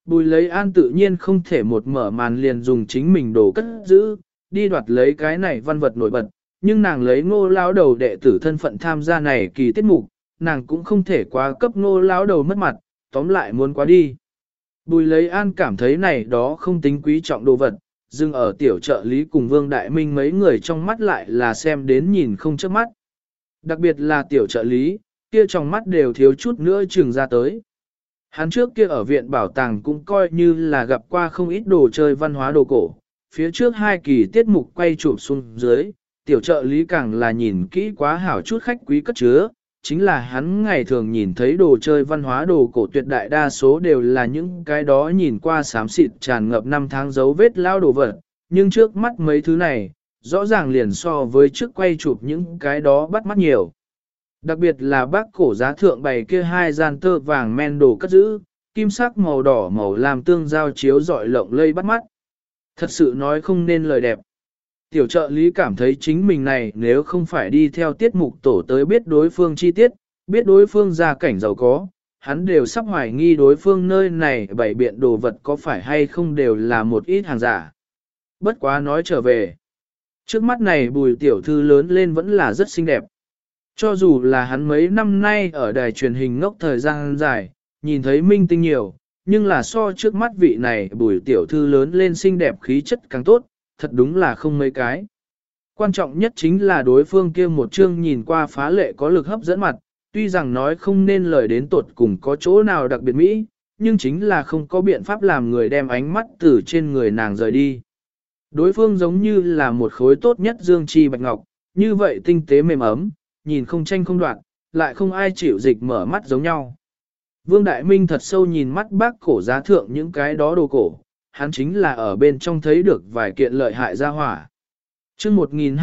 Bùi lấy an tự nhiên không thể một mở màn liền dùng chính mình đồ cất giữ, đi đoạt lấy cái này văn vật nổi bật, nhưng nàng lấy Ngô lão đầu đệ tử thân phận tham gia này kỳ tiết mục, nàng cũng không thể quá cấp Ngô lão đầu mất mặt, tóm lại muốn quá đi. Bùi lấy an cảm thấy này đó không tính quý trọng đồ vật, dừng ở tiểu trợ lý cùng Vương Đại Minh mấy người trong mắt lại là xem đến nhìn không chớp mắt. Đặc biệt là tiểu trợ lý, kia trong mắt đều thiếu chút nữa trừng ra tới. Hắn trước kia ở viện bảo tàng cũng coi như là gặp qua không ít đồ chơi văn hóa đồ cổ, phía trước hai kỳ tiết mục quay chụp xuống dưới, tiểu trợ lý càng là nhìn kỹ quá hảo chút khách quý cất chứa, chính là hắn ngày thường nhìn thấy đồ chơi văn hóa đồ cổ tuyệt đại đa số đều là những cái đó nhìn qua xám xịt tràn ngập năm tháng dấu vết lao đồ vật, nhưng trước mắt mấy thứ này, rõ ràng liền so với trước quay chụp những cái đó bắt mắt nhiều. Đặc biệt là bác cổ giá thượng bày kia hai gian tơ vàng men đồ cất giữ, kim sắc màu đỏ màu làm tương giao chiếu rọi lộng lây bắt mắt. Thật sự nói không nên lời đẹp. Tiểu trợ lý cảm thấy chính mình này nếu không phải đi theo tiết mục tổ tới biết đối phương chi tiết, biết đối phương gia cảnh giàu có, hắn đều sắp hoài nghi đối phương nơi này bày biện đồ vật có phải hay không đều là một ít hàng giả. Bất quá nói trở về. Trước mắt này Bùi tiểu thư lớn lên vẫn là rất xinh đẹp. Cho dù là hắn mấy năm nay ở đài truyền hình ngốc thời gian dài, nhìn thấy minh tinh nhiều, nhưng là so trước mắt vị này Bùi tiểu thư lớn lên xinh đẹp khí chất càng tốt, thật đúng là không mấy cái. Quan trọng nhất chính là đối phương kia một chương nhìn qua phá lệ có lực hấp dẫn mặt, tuy rằng nói không nên lời đến tột cùng có chỗ nào đặc biệt mỹ, nhưng chính là không có biện pháp làm người đem ánh mắt từ trên người nàng rời đi. Đối phương giống như là một khối tốt nhất dương chi bạch ngọc, như vậy tinh tế mềm ấm, nhìn không tranh không đoạn, lại không ai chịu dịch mở mắt giống nhau. Vương Đại Minh thật sâu nhìn mắt bác cổ giá thượng những cái đó đồ cổ, hắn chính là ở bên trong thấy được vài kiện lợi hại gia hỏa. Chương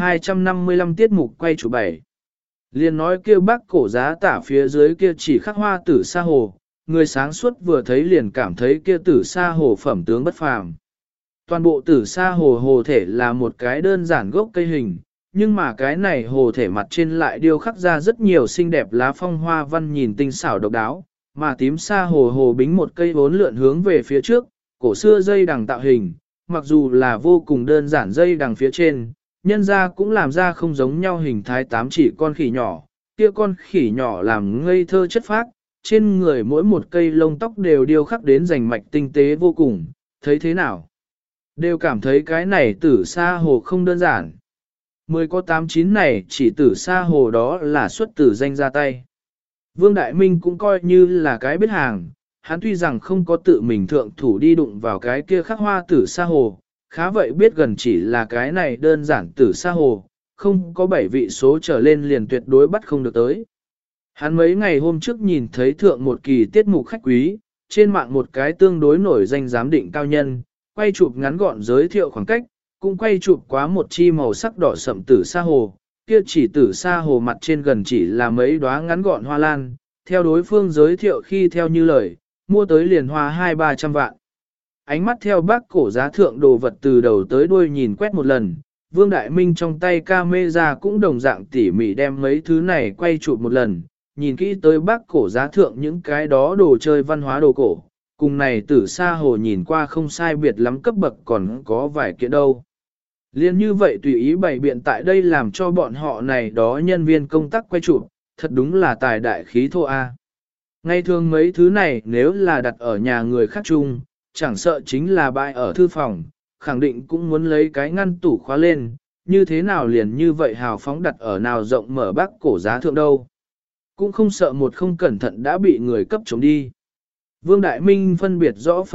1255 tiết mục quay chủ 7. Liên nói kêu bác cổ giá tả phía dưới kia chỉ khắc hoa tử sa hồ, người sáng suốt vừa thấy liền cảm thấy kia tử sa hồ phẩm tướng bất phàm. Toàn bộ tử sa hồ hồ thể là một cái đơn giản gốc cây hình, nhưng mà cái này hồ thể mặt trên lại điêu khắc ra rất nhiều xinh đẹp lá phong hoa văn nhìn tinh xảo độc đáo, mà tím sa hồ hồ bính một cây vốn lượn hướng về phía trước, cổ xưa dây đằng tạo hình, mặc dù là vô cùng đơn giản dây đằng phía trên, nhân ra cũng làm ra không giống nhau hình thái tám chỉ con khỉ nhỏ, kia con khỉ nhỏ làm ngây thơ chất phác, trên người mỗi một cây lông tóc đều điêu khắc đến rành mạch tinh tế vô cùng, thấy thế nào? Đều cảm thấy cái này tử sa hồ không đơn giản. 10 có 8-9 này chỉ tử sa hồ đó là xuất tử danh ra tay. Vương Đại Minh cũng coi như là cái biết hàng, hắn tuy rằng không có tự mình thượng thủ đi đụng vào cái kia khắc hoa tử sa hồ, khá vậy biết gần chỉ là cái này đơn giản tử sa hồ, không có 7 vị số trở lên liền tuyệt đối bắt không được tới. Hắn mấy ngày hôm trước nhìn thấy thượng một kỳ tiết mục khách quý, trên mạng một cái tương đối nổi danh giám định cao nhân, quay chụp ngắn gọn giới thiệu khoảng cách, cũng quay chụp quá một chi màu sắc đỏ sậm tử sa hồ, kia chỉ tử sa hồ mặt trên gần chỉ là mấy đóa ngắn gọn hoa lan, theo đối phương giới thiệu khi theo như lời, mua tới liền hoa 200-300 vạn. Ánh mắt theo bác cổ giá thượng đồ vật từ đầu tới đuôi nhìn quét một lần, Vương Đại Minh trong tay camera cũng đồng dạng tỉ mỉ đem mấy thứ này quay chụp một lần, nhìn kỹ tới bác cổ giá thượng những cái đó đồ chơi văn hóa đồ cổ, cùng này tử sa hồ nhìn qua không sai biệt lắm cấp bậc còn có vài kiện đâu. Liên như vậy tùy ý bày biện tại đây làm cho bọn họ này đó nhân viên công tác quay chụp, thật đúng là tài đại khí thô a. Ngày thường mấy thứ này nếu là đặt ở nhà người khác chung, chẳng sợ chính là bãi ở thư phòng, khẳng định cũng muốn lấy cái ngăn tủ khóa lên, như thế nào liền như vậy hào phóng đặt ở nào rộng mở bác cổ giá thượng đâu. Cũng không sợ một không cẩn thận đã bị người cấp chống đi. Vương Đại Minh phân biệt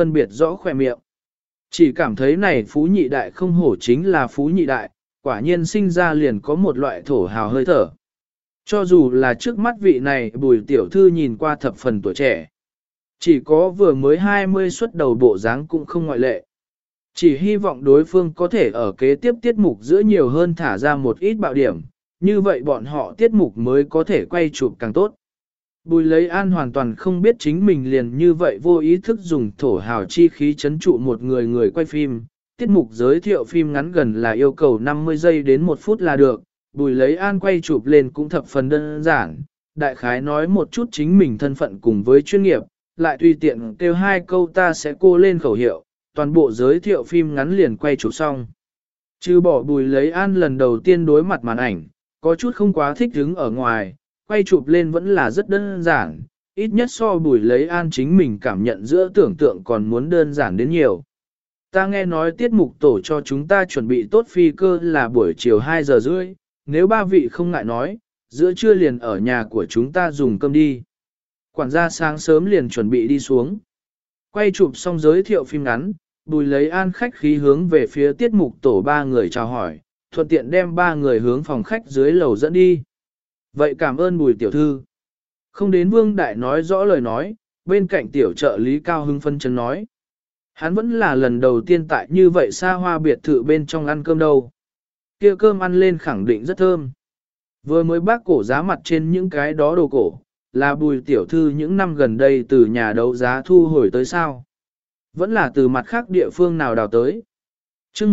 rõ khỏe miệng. Chỉ cảm thấy này phú nhị đại không hổ chính là phú nhị đại, quả nhiên sinh ra liền có một loại thổ hào hơi thở. Cho dù là trước mắt vị này Bùi tiểu thư nhìn qua thập phần tuổi trẻ. Chỉ có vừa mới 20 xuất đầu bộ dáng cũng không ngoại lệ. Chỉ hy vọng đối phương có thể ở kế tiếp tiết mục giữa nhiều hơn thả ra một ít bạo điểm, như vậy bọn họ tiết mục mới có thể quay chụp càng tốt. Bùi lấy an hoàn toàn không biết chính mình liền như vậy vô ý thức dùng thổ hào chi khí chấn trụ một người quay phim. Tiết mục giới thiệu phim ngắn gần là yêu cầu 50 giây đến 1 phút là được, bùi lấy an quay chụp lên cũng thập phần đơn giản, đại khái nói một chút chính mình thân phận cùng với chuyên nghiệp, lại tùy tiện kêu hai câu ta sẽ cô lên khẩu hiệu, toàn bộ giới thiệu phim ngắn liền quay chụp xong. Trừ bỏ Bùi Lấy An lần đầu tiên đối mặt màn ảnh, có chút không quá thích đứng ở ngoài, quay chụp lên vẫn là rất đơn giản, ít nhất so Bùi Lấy An chính mình cảm nhận giữa tưởng tượng còn muốn đơn giản đến nhiều. Ta nghe nói tiết mục tổ cho chúng ta chuẩn bị tốt phi cơ là buổi chiều 2 giờ rưỡi, nếu ba vị không ngại nói, giữa trưa liền ở nhà của chúng ta dùng cơm đi. Quản gia sáng sớm liền chuẩn bị đi xuống. Quay chụp xong giới thiệu phim ngắn, Bùi Lấy An khách khí hướng về phía tiết mục tổ ba người chào hỏi, thuận tiện đem ba người hướng phòng khách dưới lầu dẫn đi. Vậy cảm ơn Bùi tiểu thư. Không đến Vương Đại nói rõ lời nói, bên cạnh tiểu trợ lý cao hưng phân chấn nói. Hắn vẫn là lần đầu tiên tại như vậy xa hoa biệt thự bên trong ăn cơm đâu. Kia cơm ăn lên khẳng định rất thơm. Vừa mới bác cổ giá mặt trên những cái đó đồ cổ, là Bùi tiểu thư những năm gần đây từ nhà đấu giá thu hồi tới sao. Vẫn là từ mặt khác địa phương nào đào tới. chương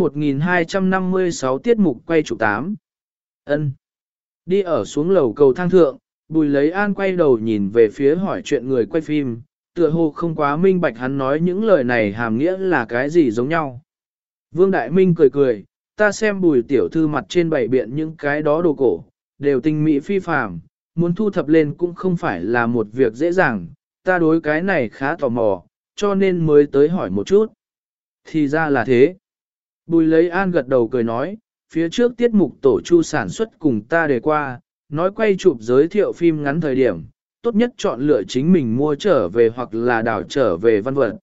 1256 tiết mục quay chụp 8. Ân. Đi ở xuống lầu cầu thang thượng, Bùi Lấy An quay đầu nhìn về phía hỏi chuyện người quay phim, tựa hồ không quá minh bạch hắn nói những lời này hàm nghĩa là cái gì giống nhau. Vương Đại Minh cười cười, ta xem Bùi tiểu thư mặt trên bày biện những cái đó đồ cổ, đều tinh mỹ phi phàm, muốn thu thập lên cũng không phải là một việc dễ dàng, ta đối cái này khá tò mò, cho nên mới tới hỏi một chút. Thì ra là thế. Bùi Lấy An gật đầu cười nói, phía trước tiết mục tổ Chu sản xuất cùng ta đề qua, nói quay chụp giới thiệu phim ngắn thời điểm, tốt nhất chọn lựa chính mình mua trở về hoặc là đảo trở về văn vật.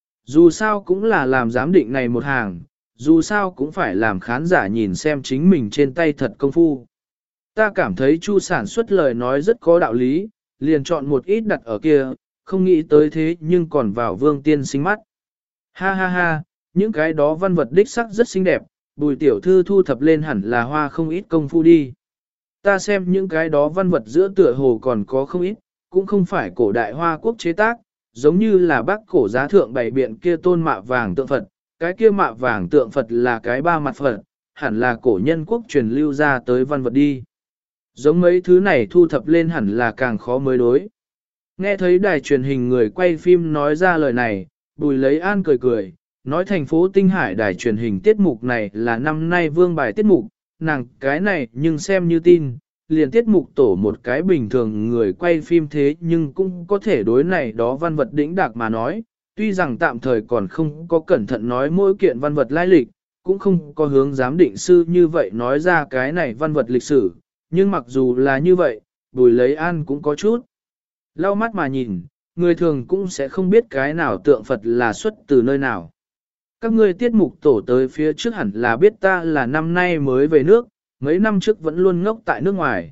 Dù sao cũng là làm giám định này một hàng, dù sao cũng phải làm khán giả nhìn xem chính mình trên tay thật công phu. Ta cảm thấy Chu sản xuất lời nói rất có đạo lý, liền chọn một ít đặt ở kia, không nghĩ tới thế nhưng còn vào Vương tiên sinh mắt. Ha ha ha, những cái đó văn vật đích sắc rất xinh đẹp, Bùi tiểu thư thu thập lên hẳn là hoa không ít công phu đi. Ta xem những cái đó văn vật giữa tựa hồ còn có không ít, cũng không phải cổ đại Hoa Quốc chế tác, giống như là bác cổ giá thượng bày biện kia tôn mạ vàng tượng Phật, cái kia mạ vàng tượng Phật là cái ba mặt Phật, hẳn là cổ nhân quốc truyền lưu ra tới văn vật đi. Giống mấy thứ này thu thập lên hẳn là càng khó mới đối. Nghe thấy đài truyền hình người quay phim nói ra lời này, Bùi Lấy An cười cười, nói thành phố Tinh Hải đài truyền hình tiết mục này là năm nay vương bài tiết mục, nàng cái này nhưng xem như tin, liền tiết mục tổ một cái bình thường người quay phim thế nhưng cũng có thể đối này đó văn vật đỉnh đạc mà nói, tuy rằng tạm thời còn không có cẩn thận nói mỗi kiện văn vật lai lịch, cũng không có hướng giám định sư như vậy nói ra cái này văn vật lịch sử, nhưng mặc dù là như vậy, Bùi Lấy An cũng có chút lau mắt mà nhìn, người thường cũng sẽ không biết cái nào tượng Phật là xuất từ nơi nào. Các ngươi tiết mục tổ tới phía trước hẳn là biết ta là năm nay mới về nước, mấy năm trước vẫn luôn ngốc tại nước ngoài.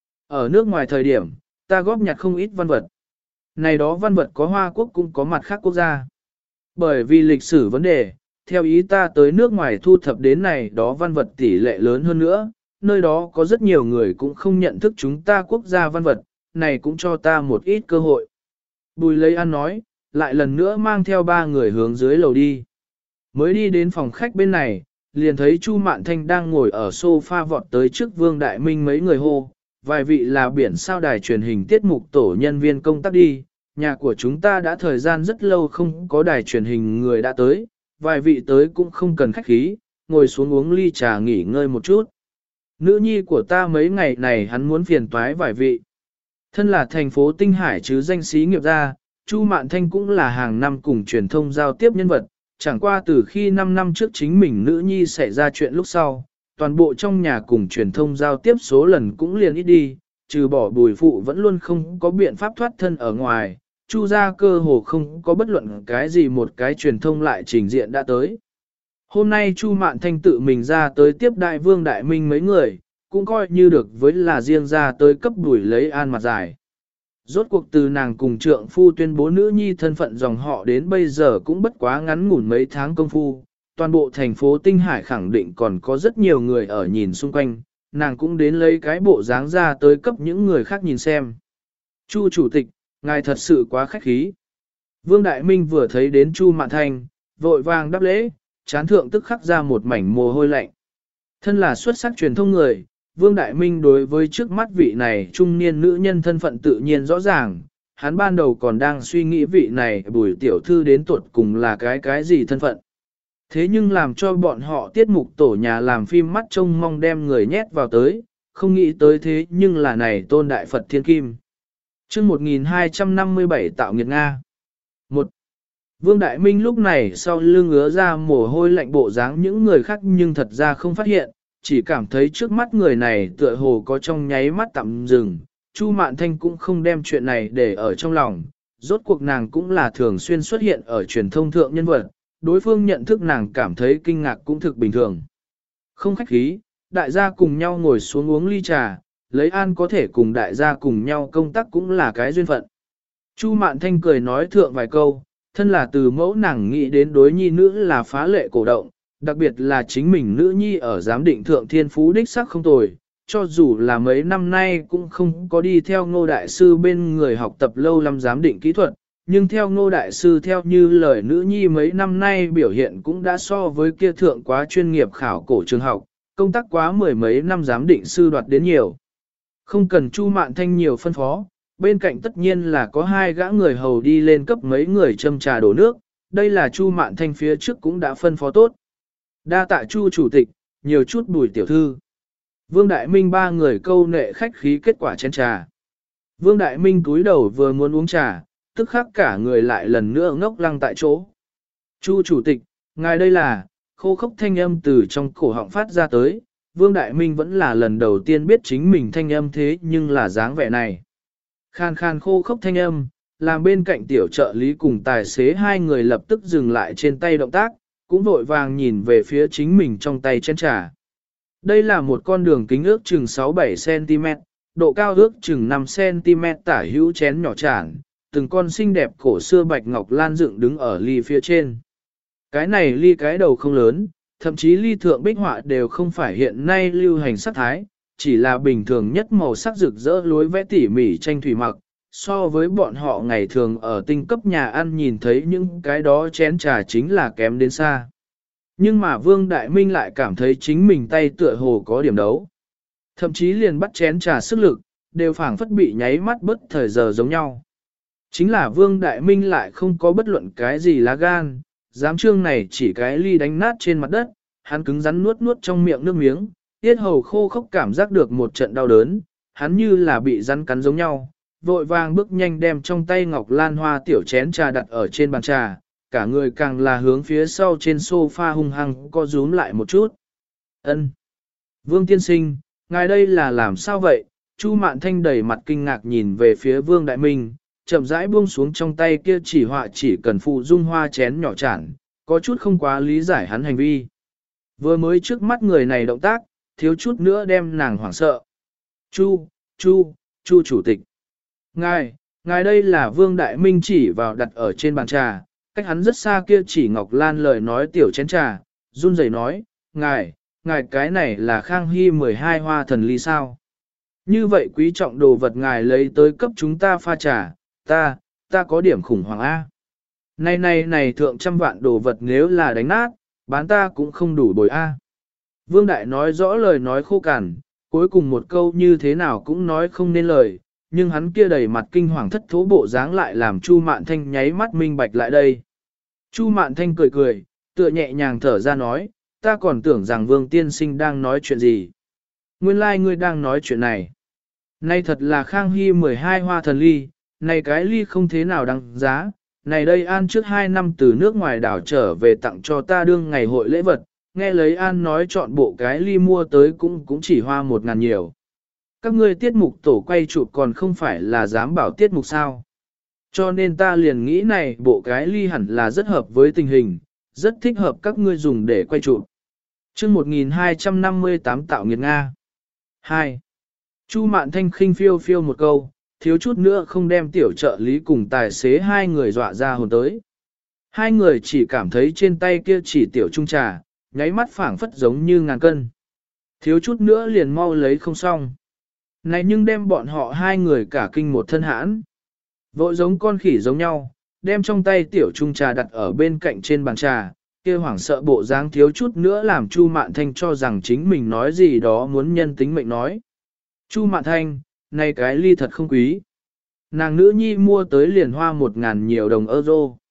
Ở nước ngoài thời điểm, ta góp nhặt không ít văn vật. Này đó văn vật có Hoa Quốc cũng có mặt khác quốc gia. Bởi vì lịch sử vấn đề, theo ý ta tới nước ngoài thu thập đến này đó văn vật tỷ lệ lớn hơn nữa, nơi đó có rất nhiều người cũng không nhận thức chúng ta quốc gia văn vật, này cũng cho ta một ít cơ hội. Bùi Lấy An nói, lại lần nữa mang theo ba người hướng dưới lầu đi. Mới đi đến phòng khách bên này, liền thấy Chu Mạn Thanh đang ngồi ở sofa vọt tới trước Vương Đại Minh mấy người hô, vài vị là biển sao đài truyền hình tiết mục tổ nhân viên công tác đi, nhà của chúng ta đã thời gian rất lâu không có đài truyền hình người đã tới, vài vị tới cũng không cần khách khí, ngồi xuống uống ly trà nghỉ ngơi một chút. Nữ nhi của ta mấy ngày này hắn muốn phiền toái vài vị. Thân là thành phố Tinh Hải chứ danh sĩ nghiệp gia, Chu Mạn Thanh cũng là hàng năm cùng truyền thông giao tiếp nhân vật, chẳng qua từ khi 5 năm trước chính mình nữ nhi xảy ra chuyện lúc sau, toàn bộ trong nhà cùng truyền thông giao tiếp số lần cũng liền ít đi, trừ bỏ Bùi phụ vẫn luôn không có biện pháp thoát thân ở ngoài, Chu gia cơ hồ không có bất luận cái gì một cái truyền thông lại trình diện đã tới. Hôm nay Chu Mạn Thanh tự mình ra tới tiếp đại Vương Đại Minh mấy người, cũng coi như được với là riêng ra tới cấp Bùi Lấy An mặt dài. Rốt cuộc từ nàng cùng trượng phu tuyên bố nữ nhi thân phận dòng họ đến bây giờ cũng bất quá ngắn ngủn mấy tháng công phu, toàn bộ thành phố Tinh Hải khẳng định còn có rất nhiều người ở nhìn xung quanh, nàng cũng đến lấy cái bộ dáng ra tới cấp những người khác nhìn xem. Chu chủ tịch, ngài thật sự quá khách khí. Vương Đại Minh vừa thấy đến Chu Mạn Thanh, vội vàng đáp lễ, chán thượng tức khắc ra một mảnh mồ hôi lạnh. Thân là xuất sắc truyền thông người, Vương Đại Minh đối với trước mắt vị này trung niên nữ nhân thân phận tự nhiên rõ ràng, hắn ban đầu còn đang suy nghĩ vị này Bùi tiểu thư đến tuột cùng là cái gì thân phận. Thế nhưng làm cho bọn họ tiết mục tổ nhà làm phim mắt trông mong đem người nhét vào tới, không nghĩ tới thế nhưng là này tôn đại Phật Thiên Kim. chương 1257 tạo nghiệt Nga. 1. Vương Đại Minh lúc này sau lưng ngứa ra mồ hôi lạnh bộ dáng những người khác nhưng thật ra không phát hiện, chỉ cảm thấy trước mắt người này tựa hồ có trong nháy mắt tạm dừng. Chu Mạn Thanh cũng không đem chuyện này để ở trong lòng, rốt cuộc nàng cũng là thường xuyên xuất hiện ở truyền thông thượng nhân vật, đối phương nhận thức nàng cảm thấy kinh ngạc cũng thực bình thường. Không khách khí, đại gia cùng nhau ngồi xuống uống ly trà, lấy an có thể cùng đại gia cùng nhau công tác cũng là cái duyên phận. Chu Mạn Thanh cười nói thượng vài câu, thân là từ mẫu nàng nghĩ đến đối nhi nữ là phá lệ cổ động, đặc biệt là chính mình nữ nhi ở giám định thượng thiên phú đích sắc không tồi, cho dù là mấy năm nay cũng không có đi theo Ngô Đại Sư bên người học tập lâu lắm giám định kỹ thuật, nhưng theo Ngô Đại Sư theo như lời nữ nhi mấy năm nay biểu hiện cũng đã so với kia thượng quá chuyên nghiệp khảo cổ trường học, công tác quá mười mấy năm giám định sư đoạt đến nhiều. Không cần Chu Mạn Thanh nhiều phân phó, bên cạnh tất nhiên là có hai gã người hầu đi lên cấp mấy người châm trà đổ nước, đây là Chu Mạn Thanh phía trước cũng đã phân phó tốt. Đa tạ Chu chủ tịch, nhiều chút Bùi tiểu thư. Vương Đại Minh ba người câu nệ khách khí kết quả chén trà. Vương Đại Minh cúi đầu vừa muốn uống trà, tức khắc cả người lại lần nữa ngốc lăng tại chỗ. Chu chủ tịch, ngài đây là, khô khốc thanh âm từ trong cổ họng phát ra tới, Vương Đại Minh vẫn là lần đầu tiên biết chính mình thanh âm thế nhưng là dáng vẻ này. Khan khan khô khốc thanh âm, làm bên cạnh tiểu trợ lý cùng tài xế hai người lập tức dừng lại trên tay động tác, cũng vội vàng nhìn về phía chính mình trong tay chén trà. Đây là một con đường kính ước chừng 6-7cm, độ cao ước chừng 5cm tả hữu chén nhỏ chản, từng con xinh đẹp cổ xưa bạch ngọc lan dựng đứng ở ly phía trên. Cái này ly cái đầu không lớn, thậm chí ly thượng bích họa đều không phải hiện nay lưu hành sắc thái, chỉ là bình thường nhất màu sắc rực rỡ lối vẽ tỉ mỉ tranh thủy mặc, so với bọn họ ngày thường ở tinh cấp nhà ăn nhìn thấy những cái đó chén trà chính là kém đến xa. Nhưng mà Vương Đại Minh lại cảm thấy chính mình tay tựa hồ có điểm đấu. Thậm chí liền bắt chén trà sức lực, đều phảng phất bị nháy mắt bất thời giờ giống nhau. Chính là Vương Đại Minh lại không có bất luận cái gì lá gan, dám trương này chỉ cái ly đánh nát trên mặt đất, hắn cứng rắn nuốt nuốt trong miệng nước miếng, tiết hầu khô khốc cảm giác được một trận đau đớn, hắn như là bị rắn cắn giống nhau, vội vàng bước nhanh đem trong tay ngọc lan hoa tiểu chén trà đặt ở trên bàn trà, cả người càng là hướng phía sau trên sofa hung hăng co rúm lại một chút. Ân, Vương tiên sinh, ngài đây là làm sao vậy? Chu Mạn Thanh đầy mặt kinh ngạc nhìn về phía Vương Đại Minh, chậm rãi buông xuống trong tay kia chỉ họa chỉ cần phụ dung hoa chén nhỏ chản, có chút không quá lý giải hắn hành vi. Vừa mới trước mắt người này động tác, thiếu chút nữa đem nàng hoảng sợ. Chu chủ tịch. Ngài đây là Vương Đại Minh chỉ vào đặt ở trên bàn trà, cách hắn rất xa kia chỉ Ngọc Lan lời nói tiểu chén trà, run rẩy nói, ngài cái này là Khang Hy 12 hoa thần ly sao. Như vậy quý trọng đồ vật ngài lấy tới cấp chúng ta pha trà, ta có điểm khủng hoảng A. Này thượng trăm vạn đồ vật nếu là đánh nát, bán ta cũng không đủ bồi A. Vương Đại nói rõ lời nói khô cằn, cuối cùng một câu như thế nào cũng nói không nên lời, nhưng hắn kia đầy mặt kinh hoàng thất thố bộ dáng lại làm Chu Mạn Thanh nháy mắt minh bạch lại đây. Chu Mạn Thanh cười cười, tựa nhẹ nhàng thở ra nói, ta còn tưởng rằng Vương Tiên Sinh đang nói chuyện gì. Nguyên lai ngươi đang nói chuyện này. Nay thật là Khang Hy 12 hoa thần ly, này cái ly không thế nào đáng giá, này đây An trước 2 năm từ nước ngoài đảo trở về tặng cho ta đương ngày hội lễ vật, nghe lấy An nói chọn bộ cái ly mua tới cũng chỉ hoa 1.000 nhiều. Các ngươi tiết mục tổ quay chụp còn không phải là dám bảo tiết mục sao. Cho nên ta liền nghĩ này bộ cái ly hẳn là rất hợp với tình hình, rất thích hợp các ngươi dùng để quay chụp. chương 1258 tạo nghiệt Nga. 2. Chu Mạn Thanh khinh phiêu phiêu một câu, thiếu chút nữa không đem tiểu trợ lý cùng tài xế hai người dọa ra hồn tới. Hai người chỉ cảm thấy trên tay kia chỉ tiểu trung trà, nháy mắt phảng phất giống như ngàn cân. Thiếu chút nữa liền mau lấy không xong. Này nhưng đem bọn họ hai người cả kinh một thân hãn. Vội giống con khỉ giống nhau, đem trong tay tiểu trung trà đặt ở bên cạnh trên bàn trà, kia hoảng sợ bộ dáng thiếu chút nữa làm Chu Mạn Thanh cho rằng chính mình nói gì đó muốn nhân tính mệnh nói. Chu Mạn Thanh, này cái ly thật không quý. nàng nữ nhi mua tới liền hoa 1.000 nhiều đồng euro.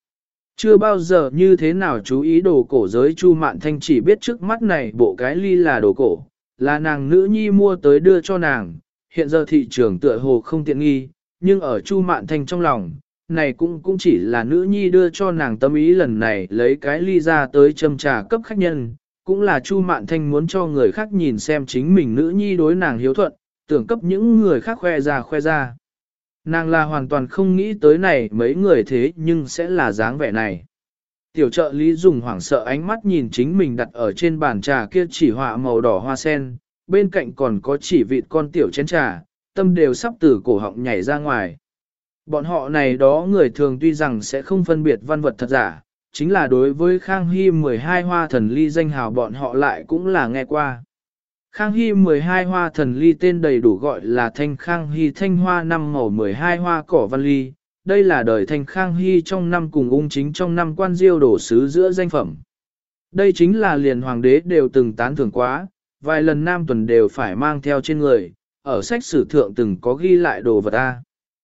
Chưa bao giờ như thế nào chú ý đồ cổ giới Chu Mạn Thanh chỉ biết trước mắt này bộ cái ly là đồ cổ, là nàng nữ nhi mua tới đưa cho nàng, hiện giờ thị trường tựa hồ không tiện nghi, nhưng ở Chu Mạn Thanh trong lòng, này cũng chỉ là nữ nhi đưa cho nàng tâm ý lần này lấy cái ly ra tới châm trà cấp khách nhân, cũng là Chu Mạn Thanh muốn cho người khác nhìn xem chính mình nữ nhi đối nàng hiếu thuận, tưởng cấp những người khác khoe ra. Nàng là hoàn toàn không nghĩ tới này mấy người thế nhưng sẽ là dáng vẻ này. Tiểu trợ lý dùng hoảng sợ ánh mắt nhìn chính mình đặt ở trên bàn trà kia chỉ họa màu đỏ hoa sen, bên cạnh còn có chỉ vịt con tiểu chén trà, tâm đều sắp từ cổ họng nhảy ra ngoài. Bọn họ này đó người thường tuy rằng sẽ không phân biệt văn vật thật giả, chính là đối với Khang Hy 12 hoa thần ly danh hào bọn họ lại cũng là nghe qua. Khang Hy 12 hoa thần ly tên đầy đủ gọi là Thanh Khang Hy thanh hoa năm màu 12 hoa cỏ văn ly, đây là đời Thanh Khang Hy trong năm cùng ung chính trong năm quan diêu đổ sứ giữa danh phẩm. Đây chính là liền hoàng đế đều từng tán thưởng quá, vài lần nam tuần đều phải mang theo trên người, ở sách sử thượng từng có ghi lại đồ vật A.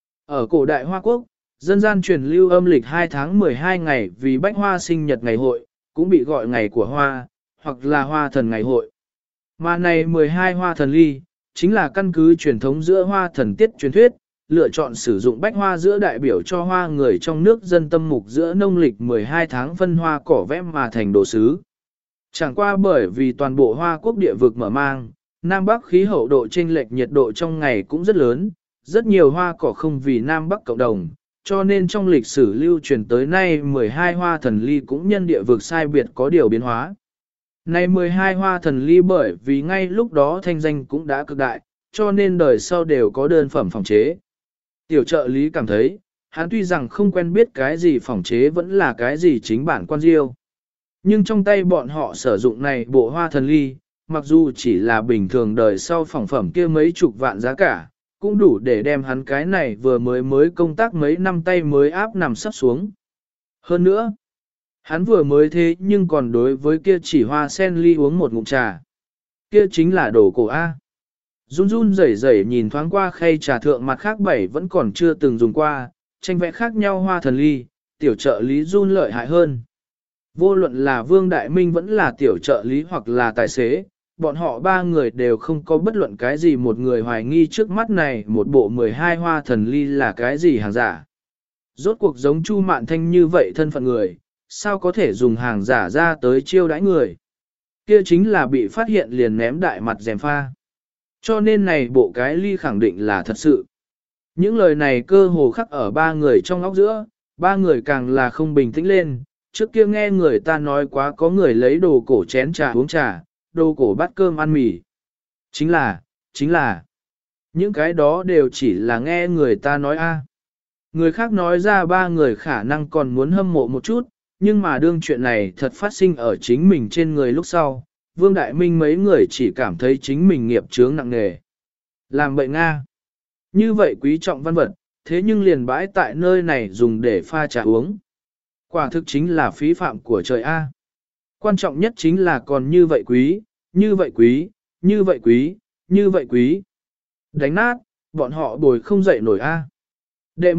Ở cổ đại Hoa Quốc, dân gian truyền lưu âm lịch 2 tháng 12 ngày vì bách hoa sinh nhật ngày hội, cũng bị gọi ngày của hoa, hoặc là hoa thần ngày hội. Mà này 12 hoa thần ly, chính là căn cứ truyền thống giữa hoa thần tiết truyền thuyết, lựa chọn sử dụng bách hoa giữa đại biểu cho hoa người trong nước dân tâm mục giữa nông lịch 12 tháng phân hoa cỏ vẽ mà thành đồ sứ. Chẳng qua bởi vì toàn bộ Hoa Quốc địa vực mở mang, Nam Bắc khí hậu độ chênh lệch nhiệt độ trong ngày cũng rất lớn, rất nhiều hoa cỏ không vì Nam Bắc cộng đồng, cho nên trong lịch sử lưu truyền tới nay 12 hoa thần ly cũng nhân địa vực sai biệt có điều biến hóa. Này 12 hoa thần ly bởi vì ngay lúc đó thanh danh cũng đã cực đại, cho nên đời sau đều có đơn phẩm phòng chế. Tiểu trợ lý cảm thấy, hắn tuy rằng không quen biết cái gì phòng chế vẫn là cái gì chính bản quan diêu. Nhưng trong tay bọn họ sử dụng này bộ hoa thần ly, mặc dù chỉ là bình thường đời sau phỏng phẩm kia mấy chục vạn giá cả, cũng đủ để đem hắn cái này vừa mới công tác mấy năm tay mới áp nằm sắp xuống. Hơn nữa, hắn vừa mới thế nhưng còn đối với kia chỉ hoa sen ly uống một ngụm trà. Kia chính là đồ cổ A. Run run rẩy rẩy nhìn thoáng qua khay trà thượng mặt khác bảy vẫn còn chưa từng dùng qua, tranh vẽ khác nhau hoa thần ly, tiểu trợ lý run lợi hại hơn. Vô luận là Vương Đại Minh vẫn là tiểu trợ lý hoặc là tài xế, bọn họ ba người đều không có bất luận cái gì một người hoài nghi trước mắt này một bộ 12 hoa thần ly là cái gì hàng giả. Rốt cuộc giống Chu Mạn Thanh như vậy thân phận người, sao có thể dùng hàng giả ra tới chiêu đãi người. Kia chính là bị phát hiện liền ném đại mặt dèm pha. Cho nên này bộ cái ly khẳng định là thật sự. Những lời này cơ hồ khắc ở ba người trong óc giữa, ba người càng là không bình tĩnh lên. Trước kia nghe người ta nói quá có người lấy đồ cổ chén trà uống trà, đồ cổ bát cơm ăn mì. Chính là, những cái đó đều chỉ là nghe người ta nói a. Người khác nói ra ba người khả năng còn muốn hâm mộ một chút, nhưng mà đương chuyện này thật phát sinh ở chính mình trên người lúc sau, Vương Đại Minh mấy người chỉ cảm thấy chính mình nghiệp chướng nặng nề. Làm bậy Nga. Như vậy quý trọng văn vật, thế nhưng liền bãi tại nơi này dùng để pha trà uống. Quả thực chính là phí phạm của trời A. Quan trọng nhất chính là còn như vậy quý, như vậy quý, như vậy quý, như vậy quý. Đánh nát, bọn họ bồi không dậy nổi A. Đệ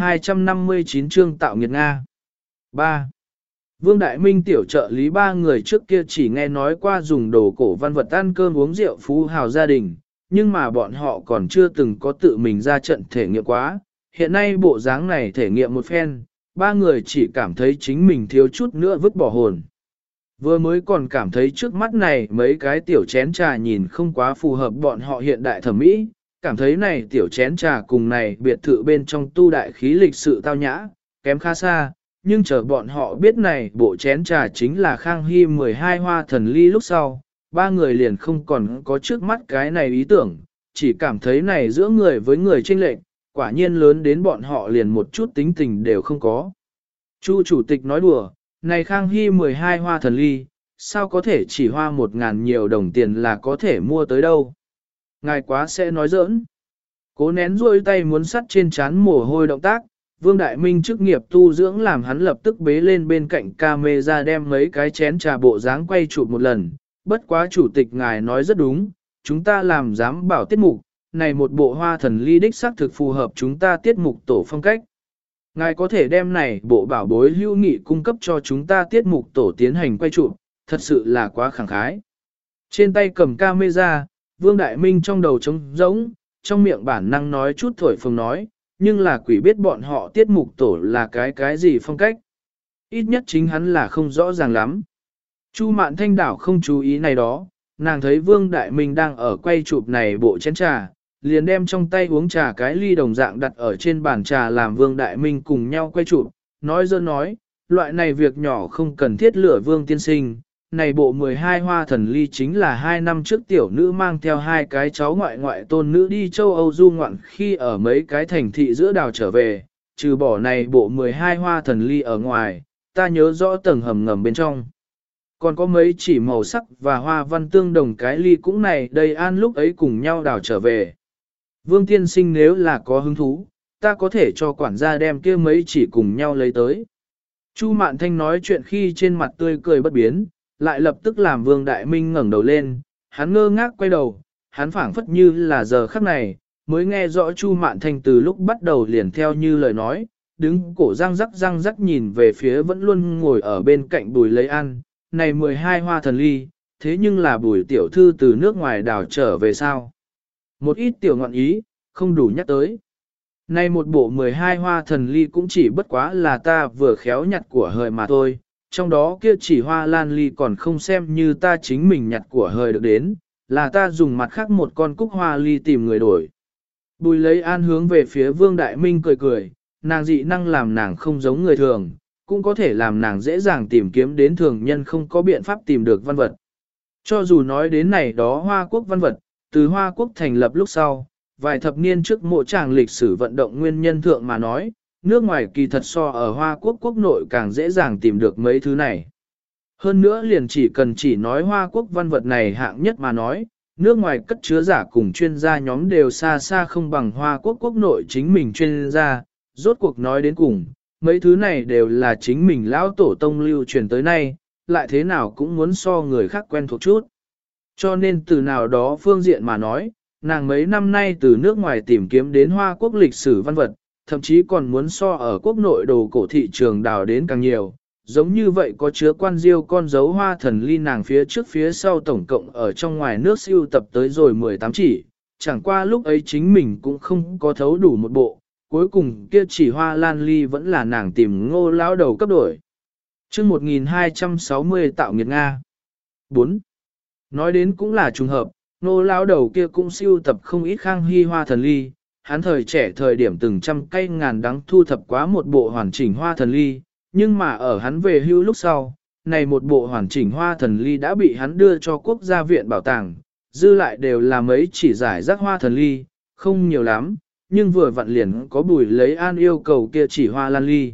1259 chương tạo nghiệt Nga. 3. Vương Đại Minh tiểu trợ lý ba người trước kia chỉ nghe nói qua dùng đồ cổ văn vật ăn cơm uống rượu phú hào gia đình, nhưng mà bọn họ còn chưa từng có tự mình ra trận thể nghiệm quá. Hiện nay bộ dáng này thể nghiệm một phen, ba người chỉ cảm thấy chính mình thiếu chút nữa vứt bỏ hồn. Vừa mới còn cảm thấy trước mắt này mấy cái tiểu chén trà nhìn không quá phù hợp bọn họ hiện đại thẩm mỹ, cảm thấy này tiểu chén trà cùng này biệt thự bên trong tu đại khí lịch sự tao nhã, kém khá xa, nhưng chờ bọn họ biết này bộ chén trà chính là Khang Hy 12 hoa thần ly lúc sau, ba người liền không còn có trước mắt cái này ý tưởng, chỉ cảm thấy này giữa người với người chênh lệch, quả nhiên lớn đến bọn họ liền một chút tính tình đều không có. Chu chủ tịch nói đùa, này Khang Hy 12 hoa thần ly, sao có thể chỉ hoa 1.000 nhiều đồng tiền là có thể mua tới đâu. Ngài quá sẽ nói giỡn. Cố nén rôi tay muốn sắt trên trán mồ hôi động tác, Vương Đại Minh chức nghiệp tu dưỡng làm hắn lập tức bế lên bên cạnh camera đem mấy cái chén trà bộ dáng quay chụp một lần. Bất quá chủ tịch ngài nói rất đúng, chúng ta làm giám bảo tiết mục, này một bộ hoa thần ly đích xác thực phù hợp chúng ta tiết mục tổ phong cách. Ngài có thể đem này bộ bảo bối hữu nghị cung cấp cho chúng ta tiết mục tổ tiến hành quay chụp, thật sự là quá khẳng khái. Trên tay cầm camera, Vương Đại Minh trong đầu trống rỗng, trong miệng bản năng nói chút thổi phồng nói, nhưng là quỷ biết bọn họ tiết mục tổ là cái gì phong cách. Ít nhất chính hắn là không rõ ràng lắm. Chu Mạn Thanh đảo không chú ý này đó, nàng thấy Vương Đại Minh đang ở quay chụp này bộ chén trà, liền đem trong tay uống trà cái ly đồng dạng đặt ở trên bàn trà làm Vương Đại Minh cùng nhau quay chụp, nói dơ nói, loại này việc nhỏ không cần thiết lửa Vương tiên sinh, này bộ 12 hoa thần ly chính là 2 năm trước tiểu nữ mang theo 2 cái cháu ngoại tôn nữ đi châu Âu du ngoạn khi ở mấy cái thành thị giữa đảo trở về, trừ bỏ này bộ 12 hoa thần ly ở ngoài, ta nhớ rõ tầng hầm ngầm bên trong. Còn có mấy chỉ màu sắc và hoa văn tương đồng cái ly cũng này đây an lúc ấy cùng nhau đảo trở về. Vương tiên sinh nếu là có hứng thú, ta có thể cho quản gia đem kia mấy chỉ cùng nhau lấy tới. Chu Mạn Thanh nói chuyện khi trên mặt tươi cười bất biến, lại lập tức làm Vương Đại Minh ngẩng đầu lên, hắn ngơ ngác quay đầu, hắn phảng phất như là giờ khắc này, mới nghe rõ Chu Mạn Thanh từ lúc bắt đầu liền theo như lời nói, đứng cổ răng rắc nhìn về phía vẫn luôn ngồi ở bên cạnh Bùi lấy ăn, này 12 hoa thần ly, thế nhưng là Bùi tiểu thư từ nước ngoài đảo trở về sao? Một ít tiểu ngọn ý, không đủ nhắc tới. Này một bộ 12 hoa thần ly cũng chỉ bất quá là ta vừa khéo nhặt của hời mà thôi, trong đó kia chỉ hoa lan ly còn không xem như ta chính mình nhặt của hời được đến, là ta dùng mặt khác một con cúc hoa ly tìm người đổi. Bùi lấy an hướng về phía Vương Đại Minh cười cười, nàng dị năng làm nàng không giống người thường, cũng có thể làm nàng dễ dàng tìm kiếm đến thường nhân không có biện pháp tìm được văn vật. Cho dù nói đến này đó Hoa Quốc văn vật, từ Hoa Quốc thành lập lúc sau, vài thập niên trước mộ tràng lịch sử vận động nguyên nhân thượng mà nói, nước ngoài kỳ thật so ở Hoa Quốc quốc nội càng dễ dàng tìm được mấy thứ này. Hơn nữa liền chỉ nói Hoa Quốc văn vật này hạng nhất mà nói, nước ngoài cất chứa giả cùng chuyên gia nhóm đều xa xa không bằng Hoa Quốc quốc nội chính mình chuyên gia, rốt cuộc nói đến cùng, mấy thứ này đều là chính mình lão tổ tông lưu truyền tới nay, lại thế nào cũng muốn so người khác quen thuộc chút. Cho nên từ nào đó phương diện mà nói, nàng mấy năm nay từ nước ngoài tìm kiếm đến Hoa Quốc lịch sử văn vật, thậm chí còn muốn so ở quốc nội đồ cổ thị trường đào đến càng nhiều. Giống như vậy có chứa quan diêu con dấu hoa thần ly nàng phía trước phía sau tổng cộng ở trong ngoài nước siêu tập tới rồi 18 chỉ, chẳng qua lúc ấy chính mình cũng không có thấu đủ một bộ, cuối cùng kia chỉ hoa lan ly vẫn là nàng tìm Ngô lão đầu cấp đổi. Chương 1260 tạo nghiệt Nga 4. Nói đến cũng là trùng hợp, Ngô lão đầu kia cũng siêu tập không ít khang hy hoa thần ly, hắn thời trẻ thời điểm từng trăm cây ngàn đắng thu thập quá một bộ hoàn chỉnh hoa thần ly, nhưng mà ở hắn về hưu lúc sau, này một bộ hoàn chỉnh hoa thần ly đã bị hắn đưa cho quốc gia viện bảo tàng, dư lại đều là mấy chỉ giải rác hoa thần ly, không nhiều lắm, nhưng vừa vặn liền có Bùi lấy an yêu cầu kia chỉ hoa lan ly.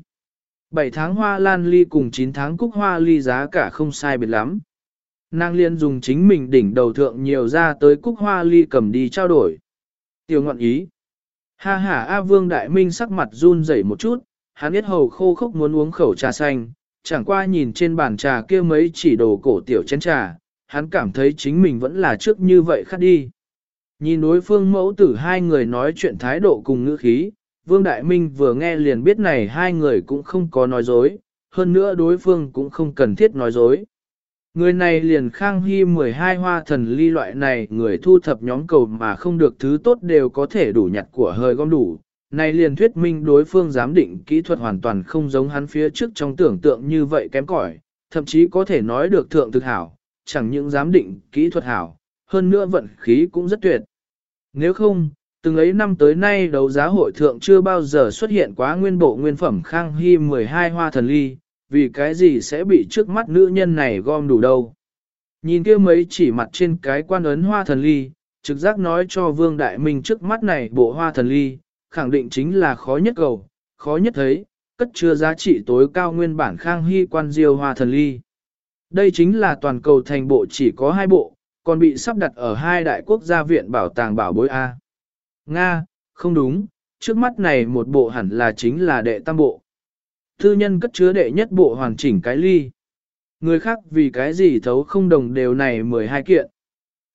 7 tháng hoa lan ly cùng 9 tháng cúc hoa ly giá cả không sai biệt lắm. Nàng liên dùng chính mình đỉnh đầu thượng nhiều ra tới cúc hoa ly cầm đi trao đổi. Tiểu ngọn ý. Ha ha A Vương Đại Minh sắc mặt run rẩy một chút, hắn biết hầu khô khốc muốn uống khẩu trà xanh, chẳng qua nhìn trên bàn trà kia mấy chỉ đồ cổ tiểu chén trà, hắn cảm thấy chính mình vẫn là trước như vậy khát đi. Nhìn đối phương mẫu tử hai người nói chuyện thái độ cùng ngữ khí, Vương Đại Minh vừa nghe liền biết này hai người cũng không có nói dối, hơn nữa đối phương cũng không cần thiết nói dối. Người này liền Khang Hy 12 hoa thần ly loại này người thu thập nhóm cầu mà không được thứ tốt đều có thể đủ nhặt của hơi gom đủ. Này liền thuyết minh đối phương giám định kỹ thuật hoàn toàn không giống hắn phía trước trong tưởng tượng như vậy kém cỏi, thậm chí có thể nói được thượng thực hảo, chẳng những giám định kỹ thuật hảo, hơn nữa vận khí cũng rất tuyệt. Nếu không, từng ấy năm tới nay đấu giá hội thượng chưa bao giờ xuất hiện quá nguyên bộ nguyên phẩm Khang Hy 12 hoa thần ly, vì cái gì sẽ bị trước mắt nữ nhân này gom đủ đâu. Nhìn kia mấy chỉ mặt trên cái quan ấn hoa thần ly, trực giác nói cho Vương Đại Minh trước mắt này bộ hoa thần ly, khẳng định chính là khó nhất cầu, khó nhất thấy, cất chứa giá trị tối cao nguyên bản Khang Hy quan diêu hoa thần ly. Đây chính là toàn cầu thành bộ chỉ có 2 bộ, còn bị sắp đặt ở 2 đại quốc gia viện bảo tàng bảo bối A. Nga, không đúng, trước mắt này một bộ hẳn là chính là đệ tam bộ. Tư nhân cất chứa đệ nhất bộ hoàn chỉnh cái ly. Người khác vì cái gì thấu không đồng đều này 12 kiện.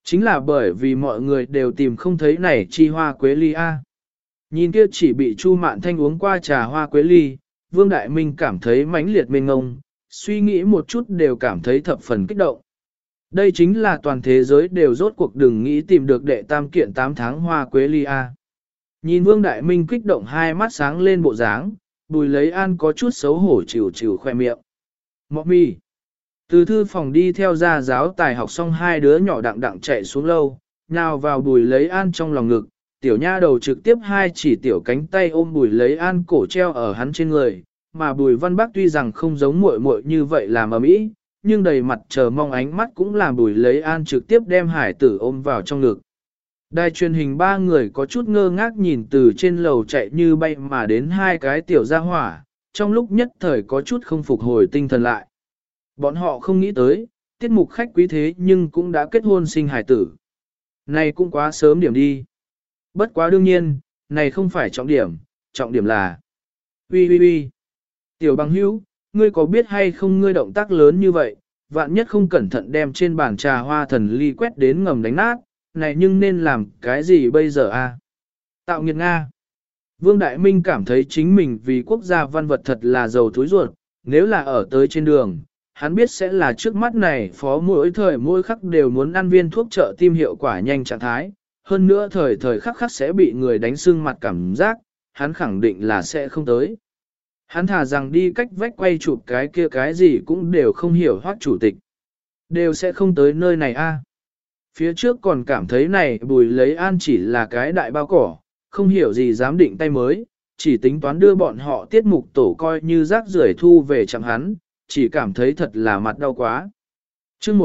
Chính là bởi vì mọi người đều tìm không thấy này chi hoa quế ly a. Nhìn kia chỉ bị Chu Mạn Thanh uống qua trà hoa quế ly, Vương Đại Minh cảm thấy mãnh liệt mênh ngông, suy nghĩ một chút đều cảm thấy thập phần kích động. Đây chính là toàn thế giới đều rốt cuộc đừng nghĩ tìm được đệ tam kiện 8 tháng hoa quế ly a. Nhìn Vương Đại Minh kích động hai mắt sáng lên bộ dáng, Bùi Lấy An có chút xấu hổ chịu chịu khoe miệng. Mọc mi. Từ thư phòng đi theo gia giáo tài học xong hai đứa nhỏ đặng đặng chạy xuống lâu, nhào vào Bùi Lấy An trong lòng ngực, tiểu nha đầu trực tiếp hai chỉ tiểu cánh tay ôm Bùi Lấy An cổ treo ở hắn trên người, mà Bùi Văn Bắc tuy rằng không giống muội muội như vậy làm ầm ĩ, nhưng đầy mặt chờ mong ánh mắt cũng làm Bùi Lấy An trực tiếp đem hải tử ôm vào trong ngực. Đài truyền hình ba người có chút ngơ ngác nhìn từ trên lầu chạy như bay mà đến hai cái tiểu gia hỏa, trong lúc nhất thời có chút không phục hồi tinh thần lại. Bọn họ không nghĩ tới, tiết mục khách quý thế nhưng cũng đã kết hôn sinh hải tử. Này cũng quá sớm điểm đi. Bất quá đương nhiên, này không phải trọng điểm là uy. Tiểu bằng hữu, ngươi có biết hay không ngươi động tác lớn như vậy, vạn nhất không cẩn thận đem trên bàn trà hoa thần ly quét đến ngầm đánh nát, này nhưng nên làm cái gì bây giờ a? Tạo nghiệt Nga. Vương Đại Minh cảm thấy chính mình vì quốc gia văn vật thật là giàu thối ruột, nếu là ở tới trên đường, hắn biết sẽ là trước mắt này phó mỗi thời mỗi khắc đều muốn ăn viên thuốc trợ tim hiệu quả nhanh trạng thái, hơn nữa thời khắc khắc sẽ bị người đánh sưng mặt cảm giác, hắn khẳng định là sẽ không tới. Hắn thả rằng đi cách vách quay chụp cái kia cái gì cũng đều không hiểu Hoắc chủ tịch. Đều sẽ không tới nơi này a. Phía trước còn cảm thấy này Bùi Lấy An chỉ là cái đại bao cỏ, không hiểu gì dám định tay mới, chỉ tính toán đưa bọn họ tiết mục tổ coi như rác rưởi thu về chẳng hắn, chỉ cảm thấy thật là mặt đau quá. Chương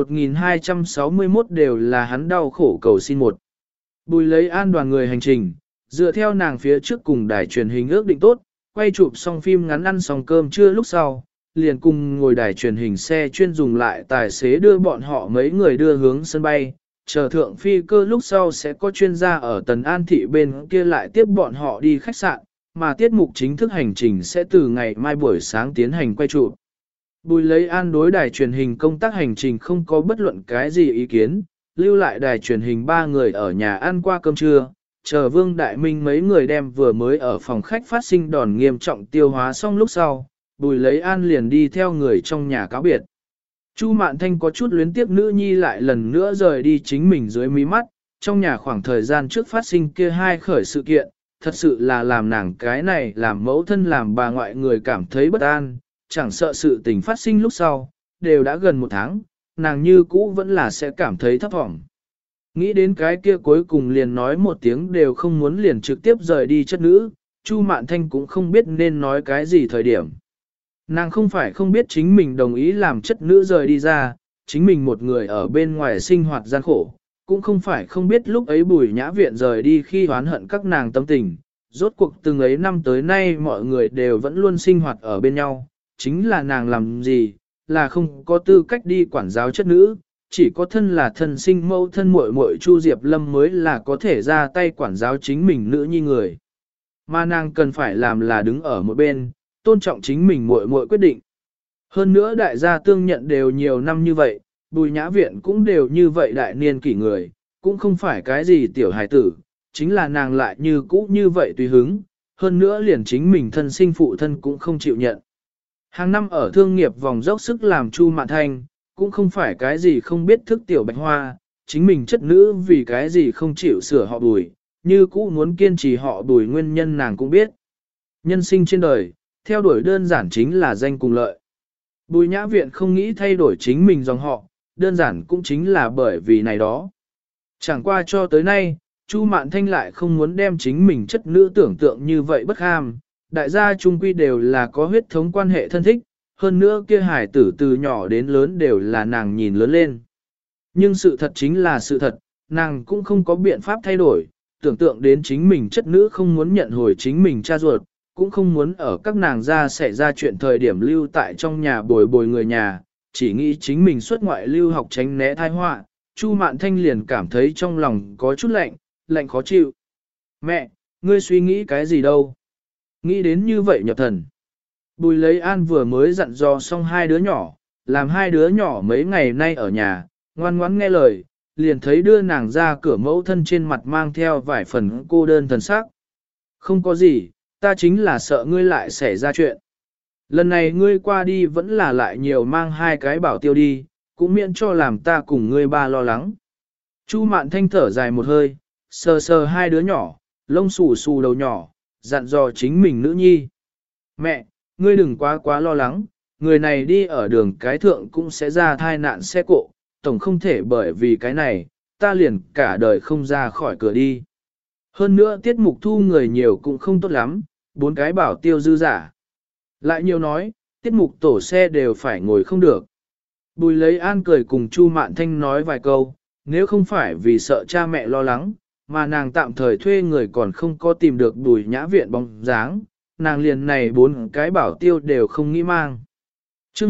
1261 đều là hắn đau khổ cầu xin một. Bùi Lấy An đoàn người hành trình, dựa theo nàng phía trước cùng đài truyền hình ước định tốt, quay chụp xong phim ngắn ăn xong cơm trưa lúc sau, liền cùng ngồi đài truyền hình xe chuyên dùng lại tài xế đưa bọn họ mấy người đưa hướng sân bay, chờ thượng phi cơ lúc sau sẽ có chuyên gia ở Tần An Thị bên kia lại tiếp bọn họ đi khách sạn, mà tiết mục chính thức hành trình sẽ từ ngày mai buổi sáng tiến hành quay chụp. Bùi Lấy An đối đài truyền hình công tác hành trình không có bất luận cái gì ý kiến, lưu lại đài truyền hình ba người ở nhà ăn qua cơm trưa, chờ Vương Đại Minh mấy người đem vừa mới ở phòng khách phát sinh đòn nghiêm trọng tiêu hóa xong lúc sau, Bùi Lấy An liền đi theo người trong nhà cáo biệt. Chu Mạn Thanh có chút luyến tiếc nữ nhi lại lần nữa rời đi chính mình dưới mí mắt, trong nhà khoảng thời gian trước phát sinh kia hai khởi sự kiện, thật sự là làm nàng cái này làm mẫu thân làm bà ngoại người cảm thấy bất an, chẳng sợ sự tình phát sinh lúc sau, đều đã gần một tháng, nàng như cũ vẫn là sẽ cảm thấy thấp vọng. Nghĩ đến cái kia cuối cùng liền nói một tiếng đều không muốn liền trực tiếp rời đi chất nữ, Chu Mạn Thanh cũng không biết nên nói cái gì thời điểm. Nàng không phải không biết chính mình đồng ý làm chất nữ rời đi ra, chính mình một người ở bên ngoài sinh hoạt gian khổ, cũng không phải không biết lúc ấy Bùi Nhã Viện rời đi khi oán hận các nàng tâm tình, rốt cuộc từng ấy năm tới nay mọi người đều vẫn luôn sinh hoạt ở bên nhau, chính là nàng làm gì, là không có tư cách đi quản giáo chất nữ, chỉ có thân là thân sinh mẫu thân muội muội Chu Diệp Lâm mới là có thể ra tay quản giáo chính mình nữ nhi người. Mà nàng cần phải làm là đứng ở một bên, tôn trọng chính mình muội muội quyết định. Hơn nữa đại gia tương nhận đều nhiều năm như vậy, Bùi Nhã Viện cũng đều như vậy đại niên kỷ người, cũng không phải cái gì tiểu hài tử, chính là nàng lại như cũ như vậy tùy hứng, hơn nữa liền chính mình thân sinh phụ thân cũng không chịu nhận. Hàng năm ở thương nghiệp vòng dốc sức làm Chu Mạn Thanh, cũng không phải cái gì không biết thức tiểu bạch hoa, chính mình chất nữ vì cái gì không chịu sửa họ Bùi, như cũ muốn kiên trì họ Bùi nguyên nhân nàng cũng biết. Nhân sinh trên đời, theo đuổi đơn giản chính là danh cùng lợi. Bùi Nhã Viện không nghĩ thay đổi chính mình dòng họ, đơn giản cũng chính là bởi vì này đó. Chẳng qua cho tới nay, Chu Mạn Thanh lại không muốn đem chính mình chất nữ tưởng tượng như vậy bất ham, đại gia chung quy đều là có huyết thống quan hệ thân thích, hơn nữa kia hải tử từ nhỏ đến lớn đều là nàng nhìn lớn lên. Nhưng sự thật chính là sự thật, nàng cũng không có biện pháp thay đổi, tưởng tượng đến chính mình chất nữ không muốn nhận hồi chính mình cha ruột, cũng không muốn ở các nàng ra xảy ra chuyện thời điểm lưu tại trong nhà bồi bồi người nhà, chỉ nghĩ chính mình xuất ngoại lưu học tránh né tai họa. Chu Mạn Thanh liền cảm thấy trong lòng có chút lạnh, lạnh khó chịu. Mẹ, ngươi suy nghĩ cái gì đâu? Nghĩ đến như vậy nhập thần. Bùi Lấy An vừa mới dặn dò xong hai đứa nhỏ, làm hai đứa nhỏ mấy ngày nay ở nhà, ngoan ngoãn nghe lời, liền thấy đưa nàng ra cửa mẫu thân trên mặt mang theo vài phần cô đơn thần sắc. Không có gì, ta chính là sợ ngươi lại xảy ra chuyện. Lần này ngươi qua đi vẫn là lại nhiều mang hai cái bảo tiêu đi, cũng miễn cho làm ta cùng ngươi ba lo lắng. Chu Mạn Thanh thở dài một hơi, sờ sờ hai đứa nhỏ, lông xù xù đầu nhỏ, dặn dò chính mình nữ nhi. Mẹ, ngươi đừng quá lo lắng, người này đi ở đường cái thượng cũng sẽ ra thai nạn xe cộ, tổng không thể bởi vì cái này, ta liền cả đời không ra khỏi cửa đi. Hơn nữa tiết mục thu người nhiều cũng không tốt lắm, 4 cái bảo tiêu dư giả. Lại nhiều nói, tiết mục tổ xe đều phải ngồi không được. Bùi lấy an cười cùng Chu Mạn Thanh nói vài câu, nếu không phải vì sợ cha mẹ lo lắng, mà nàng tạm thời thuê người còn không có tìm được Bùi Nhã Viện bóng dáng, nàng liền này 4 cái bảo tiêu đều không nghĩ mang. Chương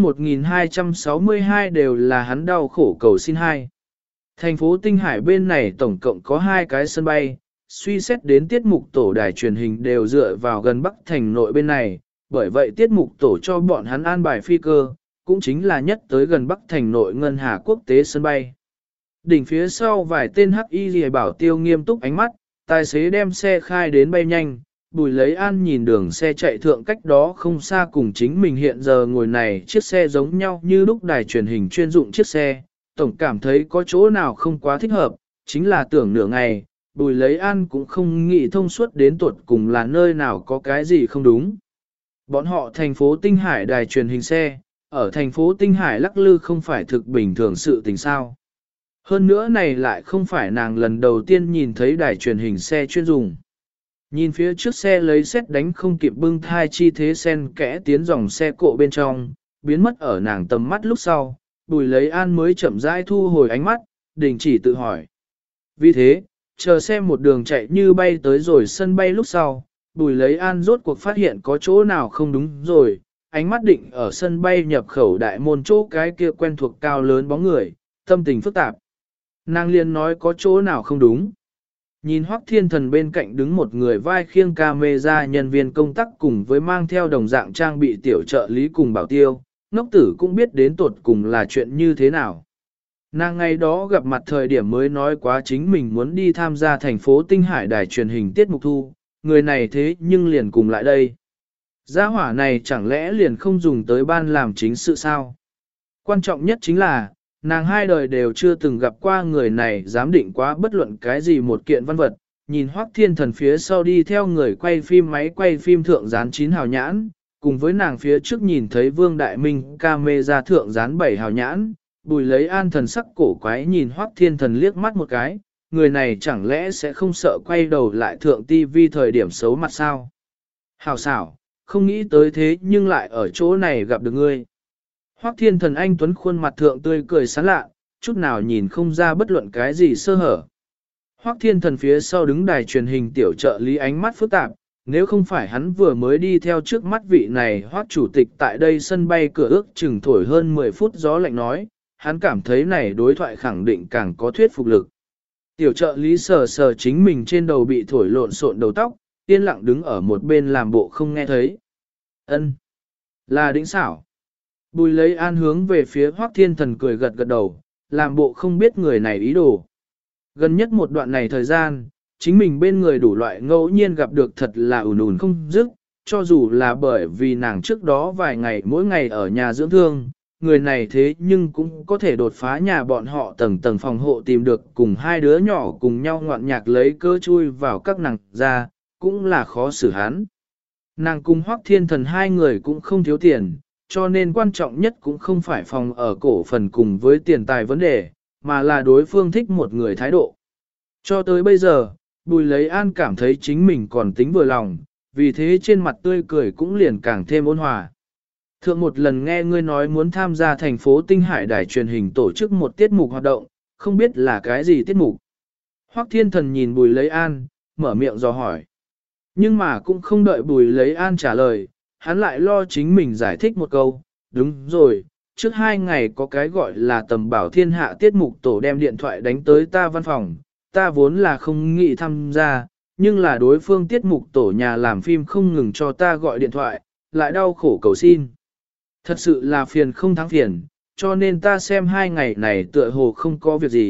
1262 đều là hắn đau khổ cầu xin hai. Thành phố Tinh Hải bên này tổng cộng có 2 cái sân bay, suy xét đến tiết mục tổ đài truyền hình đều dựa vào gần Bắc thành nội bên này, bởi vậy tiết mục tổ cho bọn hắn an bài phi cơ, cũng chính là nhất tới gần Bắc thành nội ngân hà quốc tế sân bay. Đỉnh phía sau vài tên hắc y lìa bảo tiêu nghiêm túc ánh mắt, tài xế đem xe khai đến bay nhanh, Bùi lấy an nhìn đường xe chạy thượng cách đó không xa cùng chính mình hiện giờ ngồi này chiếc xe giống nhau như lúc đài truyền hình chuyên dụng chiếc xe, tổng cảm thấy có chỗ nào không quá thích hợp, chính là tưởng nửa ngày, Bùi lấy an cũng không nghĩ thông suốt đến tuột cùng là nơi nào có cái gì không đúng. Bọn họ thành phố Tinh Hải đài truyền hình xe, ở thành phố Tinh Hải lắc lư không phải thực bình thường sự tình sao. Hơn nữa này lại không phải nàng lần đầu tiên nhìn thấy đài truyền hình xe chuyên dùng. Nhìn phía trước xe lấy xét đánh không kịp bưng thai chi thế sen kẽ tiến dòng xe cộ bên trong, biến mất ở nàng tầm mắt lúc sau, Bùi lấy an mới chậm rãi thu hồi ánh mắt, đình chỉ tự hỏi. Vì thế, chờ xe một đường chạy như bay tới rồi sân bay lúc sau, Bùi lấy an rốt cuộc phát hiện có chỗ nào không đúng rồi, ánh mắt định ở sân bay nhập khẩu đại môn chỗ cái kia quen thuộc cao lớn bóng người, tâm tình phức tạp. Nàng liền nói có chỗ nào không đúng. Nhìn Hoắc Thiên Thần bên cạnh đứng một người vai khiêng camera nhân viên công tác cùng với mang theo đồng dạng trang bị tiểu trợ lý cùng bảo tiêu, ngốc tử cũng biết đến tột cùng là chuyện như thế nào. Nàng ngày đó gặp mặt thời điểm mới nói quá chính mình muốn đi tham gia thành phố Tinh Hải đài truyền hình tiết mục thu, người này thế nhưng liền cùng lại đây. Gia hỏa này chẳng lẽ liền không dùng tới ban làm chính sự sao? Quan trọng nhất chính là, nàng hai đời đều chưa từng gặp qua người này dám định quá bất luận cái gì một kiện văn vật, nhìn Hoắc Thiên Thần phía sau đi theo người quay phim máy quay phim thượng dán 9 hào nhãn, cùng với nàng phía trước nhìn thấy Vương Đại Minh camera thượng dán 7 hào nhãn, Bùi lấy an thần sắc cổ quái nhìn Hoắc Thiên Thần liếc mắt một cái, người này chẳng lẽ sẽ không sợ quay đầu lại thượng tivi thời điểm xấu mặt sao? Hào xảo, không nghĩ tới thế nhưng lại ở chỗ này gặp được ngươi. Hoắc Thiên Thần anh tuấn khuôn mặt thượng tươi cười sán lạ, chút nào nhìn không ra bất luận cái gì sơ hở. Hoắc Thiên Thần phía sau đứng đài truyền hình tiểu trợ lý ánh mắt phức tạp, nếu không phải hắn vừa mới đi theo trước mắt vị này Hoắc chủ tịch tại đây sân bay cửa ước chừng thổi hơn 10 phút gió lạnh nói, hắn cảm thấy này đối thoại khẳng định càng có thuyết phục lực. Tiểu trợ lý sờ sờ chính mình trên đầu bị thổi lộn xộn đầu tóc, yên lặng đứng ở một bên làm bộ không nghe thấy. Ân, là đỉnh xảo. Bùi lấy an hướng về phía Hoắc Thiên Thần cười gật gật đầu, làm bộ không biết người này ý đồ. Gần nhất một đoạn này thời gian, chính mình bên người đủ loại ngẫu nhiên gặp được thật là ùn ùn không dứt, cho dù là bởi vì nàng trước đó vài ngày mỗi ngày ở nhà dưỡng thương, người này thế nhưng cũng có thể đột phá nhà bọn họ tầng tầng phòng hộ tìm được cùng hai đứa nhỏ cùng nhau ngoạn nhạc lấy cơ chui vào các nàng ra, cũng là khó xử hắn. Nàng cùng Hoắc Thiên Thần hai người cũng không thiếu tiền, cho nên quan trọng nhất cũng không phải phòng ở cổ phần cùng với tiền tài vấn đề, mà là đối phương thích một người thái độ. Cho tới bây giờ, Bùi lấy an cảm thấy chính mình còn tính vừa lòng, vì thế trên mặt tươi cười cũng liền càng thêm ôn hòa. Thượng một lần nghe ngươi nói muốn tham gia thành phố Tinh Hải đài truyền hình tổ chức một tiết mục hoạt động, không biết là cái gì tiết mục. Hoắc Thiên Thần nhìn Bùi lấy an, mở miệng dò hỏi. Nhưng mà cũng không đợi Bùi lấy an trả lời, hắn lại lo chính mình giải thích một câu, đúng rồi, trước 2 ngày có cái gọi là tầm bảo thiên hạ tiết mục tổ đem điện thoại đánh tới ta văn phòng, ta vốn là không nghĩ tham gia, nhưng là đối phương tiết mục tổ nhà làm phim không ngừng cho ta gọi điện thoại, lại đau khổ cầu xin. Thật sự là phiền không thắng phiền, cho nên ta xem 2 ngày này tựa hồ không có việc gì,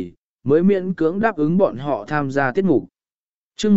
mới miễn cưỡng đáp ứng bọn họ tham gia tiết mục. Chương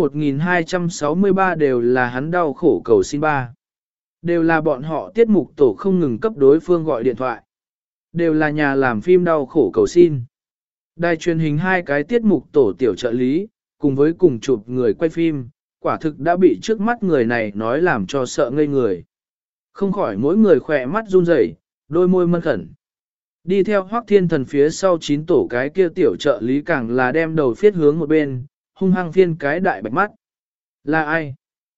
1263 đều là hắn đau khổ cầu xin ba. Đều là bọn họ tiết mục tổ không ngừng cấp đối phương gọi điện thoại. Đều là nhà làm phim đau khổ cầu xin. Đài truyền hình hai cái tiết mục tổ tiểu trợ lý, cùng với cùng chụp người quay phim, quả thực đã bị trước mắt người này nói làm cho sợ ngây người. Không khỏi mỗi người khỏe mắt run rẩy, đôi môi mân khẩn. Đi theo Hoắc Thiên Thần phía sau 9 tổ cái kia tiểu trợ lý càng là đem đầu phiết hướng một bên, hung hăng phiên cái đại bạch mắt. Là ai?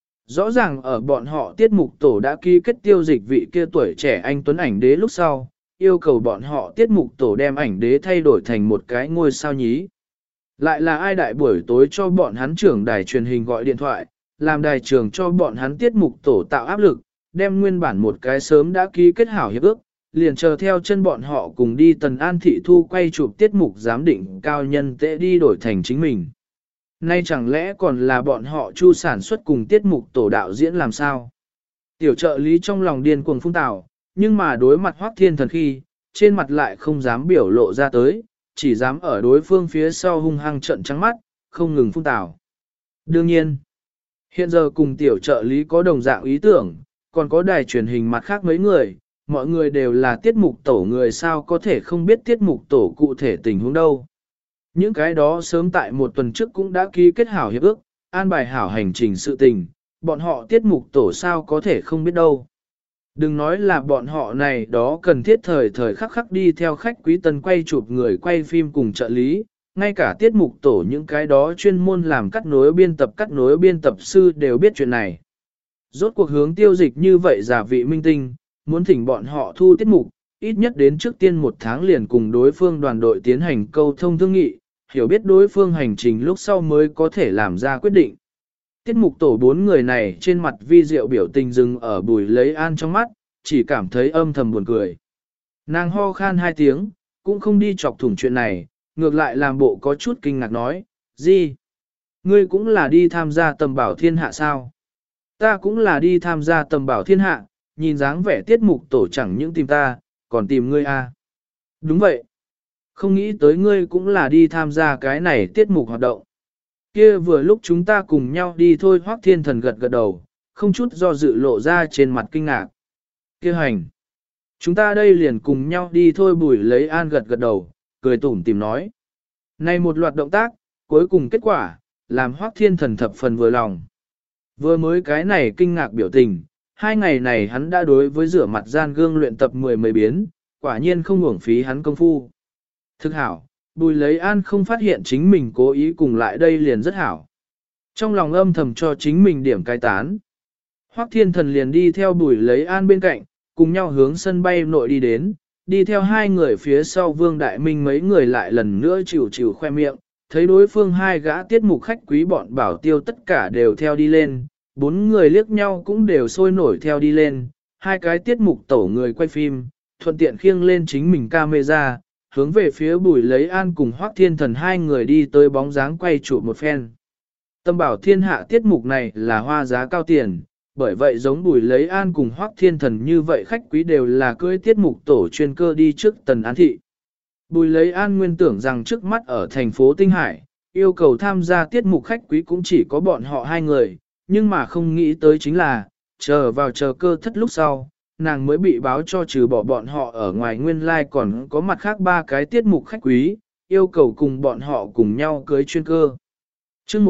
Rõ ràng ở bọn họ tiết mục tổ đã ký kết tiêu dịch vị kia tuổi trẻ anh tuấn ảnh đế lúc sau, yêu cầu bọn họ tiết mục tổ đem ảnh đế thay đổi thành một cái ngôi sao nhí. Lại là ai đại buổi tối cho bọn hắn trưởng đài truyền hình gọi điện thoại, làm đài trưởng cho bọn hắn tiết mục tổ tạo áp lực, đem nguyên bản một cái sớm đã ký kết hảo hiệp ước, liền chờ theo chân bọn họ cùng đi Tần An Thị Thu quay chụp tiết mục giám định cao nhân tệ đi đổi thành chính mình. Nay chẳng lẽ còn là bọn họ chu sản xuất cùng tiết mục tổ đạo diễn làm sao? Tiểu trợ lý trong lòng điên cuồng phung tảo, nhưng mà đối mặt Hoắc Thiên Thần khi, trên mặt lại không dám biểu lộ ra tới, chỉ dám ở đối phương phía sau hung hăng trận trắng mắt, không ngừng phung tảo. Đương nhiên, hiện giờ cùng tiểu trợ lý có đồng dạng ý tưởng, còn có đài truyền hình mặt khác mấy người, mọi người đều là tiết mục tổ người sao có thể không biết tiết mục tổ cụ thể tình huống đâu. Những cái đó sớm tại một tuần trước cũng đã ký kết hảo hiệp ước, an bài hảo hành trình sự tình, bọn họ tiết mục tổ sao có thể không biết đâu. Đừng nói là bọn họ này đó cần thiết thời khắc khắc đi theo khách quý tân quay chụp người quay phim cùng trợ lý, ngay cả tiết mục tổ những cái đó chuyên môn làm cắt nối biên tập sư đều biết chuyện này. Rốt cuộc hướng tiêu dịch như vậy giả vị minh tinh, muốn thỉnh bọn họ thu tiết mục, ít nhất đến trước tiên 1 tháng liền cùng đối phương đoàn đội tiến hành câu thông thương nghị, hiểu biết đối phương hành trình lúc sau mới có thể làm ra quyết định. Tiết mục tổ 4 người này trên mặt vi diệu biểu tình dừng ở Bùi Lấy An trong mắt, chỉ cảm thấy âm thầm buồn cười. Nàng ho khan 2 tiếng, cũng không đi chọc thủng chuyện này, ngược lại làm bộ có chút kinh ngạc nói, gì? Ngươi cũng là đi tham gia tầm bảo thiên hạ sao? Ta cũng là đi tham gia tầm bảo thiên hạ, nhìn dáng vẻ tiết mục tổ chẳng những tìm ta, còn tìm ngươi à. Đúng vậy. Không nghĩ tới ngươi cũng là đi tham gia cái này tiết mục hoạt động. Kia vừa lúc chúng ta cùng nhau đi thôi. Hoắc Thiên Thần gật gật đầu, không chút do dự lộ ra trên mặt kinh ngạc. Kia hành. Chúng ta đây liền cùng nhau đi thôi. Bùi Lấy An gật gật đầu, cười tủm tìm nói. Này một loạt động tác, cuối cùng kết quả, làm Hoắc Thiên Thần thập phần vừa lòng. Vừa mới cái này kinh ngạc biểu tình, 2 ngày này hắn đã đối với rửa mặt gian gương luyện tập 10 biến, quả nhiên không uổng phí hắn công phu. Thực hảo, Bùi Lấy An không phát hiện chính mình cố ý cùng lại đây liền rất hảo. Trong lòng âm thầm cho chính mình điểm cai tán. Hoắc Thiên Thần liền đi theo Bùi Lấy An bên cạnh, cùng nhau hướng sân bay nội đi đến, đi theo 2 người phía sau Vương Đại Minh mấy người lại lần nữa chịu khoe miệng, thấy đối phương 2 gã tiết mục khách quý bọn bảo tiêu tất cả đều theo đi lên, 4 người liếc nhau cũng đều sôi nổi theo đi lên, 2 cái tiết mục tổ người quay phim, thuận tiện khiêng lên chính mình camera, hướng về phía Bùi Lấy An cùng Hoắc Thiên Thần 2 người đi tới bóng dáng quay chụp một phen. Tâm bảo thiên hạ tiết mục này là hoa giá cao tiền, bởi vậy giống Bùi Lấy An cùng Hoắc Thiên Thần như vậy khách quý đều là cưỡi tiết mục tổ chuyên cơ đi trước Tần An Thị. Bùi Lấy An nguyên tưởng rằng trước mắt ở thành phố Tinh Hải, yêu cầu tham gia tiết mục khách quý cũng chỉ có bọn họ 2 người, nhưng mà không nghĩ tới chính là, chờ cơ thất lúc sau, nàng mới bị báo cho trừ bỏ bọn họ ở ngoài nguyên lai like còn có mặt khác 3 cái tiết mục khách quý, yêu cầu cùng bọn họ cùng nhau cưới chuyên cơ. Chương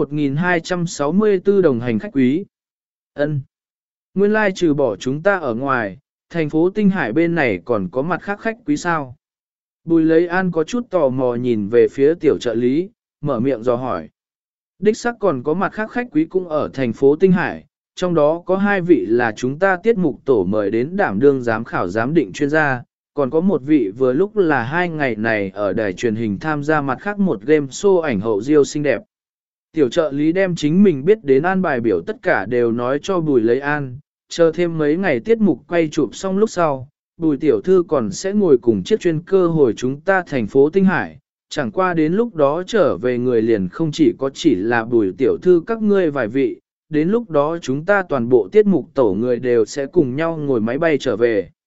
1264 đồng hành khách quý. Ân. Nguyên lai like trừ bỏ chúng ta ở ngoài, thành phố Tinh Hải bên này còn có mặt khác khách quý sao? Bùi Lấy An có chút tò mò nhìn về phía tiểu trợ lý, mở miệng dò hỏi. Đích xác còn có mặt khác khách quý cũng ở thành phố Tinh Hải, trong đó có 2 vị là chúng ta tiết mục tổ mời đến đảm đương giám khảo giám định chuyên gia, còn có một vị vừa lúc là 2 ngày này ở đài truyền hình tham gia mặt khác một game show ảnh hậu diêu xinh đẹp. Tiểu trợ lý đem chính mình biết đến an bài biểu tất cả đều nói cho Bùi Lấy An, chờ thêm mấy ngày tiết mục quay chụp xong lúc sau, Bùi tiểu thư còn sẽ ngồi cùng chiếc chuyên cơ hồi chúng ta thành phố Tinh Hải, chẳng qua đến lúc đó trở về người liền không chỉ là Bùi tiểu thư các ngươi vài vị, đến lúc đó chúng ta toàn bộ tiết mục tổ người đều sẽ cùng nhau ngồi máy bay trở về.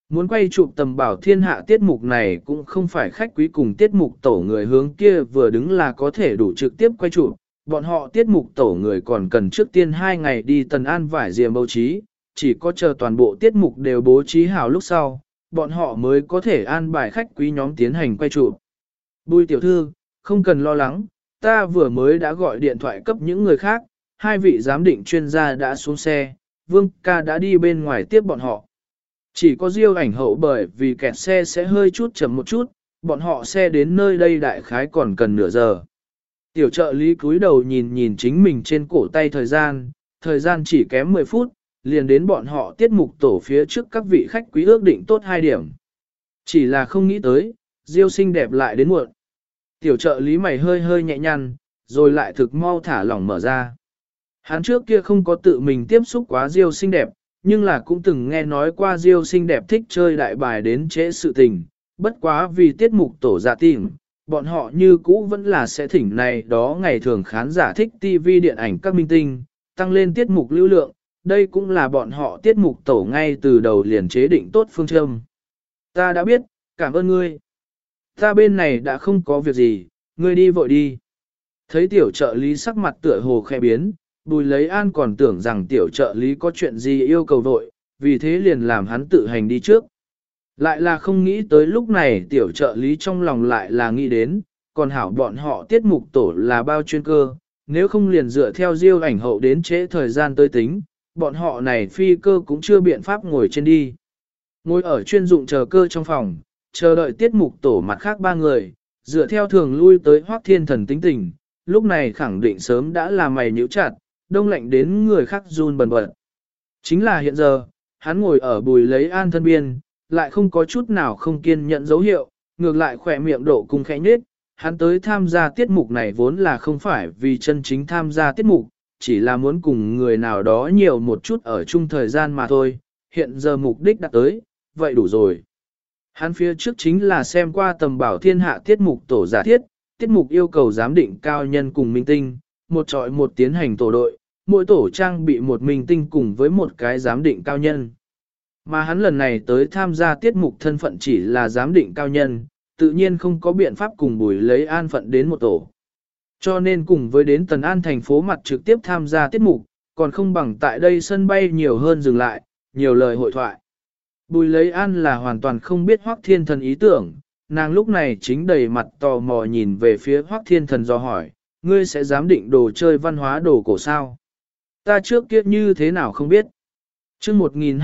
Muốn quay chụp tầm bảo thiên hạ tiết mục này cũng không phải khách quý cùng tiết mục tổ người hướng kia vừa đứng là có thể đủ trực tiếp quay chụp, bọn họ tiết mục tổ người còn cần trước tiên 2 ngày đi Tần An vải diềm bố trí, chỉ có chờ toàn bộ tiết mục đều bố trí hảo lúc sau, bọn họ mới có thể an bài khách quý nhóm tiến hành quay chụp. Bùi tiểu thư, không cần lo lắng, ta vừa mới đã gọi điện thoại cấp những người khác, 2 vị giám định chuyên gia đã xuống xe, Vương ca đã đi bên ngoài tiếp bọn họ. Chỉ có Diêu ảnh hậu bởi vì kẹt xe sẽ hơi chút chậm một chút, bọn họ xe đến nơi đây đại khái còn cần nửa giờ. Tiểu trợ lý cúi đầu nhìn nhìn chính mình trên cổ tay thời gian chỉ kém 10 phút, liền đến bọn họ tiết mục tổ phía trước các vị khách quý ước định tốt 2 điểm. Chỉ là không nghĩ tới, Diêu xinh đẹp lại đến muộn. Tiểu trợ lý mày hơi hơi nhẹ nhăn, rồi lại thực mau thả lỏng mở ra. Hắn trước kia không có tự mình tiếp xúc quá Diêu xinh đẹp, nhưng là cũng từng nghe nói qua Diêu xinh đẹp thích chơi đại bài đến trễ sự tình, bất quá vì tiết mục tổ dạ tìm, bọn họ như cũ vẫn là sẽ thỉnh này đó ngày thường khán giả thích TV điện ảnh các minh tinh, tăng lên tiết mục lưu lượng, đây cũng là bọn họ tiết mục tổ ngay từ đầu liền chế định tốt phương châm. Ta đã biết, cảm ơn ngươi. Ta bên này đã không có việc gì, ngươi đi vội đi. Thấy tiểu trợ lý sắc mặt tựa hồ khẽ biến, Bùi Lấy An còn tưởng rằng tiểu trợ lý có chuyện gì yêu cầu vội, vì thế liền làm hắn tự hành đi trước. Lại là không nghĩ tới lúc này tiểu trợ lý trong lòng lại là nghĩ đến, còn hảo bọn họ tiết mục tổ là bao chuyên cơ, nếu không liền dựa theo Diêu ảnh hậu đến trễ thời gian tới tính, bọn họ này phi cơ cũng chưa biện pháp ngồi trên đi. Ngồi ở chuyên dụng chờ cơ trong phòng, chờ đợi tiết mục tổ mặt khác 3 người, dựa theo thường lui tới Hoắc Thiên Thần tính tình, lúc này khẳng định sớm đã là mày nhíu chặt, đông lạnh đến người khác run bần bật. Chính là hiện giờ, hắn ngồi ở Bùi Lấy An thân biên, lại không có chút nào không kiên nhận dấu hiệu, ngược lại khỏe miệng độ cung khẽ nhết, hắn tới tham gia tiết mục này vốn là không phải vì chân chính tham gia tiết mục, chỉ là muốn cùng người nào đó nhiều một chút ở chung thời gian mà thôi, hiện giờ mục đích đã tới, vậy đủ rồi. Hắn phía trước chính là xem qua tầm bảo thiên hạ tiết mục tổ giả thiết, tiết mục yêu cầu giám định cao nhân cùng minh tinh, một trọi một tiến hành tổ đội, mỗi tổ trang bị một minh tinh cùng với một cái giám định cao nhân. Mà hắn lần này tới tham gia tiết mục thân phận chỉ là giám định cao nhân, tự nhiên không có biện pháp cùng Bùi Lấy An phận đến một tổ. Cho nên cùng với đến Tần An thành phố mặt trực tiếp tham gia tiết mục, còn không bằng tại đây sân bay nhiều hơn dừng lại, nhiều lời hội thoại. Bùi Lấy An là hoàn toàn không biết Hoắc Thiên Thần ý tưởng, nàng lúc này chính đầy mặt tò mò nhìn về phía Hoắc Thiên Thần do hỏi, ngươi sẽ giám định đồ chơi văn hóa đồ cổ sao? Ta trước kia như thế nào không biết? Chương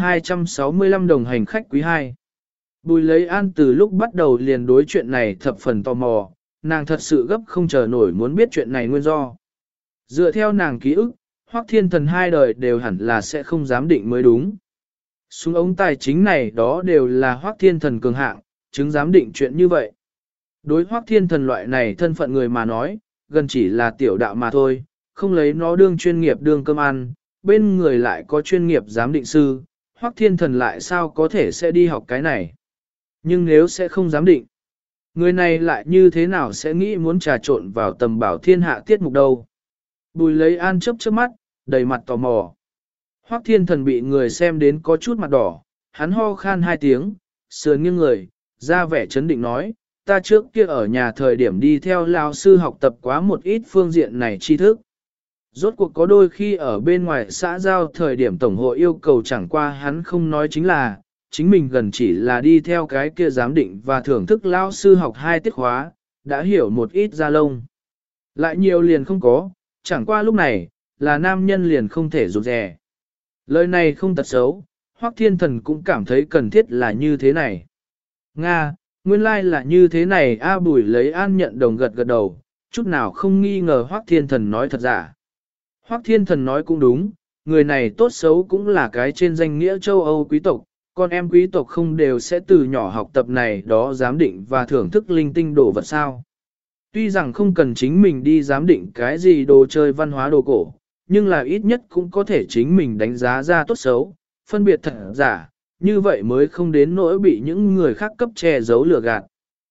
1265 đồng hành khách quý 2. Bùi Lấy An từ lúc bắt đầu liền đối chuyện này thập phần tò mò, nàng thật sự gấp không chờ nổi muốn biết chuyện này nguyên do. Dựa theo nàng ký ức, Hoắc Thiên Thần 2 đời đều hẳn là sẽ không giám định mới đúng. Súng ống tài chính này đó đều là Hoắc Thiên Thần cường hạng, chứng giám định chuyện như vậy. Đối Hoắc Thiên Thần loại này thân phận người mà nói, gần chỉ là tiểu đạo mà thôi, không lấy nó đương chuyên nghiệp đương cơm ăn, bên người lại có chuyên nghiệp giám định sư, Hoắc Thiên Thần lại sao có thể sẽ đi học cái này. Nhưng nếu sẽ không giám định, người này lại như thế nào sẽ nghĩ muốn trà trộn vào tầm bảo thiên hạ tiết mục đâu. Bùi Lấy An chớp chớp mắt, đầy mặt tò mò. Hoắc Thiên Thần bị người xem đến có chút mặt đỏ, hắn ho khan 2 tiếng, sườn nghiêng người, ra vẻ chấn định nói, ta trước kia ở nhà thời điểm đi theo lão sư học tập quá một ít phương diện này tri thức. Rốt cuộc có đôi khi ở bên ngoài xã giao thời điểm tổng hội yêu cầu chẳng qua hắn không nói chính là, chính mình gần chỉ là đi theo cái kia giám định và thưởng thức lão sư học 2 tiết khóa, đã hiểu một ít ra lông. Lại nhiều liền không có, chẳng qua lúc này, là nam nhân liền không thể rụt rè. Lời này không tật xấu, Hoắc Thiên Thần cũng cảm thấy cần thiết là như thế này. Nga, nguyên lai là như thế này A Bùi Lấy An nhận đồng gật gật đầu, chút nào không nghi ngờ Hoắc Thiên Thần nói thật giả. Hoắc Thiên Thần nói cũng đúng, người này tốt xấu cũng là cái trên danh nghĩa châu Âu quý tộc, con em quý tộc không đều sẽ từ nhỏ học tập này đó giám định và thưởng thức linh tinh đồ vật sao. Tuy rằng không cần chính mình đi giám định cái gì đồ chơi văn hóa đồ cổ, nhưng là ít nhất cũng có thể chính mình đánh giá ra tốt xấu, phân biệt thật giả, như vậy mới không đến nỗi bị những người khác cấp che giấu lừa gạt.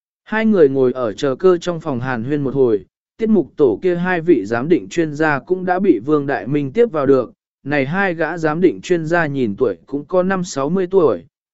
2 người ngồi ở chờ cơ trong phòng hàn huyên một hồi, tiết mục tổ kia 2 vị giám định chuyên gia cũng đã bị Vương Đại Minh tiếp vào được, này 2 gã giám định chuyên gia nhìn tuổi cũng có 5-60 tuổi,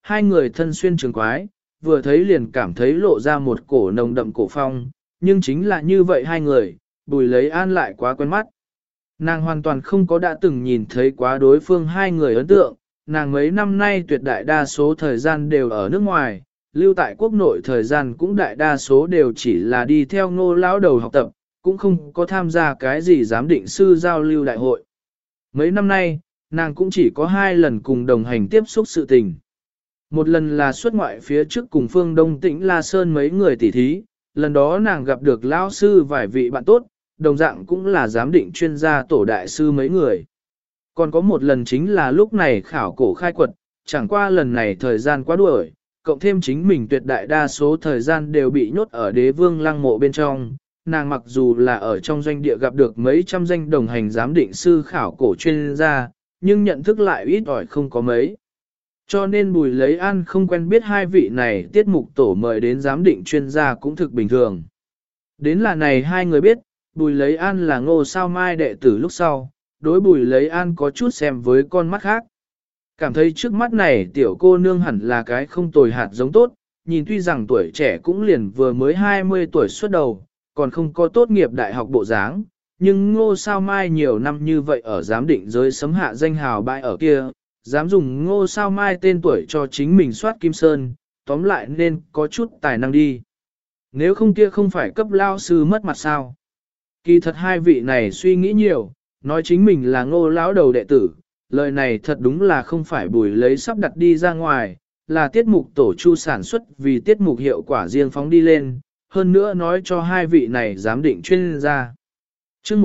hai người thân xuyên trường quái, vừa thấy liền cảm thấy lộ ra một cổ nồng đậm cổ phong, nhưng chính là như vậy hai người, Bùi Lấy An lại quá quen mắt. Nàng hoàn toàn không có đã từng nhìn thấy quá đối phương hai người ấn tượng, nàng mấy năm nay tuyệt đại đa số thời gian đều ở nước ngoài, lưu tại quốc nội thời gian cũng đại đa số đều chỉ là đi theo Ngô lão đầu học tập, cũng không có tham gia cái gì giám định sư giao lưu đại hội. Mấy năm nay, nàng cũng chỉ có 2 lần cùng đồng hành tiếp xúc sự tình. Một lần là xuất ngoại phía trước cùng Phương Đông Tĩnh La Sơn mấy người tỉ thí, lần đó nàng gặp được lão sư vài vị bạn tốt, đồng dạng cũng là giám định chuyên gia tổ đại sư mấy người. Còn có một lần chính là lúc này khảo cổ khai quật, chẳng qua lần này thời gian quá đuổi, cộng thêm chính mình tuyệt đại đa số thời gian đều bị nhốt ở đế vương lăng mộ bên trong. Nàng mặc dù là ở trong doanh địa gặp được mấy trăm danh đồng hành giám định sư khảo cổ chuyên gia, nhưng nhận thức lại ít ỏi không có mấy. Cho nên Bùi Lấy An không quen biết hai vị này tiết mục tổ mời đến giám định chuyên gia cũng thực bình thường. Đến là này hai người biết, Bùi Lấy An là Ngô Sao Mai đệ tử lúc sau, đối Bùi Lấy An có chút xem với con mắt khác. Cảm thấy trước mắt này tiểu cô nương hẳn là cái không tồi hạt giống tốt, nhìn tuy rằng tuổi trẻ cũng liền vừa mới 20 tuổi xuất đầu, còn không có tốt nghiệp đại học bộ dáng, nhưng Ngô Sao Mai nhiều năm như vậy ở giám định giới sấm hạ danh hào bại ở kia, dám dùng Ngô Sao Mai tên tuổi cho chính mình soát Kim Sơn, tóm lại nên có chút tài năng đi. Nếu không kia không phải cấp lao sư mất mặt sao. Kỳ thật hai vị này suy nghĩ nhiều, nói chính mình là Ngô lão đầu đệ tử, lời này thật đúng là không phải Bùi Lấy sắp đặt đi ra ngoài, là tiết mục tổ chu sản xuất vì tiết mục hiệu quả riêng phóng đi lên, hơn nữa nói cho hai vị này giám định chuyên gia. Chương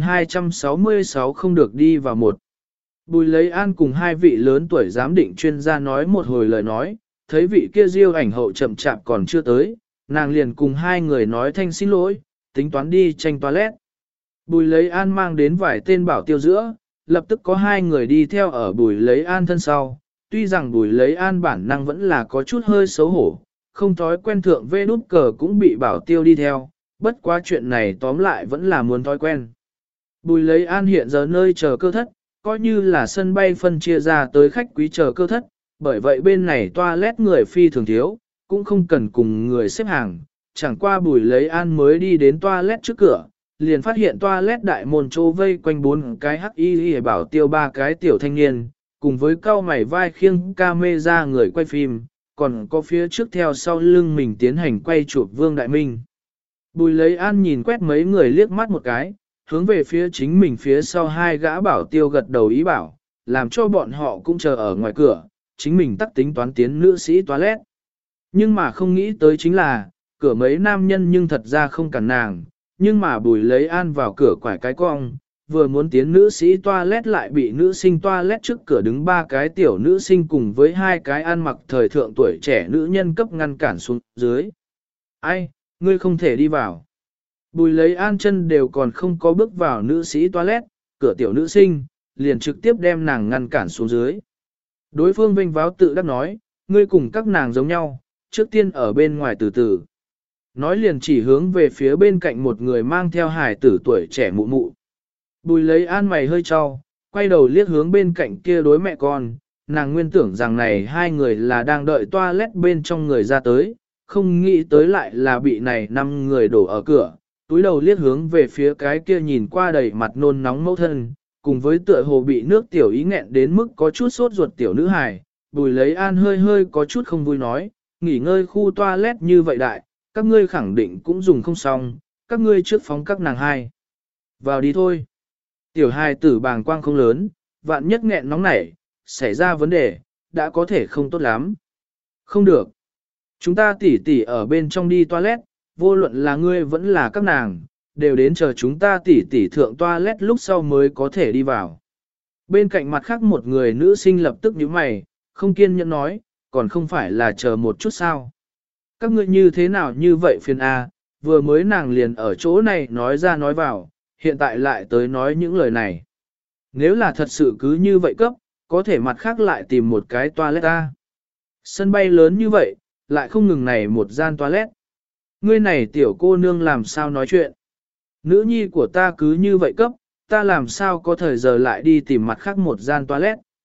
1266 không được đi vào một. Bùi Lấy An cùng hai vị lớn tuổi giám định chuyên gia nói một hồi lời nói, thấy vị kia diêu ảnh hậu chậm chạp còn chưa tới, nàng liền cùng hai người nói thanh xin lỗi, tính toán đi tranh toilet. Bùi Lấy An mang đến vài tên bảo tiêu giữa, lập tức có hai người đi theo ở Bùi Lấy An thân sau, tuy rằng Bùi Lấy An bản năng vẫn là có chút hơi xấu hổ, không thói quen thượng vê nút cờ cũng bị bảo tiêu đi theo, bất quá chuyện này tóm lại vẫn là muốn thói quen. Bùi Lấy An hiện giờ nơi chờ cơ thất, coi như là sân bay phân chia ra tới khách quý chờ cơ thất, bởi vậy bên này toilet người phi thường thiếu, cũng không cần cùng người xếp hàng, chẳng qua Bùi Lấy An mới đi đến toilet trước cửa, liền phát hiện toilet đại môn chỗ vây quanh 4 cái hắc y bảo tiêu 3 cái tiểu thanh niên, cùng với cao mày vai khiêng camera người quay phim, còn có phía trước theo sau lưng mình tiến hành quay chụp Vương Đại Minh. Bùi Lấy An nhìn quét mấy người liếc mắt một cái, hướng về phía chính mình phía sau hai gã bảo tiêu gật đầu ý bảo, làm cho bọn họ cũng chờ ở ngoài cửa, chính mình tắt tính toán tiến nữ sĩ toilet. Nhưng mà không nghĩ tới chính là, cửa mấy nam nhân nhưng thật ra không cản nàng, nhưng mà Bùi Lấy An vào cửa quải cái cong, vừa muốn tiến nữ sĩ toilet lại bị nữ sinh toilet trước cửa đứng 3 cái tiểu nữ sinh cùng với 2 cái ăn mặc thời thượng tuổi trẻ nữ nhân cấp ngăn cản xuống dưới. Ai, ngươi không thể đi vào. Bùi Lấy An chân đều còn không có bước vào nữ sĩ toilet, cửa tiểu nữ sinh, liền trực tiếp đem nàng ngăn cản xuống dưới. Đối phương vinh váo tự đắc nói, ngươi cùng các nàng giống nhau, trước tiên ở bên ngoài từ từ. Nói liền chỉ hướng về phía bên cạnh một người mang theo hài tử tuổi trẻ mụ mụ. Bùi Lấy An mày hơi cho, quay đầu liếc hướng bên cạnh kia đối mẹ con, nàng nguyên tưởng rằng này hai người là đang đợi toilet bên trong người ra tới, không nghĩ tới lại là bị này 5 người đổ ở cửa, túi đầu liếc hướng về phía cái kia nhìn qua đầy mặt nôn nóng mẫu thân, cùng với tựa hồ bị nước tiểu ý nghẹn đến mức có chút sốt ruột tiểu nữ hài, Bùi Lấy An hơi hơi có chút không vui nói, nghỉ ngơi khu toilet như vậy đại, các ngươi khẳng định cũng dùng không xong, các ngươi trước phóng các nàng hai. Vào đi thôi. Tiểu hài tử bàng quang không lớn, vạn nhất nghẹn nóng nảy, xảy ra vấn đề, đã có thể không tốt lắm. Không được. Chúng ta tỉ tỉ ở bên trong đi toilet, vô luận là ngươi vẫn là các nàng, đều đến chờ chúng ta tỉ tỉ thượng toilet lúc sau mới có thể đi vào. Bên cạnh mặt khác một người nữ sinh lập tức nhíu mày, không kiên nhẫn nói, còn không phải là chờ một chút sao. Các ngươi như thế nào như vậy phiền A, vừa mới nàng liền ở chỗ này nói ra nói vào, hiện tại lại tới nói những lời này. Nếu là thật sự cứ như vậy cấp, có thể mặt khác lại tìm một cái toilet A. Sân bay lớn như vậy, lại không ngừng này một gian toilet. Ngươi này tiểu cô nương làm sao nói chuyện. Nữ nhi của ta cứ như vậy cấp, ta làm sao có thời giờ lại đi tìm mặt khác một gian toilet.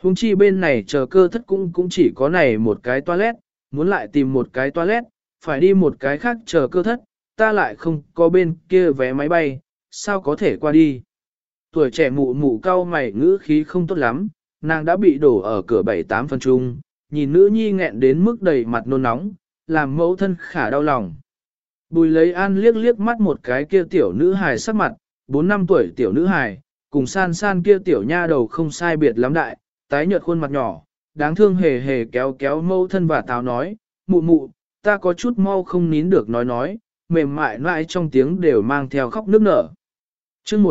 Huống chi bên này chờ cơ thất cũng chỉ có này một cái toilet, muốn lại tìm một cái toilet, phải đi một cái khác chờ cơ thất, ta lại không có bên kia vé máy bay, sao có thể qua đi. Tuổi trẻ mụ mụ cau mày ngữ khí không tốt lắm, nàng đã bị đổ ở cửa 7-8 phân chung, nhìn nữ nhi nghẹn đến mức đầy mặt nôn nóng, làm mẫu thân khả đau lòng. Bùi lấy an liếc liếc mắt một cái kia tiểu nữ hài sắc mặt, 4-5 tuổi tiểu nữ hài, cùng san san kia tiểu nha đầu không sai biệt lắm đại, tái nhợt khuôn mặt nhỏ, đáng thương hề hề kéo kéo mẫu thân và táo nói, mụ mụ, ta có chút mau không nín được nói, mềm mại lại trong tiếng đều mang theo khóc nức nở. chương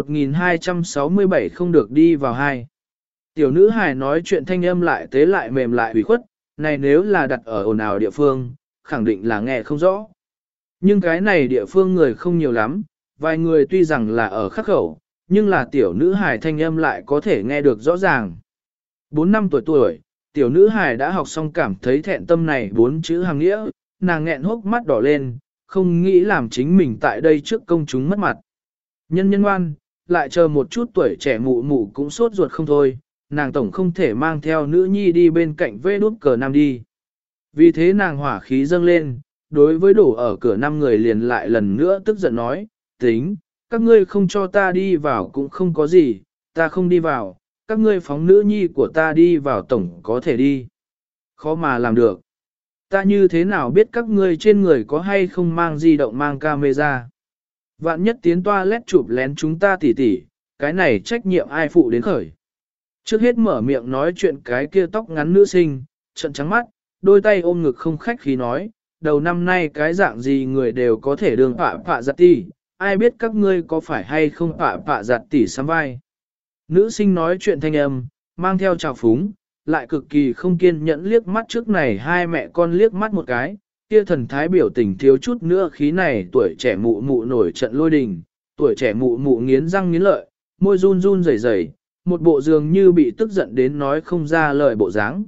1267 không được đi vào hai. Tiểu nữ hài nói chuyện thanh âm lại tế lại mềm lại ủy khuất, này nếu là đặt ở ồn ào địa phương, khẳng định là nghe không rõ. Nhưng cái này địa phương người không nhiều lắm, vài người tuy rằng là ở khắc khẩu, nhưng là tiểu nữ hài thanh âm lại có thể nghe được rõ ràng. 4 năm tuổi, tiểu nữ hài đã học xong cảm thấy thẹn tâm này 4 chữ hàng nghĩa, nàng nghẹn hốc mắt đỏ lên, không nghĩ làm chính mình tại đây trước công chúng mất mặt. Nhân ngoan, lại chờ một chút tuổi trẻ mụ mụ cũng sốt ruột không thôi, nàng tổng không thể mang theo nữ nhi đi bên cạnh vê đút cờ nam đi. Vì thế nàng hỏa khí dâng lên, đối với đổ ở cửa 5 người liền lại lần nữa tức giận nói, tính, các ngươi không cho ta đi vào cũng không có gì, ta không đi vào, các ngươi phóng nữ nhi của ta đi vào tổng có thể đi. Khó mà làm được. Ta như thế nào biết các ngươi trên người có hay không mang di động mang camera. Vạn nhất tiến toilet chụp lén chúng ta tỉ, cái này trách nhiệm ai phụ đến khởi. Trước hết mở miệng nói chuyện cái kia tóc ngắn nữ sinh, trận trắng mắt, đôi tay ôm ngực không khách khí nói, đầu năm nay cái dạng gì người đều có thể đường phạ giặt tỉ, ai biết các ngươi có phải hay không phạ giặt tỉ sắm vai. Nữ sinh nói chuyện thanh âm, mang theo trào phúng, lại cực kỳ không kiên nhẫn liếc mắt trước này hai mẹ con liếc mắt một cái, kia thần thái biểu tình thiếu chút nữa khí này tuổi trẻ mụ mụ nổi trận lôi đình, tuổi trẻ mụ mụ nghiến răng nghiến lợi, môi run run rẩy rẩy, một bộ dường như bị tức giận đến nói không ra lời bộ dáng.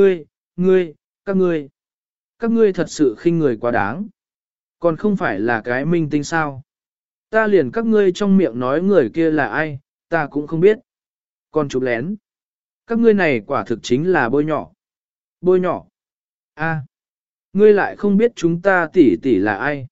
Các ngươi thật sự khinh người quá đáng. Còn không phải là cái minh tinh sao. Ta liền các ngươi trong miệng nói người kia là ai, ta cũng không biết. Còn chụp lén. Các ngươi này quả thực chính là bôi nhỏ. Bôi nhỏ. A, ngươi lại không biết chúng ta tỷ là ai.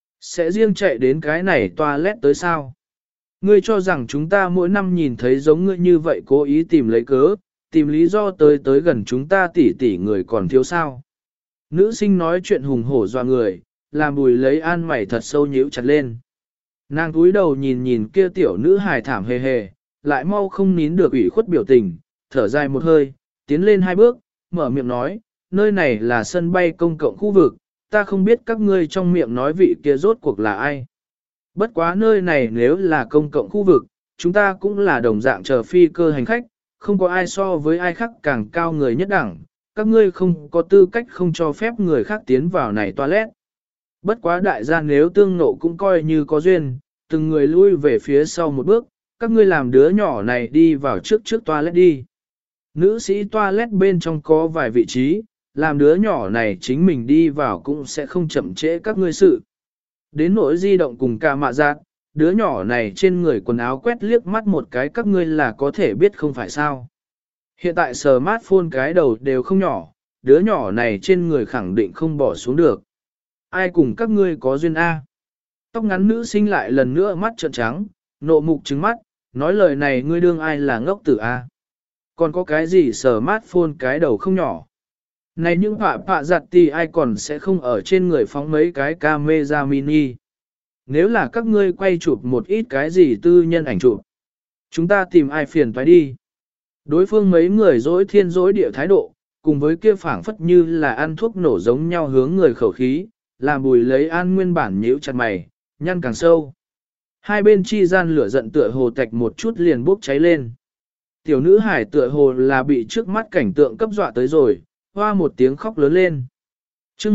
Sẽ riêng chạy đến cái này toilet tới sao. Ngươi cho rằng chúng ta mỗi năm nhìn thấy giống ngươi như vậy cố ý tìm lấy cớ, tìm lý do tới gần chúng ta tỷ người còn thiếu sao. Nữ sinh nói chuyện hùng hổ dọa người, làm Bùi lấy an mày thật sâu nhíu chặt lên. Nàng cúi đầu nhìn kia tiểu nữ hài thảm hề hề, lại mau không nín được ủy khuất biểu tình, thở dài một hơi, tiến lên 2 bước, mở miệng nói, nơi này là sân bay công cộng khu vực, ta không biết các ngươi trong miệng nói vị kia rốt cuộc là ai. Bất quá nơi này nếu là công cộng khu vực, chúng ta cũng là đồng dạng chờ phi cơ hành khách, không có ai so với ai khác càng cao người nhất đẳng, các ngươi không có tư cách không cho phép người khác tiến vào này toilet. Bất quá đại gia nếu tương nộ cũng coi như có duyên, từng người lui về phía sau một bước, các ngươi làm đứa nhỏ này đi vào trước toilet đi. Nữ sĩ toilet bên trong có vài vị trí, làm đứa nhỏ này chính mình đi vào cũng sẽ không chậm trễ các ngươi sự. Đến nỗi di động cùng cả mạ giác, đứa nhỏ này trên người quần áo quét liếc mắt một cái các ngươi là có thể biết không phải sao. Hiện tại smartphone cái đầu đều không nhỏ, đứa nhỏ này trên người khẳng định không bỏ xuống được. Ai cùng các ngươi có duyên A? Tóc ngắn nữ sinh lại lần nữa mắt trợn trắng, nộ mục trứng mắt, nói lời này ngươi đương ai là ngốc tử A? Còn có cái gì smartphone cái đầu không nhỏ? Này những phạ giặt thì ai còn sẽ không ở trên người phóng mấy cái camera mini. Nếu là các ngươi quay chụp một ít cái gì tư nhân ảnh chụp, chúng ta tìm ai phiền phải đi. Đối phương mấy người dối thiên dối địa thái độ, cùng với kia phảng phất như là ăn thuốc nổ giống nhau hướng người khẩu khí, làm Bùi lấy an nguyên bản nhíu chặt mày, nhăn càng sâu. Hai bên chi gian lửa giận tựa hồ tạch một chút liền bốc cháy lên. Tiểu nữ hải tựa hồ là bị trước mắt cảnh tượng cấp dọa tới rồi, hoa một tiếng khóc lớn lên. chương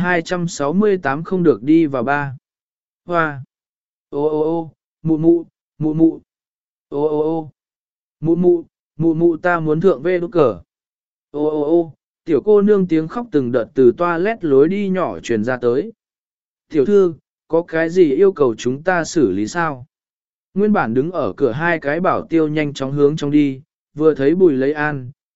1268 không được đi vào ba. Hoa. Ô ô ô, mụ mụ, mụ mụ. Ô ô ô, mụ mụ, mụ mụ ta muốn thượng về đốt cờ. Ô ô ô, tiểu cô nương tiếng khóc từng đợt từ toilet lối đi nhỏ truyền ra tới. Tiểu thư, có cái gì yêu cầu chúng ta xử lý sao? Nguyên bản đứng ở cửa hai cái bảo tiêu nhanh chóng hướng trong đi, vừa thấy Bùi lấy an,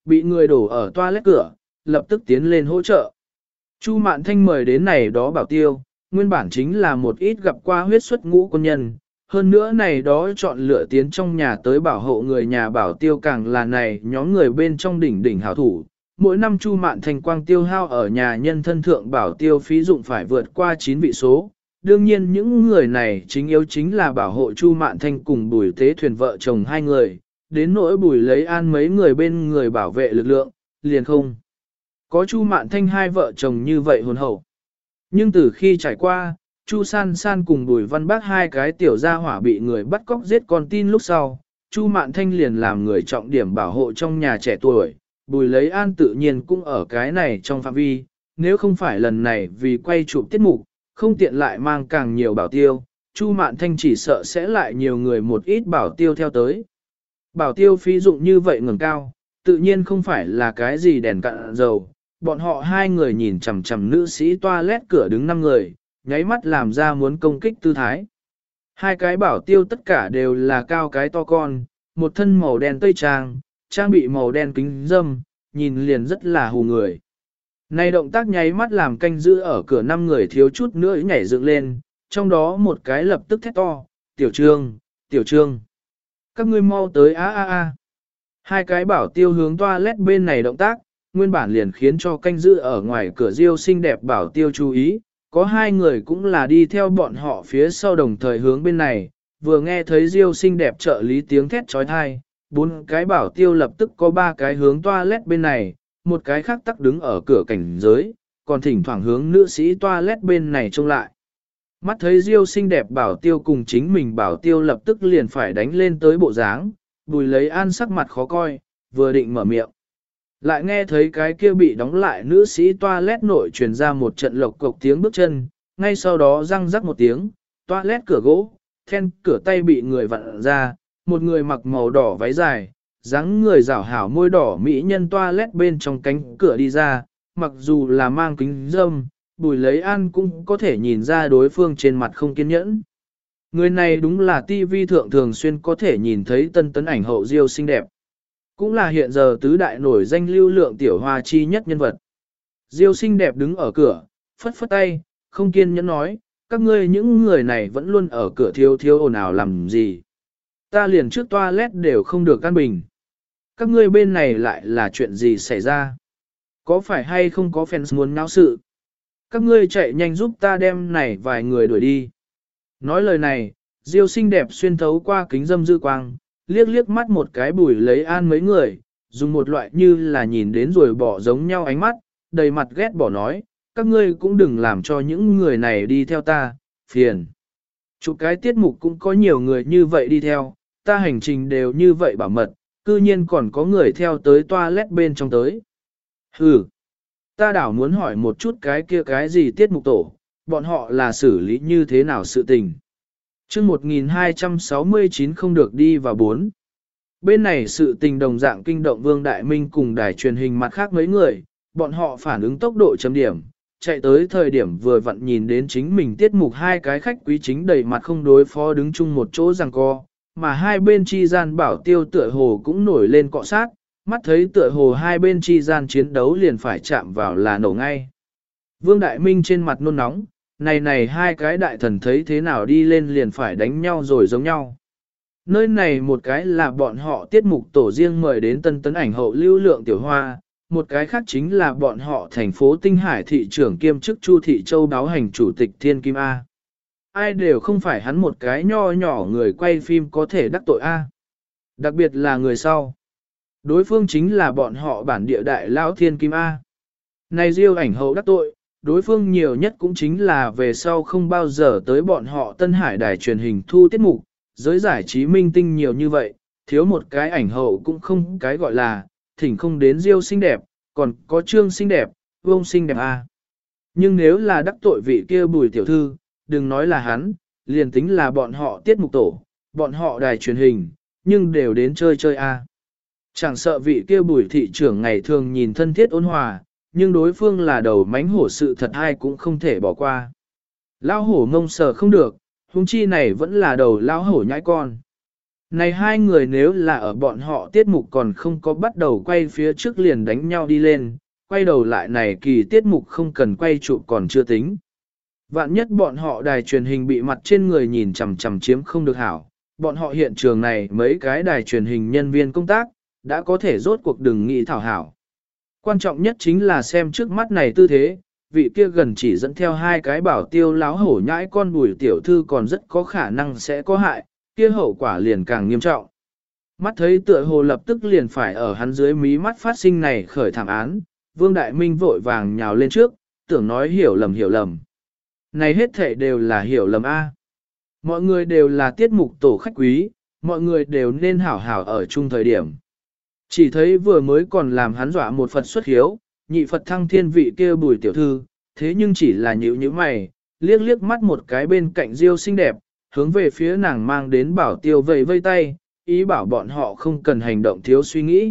bị người đổ ở toilet cửa, lập tức tiến lên hỗ trợ. Chu Mạn Thanh mời đến này đó bảo tiêu, nguyên bản chính là một ít gặp qua huyết xuất ngũ quân nhân. Hơn nữa này đó chọn lựa tiến trong nhà tới bảo hộ người nhà bảo tiêu càng là này nhóm người bên trong đỉnh đỉnh hảo thủ. Mỗi năm Chu Mạn Thanh quang tiêu hao ở nhà nhân thân thượng bảo tiêu phí dụng phải vượt qua 9 vị số. Đương nhiên những người này chính yếu chính là bảo hộ Chu Mạn Thanh cùng Bùi Tế Thuyền vợ chồng hai người, đến nỗi Bùi lấy an mấy người bên người bảo vệ lực lượng, liền không. Có Chu Mạn Thanh hai vợ chồng như vậy hồn hậu. Nhưng từ khi trải qua, Chu San San cùng Bùi Văn Bác hai cái tiểu gia hỏa bị người bắt cóc giết con tin lúc sau, Chu Mạn Thanh liền làm người trọng điểm bảo hộ trong nhà trẻ tuổi, Bùi lấy an tự nhiên cũng ở cái này trong phạm vi, nếu không phải lần này vì quay chụp tiết mục, không tiện lại mang càng nhiều bảo tiêu, Chu Mạn Thanh chỉ sợ sẽ lại nhiều người một ít bảo tiêu theo tới. Bảo tiêu phí dụng như vậy ngừng cao, tự nhiên không phải là cái gì đèn cạn dầu, bọn họ hai người nhìn chằm chằm nữ sĩ toilet cửa đứng 5 người, nháy mắt làm ra muốn công kích tư thái. Hai cái bảo tiêu tất cả đều là cao cái to con, một thân màu đen tây trang, trang bị màu đen kính dâm, nhìn liền rất là hù người. Này động tác nháy mắt làm canh giữ ở cửa 5 người thiếu chút nữa nhảy dựng lên, trong đó một cái lập tức thét to, tiểu trương, các ngươi mau tới a. Hai cái bảo tiêu hướng toilet bên này động tác, nguyên bản liền khiến cho canh giữ ở ngoài cửa Diêu xinh đẹp bảo tiêu chú ý, có hai người cũng là đi theo bọn họ phía sau đồng thời hướng bên này, vừa nghe thấy Diêu xinh đẹp trợ lý tiếng thét trói thai, 4 cái bảo tiêu lập tức có 3 cái hướng toilet bên này, một cái khác tắc đứng ở cửa cảnh giới, còn thỉnh thoảng hướng nữ sĩ toilet bên này trông lại. Mắt thấy Diêu xinh đẹp bảo tiêu cùng chính mình bảo tiêu lập tức liền phải đánh lên tới bộ dáng, Bùi lấy an sắc mặt khó coi, vừa định mở miệng. Lại nghe thấy cái kia bị đóng lại nữ sĩ toilet nội truyền ra một trận lộc cộc tiếng bước chân, ngay sau đó răng rắc một tiếng, toilet cửa gỗ, then cửa tay bị người vặn ra, một người mặc màu đỏ váy dài, dáng người rảo hảo môi đỏ mỹ nhân toilet bên trong cánh cửa đi ra, mặc dù là mang kính dâm, Bùi lấy an cũng có thể nhìn ra đối phương trên mặt không kiên nhẫn. Người này đúng là TV thượng thường xuyên có thể nhìn thấy tân tấn ảnh hậu Diêu xinh đẹp. Cũng là hiện giờ tứ đại nổi danh lưu lượng tiểu hoa chi nhất nhân vật. Diêu xinh đẹp đứng ở cửa, phất phất tay, không kiên nhẫn nói, các ngươi những người này vẫn luôn ở cửa thiếu ồn ào làm gì. Ta liền trước toilet đều không được căn bình. Các ngươi bên này lại là chuyện gì xảy ra? Có phải hay không có fans muốn náo sự? Các ngươi chạy nhanh giúp ta đem này vài người đuổi đi. Nói lời này, Diêu xinh đẹp xuyên thấu qua kính dâm dư quang, liếc liếc mắt một cái Bùi lấy an mấy người, dùng một loại như là nhìn đến rồi bỏ giống nhau ánh mắt, đầy mặt ghét bỏ nói, các ngươi cũng đừng làm cho những người này đi theo ta, phiền. Chụp cái tiết mục cũng có nhiều người như vậy đi theo, ta hành trình đều như vậy bảo mật, cư nhiên còn có người theo tới toilet bên trong tới. Ta đảo muốn hỏi một chút cái kia cái gì tiết mục tổ, bọn họ là xử lý như thế nào sự tình. Chương 1269 không được đi vào 4. Bên này sự tình đồng dạng kinh động Vương Đại Minh cùng đài truyền hình mặt khác mấy người, bọn họ phản ứng tốc độ chấm điểm, chạy tới thời điểm vừa vặn nhìn đến chính mình tiết mục hai cái khách quý chính đầy mặt không đối phó đứng chung một chỗ giằng co, mà hai bên chi gian bảo tiêu tựa hồ cũng nổi lên cọ sát, mắt thấy tựa hồ hai bên chi gian chiến đấu liền phải chạm vào là nổ ngay. Vương Đại Minh trên mặt nôn nóng, này hai cái đại thần thấy thế nào đi lên liền phải đánh nhau rồi giống nhau. Nơi này một cái là bọn họ tiết mục tổ riêng mời đến tân tấn ảnh hậu lưu lượng tiểu hoa, một cái khác chính là bọn họ thành phố Tinh Hải thị trưởng kiêm chức Chu Thị Châu báo hành chủ tịch Thiên Kim A. Ai đều không phải hắn một cái nho nhỏ người quay phim có thể đắc tội A. Đặc biệt là người sau. Đối phương chính là bọn họ bản địa đại lão Thiên Kim A. Này Diêu ảnh hậu đắc tội, đối phương nhiều nhất cũng chính là về sau không bao giờ tới bọn họ Tân Hải đài truyền hình thu tiết mục, giới giải trí minh tinh nhiều như vậy, thiếu một cái ảnh hậu cũng không cái gọi là, thỉnh không đến Diêu xinh đẹp, còn có Trương xinh đẹp, Vông xinh đẹp à. Nhưng nếu là đắc tội vị kia Bùi tiểu thư, đừng nói là hắn, liền tính là bọn họ tiết mục tổ, bọn họ đài truyền hình, nhưng đều đến chơi à. Chẳng sợ vị kia Bùi thị trưởng ngày thường nhìn thân thiết ôn hòa, nhưng đối phương là đầu mánh hổ sự thật ai cũng không thể bỏ qua. Lão hổ ngông sờ không được, huống chi này vẫn là đầu lão hổ nhãi con. Này hai người nếu là ở bọn họ tiết mục còn không có bắt đầu quay phía trước liền đánh nhau đi lên, quay đầu lại này kỳ tiết mục không cần quay trụ còn chưa tính. Vạn nhất bọn họ đài truyền hình bị mặt trên người nhìn chằm chằm chiếm không được hảo, bọn họ hiện trường này mấy cái đài truyền hình nhân viên công tác, đã có thể rốt cuộc đừng nghĩ thảo hảo. Quan trọng nhất chính là xem trước mắt này tư thế, vị kia gần chỉ dẫn theo hai cái bảo tiêu láo hổ nhãi con Bùi tiểu thư còn rất có khả năng sẽ có hại, kia hậu quả liền càng nghiêm trọng. Mắt thấy tựa hồ lập tức liền phải ở hắn dưới mí mắt phát sinh này khởi thảm án, Vương Đại Minh vội vàng nhào lên trước, tưởng nói hiểu lầm. Này hết thảy đều là hiểu lầm A. Mọi người đều là tiết mục tổ khách quý, mọi người đều nên hảo hảo ở chung thời điểm. Chỉ thấy vừa mới còn làm hắn dọa một Phật xuất hiếu, nhị Phật thăng thiên vị kia Bùi tiểu thư, thế nhưng chỉ là nhíu mày, liếc mắt một cái bên cạnh Diêu xinh đẹp, hướng về phía nàng mang đến bảo tiêu vây tay, ý bảo bọn họ không cần hành động thiếu suy nghĩ.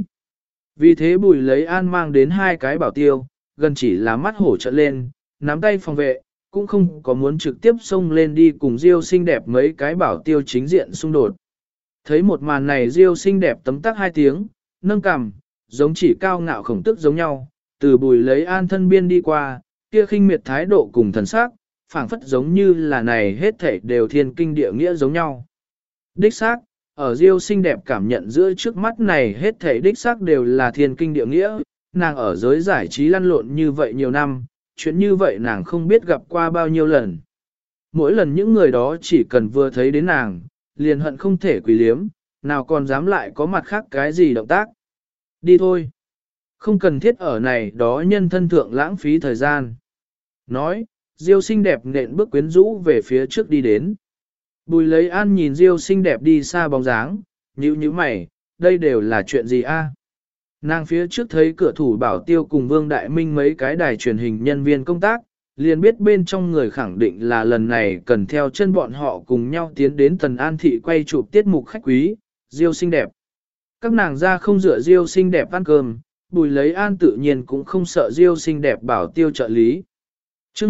Vì thế Bùi lấy An mang đến hai cái bảo tiêu, gần chỉ là mắt hổ trợn lên, nắm tay phòng vệ, cũng không có muốn trực tiếp xông lên đi cùng Diêu xinh đẹp mấy cái bảo tiêu chính diện xung đột. Thấy một màn này Diêu xinh đẹp tấm tắc hai tiếng, nâng cằm, giống chỉ cao ngạo khổng tức giống nhau, từ Bùi lấy An thân biên đi qua, kia khinh miệt thái độ cùng thần sắc, phảng phất giống như là này hết thảy đều thiên kinh địa nghĩa giống nhau. Đích xác, ở Diêu xinh đẹp cảm nhận giữa trước mắt này hết thảy đích xác đều là thiên kinh địa nghĩa, nàng ở giới giải trí lăn lộn như vậy nhiều năm, chuyện như vậy nàng không biết gặp qua bao nhiêu lần. Mỗi lần những người đó chỉ cần vừa thấy đến nàng, liền hận không thể quỳ liếm, nào còn dám lại có mặt khác cái gì động tác. Đi thôi. Không cần thiết ở này đó nhân thân thượng lãng phí thời gian. Nói, Diêu xinh đẹp nện bước quyến rũ về phía trước đi đến. Bùi lấy An nhìn Diêu xinh đẹp đi xa bóng dáng, nhíu mày, đây đều là chuyện gì a? Nàng phía trước thấy cửa thủ bảo tiêu cùng Vương Đại Minh mấy cái đài truyền hình nhân viên công tác, liền biết bên trong người khẳng định là lần này cần theo chân bọn họ cùng nhau tiến đến Tần An Thị quay chụp tiết mục khách quý, Diêu xinh đẹp. Các nàng ra không dựa Diêu xinh đẹp ăn cơm, Bùi lấy An tự nhiên cũng không sợ Diêu xinh đẹp bảo tiêu trợ lý. Trước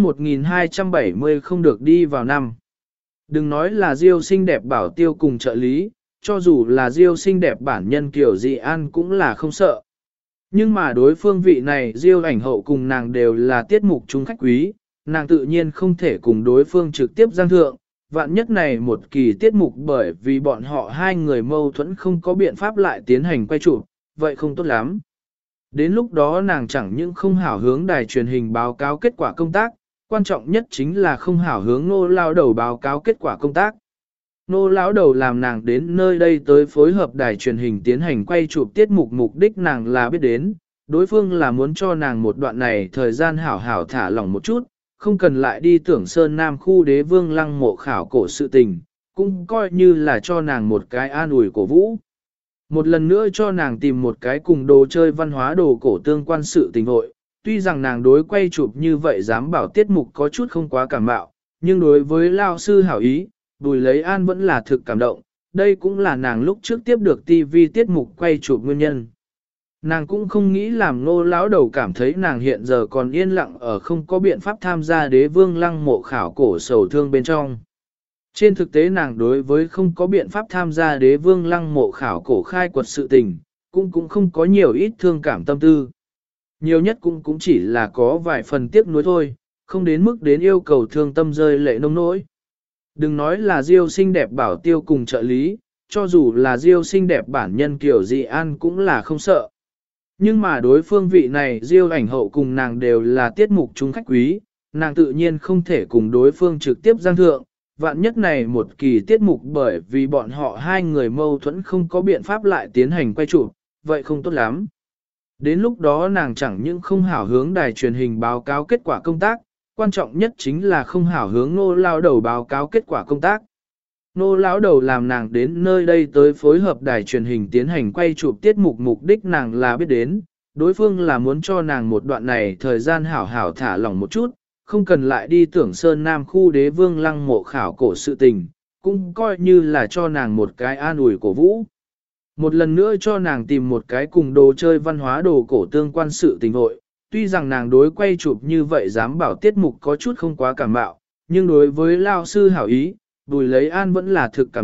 1270 không được đi vào năm. Đừng nói là Diêu xinh đẹp bảo tiêu cùng trợ lý, cho dù là Diêu xinh đẹp bản nhân kiểu dị an cũng là không sợ. Nhưng mà đối phương vị này Diêu ảnh hậu cùng nàng đều là tiết mục chung khách quý, nàng tự nhiên không thể cùng đối phương trực tiếp giang thượng, vạn nhất này một kỳ tiết mục bởi vì bọn họ hai người mâu thuẫn không có biện pháp lại tiến hành quay chụp, vậy không tốt lắm. Đến lúc đó nàng chẳng những không hảo hướng đài truyền hình báo cáo kết quả công tác, quan trọng nhất chính là không hảo hướng Nô lão đầu báo cáo kết quả công tác. Nô lão đầu làm nàng đến nơi đây tới phối hợp đài truyền hình tiến hành quay chụp tiết mục, mục đích nàng là biết đến, đối phương là muốn cho nàng một đoạn này thời gian hảo hảo thả lỏng một chút, không cần lại đi tưởng Sơn Nam khu đế vương lăng mộ khảo cổ sự tình, cũng coi như là cho nàng một cái an ủi cổ vũ. Một lần nữa cho nàng tìm một cái cùng đồ chơi văn hóa đồ cổ tương quan sự tình hội, tuy rằng nàng đối quay chụp như vậy dám bảo tiết mục có chút không quá cảm mạo, nhưng đối với lao sư hảo ý, Bùi lấy An vẫn là thực cảm động, đây cũng là nàng lúc trước tiếp được TV tiết mục quay chụp nguyên nhân. Nàng cũng không nghĩ làm Nô lão đầu cảm thấy nàng hiện giờ còn yên lặng ở không có biện pháp tham gia đế vương lăng mộ khảo cổ sầu thương bên trong. Trên thực tế nàng đối với không có biện pháp tham gia đế vương lăng mộ khảo cổ khai quật sự tình, cũng không có nhiều ít thương cảm tâm tư. Nhiều nhất cũng chỉ là có vài phần tiếc nuối thôi, không đến mức đến yêu cầu thương tâm rơi lệ nông nỗi. Đừng nói là Diêu xinh đẹp bảo tiêu cùng trợ lý, cho dù là Diêu xinh đẹp bản nhân kiểu dị an cũng là không sợ. Nhưng mà đối phương vị này Diêu ảnh hậu cùng nàng đều là tiết mục chung khách quý, nàng tự nhiên không thể cùng đối phương trực tiếp giang thượng, vạn nhất này một kỳ tiết mục bởi vì bọn họ hai người mâu thuẫn không có biện pháp lại tiến hành quay chụp, vậy không tốt lắm. Đến lúc đó nàng chẳng những không hảo hướng đài truyền hình báo cáo kết quả công tác, quan trọng nhất chính là không hảo hướng Nô lão đầu báo cáo kết quả công tác. Nô lão đầu làm nàng đến nơi đây tới phối hợp đài truyền hình tiến hành quay chụp tiết mục, mục đích nàng là biết đến, đối phương là muốn cho nàng một đoạn này thời gian hảo hảo thả lỏng một chút, không cần lại đi tưởng Sơn Nam khu đế vương lăng mộ khảo cổ sự tình, cũng coi như là cho nàng một cái an ủi cổ vũ. Một lần nữa cho nàng tìm một cái cùng đồ chơi văn hóa đồ cổ tương quan sự tình hội, tuy rằng nàng đối quay chụp như vậy dám bảo tiết mục có chút không quá cảm mạo, nhưng đối với lao sư hảo ý, Bùi lấy An vẫn là thực cảm động,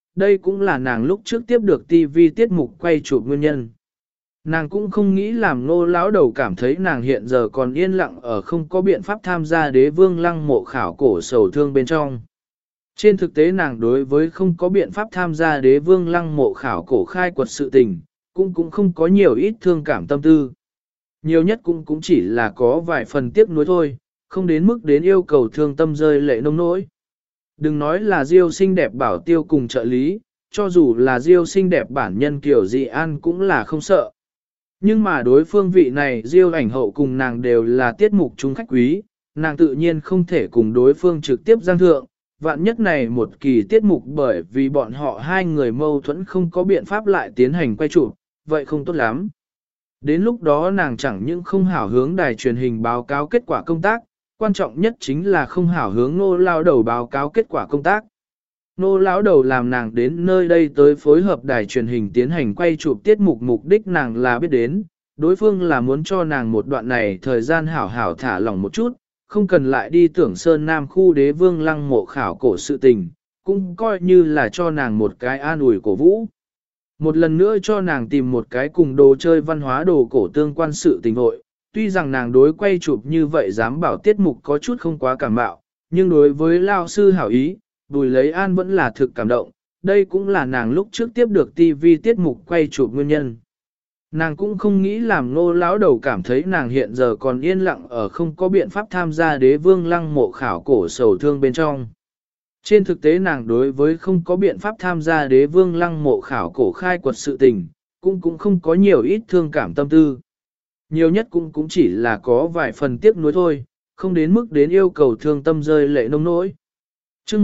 đây cũng là nàng lúc trước tiếp được TV tiết mục quay chụp nguyên nhân. Nàng cũng không nghĩ làm Ngô lão đầu cảm thấy nàng hiện giờ còn yên lặng ở không có biện pháp tham gia đế vương lăng mộ khảo cổ sầu thương bên trong. Trên thực tế nàng đối với không có biện pháp tham gia đế vương lăng mộ khảo cổ khai quật sự tình, cũng không có nhiều ít thương cảm tâm tư. Nhiều nhất cũng chỉ là có vài phần tiếc nuối thôi, không đến mức đến yêu cầu thương tâm rơi lệ nông nỗi. Đừng nói là Diêu xinh đẹp bảo tiêu cùng trợ lý, cho dù là Diêu xinh đẹp bản nhân kiểu dị an cũng là không sợ. Nhưng mà đối phương vị này Diêu ảnh hậu cùng nàng đều là tiết mục chúng khách quý, nàng tự nhiên không thể cùng đối phương trực tiếp giang thượng, vạn nhất này một kỳ tiết mục bởi vì bọn họ hai người mâu thuẫn không có biện pháp lại tiến hành quay chụp, vậy không tốt lắm. Đến lúc đó nàng chẳng những không hảo hướng đài truyền hình báo cáo kết quả công tác, quan trọng nhất chính là không hảo hướng Nô lão đầu báo cáo kết quả công tác. Nô lão đầu làm nàng đến nơi đây tới phối hợp đài truyền hình tiến hành quay chụp tiết mục, mục đích nàng là biết đến, đối phương là muốn cho nàng một đoạn này thời gian hảo hảo thả lỏng một chút, không cần lại đi tưởng Sơn Nam khu đế vương lăng mộ khảo cổ sự tình, cũng coi như là cho nàng một cái an ủi cổ vũ. Một lần nữa cho nàng tìm một cái cùng đồ chơi văn hóa đồ cổ tương quan sự tình hội, tuy rằng nàng đối quay chụp như vậy dám bảo tiết mục có chút không quá cảm bạo, nhưng đối với lao sư hảo ý, Bùi Lấy An vẫn là thực cảm động, đây cũng là nàng lúc trước tiếp được TV tiết mục quay chụp nguyên nhân. Nàng cũng không nghĩ làm Ngô lão đầu cảm thấy nàng hiện giờ còn yên lặng ở không có biện pháp tham gia đế vương lăng mộ khảo cổ sầu thương bên trong. Trên thực tế nàng đối với không có biện pháp tham gia đế vương lăng mộ khảo cổ khai quật sự tình, cũng không có nhiều ít thương cảm tâm tư. Nhiều nhất cũng chỉ là có vài phần tiếc nuối thôi, không đến mức đến yêu cầu thương tâm rơi lệ nông nỗi. Chương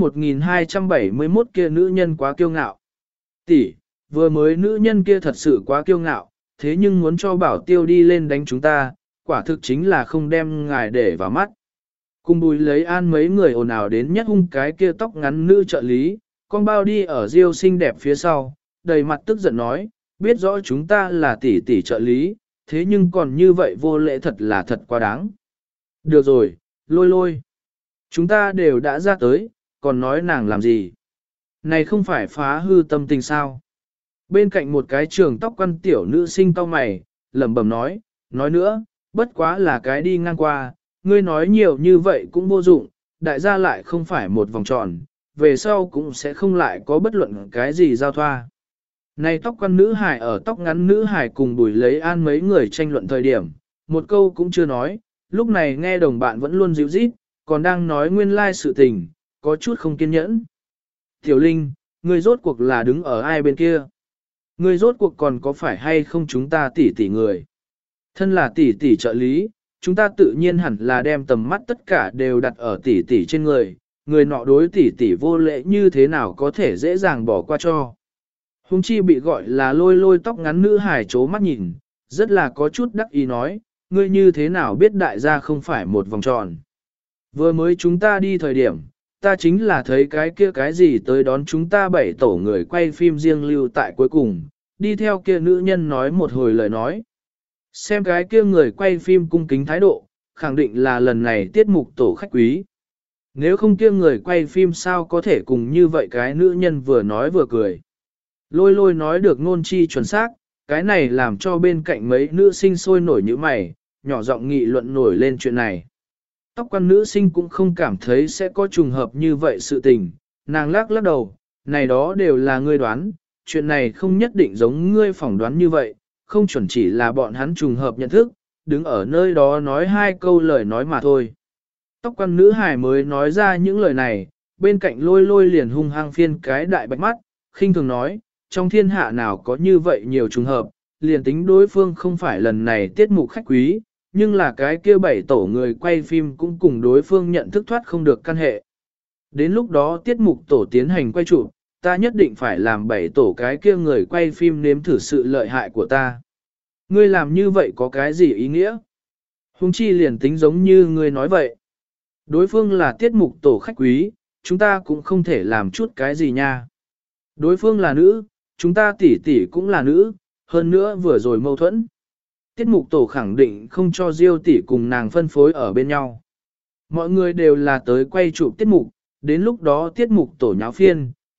1271 kia nữ nhân quá kiêu ngạo. Tỷ, vừa mới nữ nhân kia thật sự quá kiêu ngạo, thế nhưng muốn cho bảo tiêu đi lên đánh chúng ta, quả thực chính là không đem ngài để vào mắt. Cùng Bùi Lấy An mấy người ồn ào đến nhất hung cái kia tóc ngắn nữ trợ lý, con bao đi ở Diêu xinh đẹp phía sau, đầy mặt tức giận nói, biết rõ chúng ta là tỷ tỷ trợ lý, thế nhưng còn như vậy vô lễ thật là thật quá đáng. Được rồi, lôi lôi. Chúng ta đều đã ra tới, còn nói nàng làm gì? Này không phải phá hư tâm tình sao? Bên cạnh một cái trường tóc quăn tiểu nữ sinh cau mày, lẩm bẩm nói nữa, bất quá là cái đi ngang qua, ngươi nói nhiều như vậy cũng vô dụng, đại gia lại không phải một vòng tròn, về sau cũng sẽ không lại có bất luận cái gì giao thoa. Này tóc quăn nữ hải ở tóc ngắn nữ hải cùng Bùi Lấy An mấy người tranh luận thời điểm, một câu cũng chưa nói, lúc này nghe đồng bạn vẫn luôn dịu rít, còn đang nói nguyên lai sự tình, có chút không kiên nhẫn. Tiểu Linh, ngươi rốt cuộc là đứng ở ai bên kia? Ngươi rốt cuộc còn có phải hay không chúng ta tỷ tỷ người? Thân là tỷ tỷ trợ lý, chúng ta tự nhiên hẳn là đem tầm mắt tất cả đều đặt ở tỷ tỷ trên người, người nọ đối tỷ tỷ vô lễ như thế nào có thể dễ dàng bỏ qua cho. Hùng chi bị gọi là lôi lôi tóc ngắn nữ hài chố mắt nhìn, rất là có chút đắc ý nói, ngươi như thế nào biết đại gia không phải một vòng tròn. Vừa mới chúng ta đi thời điểm, ta chính là thấy cái kia cái gì tới đón chúng ta 7 tổ người quay phim riêng lưu tại cuối cùng, đi theo kia nữ nhân nói một hồi lời nói. Xem cái kia người quay phim cung kính thái độ, khẳng định là lần này tiết mục tổ khách quý. Nếu không kia người quay phim sao có thể cùng như vậy cái nữ nhân vừa nói vừa cười. Lôi lôi nói được ngôn chi chuẩn xác, cái này làm cho bên cạnh mấy nữ sinh sôi nổi như mày, nhỏ giọng nghị luận nổi lên chuyện này. Tóc quan nữ sinh cũng không cảm thấy sẽ có trùng hợp như vậy sự tình, nàng lắc lắc đầu, này đó đều là ngươi đoán, chuyện này không nhất định giống ngươi phỏng đoán như vậy, không chuẩn chỉ là bọn hắn trùng hợp nhận thức, đứng ở nơi đó nói hai câu lời nói mà thôi. Tóc quan nữ hải mới nói ra những lời này, bên cạnh lôi lôi liền hung hăng phiên cái đại bạch mắt, khinh thường nói, trong thiên hạ nào có như vậy nhiều trùng hợp, liền tính đối phương không phải lần này tiết mục khách quý, nhưng là cái kia 7 tổ người quay phim cũng cùng đối phương nhận thức thoát không được căn hệ. Đến lúc đó tiết mục tổ tiến hành quay chụp, ta nhất định phải làm 7 tổ cái kia người quay phim nếm thử sự lợi hại của ta. Ngươi làm như vậy có cái gì ý nghĩa? Hùng chi liền tính giống như ngươi nói vậy. Đối phương là tiết mục tổ khách quý, chúng ta cũng không thể làm chút cái gì nha. Đối phương là nữ, chúng ta tỷ tỷ cũng là nữ, hơn nữa vừa rồi mâu thuẫn. Tiết mục tổ khẳng định không cho Diêu tỷ cùng nàng phân phối ở bên nhau. Mọi người đều là tới quay chụp tiết mục, đến lúc đó tiết mục tổ nháo phiên,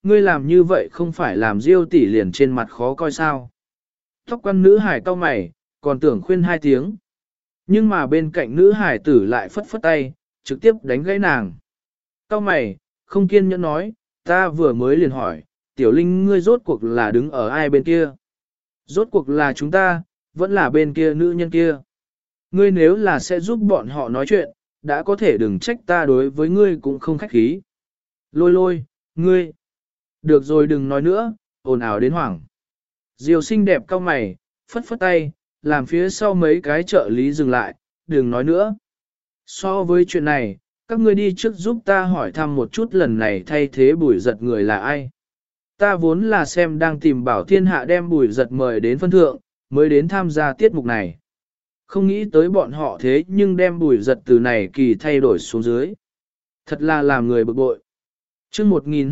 ngươi làm như vậy không phải làm Diêu tỷ liền trên mặt khó coi sao. Tóc quan nữ hải cau mày, còn tưởng khuyên hai tiếng. Nhưng mà bên cạnh nữ hải tử lại phất phất tay, trực tiếp đánh gãy nàng. Cau mày, không kiên nhẫn nói, ta vừa mới liền hỏi, tiểu linh ngươi rốt cuộc là đứng ở ai bên kia? Rốt cuộc là chúng ta, vẫn là bên kia nữ nhân kia. Ngươi nếu là sẽ giúp bọn họ nói chuyện, đã có thể đừng trách ta đối với ngươi cũng không khách khí. Lôi lôi, ngươi. Được rồi đừng nói nữa, ồn ào đến hoảng. Diều xinh đẹp cau mày, phất phất tay, làm phía sau mấy cái trợ lý dừng lại, đừng nói nữa. So với chuyện này, các ngươi đi trước giúp ta hỏi thăm một chút lần này thay thế Bùi Giật người là ai. Ta vốn là xem đang tìm Bảo Thiên Hạ đem Bùi Giật mời đến phân thượng, mới đến tham gia tiết mục này. Không nghĩ tới bọn họ thế nhưng đem Bùi Giật từ này kỳ thay đổi xuống dưới. Thật là làm người bực bội. Chương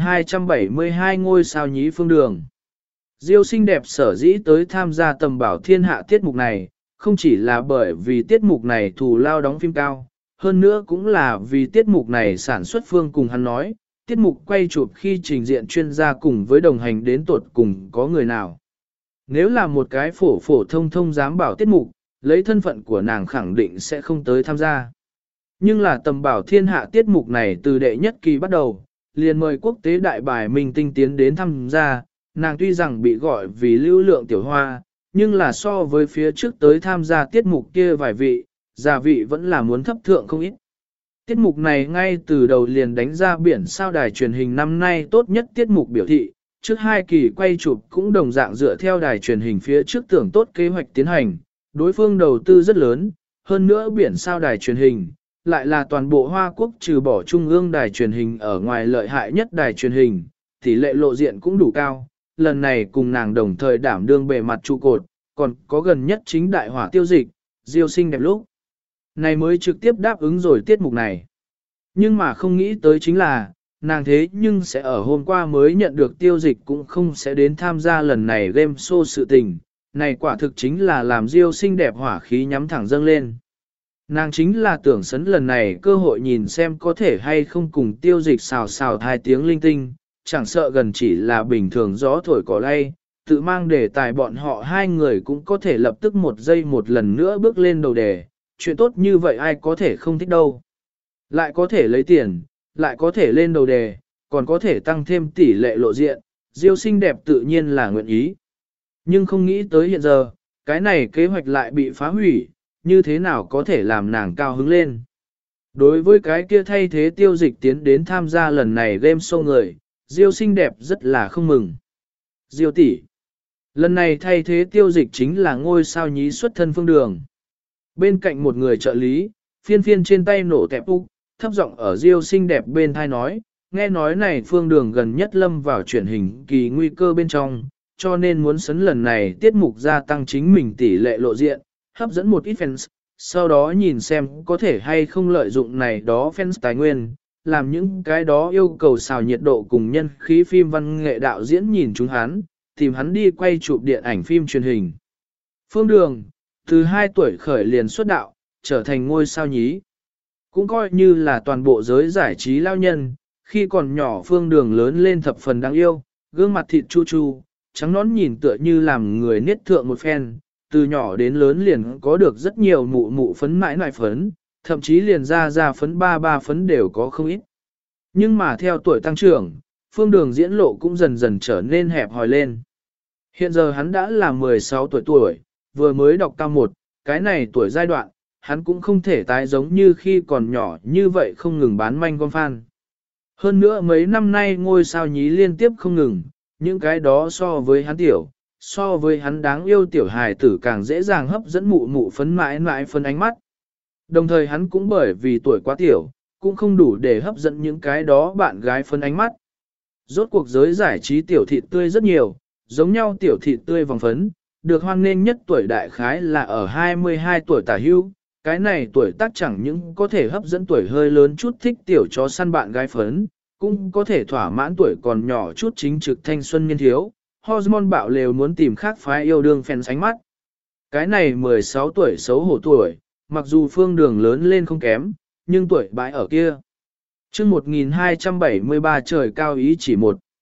1272 ngôi sao nhí phương đường. Diêu xinh đẹp sở dĩ tới tham gia tầm Bảo Thiên Hạ tiết mục này, không chỉ là bởi vì tiết mục này thù lao đóng phim cao, hơn nữa cũng là vì tiết mục này sản xuất phương cùng hắn nói, tiết mục quay chụp khi trình diện chuyên gia cùng với đồng hành đến tột cùng có người nào. Nếu là một cái phổ phổ thông thông dám bảo tiết mục, lấy thân phận của nàng khẳng định sẽ không tới tham gia. Nhưng là tầm Bảo Thiên Hạ tiết mục này từ đệ nhất kỳ bắt đầu, liền mời quốc tế đại bài minh tinh tiến đến tham gia, nàng tuy rằng bị gọi vì lưu lượng tiểu hoa, nhưng là so với phía trước tới tham gia tiết mục kia vài vị, gia vị vẫn là muốn thấp thượng không ít. Tiết mục này ngay từ đầu liền đánh ra biển sao đài truyền hình năm nay tốt nhất tiết mục biểu thị, trước hai kỳ quay chụp cũng đồng dạng dựa theo đài truyền hình phía trước tưởng tốt kế hoạch tiến hành, đối phương đầu tư rất lớn, hơn nữa biển sao đài truyền hình, lại là toàn bộ Hoa Quốc trừ bỏ trung ương đài truyền hình ở ngoài lợi hại nhất đài truyền hình, tỷ lệ lộ diện cũng đủ cao, lần này cùng nàng đồng thời đảm đương bề mặt trụ cột, còn có gần nhất chính đại hỏa tiêu dịch, Diêu xinh đẹp lúc này mới trực tiếp đáp ứng rồi tiết mục này. Nhưng mà không nghĩ tới chính là, nàng thế nhưng sẽ ở hôm qua mới nhận được tiêu dịch cũng không sẽ đến tham gia lần này game show sự tình, này quả thực chính là làm Diêu xinh đẹp hỏa khí nhắm thẳng dâng lên. Nàng chính là tưởng sấn lần này cơ hội nhìn xem có thể hay không cùng tiêu dịch xào xào hai tiếng linh tinh, chẳng sợ gần chỉ là bình thường gió thổi cỏ lay, tự mang đề tài bọn họ hai người cũng có thể lập tức một giây một lần nữa bước lên đầu đề, chuyện tốt như vậy ai có thể không thích đâu. Lại có thể lấy tiền, lại có thể lên đầu đề, còn có thể tăng thêm tỷ lệ lộ diện, Diêu xinh đẹp tự nhiên là nguyện ý. Nhưng không nghĩ tới hiện giờ, cái này kế hoạch lại bị phá hủy, như thế nào có thể làm nàng cao hứng lên. Đối với cái kia thay thế tiêu dịch tiến đến tham gia lần này game show người, Diêu xinh đẹp rất là không mừng. Diêu tỷ, lần này thay thế tiêu dịch chính là ngôi sao nhí xuất thân phương đường. Bên cạnh một người trợ lý, phiên phiên trên tay nổ tẹp úc, thấp giọng ở Diêu xinh đẹp bên thai nói, nghe nói này phương đường gần nhất lâm vào truyền hình kỳ nguy cơ bên trong, cho nên muốn sấn lần này tiết mục gia tăng chính mình tỷ lệ lộ diện, hấp dẫn một ít fans, sau đó nhìn xem có thể hay không lợi dụng này đó fans tài nguyên, làm những cái đó yêu cầu xào nhiệt độ cùng nhân khí phim văn nghệ đạo diễn nhìn chúng hắn, tìm hắn đi quay chụp điện ảnh phim truyền hình. Phương Đường, từ 2 tuổi khởi liền xuất đạo, trở thành ngôi sao nhí. Cũng coi như là toàn bộ giới giải trí lao nhân, khi còn nhỏ Phương Đường lớn lên thập phần đáng yêu, gương mặt thịt chu chu, trắng nón nhìn tựa như làm người niết thượng một phen, từ nhỏ đến lớn liền có được rất nhiều mụ mụ phấn mãi nại phấn, thậm chí liền ra phấn ba phấn đều có không ít. Nhưng mà theo tuổi tăng trưởng, Phương Đường diễn lộ cũng dần dần trở nên hẹp hòi lên. Hiện giờ hắn đã là 16 tuổi, vừa mới đọc cao 1, cái này tuổi giai đoạn, hắn cũng không thể tái giống như khi còn nhỏ như vậy không ngừng bán manh con fan. Hơn nữa mấy năm nay ngôi sao nhí liên tiếp không ngừng, những cái đó so với hắn tiểu, so với hắn đáng yêu tiểu hài tử càng dễ dàng hấp dẫn mụ mụ phấn mãi mãi phân ánh mắt. Đồng thời hắn cũng bởi vì tuổi quá tiểu, cũng không đủ để hấp dẫn những cái đó bạn gái phân ánh mắt. Rốt cuộc giới giải trí tiểu thịt tươi rất nhiều, giống nhau tiểu thịt tươi vòng phấn, được hoan nghênh nhất tuổi đại khái là ở 22 tuổi tả hưu. Cái này tuổi tác chẳng những có thể hấp dẫn tuổi hơi lớn chút thích tiểu chó săn bạn gái phấn, cũng có thể thỏa mãn tuổi còn nhỏ chút chính trực thanh xuân niên thiếu, hormone bạo lều muốn tìm khác phái yêu đương phèn sánh mắt. Cái này 16 tuổi xấu hổ tuổi, mặc dù Phương Đường lớn lên không kém, nhưng tuổi bãi ở kia. Chương 1273 trời cao ý chỉ một.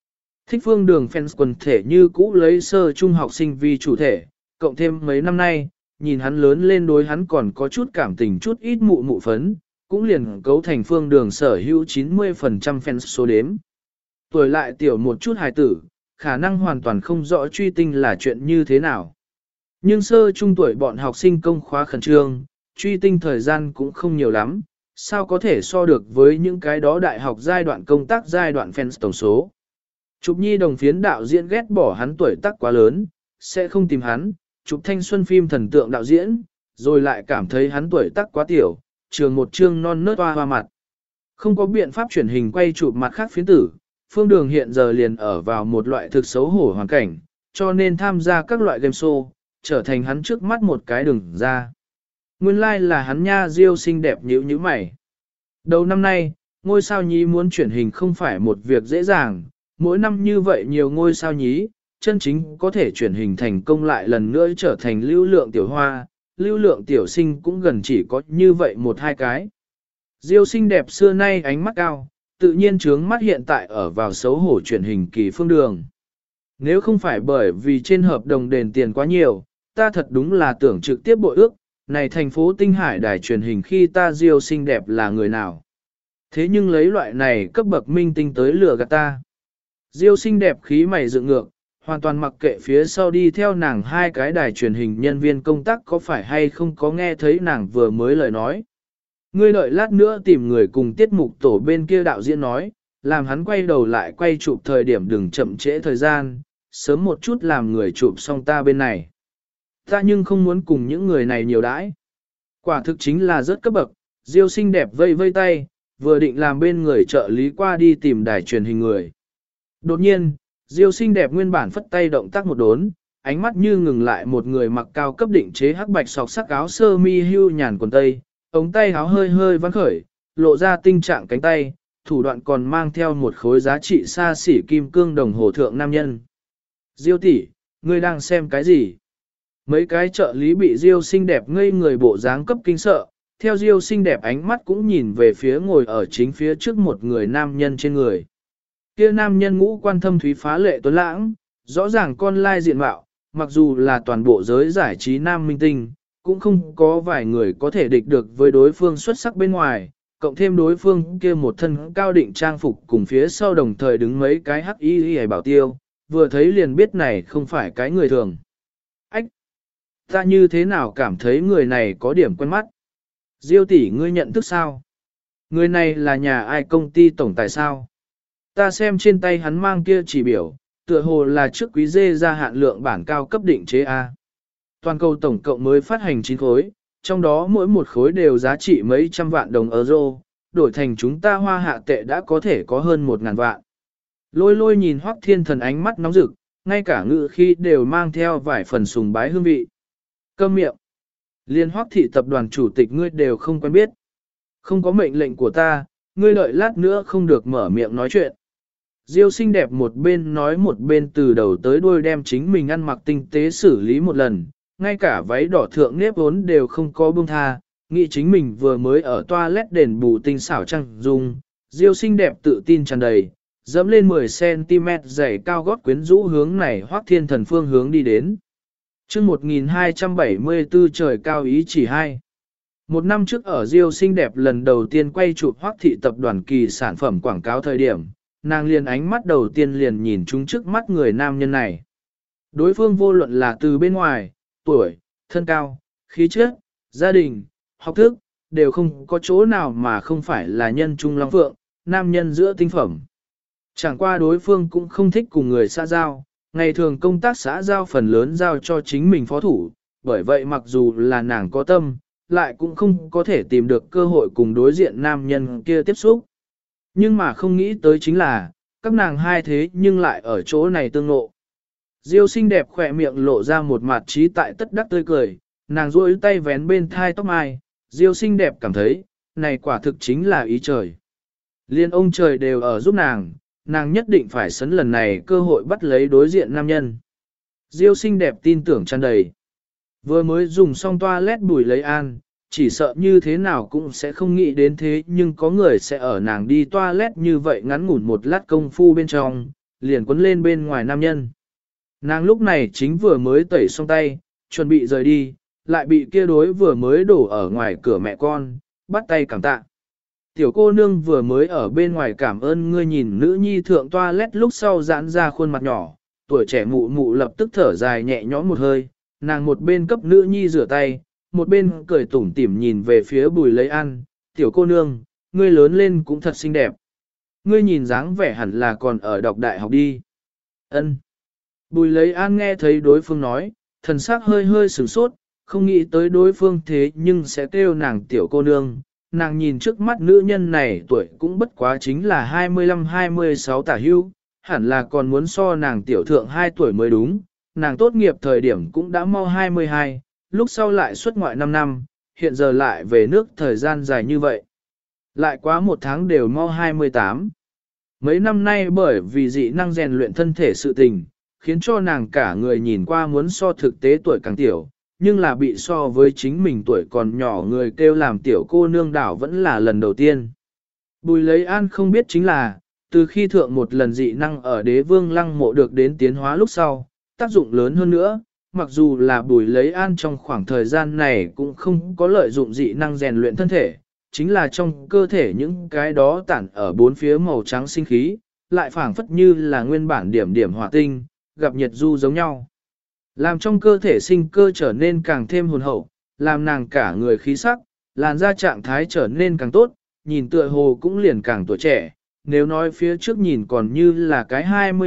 Thích Phương Đường fans quần thể như cũ lấy sơ trung học sinh vì chủ thể, cộng thêm mấy năm nay, nhìn hắn lớn lên đối hắn còn có chút cảm tình chút ít mụ mụ phấn, cũng liền cấu thành Phương Đường sở hữu 90% fans số đếm. Tuổi lại tiểu một chút hài tử, khả năng hoàn toàn không rõ truy tinh là chuyện như thế nào. Nhưng sơ trung tuổi bọn học sinh công khóa khẩn trương, truy tinh thời gian cũng không nhiều lắm, sao có thể so được với những cái đó đại học giai đoạn công tác giai đoạn fans tổng số. Chụp nhi đồng phiến đạo diễn ghét bỏ hắn tuổi tác quá lớn, sẽ không tìm hắn, chụp thanh xuân phim thần tượng đạo diễn, rồi lại cảm thấy hắn tuổi tác quá tiểu, trường một chương non nớt hoa mặt. Không có biện pháp chuyển hình quay chụp mặt khác phiến tử, Phương Đường hiện giờ liền ở vào một loại thực xấu hổ hoàn cảnh, cho nên tham gia các loại game show, trở thành hắn trước mắt một cái đường ra. Nguyên lai like là hắn nha Diêu xinh đẹp nhíu nhíu mày. Đầu năm nay, ngôi sao nhí muốn chuyển hình không phải một việc dễ dàng, mỗi năm như vậy nhiều ngôi sao nhí, chân chính có thể chuyển hình thành công lại lần nữa trở thành lưu lượng tiểu hoa, lưu lượng tiểu sinh cũng gần chỉ có như vậy một hai cái. Diêu xinh đẹp xưa nay ánh mắt cao, tự nhiên trướng mắt hiện tại ở vào xấu hổ chuyển hình kỳ Phương Đường. Nếu không phải bởi vì trên hợp đồng đền tiền quá nhiều, ta thật đúng là tưởng trực tiếp bội ước, này thành phố Tinh Hải đài truyền hình khi ta Diêu xinh đẹp là người nào. Thế nhưng lấy loại này cấp bậc minh tinh tới lừa gạt ta. Diêu xinh đẹp khí mày dựng ngược, hoàn toàn mặc kệ phía sau đi theo nàng hai cái đài truyền hình nhân viên công tác có phải hay không có nghe thấy nàng vừa mới lời nói. Ngươi đợi lát nữa tìm người cùng tiết mục tổ bên kia đạo diễn nói, làm hắn quay đầu lại quay chụp thời điểm đừng chậm trễ thời gian, sớm một chút làm người chụp xong ta bên này. Ta nhưng không muốn cùng những người này nhiều đãi. Quả thực chính là rất cấp bậc, Diêu xinh đẹp vây vây tay, vừa định làm bên người trợ lý qua đi tìm đài truyền hình người. Đột nhiên, Diêu xinh đẹp nguyên bản phất tay động tác một đốn, ánh mắt như ngừng lại một người mặc cao cấp định chế hắc bạch sọc sắc áo sơ mi hưu nhàn quần tây, ống tay áo hơi hơi vắn khởi, lộ ra tinh trạng cánh tay, thủ đoạn còn mang theo một khối giá trị xa xỉ kim cương đồng hồ thượng nam nhân. Diêu tỷ, ngươi đang xem cái gì? Mấy cái trợ lý bị Diêu xinh đẹp ngây người bộ dáng cấp kinh sợ, theo Diêu xinh đẹp ánh mắt cũng nhìn về phía ngồi ở chính phía trước một người nam nhân trên người. Kia nam nhân ngũ quan thâm thúy phá lệ tuấn lãng, rõ ràng con lai diện mạo, mặc dù là toàn bộ giới giải trí nam minh tinh, cũng không có vài người có thể địch được với đối phương xuất sắc bên ngoài, cộng thêm đối phương kia một thân cao định trang phục cùng phía sau đồng thời đứng mấy cái hắc y bảo tiêu, vừa thấy liền biết này không phải cái người thường. Ách! Ta như thế nào cảm thấy người này có điểm quen mắt? Diêu tỷ ngươi nhận thức sao? Người này là nhà ai công ty tổng tài sao? Ta xem trên tay hắn mang kia chỉ biểu, tựa hồ là trước quý dê ra hạn lượng bản cao cấp định chế A. Toàn cầu tổng cộng mới phát hành 9 khối, trong đó mỗi một khối đều giá trị mấy trăm vạn đồng euro, đổi thành chúng ta hoa hạ tệ đã có thể có hơn 1.000 vạn. Lôi lôi nhìn Hoắc Thiên Thần ánh mắt nóng rực, ngay cả ngữ khi đều mang theo vài phần sùng bái hương vị. Câm miệng. Liên Hoắc thị tập đoàn chủ tịch ngươi đều không quen biết. Không có mệnh lệnh của ta, ngươi đợi lát nữa không được mở miệng nói chuyện. Diêu xinh đẹp một bên nói một bên từ đầu tới đuôi đem chính mình ăn mặc tinh tế xử lý một lần, ngay cả váy đỏ thượng nếp vốn đều không có buông tha, nghĩ chính mình vừa mới ở toilet đền bù tinh xảo trăng dung, Diêu xinh đẹp tự tin tràn đầy, dẫm lên 10cm dày cao gót quyến rũ hướng này Hoắc Thiên Thần phương hướng đi đến. Chương 1274 trời cao ý chỉ hai. Một năm trước ở Diêu xinh đẹp lần đầu tiên quay chụp Hoắc thị tập đoàn kỳ sản phẩm quảng cáo thời điểm, nàng liền ánh mắt đầu tiên liền nhìn chúng trước mắt người nam nhân này. Đối phương vô luận là từ bên ngoài, tuổi, thân cao, khí chất, gia đình, học thức, đều không có chỗ nào mà không phải là nhân trung long phượng, nam nhân giữa tinh phẩm. Chẳng qua đối phương cũng không thích cùng người xã giao, ngày thường công tác xã giao phần lớn giao cho chính mình phó thủ, bởi vậy mặc dù là nàng có tâm, lại cũng không có thể tìm được cơ hội cùng đối diện nam nhân kia tiếp xúc. Nhưng mà không nghĩ tới chính là, các nàng hai thế nhưng lại ở chỗ này tương ngộ. Diêu xinh đẹp khỏe miệng lộ ra một mặt trí tại tất đắc tươi cười, nàng duỗi tay vén bên thai tóc mai, Diêu xinh đẹp cảm thấy, này quả thực chính là ý trời. Liên ông trời đều ở giúp nàng, nàng nhất định phải sấn lần này cơ hội bắt lấy đối diện nam nhân. Diêu xinh đẹp tin tưởng tràn đầy. Vừa mới dùng xong toilet bùi lấy an, chỉ sợ như thế nào cũng sẽ không nghĩ đến thế nhưng có người sẽ ở nàng đi toilet như vậy ngắn ngủn một lát công phu bên trong, liền quấn lên bên ngoài nam nhân. Nàng lúc này chính vừa mới tẩy xong tay, chuẩn bị rời đi, lại bị kia đối vừa mới đổ ở ngoài cửa mẹ con, bắt tay cảm tạ. Tiểu cô nương vừa mới ở bên ngoài cảm ơn ngươi, nhìn nữ nhi thượng toilet lúc sau giãn ra khuôn mặt nhỏ, tuổi trẻ mụ mụ lập tức thở dài nhẹ nhõm một hơi, nàng một bên cấp nữ nhi rửa tay, một bên cười tủm tỉm nhìn về phía Bùi Lấy An, tiểu cô nương, ngươi lớn lên cũng thật xinh đẹp. Ngươi nhìn dáng vẻ hẳn là còn ở đọc đại học đi. Ân. Bùi Lấy An nghe thấy đối phương nói, thần sắc hơi hơi sửng sốt, không nghĩ tới đối phương thế nhưng sẽ kêu nàng tiểu cô nương. Nàng nhìn trước mắt nữ nhân này tuổi cũng bất quá chính là 25-26 tả hưu, hẳn là còn muốn so nàng tiểu thượng 2 tuổi mới đúng. Nàng tốt nghiệp thời điểm cũng đã mau 22, lúc sau lại xuất ngoại 5 năm, hiện giờ lại về nước thời gian dài như vậy. Lại quá 1 tháng đều mau 28. Mấy năm nay bởi vì dị năng rèn luyện thân thể sự tình, khiến cho nàng cả người nhìn qua muốn so thực tế tuổi càng tiểu, nhưng là bị so với chính mình tuổi còn nhỏ người kêu làm tiểu cô nương đảo vẫn là lần đầu tiên. Bùi Lấy An không biết chính là, từ khi thượng một lần dị năng ở đế vương lăng mộ được đến tiến hóa lúc sau, tác dụng lớn hơn nữa, mặc dù là Bùi Lấy An trong khoảng thời gian này cũng không có lợi dụng dị năng rèn luyện thân thể, chính là trong cơ thể những cái đó tản ở bốn phía màu trắng sinh khí, lại phảng phất như là nguyên bản điểm điểm hỏa tinh, gặp nhiệt du giống nhau. Làm trong cơ thể sinh cơ trở nên càng thêm hồn hậu, làm nàng cả người khí sắc, làn da trạng thái trở nên càng tốt, nhìn tựa hồ cũng liền càng tuổi trẻ. Nếu nói phía trước nhìn còn như là cái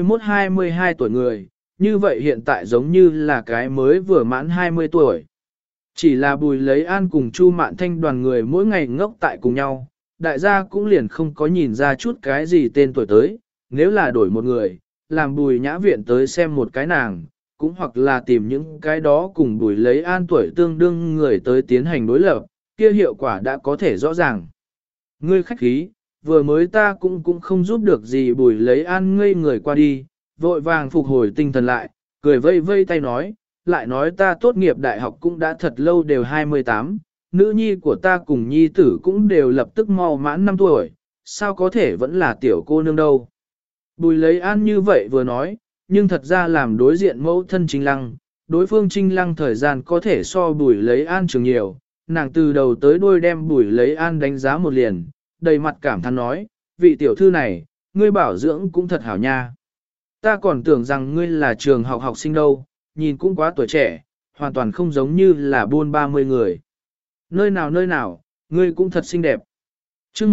21-22 tuổi người, như vậy hiện tại giống như là cái mới vừa mãn 20 tuổi. Chỉ là Bùi Lấy An cùng Chu Mạn Thanh đoàn người mỗi ngày ngốc tại cùng nhau, đại gia cũng liền không có nhìn ra chút cái gì tên tuổi tới, nếu là đổi một người, làm Bùi Nhã Viện tới xem một cái nàng, cũng hoặc là tìm những cái đó cùng Bùi Lấy An tuổi tương đương người tới tiến hành đối lập, kia hiệu quả đã có thể rõ ràng. Ngươi khách khí, vừa mới ta cũng không giúp được gì. Bùi Lấy An ngây người qua đi, vội vàng phục hồi tinh thần lại, cười vây vây tay nói, lại nói ta tốt nghiệp đại học cũng đã thật lâu đều 28, nữ nhi của ta cùng nhi tử cũng đều lập tức mau mãn 5 tuổi, sao có thể vẫn là tiểu cô nương đâu. Bùi Lấy An như vậy vừa nói, nhưng thật ra làm đối diện mẫu thân Trinh Lăng, đối phương Trinh Lăng thời gian có thể so Bùi Lấy An trường nhiều, nàng từ đầu tới đuôi đem Bùi Lấy An đánh giá một liền, đầy mặt cảm thán nói, vị tiểu thư này, ngươi bảo dưỡng cũng thật hảo nha. Ta còn tưởng rằng ngươi là trường học học sinh đâu, nhìn cũng quá tuổi trẻ, hoàn toàn không giống như là buôn 30 người. Nơi nào, ngươi cũng thật xinh đẹp. Chương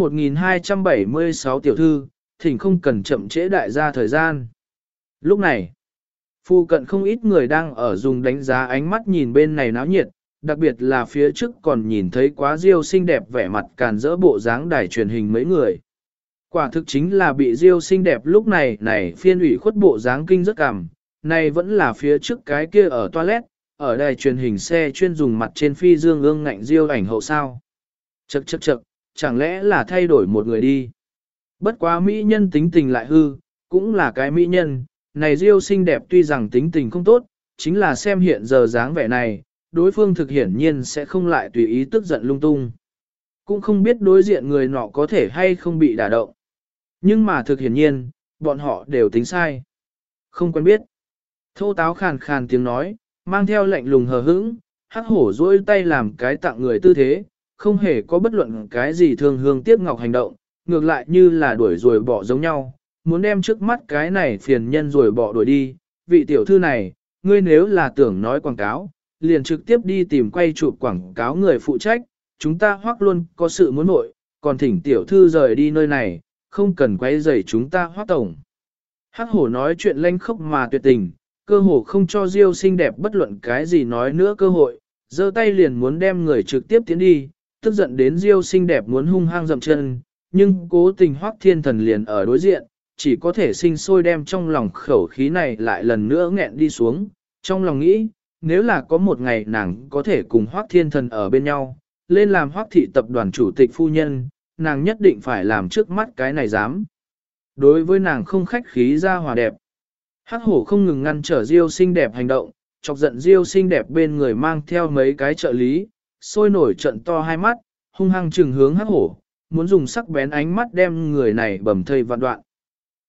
1276 tiểu thư, thỉnh không cần chậm trễ đại gia thời gian. Lúc này, phu cận không ít người đang ở dùng đánh giá ánh mắt nhìn bên này náo nhiệt, đặc biệt là phía trước còn nhìn thấy quá Diêu xinh đẹp vẻ mặt càn rỡ bộ dáng đài truyền hình mấy người. Quả thực chính là bị Diêu xinh đẹp lúc này phiên ủy khuất bộ dáng kinh rất cảm, này vẫn là phía trước cái kia ở toilet, ở đài truyền hình xe chuyên dùng mặt trên phi dương ương ngạnh Diêu ảnh hậu sao. Chậc, chẳng lẽ là thay đổi một người đi. Bất quá mỹ nhân tính tình lại hư, cũng là cái mỹ nhân, này Diêu xinh đẹp tuy rằng tính tình không tốt, chính là xem hiện giờ dáng vẻ này, đối phương thực hiển nhiên sẽ không lại tùy ý tức giận lung tung. Cũng không biết đối diện người nọ có thể hay không bị đả động. Nhưng mà thực hiển nhiên, bọn họ đều tính sai. Không quen biết. Thô táo khàn khàn tiếng nói, mang theo lạnh lùng hờ hững, hắc hổ duỗi tay làm cái tặng người tư thế, không hề có bất luận cái gì thương hương tiếc ngọc hành động, ngược lại như là đuổi rồi bỏ giống nhau, muốn đem trước mắt cái này phiền nhân rồi bỏ đuổi đi. Vị tiểu thư này, ngươi nếu là tưởng nói quảng cáo, liền trực tiếp đi tìm quay chụp quảng cáo người phụ trách, chúng ta Hoắc luôn có sự muốn nội, còn thỉnh tiểu thư rời đi nơi này, không cần quay rầy chúng ta Hoắc tổng. Hắc hổ nói chuyện lanh khốc mà tuyệt tình, cơ hồ không cho Diêu xinh đẹp bất luận cái gì nói nữa cơ hội, giơ tay liền muốn đem người trực tiếp tiến đi, tức giận đến Diêu xinh đẹp muốn hung hăng dậm chân, nhưng cố tình Hoắc Thiên Thần liền ở đối diện, chỉ có thể sinh sôi đem trong lòng khẩu khí này lại lần nữa nghẹn đi xuống, trong lòng nghĩ, nếu là có một ngày nàng có thể cùng Hoắc Thiên Thần ở bên nhau, lên làm Hoắc thị tập đoàn chủ tịch phu nhân, nàng nhất định phải làm trước mắt cái này dám. Đối với nàng không khách khí ra hòa đẹp. Hắc hổ không ngừng ngăn trở Diêu xinh đẹp hành động, chọc giận Diêu xinh đẹp bên người mang theo mấy cái trợ lý, sôi nổi trận to hai mắt, hung hăng trừng hướng hắc hổ, muốn dùng sắc bén ánh mắt đem người này bầm thây vạn đoạn.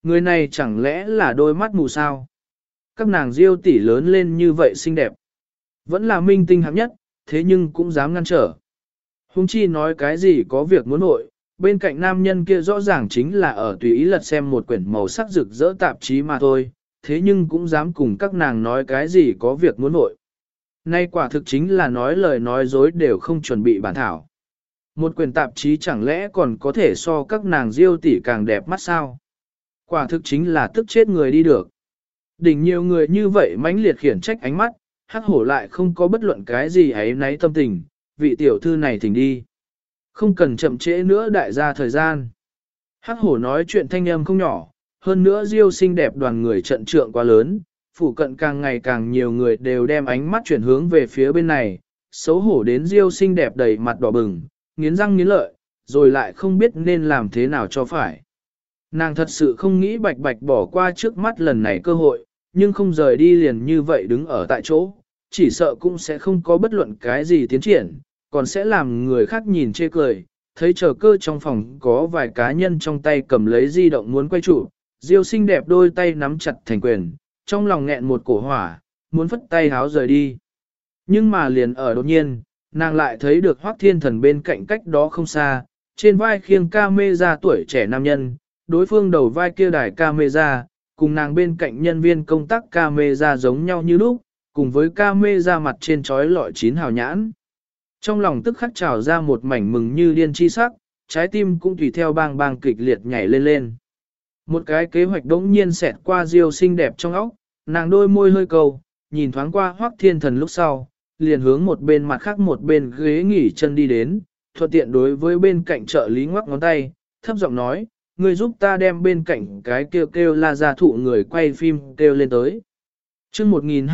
Người này chẳng lẽ là đôi mắt mù sao? Các nàng Diêu tỷ lớn lên như vậy xinh đẹp. Vẫn là minh tinh hạng nhất, thế nhưng cũng dám ngăn trở. Hùng chi nói cái gì có việc muốn nội, bên cạnh nam nhân kia rõ ràng chính là ở tùy ý lật xem một quyển màu sắc rực rỡ tạp chí mà thôi, thế nhưng cũng dám cùng các nàng nói cái gì có việc muốn nội. Nay quả thực chính là nói lời nói dối đều không chuẩn bị bản thảo. Một quyển tạp chí chẳng lẽ còn có thể so các nàng Diêu tỷ càng đẹp mắt sao? Quả thực chính là tức chết người đi được. Đỉnh nhiều người như vậy mãnh liệt khiển trách ánh mắt, Hắc Hổ lại không có bất luận cái gì ấy náy tâm tình, vị tiểu thư này thỉnh đi. Không cần chậm trễ nữa đại gia thời gian. Hắc Hổ nói chuyện thanh âm không nhỏ, hơn nữa Diêu xinh đẹp đoàn người trận trượng quá lớn, phủ cận càng ngày càng nhiều người đều đem ánh mắt chuyển hướng về phía bên này, xấu hổ đến Diêu xinh đẹp đầy mặt đỏ bừng, nghiến răng nghiến lợi, rồi lại không biết nên làm thế nào cho phải. Nàng thật sự không nghĩ bạch bạch bỏ qua trước mắt lần này cơ hội, nhưng không rời đi liền như vậy đứng ở tại chỗ, chỉ sợ cũng sẽ không có bất luận cái gì tiến triển, còn sẽ làm người khác nhìn chê cười. Thấy chờ cơ trong phòng có vài cá nhân trong tay cầm lấy di động muốn quay trụ, Diêu xinh đẹp đôi tay nắm chặt thành quyền, trong lòng nghẹn một cổ hỏa, muốn phất tay háo rời đi. Nhưng mà liền ở đột nhiên, nàng lại thấy được Hoắc Thiên Thần bên cạnh cách đó không xa, trên vai khiêng camera tuổi trẻ nam nhân, đối phương đầu vai kia đài camera, cùng nàng bên cạnh nhân viên công tác camera giống nhau như lúc, cùng với camera mặt trên trói lọi 9 hào nhãn. Trong lòng tức khắc trào ra một mảnh mừng như điên chi sắc, trái tim cũng tùy theo bang bang kịch liệt nhảy lên lên. Một cái kế hoạch đống nhiên xẹt qua Diêu xinh đẹp trong óc, nàng đôi môi hơi cầu, nhìn thoáng qua Hoắc Thiên Thần lúc sau, liền hướng một bên mặt khác một bên ghế nghỉ chân đi đến, thuận tiện đối với bên cạnh trợ lý ngoắc ngón tay, thấp giọng nói, người giúp ta đem bên cạnh cái kêu kêu la gia thụ người quay phim kêu lên tới. Chương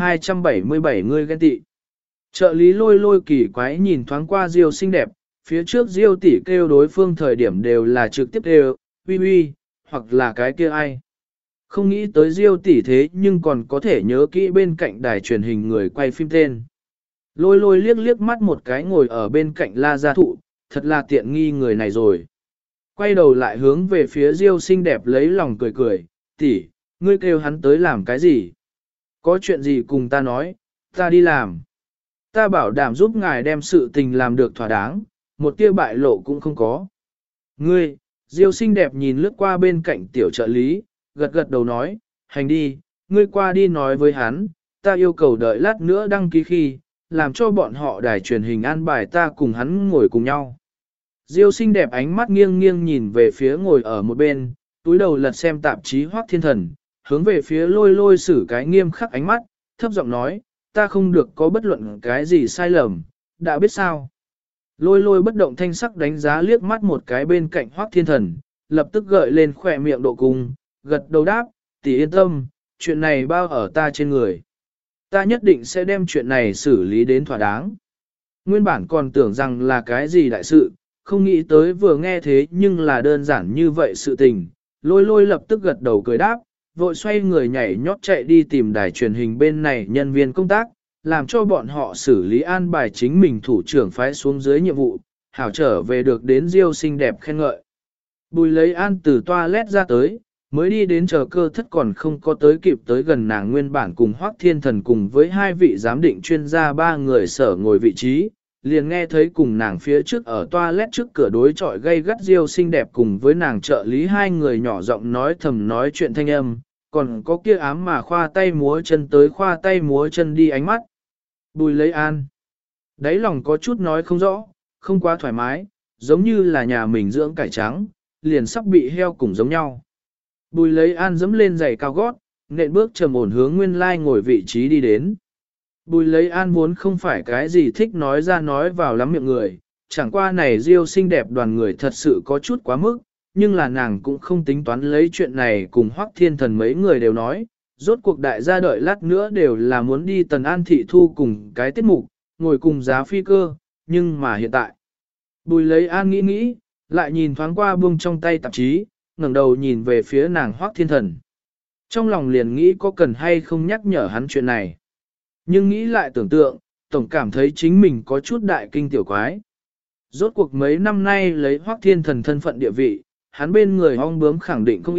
1277 người ghen tị. Trợ lý lôi lôi kỳ quái nhìn thoáng qua Diêu xinh đẹp, phía trước Diêu tỷ kêu đối phương thời điểm đều là trực tiếp kêu, uy uy, hoặc là cái kia ai. Không nghĩ tới Diêu tỷ thế nhưng còn có thể nhớ kỹ bên cạnh đài truyền hình người quay phim tên. Lôi lôi liếc liếc mắt một cái ngồi ở bên cạnh la gia thụ, thật là tiện nghi người này rồi. Quay đầu lại hướng về phía Diêu xinh đẹp lấy lòng cười cười, tỷ, ngươi kêu hắn tới làm cái gì? Có chuyện gì cùng ta nói, ta đi làm. Ta bảo đảm giúp ngài đem sự tình làm được thỏa đáng, một tia bại lộ cũng không có. Ngươi, Diêu xinh đẹp nhìn lướt qua bên cạnh tiểu trợ lý, gật gật đầu nói, hành đi, ngươi qua đi nói với hắn, ta yêu cầu đợi lát nữa đăng ký khi, làm cho bọn họ đài truyền hình an bài ta cùng hắn ngồi cùng nhau. Diêu xinh đẹp ánh mắt nghiêng nghiêng nhìn về phía ngồi ở một bên, túi đầu lật xem tạp chí Hoắc Thiên Thần, hướng về phía lôi lôi xử cái nghiêm khắc ánh mắt, thấp giọng nói, ta không được có bất luận cái gì sai lầm, đã biết sao. Lôi lôi bất động thanh sắc đánh giá liếc mắt một cái bên cạnh Hoắc Thiên Thần, lập tức gợi lên khỏe miệng độ cung, gật đầu đáp, tỷ yên tâm, chuyện này bao ở ta trên người. Ta nhất định sẽ đem chuyện này xử lý đến thỏa đáng. Nguyên bản còn tưởng rằng là cái gì đại sự, không nghĩ tới vừa nghe thế nhưng là đơn giản như vậy sự tình. Lôi lôi lập tức gật đầu cười đáp, vội xoay người nhảy nhót chạy đi tìm đài truyền hình bên này nhân viên công tác, làm cho bọn họ xử lý an bài chính mình thủ trưởng phái xuống dưới nhiệm vụ, hảo trở về được đến Diêu xinh đẹp khen ngợi. Bùi lấy an từ toilet ra tới, mới đi đến chờ cơ thất còn không có tới kịp tới gần nàng nguyên bản cùng Hoắc Thiên Thần cùng với hai vị giám định chuyên gia ba người sở ngồi vị trí, liền nghe thấy cùng nàng phía trước ở toilet trước cửa đối chọi gây gắt Diêu xinh đẹp cùng với nàng trợ lý hai người nhỏ giọng nói thầm nói chuyện thanh âm, còn có kia ám mà khoa tay múa chân tới khoa tay múa chân đi ánh mắt. Bùi lấy an. Đấy lòng có chút nói không rõ, không quá thoải mái, giống như là nhà mình dưỡng cải trắng, liền sắp bị heo cùng giống nhau. Bùi lấy an dẫm lên giày cao gót, nện bước trầm ổn hướng nguyên lai ngồi vị trí đi đến. Bùi lấy an vốn không phải cái gì thích nói ra nói vào lắm miệng người, chẳng qua này Diêu xinh đẹp đoàn người thật sự có chút quá mức, nhưng là nàng cũng không tính toán lấy chuyện này cùng Hoắc Thiên Thần mấy người đều nói, rốt cuộc đại gia đợi lát nữa đều là muốn đi Tần An Thị Thu cùng cái tiết mục, ngồi cùng giá phi cơ, nhưng mà hiện tại. Bùi lấy an nghĩ nghĩ, lại nhìn thoáng qua buông trong tay tạp chí, ngẩng đầu nhìn về phía nàng Hoắc Thiên Thần. Trong lòng liền nghĩ có cần hay không nhắc nhở hắn chuyện này. Nhưng nghĩ lại tưởng tượng, tổng cảm thấy chính mình có chút đại kinh tiểu quái. Rốt cuộc mấy năm nay lấy Hoắc Thiên Thần thân phận địa vị, hắn bên người ong bướm khẳng định không ít,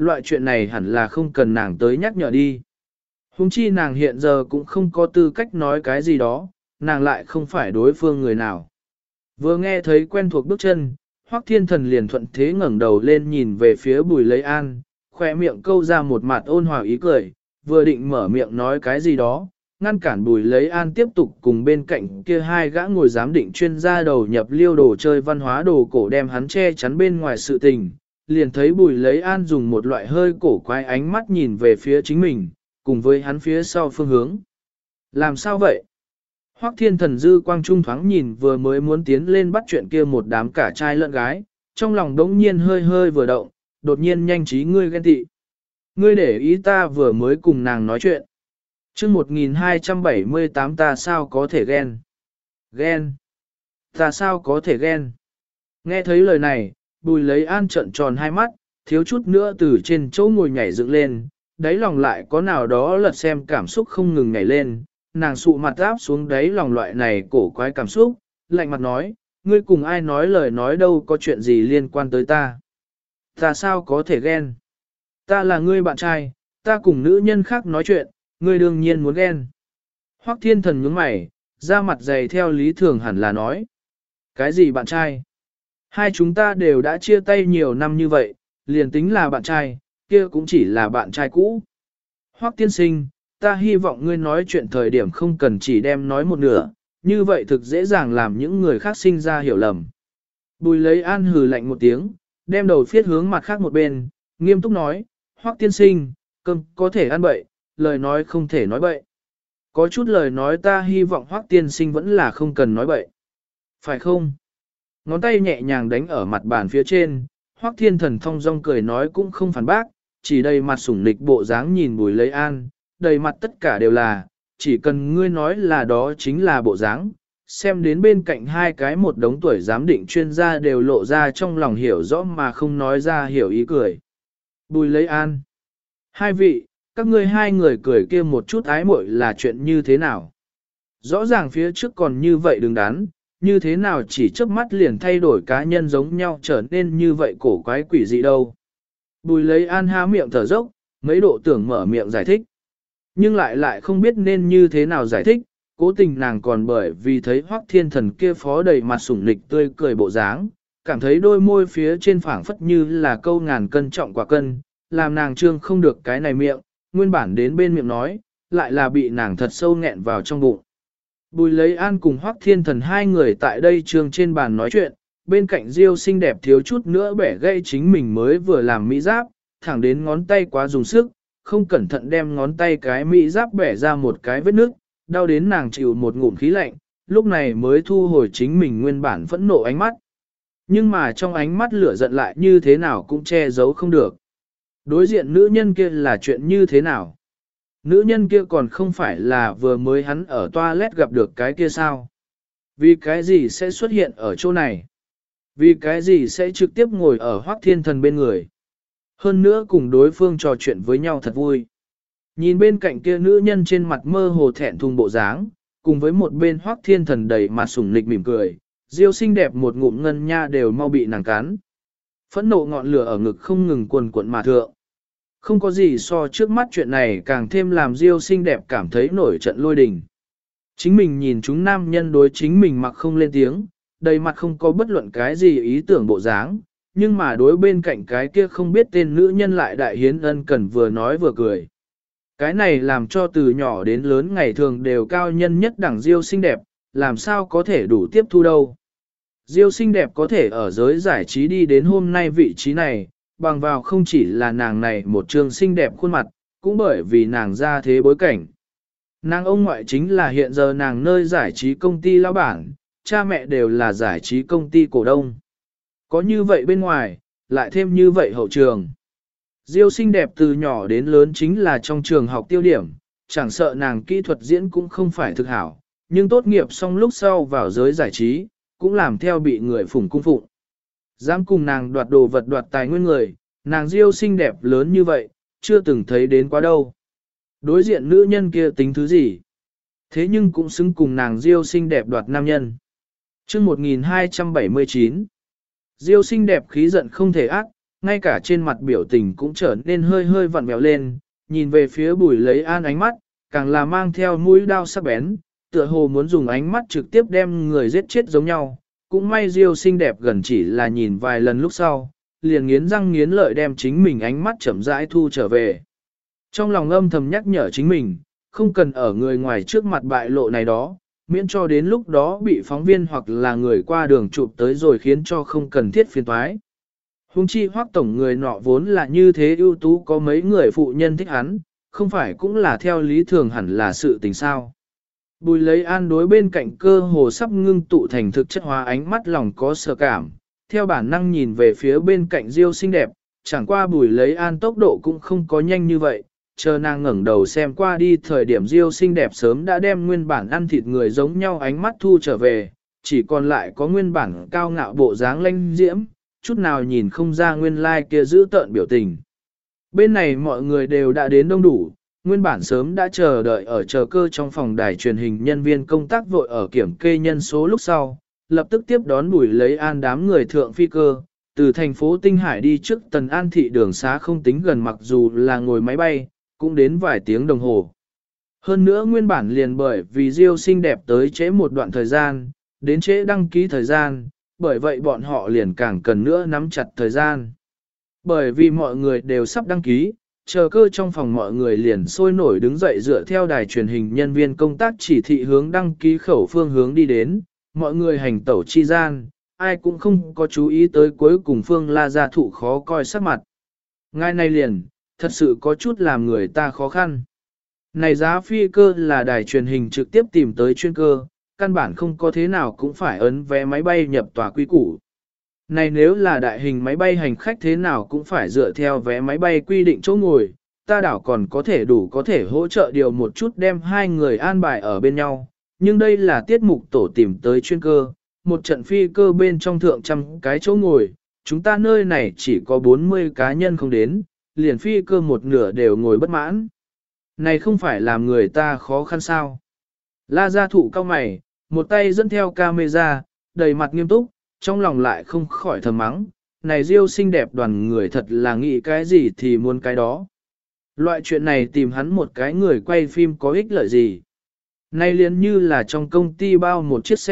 loại chuyện này hẳn là không cần nàng tới nhắc nhở đi. Huống chi nàng hiện giờ cũng không có tư cách nói cái gì đó, nàng lại không phải đối phương người nào. Vừa nghe thấy quen thuộc bước chân, Hoắc Thiên Thần liền thuận thế ngẩng đầu lên nhìn về phía Bùi Lấy An, khỏe miệng câu ra một mặt ôn hòa ý cười, vừa định mở miệng nói cái gì đó, ngăn cản Bùi Lấy An tiếp tục cùng bên cạnh kia hai gã ngồi giám định chuyên gia đầu nhập liêu đồ chơi văn hóa đồ cổ đem hắn che chắn bên ngoài sự tình, liền thấy Bùi Lấy An dùng một loại hơi cổ quái ánh mắt nhìn về phía chính mình, cùng với hắn phía sau phương hướng. Làm sao vậy? Hoắc Thiên Thần dư quang trung thoáng nhìn vừa mới muốn tiến lên bắt chuyện kia một đám cả trai lẫn gái, trong lòng đống nhiên hơi hơi vừa động, đột nhiên nhanh trí ngươi ghen tị. Ngươi để ý ta vừa mới cùng nàng nói chuyện. Chương 1278 ta sao có thể ghen? Ghen? Ta sao có thể ghen? Nghe thấy lời này, Bùi Lấy An trợn tròn hai mắt, thiếu chút nữa từ trên chỗ ngồi nhảy dựng lên, đáy lòng lại có nào đó lật xem cảm xúc không ngừng nhảy lên, nàng sụ mặt áp xuống đáy lòng loại này cổ quái cảm xúc, lạnh mặt nói, ngươi cùng ai nói lời nói đâu có chuyện gì liên quan tới ta. Ta sao có thể ghen? Ta là ngươi bạn trai, ta cùng nữ nhân khác nói chuyện, ngươi đương nhiên muốn ghen. Hoắc Thiên Thần nhướng mày, ra mặt dày theo lý thường hẳn là nói. Cái gì bạn trai? Hai chúng ta đều đã chia tay nhiều năm như vậy, liền tính là bạn trai, kia cũng chỉ là bạn trai cũ. Hoắc tiên sinh, ta hy vọng ngươi nói chuyện thời điểm không cần chỉ đem nói một nửa, như vậy thực dễ dàng làm những người khác sinh ra hiểu lầm. Bùi Lấy An hừ lạnh một tiếng, đem đầu phiết hướng mặt khác một bên, nghiêm túc nói, Hoắc tiên sinh, cơm có thể ăn bậy, lời nói không thể nói bậy. Có chút lời nói ta hy vọng Hoắc tiên sinh vẫn là không cần nói bậy. Phải không? Ngón tay nhẹ nhàng đánh ở mặt bàn phía trên, Hoắc Thiên Thần thong dong cười nói cũng không phản bác, chỉ đầy mặt sủng nịch bộ dáng nhìn Bùi Lấy An, đầy mặt tất cả đều là, chỉ cần ngươi nói là đó chính là bộ dáng. Xem đến bên cạnh hai cái một đống tuổi giám định chuyên gia đều lộ ra trong lòng hiểu rõ mà không nói ra hiểu ý cười. Bùi Lấy An. Hai vị, các ngươi hai người cười kia một chút ái muội là chuyện như thế nào? Rõ ràng phía trước còn như vậy đứng đắn, như thế nào chỉ chớp mắt liền thay đổi cá nhân giống nhau trở nên như vậy cổ quái quỷ dị đâu. Bùi Lấy An há miệng thở dốc, mấy độ tưởng mở miệng giải thích. Nhưng lại không biết nên như thế nào giải thích, cố tình nàng còn bởi vì thấy Hoắc Thiên Thần kia phó đầy mặt sủng nịch tươi cười bộ dáng, cảm thấy đôi môi phía trên phảng phất như là câu ngàn cân trọng quả cân, làm nàng trương không được cái này miệng, nguyên bản đến bên miệng nói, lại là bị nàng thật sâu nghẹn vào trong bụng. Bùi Lấy An cùng Hoắc Thiên Thần hai người tại đây trương trên bàn nói chuyện, bên cạnh Diêu xinh đẹp thiếu chút nữa bẻ gãy chính mình mới vừa làm mỹ giáp, thẳng đến ngón tay quá dùng sức, không cẩn thận đem ngón tay cái mỹ giáp bẻ ra một cái vết nước, đau đến nàng chịu một ngụm khí lạnh, lúc này mới thu hồi chính mình nguyên bản phẫn nộ ánh mắt. Nhưng mà trong ánh mắt lửa giận lại như thế nào cũng che giấu không được. Đối diện nữ nhân kia là chuyện như thế nào? Nữ nhân kia còn không phải là vừa mới hắn ở toilet gặp được cái kia sao? Vì cái gì sẽ xuất hiện ở chỗ này? Vì cái gì sẽ trực tiếp ngồi ở Hoắc Thiên Thần bên người? Hơn nữa cùng đối phương trò chuyện với nhau thật vui. Nhìn bên cạnh kia nữ nhân trên mặt mơ hồ thẹn thùng bộ dáng, cùng với một bên Hoắc Thiên Thần đầy mặt sủng nịch mỉm cười, Diêu xinh đẹp một ngụm ngân nha đều mau bị nàng cắn. Phẫn nộ ngọn lửa ở ngực không ngừng cuồn cuộn mà thượng. Không có gì so trước mắt chuyện này càng thêm làm Diêu xinh đẹp cảm thấy nổi trận lôi đình. Chính mình nhìn chúng nam nhân đối chính mình mặc không lên tiếng, đầy mặt không có bất luận cái gì ý tưởng bộ dáng, nhưng mà đối bên cạnh cái kia không biết tên nữ nhân lại đại hiến ân cần vừa nói vừa cười. Cái này làm cho từ nhỏ đến lớn ngày thường đều cao nhân nhất đẳng Diêu xinh đẹp, làm sao có thể đủ tiếp thu đâu. Diêu xinh đẹp có thể ở giới giải trí đi đến hôm nay vị trí này, bằng vào không chỉ là nàng này một trường xinh đẹp khuôn mặt, cũng bởi vì nàng ra thế bối cảnh. Nàng ông ngoại chính là hiện giờ nàng nơi giải trí công ty lão bản, cha mẹ đều là giải trí công ty cổ đông. Có như vậy bên ngoài, lại thêm như vậy hậu trường. Diêu xinh đẹp từ nhỏ đến lớn chính là trong trường học tiêu điểm, chẳng sợ nàng kỹ thuật diễn cũng không phải thực hảo, nhưng tốt nghiệp xong lúc sau vào giới giải trí, cũng làm theo bị người phủng cung phụng. Dám cùng nàng đoạt đồ vật đoạt tài nguyên người, nàng Diêu xinh đẹp lớn như vậy, chưa từng thấy đến quá đâu. Đối diện nữ nhân kia tính thứ gì? Thế nhưng cũng xứng cùng nàng Diêu xinh đẹp đoạt nam nhân. Chương 1279 Diêu xinh đẹp khí giận không thể ác, ngay cả trên mặt biểu tình cũng trở nên hơi hơi vặn vẹo lên, nhìn về phía Bùi Lấy An ánh mắt, càng là mang theo mũi đao sắc bén, tựa hồ muốn dùng ánh mắt trực tiếp đem người giết chết giống nhau. Cũng may Diêu xinh đẹp gần chỉ là nhìn vài lần lúc sau, liền nghiến răng nghiến lợi đem chính mình ánh mắt chậm rãi thu trở về. Trong lòng âm thầm nhắc nhở chính mình, không cần ở người ngoài trước mặt bại lộ này đó, miễn cho đến lúc đó bị phóng viên hoặc là người qua đường chụp tới rồi khiến cho không cần thiết phiền toái. Hùng chi Hoắc tổng người nọ vốn là như thế ưu tú, có mấy người phụ nhân thích hắn, không phải cũng là theo lý thường hẳn là sự tình sao. Bùi Lấy An đối bên cạnh cơ hồ sắp ngưng tụ thành thực chất hóa ánh mắt lòng có sợ cảm, theo bản năng nhìn về phía bên cạnh Diêu xinh đẹp, chẳng qua Bùi Lấy An tốc độ cũng không có nhanh như vậy, chờ nàng ngẩng đầu xem qua đi thời điểm Diêu xinh đẹp sớm đã đem nguyên bản ăn thịt người giống nhau ánh mắt thu trở về, chỉ còn lại có nguyên bản cao ngạo bộ dáng lanh diễm, chút nào nhìn không ra nguyên lai kia giữ tợn biểu tình. Bên này mọi người đều đã đến đông đủ, nguyên bản sớm đã chờ đợi ở chờ cơ trong phòng đài truyền hình nhân viên công tác vội ở kiểm kê nhân số lúc sau, lập tức tiếp đón Bùi Lấy An đám người thượng phi cơ, từ thành phố Tinh Hải đi trước Tần An thị đường xá không tính gần, mặc dù là ngồi máy bay, cũng đến vài tiếng đồng hồ. Hơn nữa nguyên bản liền bởi vì Diêu xinh đẹp tới trễ một đoạn thời gian, đến trễ đăng ký thời gian, bởi vậy bọn họ liền càng cần nữa nắm chặt thời gian. Bởi vì mọi người đều sắp đăng ký, chờ cơ trong phòng mọi người liền sôi nổi đứng dậy dựa theo đài truyền hình nhân viên công tác chỉ thị hướng đăng ký khẩu phương hướng đi đến, mọi người hành tẩu chi gian, ai cũng không có chú ý tới cuối cùng Phương La Gia Thụ khó coi sắc mặt. Ngay này liền, thật sự có chút làm người ta khó khăn. Này giá phi cơ là đài truyền hình trực tiếp tìm tới chuyên cơ, căn bản không có thế nào cũng phải ấn vé máy bay nhập tòa quy củ. Này nếu là đại hình máy bay hành khách thế nào cũng phải dựa theo vé máy bay quy định chỗ ngồi, ta đảo còn có thể hỗ trợ điều một chút đem hai người an bài ở bên nhau, nhưng đây là tiết mục tổ tìm tới chuyên cơ, một trận phi cơ bên trong thượng trăm cái chỗ ngồi, chúng ta nơi này chỉ có 40 cá nhân không đến, liền phi cơ một nửa đều ngồi bất mãn. Này không phải làm người ta khó khăn sao? La Gia Thụ cao mày, một tay dẫn theo camera, đầy mặt nghiêm túc, trong lòng lại không khỏi thầm mắng, này Diêu xinh đẹp đoàn người thật là nghĩ cái gì thì muốn cái đó. Loại chuyện này tìm hắn một cái người quay phim có ích lợi gì? Này liền như là trong công ty bao một chiếc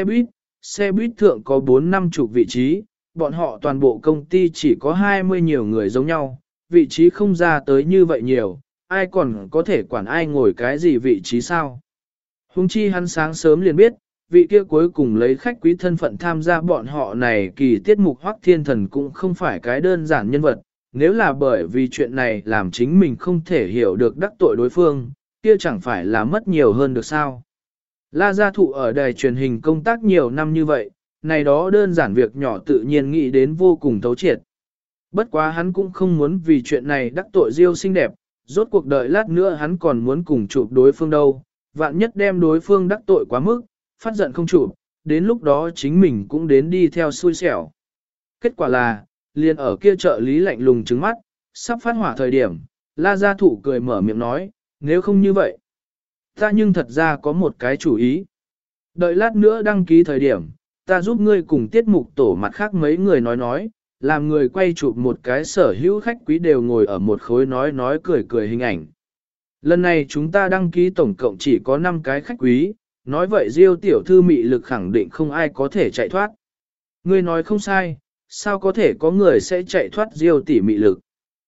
xe buýt thượng có 4-50 vị trí, bọn họ toàn bộ công ty chỉ có 20 nhiều người giống nhau, vị trí không ra tới như vậy nhiều, ai còn có thể quản ai ngồi cái gì vị trí sao? Hùng chi hắn sáng sớm liền biết, vị kia cuối cùng lấy khách quý thân phận tham gia bọn họ này kỳ tiết mục Hoắc Thiên Thần cũng không phải cái đơn giản nhân vật, nếu là bởi vì chuyện này làm chính mình không thể hiểu được đắc tội đối phương, kia chẳng phải là mất nhiều hơn được sao. La Gia Thụ ở đài truyền hình công tác nhiều năm như vậy, này đó đơn giản việc nhỏ tự nhiên nghĩ đến vô cùng thấu triệt. Bất quá hắn cũng không muốn vì chuyện này đắc tội Diêu xinh đẹp, rốt cuộc đợi lát nữa hắn còn muốn cùng chụp đối phương đâu, vạn nhất đem đối phương đắc tội quá mức, phát giận không chụp, đến lúc đó chính mình cũng đến đi theo xui xẻo. Kết quả là, liền ở kia trợ lý lạnh lùng trứng mắt, sắp phát hỏa thời điểm, La Gia Thụ cười mở miệng nói, nếu không như vậy, ta nhưng thật ra có một cái chủ ý. Đợi lát nữa đăng ký thời điểm, ta giúp ngươi cùng tiết mục tổ mặt khác mấy người nói, làm người quay chụp một cái sở hữu khách quý đều ngồi ở một khối nói cười hình ảnh. Lần này chúng ta đăng ký tổng cộng chỉ có 5 cái khách quý, nói vậy Diêu tiểu thư mị lực khẳng định không ai có thể chạy thoát. Ngươi nói không sai, sao có thể có người sẽ chạy thoát Diêu tỷ mị lực.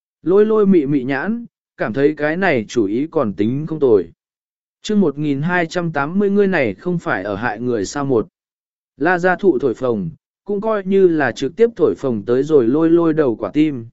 Lôi mị nhãn, cảm thấy cái này chủ ý còn tính không tồi. Chương 1280 ngươi này không phải ở hại người sao một. La Gia Thụ thổi phồng, cũng coi như là trực tiếp thổi phồng tới rồi lôi đầu quả tim.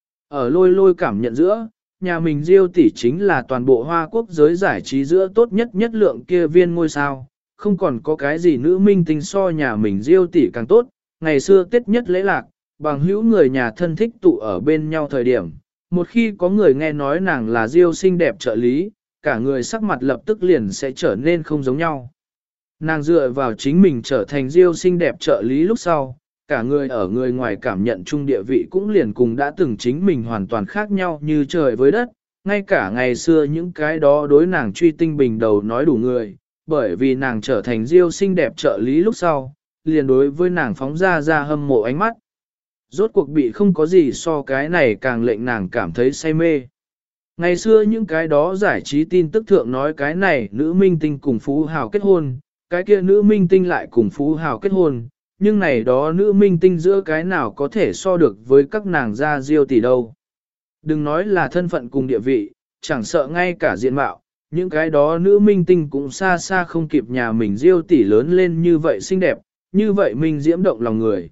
Ở lôi cảm nhận giữa, nhà mình Diêu tỷ chính là toàn bộ Hoa Quốc giới giải trí giữa tốt nhất lượng kia viên ngôi sao, không còn có cái gì nữ minh tinh so nhà mình Diêu tỷ càng tốt, ngày xưa Tết nhất lễ lạc, bằng hữu người nhà thân thích tụ ở bên nhau thời điểm, một khi có người nghe nói nàng là Diêu xinh đẹp trợ lý, cả người sắc mặt lập tức liền sẽ trở nên không giống nhau. Nàng dựa vào chính mình trở thành Diêu xinh đẹp trợ lý lúc sau, cả người ở người ngoài cảm nhận chung địa vị cũng liền cùng đã từng chính mình hoàn toàn khác nhau như trời với đất, ngay cả ngày xưa những cái đó đối nàng truy tinh bình đầu nói đủ người, bởi vì nàng trở thành Diêu xinh đẹp trợ lý lúc sau, liền đối với nàng phóng ra hâm mộ ánh mắt. Rốt cuộc bị không có gì so cái này càng lệnh nàng cảm thấy say mê. Ngày xưa những cái đó giải trí tin tức thượng nói cái này nữ minh tinh cùng Phú Hào kết hôn, cái kia nữ minh tinh lại cùng Phú Hào kết hôn, nhưng này đó nữ minh tinh giữa cái nào có thể so được với các nàng gia diêu tỷ đâu. Đừng nói là thân phận cùng địa vị, chẳng sợ ngay cả diện mạo, những cái đó nữ minh tinh cũng xa xa không kịp nhà mình diêu tỷ lớn lên như vậy xinh đẹp, như vậy mình diễm động lòng người.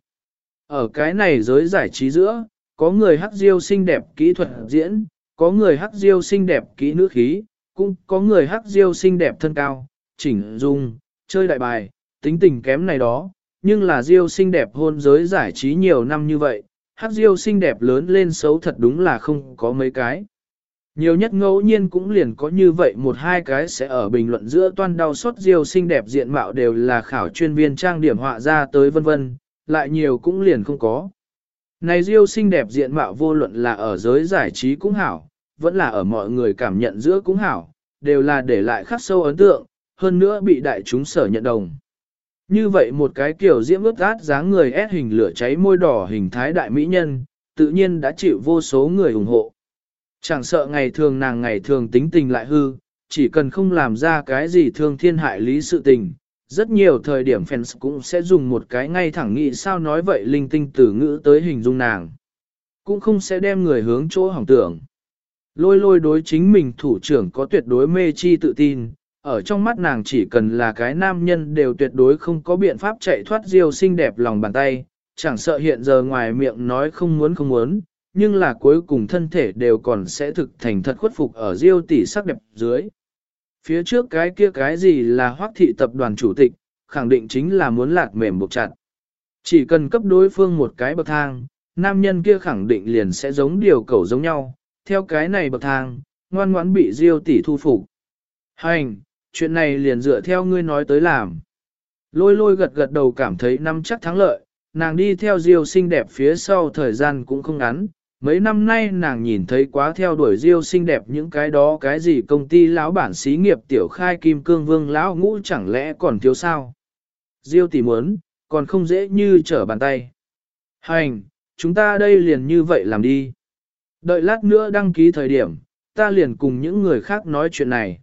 Ở cái này giới giải trí giữa, có người hắc diêu xinh đẹp kỹ thuật diễn, có người hắc diêu xinh đẹp kỹ nữ khí, cũng có người hắc diêu xinh đẹp thân cao, chỉnh dung, chơi đại bài, tính tình kém này đó, nhưng là diêu xinh đẹp hôn giới giải trí nhiều năm như vậy, hắc diêu xinh đẹp lớn lên xấu thật đúng là không có mấy cái. Nhiều nhất ngẫu nhiên cũng liền có như vậy một hai cái sẽ ở bình luận giữa toan đau xót diêu xinh đẹp diện mạo đều là khảo chuyên viên trang điểm họa ra tới vân vân, lại nhiều cũng liền không có. Này diêu xinh đẹp diện mạo vô luận là ở giới giải trí cũng hảo, vẫn là ở mọi người cảm nhận giữa cũng hảo, đều là để lại khắc sâu ấn tượng, hơn nữa bị đại chúng sở nhận đồng. Như vậy một cái kiểu diễm ướt át dáng người ép hình lửa cháy môi đỏ hình thái đại mỹ nhân, tự nhiên đã chịu vô số người ủng hộ. Chẳng sợ ngày thường nàng ngày thường tính tình lại hư, chỉ cần không làm ra cái gì thương thiên hại lý sự tình. Rất nhiều thời điểm fans cũng sẽ dùng một cái ngay thẳng nghĩ sao nói vậy linh tinh từ ngữ tới hình dung nàng. Cũng không sẽ đem người hướng chỗ hỏng tưởng. Lôi lôi đối chính mình thủ trưởng có tuyệt đối mê chi tự tin, ở trong mắt nàng chỉ cần là cái nam nhân đều tuyệt đối không có biện pháp chạy thoát diêu xinh đẹp lòng bàn tay, chẳng sợ hiện giờ ngoài miệng nói không muốn, nhưng là cuối cùng thân thể đều còn sẽ thực thành thật khuất phục ở diêu tỷ sắc đẹp dưới. Phía trước cái kia cái gì là Hoắc thị tập đoàn chủ tịch, khẳng định chính là muốn lạc mềm buộc chặt. Chỉ cần cấp đối phương một cái bậc thang, nam nhân kia khẳng định liền sẽ giống điều cẩu giống nhau, theo cái này bậc thang, ngoan ngoãn bị diêu tỷ thu phục. Hành, chuyện này liền dựa theo ngươi nói tới làm. Lôi lôi gật gật đầu cảm thấy năm chắc thắng lợi, nàng đi theo diêu xinh đẹp phía sau thời gian cũng không ngắn. Mấy năm nay nàng nhìn thấy quá theo đuổi diêu xinh đẹp những cái đó cái gì công ty lão bản xí nghiệp tiểu khai kim cương vương lão ngũ chẳng lẽ còn thiếu sao. Diêu tỷ muốn, còn không dễ như trở bàn tay. Hành, chúng ta đây liền như vậy làm đi. Đợi lát nữa đăng ký thời điểm, ta liền cùng những người khác nói chuyện này.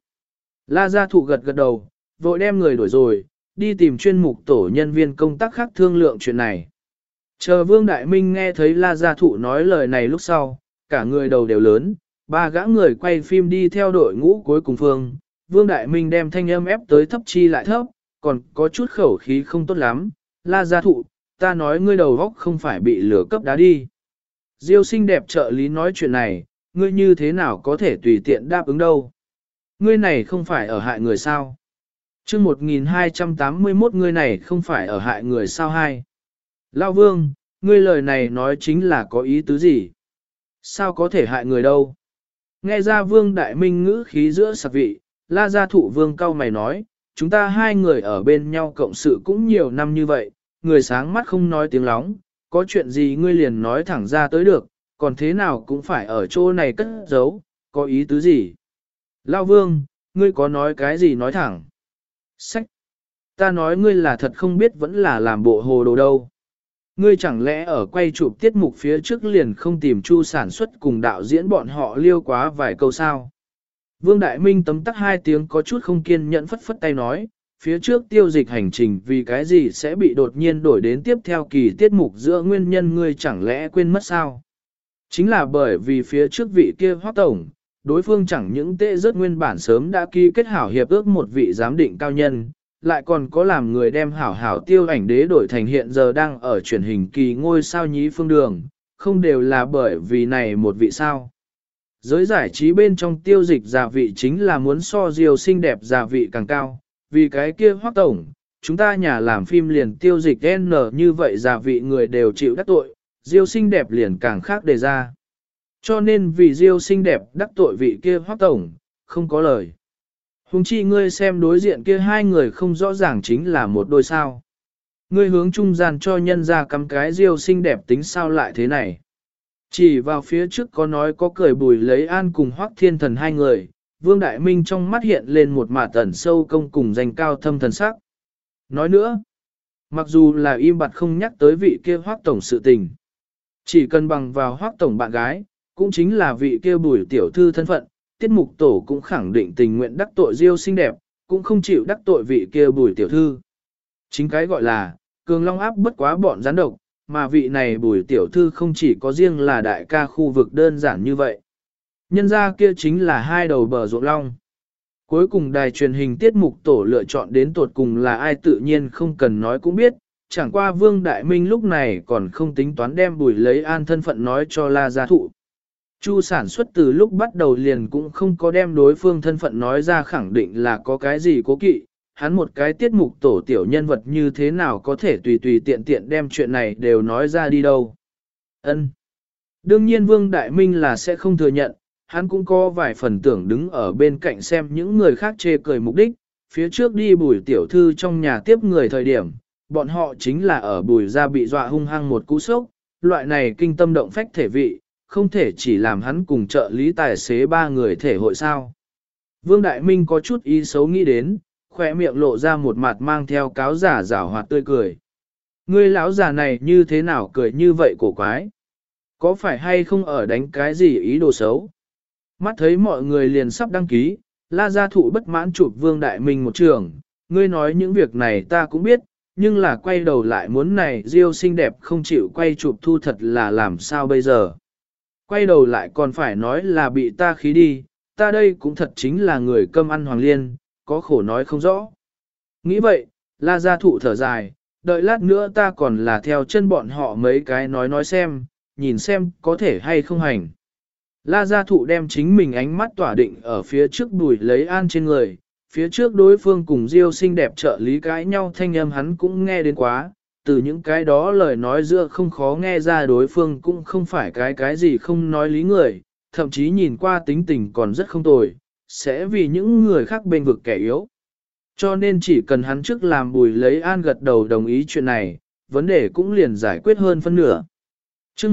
La Gia Thụ gật gật đầu, vội đem người đuổi rồi, đi tìm chuyên mục tổ nhân viên công tác khác thương lượng chuyện này. Chờ Vương Đại Minh nghe thấy La Gia Thụ nói lời này lúc sau, cả người đầu đều lớn, ba gã người quay phim đi theo đội ngũ cuối cùng phương. Vương Đại Minh đem thanh âm ép tới thấp chi lại thấp, còn có chút khẩu khí không tốt lắm. La Gia Thụ, ta nói ngươi đầu góc không phải bị lửa cấp đá đi. Diêu xinh đẹp trợ lý nói chuyện này, ngươi như thế nào có thể tùy tiện đáp ứng đâu. Ngươi này không phải ở hại người sao. Chương 1281 ngươi này không phải ở hại người sao hai. Lão Vương, ngươi lời này nói chính là có ý tứ gì? Sao có thể hại người đâu? Nghe ra Vương Đại Minh ngữ khí giữa sạc vị, La Gia Thụ Vương cau mày nói, chúng ta hai người ở bên nhau cộng sự cũng nhiều năm như vậy, người sáng mắt không nói tiếng lóng, có chuyện gì ngươi liền nói thẳng ra tới được, còn thế nào cũng phải ở chỗ này cất giấu, có ý tứ gì? Lão Vương, ngươi có nói cái gì nói thẳng? Sách! Ta nói ngươi là thật không biết vẫn là làm bộ hồ đồ đâu. Ngươi chẳng lẽ ở quay chụp tiết mục phía trước liền không tìm Chu sản xuất cùng đạo diễn bọn họ liêu quá vài câu sao? Vương Đại Minh tấm tắc hai tiếng có chút không kiên nhẫn phất phất tay nói, phía trước tiêu dịch hành trình vì cái gì sẽ bị đột nhiên đổi đến tiếp theo kỳ tiết mục giữa nguyên nhân ngươi chẳng lẽ quên mất sao? Chính là bởi vì phía trước vị kia Hoắc tổng, đối phương chẳng những tệ rất nguyên bản sớm đã ký kết hảo hiệp ước một vị giám định cao nhân, lại còn có làm người đem hảo hảo tiêu ảnh đế đổi thành hiện giờ đang ở truyền hình kỳ ngôi sao nhí phương đường, không đều là bởi vì này một vị sao. Giới giải trí bên trong tiêu dịch giả vị chính là muốn so diều xinh đẹp giả vị càng cao, vì cái kia Hoắc tổng, chúng ta nhà làm phim liền tiêu dịch N như vậy giả vị người đều chịu đắc tội, diều xinh đẹp liền càng khác đề ra. Cho nên vì diêu xinh đẹp đắc tội vị kia Hoắc tổng, không có lời. Hùng chi ngươi xem đối diện kia hai người không rõ ràng chính là một đôi sao. Ngươi hướng trung gian cho nhân ra cắm cái diêu xinh đẹp tính sao lại thế này. Chỉ vào phía trước có nói có cười bùi lấy an cùng Hoắc Thiên Thần hai người, Vương Đại Minh trong mắt hiện lên một mả tẩn sâu công cùng danh cao thâm thần sắc. Nói nữa, mặc dù là im bặt không nhắc tới vị kia Hoắc tổng sự tình. Chỉ cần bằng vào Hoắc tổng bạn gái, cũng chính là vị kia Bùi tiểu thư thân phận, tiết mục tổ cũng khẳng định tình nguyện đắc tội Diêu xinh đẹp, cũng không chịu đắc tội vị kia Bùi tiểu thư. Chính cái gọi là, cường long áp bất quá bọn gián độc, mà vị này Bùi tiểu thư không chỉ có riêng là đại ca khu vực đơn giản như vậy. Nhân ra kia chính là hai đầu bờ ruộng long. Cuối cùng đài truyền hình tiết mục tổ lựa chọn đến tột cùng là ai tự nhiên không cần nói cũng biết, chẳng qua Vương Đại Minh lúc này còn không tính toán đem Bùi Lấy An thân phận nói cho La Gia Thụ. Chu sản xuất từ lúc bắt đầu liền cũng không có đem đối phương thân phận nói ra khẳng định là có cái gì cố kỵ, hắn một cái tiết mục tổ tiểu nhân vật như thế nào có thể tùy tùy tiện tiện đem chuyện này đều nói ra đi đâu. Ân. Đương nhiên Vương Đại Minh là sẽ không thừa nhận, hắn cũng có vài phần tưởng đứng ở bên cạnh xem những người khác chê cười mục đích, phía trước đi Bùi tiểu thư trong nhà tiếp người thời điểm, bọn họ chính là ở Bùi gia bị dọa hung hăng một cú sốc, loại này kinh tâm động phách thể vị, không thể chỉ làm hắn cùng trợ lý tài xế ba người thể hội sao. Vương Đại Minh có chút ý xấu nghĩ đến, khỏe miệng lộ ra một mặt mang theo cáo giả giảo hoạt tươi cười. Ngươi lão già này như thế nào cười như vậy cổ quái? Có phải hay không ở đánh cái gì ý đồ xấu? Mắt thấy mọi người liền sắp đăng ký, La Gia Thụ bất mãn chụp Vương Đại Minh một trường, ngươi nói những việc này ta cũng biết, nhưng là quay đầu lại muốn này Diêu xinh đẹp không chịu quay chụp thu thật là làm sao bây giờ. Quay đầu lại còn phải nói là bị ta khí đi, ta đây cũng thật chính là người cơm ăn hoàng liên, có khổ nói không rõ. Nghĩ vậy, La Gia Thụ thở dài, đợi lát nữa ta còn là theo chân bọn họ mấy cái nói xem, nhìn xem có thể hay không hành. La Gia Thụ đem chính mình ánh mắt tỏa định ở phía trước Bùi Lấy An trên người, phía trước đối phương cùng Diêu xinh đẹp trợ lý cãi nhau thanh âm hắn cũng nghe đến quá, từ những cái đó lời nói giữa không khó nghe ra đối phương cũng không phải cái gì không nói lý người, thậm chí nhìn qua tính tình còn rất không tồi, sẽ vì những người khác bên vực kẻ yếu. Cho nên chỉ cần hắn trước làm Bùi Lấy An gật đầu đồng ý chuyện này, vấn đề cũng liền giải quyết hơn phân nửa. Chương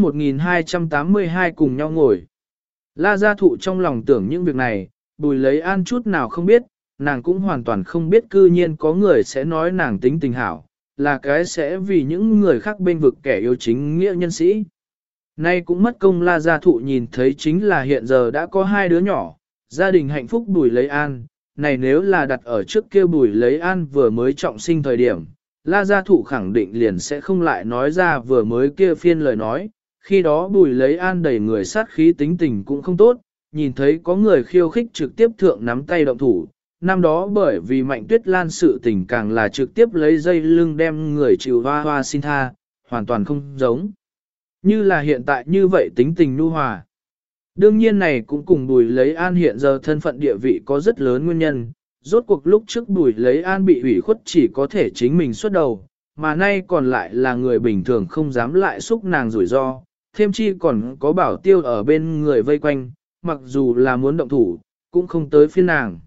1282 cùng nhau ngồi. La Gia Thụ trong lòng tưởng những việc này, Bùi Lấy An chút nào không biết, nàng cũng hoàn toàn không biết cư nhiên có người sẽ nói nàng tính tình hảo, là cái sẽ vì những người khác bên vực kẻ yêu chính nghĩa nhân sĩ. Nay cũng mất công La Gia Thụ nhìn thấy chính là hiện giờ đã có hai đứa nhỏ, gia đình hạnh phúc Bùi Lấy An, này nếu là đặt ở trước kia Bùi Lấy An vừa mới trọng sinh thời điểm, La Gia Thụ khẳng định liền sẽ không lại nói ra vừa mới kia phiên lời nói, khi đó Bùi Lấy An đầy người sát khí tính tình cũng không tốt, nhìn thấy có người khiêu khích trực tiếp thượng nắm tay động thủ, năm đó bởi vì Mạnh Tuyết Lan sự tình càng là trực tiếp lấy dây lưng đem người chịu hoa hoa xin tha, hoàn toàn không giống. Như là hiện tại như vậy tính tình nhu hòa. Đương nhiên này cũng cùng Bùi Lấy An hiện giờ thân phận địa vị có rất lớn nguyên nhân, rốt cuộc lúc trước Bùi Lấy An bị ủy khuất chỉ có thể chính mình xuất đầu, mà nay còn lại là người bình thường không dám lại xúc nàng rủi ro, thêm chi còn có bảo tiêu ở bên người vây quanh, mặc dù là muốn động thủ, cũng không tới phiên nàng.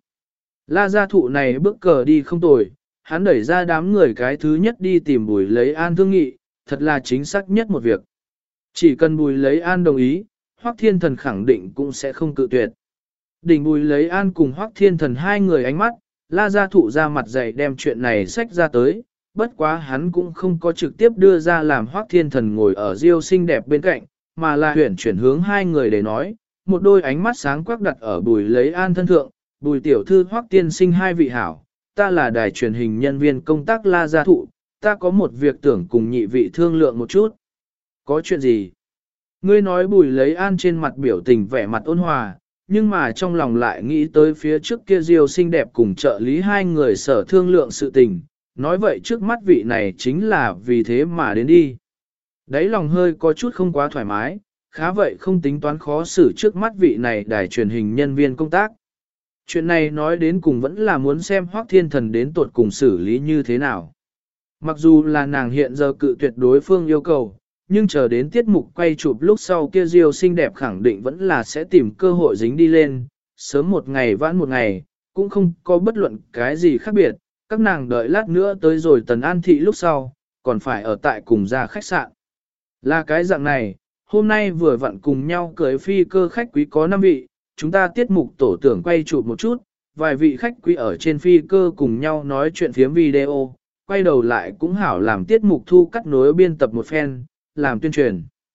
La Gia Thụ này bước cờ đi không tồi, hắn đẩy ra đám người cái thứ nhất đi tìm Bùi Lấy An thương nghị, thật là chính xác nhất một việc. Chỉ cần Bùi Lấy An đồng ý, Hoắc Thiên Thần khẳng định cũng sẽ không cự tuyệt. Đỉnh Bùi Lấy An cùng Hoắc Thiên Thần hai người ánh mắt, La Gia Thụ ra mặt dày đem chuyện này xách ra tới, bất quá hắn cũng không có trực tiếp đưa ra làm Hoắc Thiên Thần ngồi ở Diêu xinh đẹp bên cạnh, mà là chuyển hướng hai người để nói, một đôi ánh mắt sáng quắc đặt ở Bùi Lấy An thân thượng, Bùi tiểu thư Hoắc tiên sinh hai vị hảo, ta là đài truyền hình nhân viên công tác La Gia Thụ, ta có một việc tưởng cùng nhị vị thương lượng một chút. Có chuyện gì? Ngươi nói Bùi Lấy An trên mặt biểu tình vẻ mặt ôn hòa, nhưng mà trong lòng lại nghĩ tới phía trước kia Diêu xinh đẹp cùng trợ lý hai người sở thương lượng sự tình, nói vậy trước mắt vị này chính là vì thế mà đến đi. Đấy lòng hơi có chút không quá thoải mái, khá vậy không tính toán khó xử trước mắt vị này đài truyền hình nhân viên công tác. Chuyện này nói đến cùng vẫn là muốn xem Hoắc Thiên Thần đến tuột cùng xử lý như thế nào. Mặc dù là nàng hiện giờ cự tuyệt đối phương yêu cầu, nhưng chờ đến tiết mục quay chụp lúc sau kia Diêu xinh đẹp khẳng định vẫn là sẽ tìm cơ hội dính đi lên, sớm một ngày vãn một ngày, cũng không có bất luận cái gì khác biệt, các nàng đợi lát nữa tới rồi Tần An Thị lúc sau, còn phải ở tại cùng ra khách sạn. Là cái dạng này, hôm nay vừa vặn cùng nhau cưới phi cơ khách quý có 5 vị, chúng ta tiết mục tổ tưởng quay chụp một chút, vài vị khách quý ở trên phi cơ cùng nhau nói chuyện phiếm video, quay đầu lại cũng hảo làm tiết mục thu cắt nối biên tập một phen, làm tuyên truyền.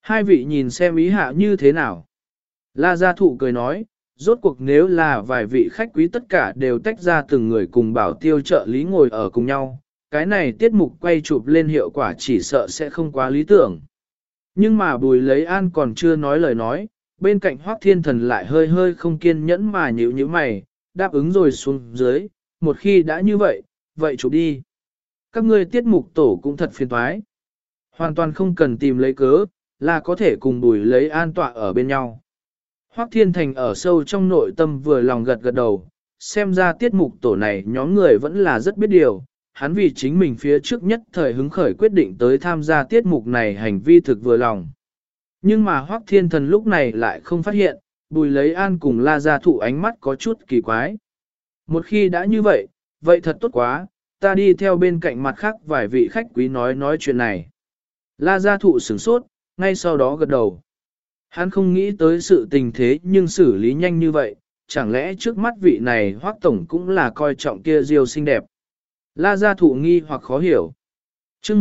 Hai vị nhìn xem ý hạ như thế nào. La Gia Thụ cười nói, rốt cuộc nếu là vài vị khách quý tất cả đều tách ra từng người cùng bảo tiêu trợ lý ngồi ở cùng nhau, cái này tiết mục quay chụp lên hiệu quả chỉ sợ sẽ không quá lý tưởng. Nhưng mà Bùi Lấy An còn chưa nói lời nói, bên cạnh Hoắc Thiên Thần lại hơi hơi không kiên nhẫn mà nhíu nhíu mày, đáp ứng rồi xuống dưới, một khi đã như vậy, vậy chụp đi. Các ngươi tiết mục tổ cũng thật phiền toái. Hoàn toàn không cần tìm lấy cớ, là có thể cùng Bùi Lấy An tọa ở bên nhau. Hoắc Thiên Thành ở sâu trong nội tâm vừa lòng gật gật đầu, xem ra tiết mục tổ này nhóm người vẫn là rất biết điều, hắn vì chính mình phía trước nhất thời hứng khởi quyết định tới tham gia tiết mục này hành vi thực vừa lòng. Nhưng mà Hoắc Thiên Thần lúc này lại không phát hiện, Bùi Lấy An cùng La Gia Thụ ánh mắt có chút kỳ quái. Một khi đã như vậy, vậy thật tốt quá, ta đi theo bên cạnh mặt khác vài vị khách quý nói chuyện này. La Gia Thụ sửng sốt, ngay sau đó gật đầu. Hắn không nghĩ tới sự tình thế nhưng xử lý nhanh như vậy, chẳng lẽ trước mắt vị này Hoắc Tổng cũng là coi trọng kia Diêu xinh đẹp. La Gia Thụ nghi hoặc khó hiểu. Chương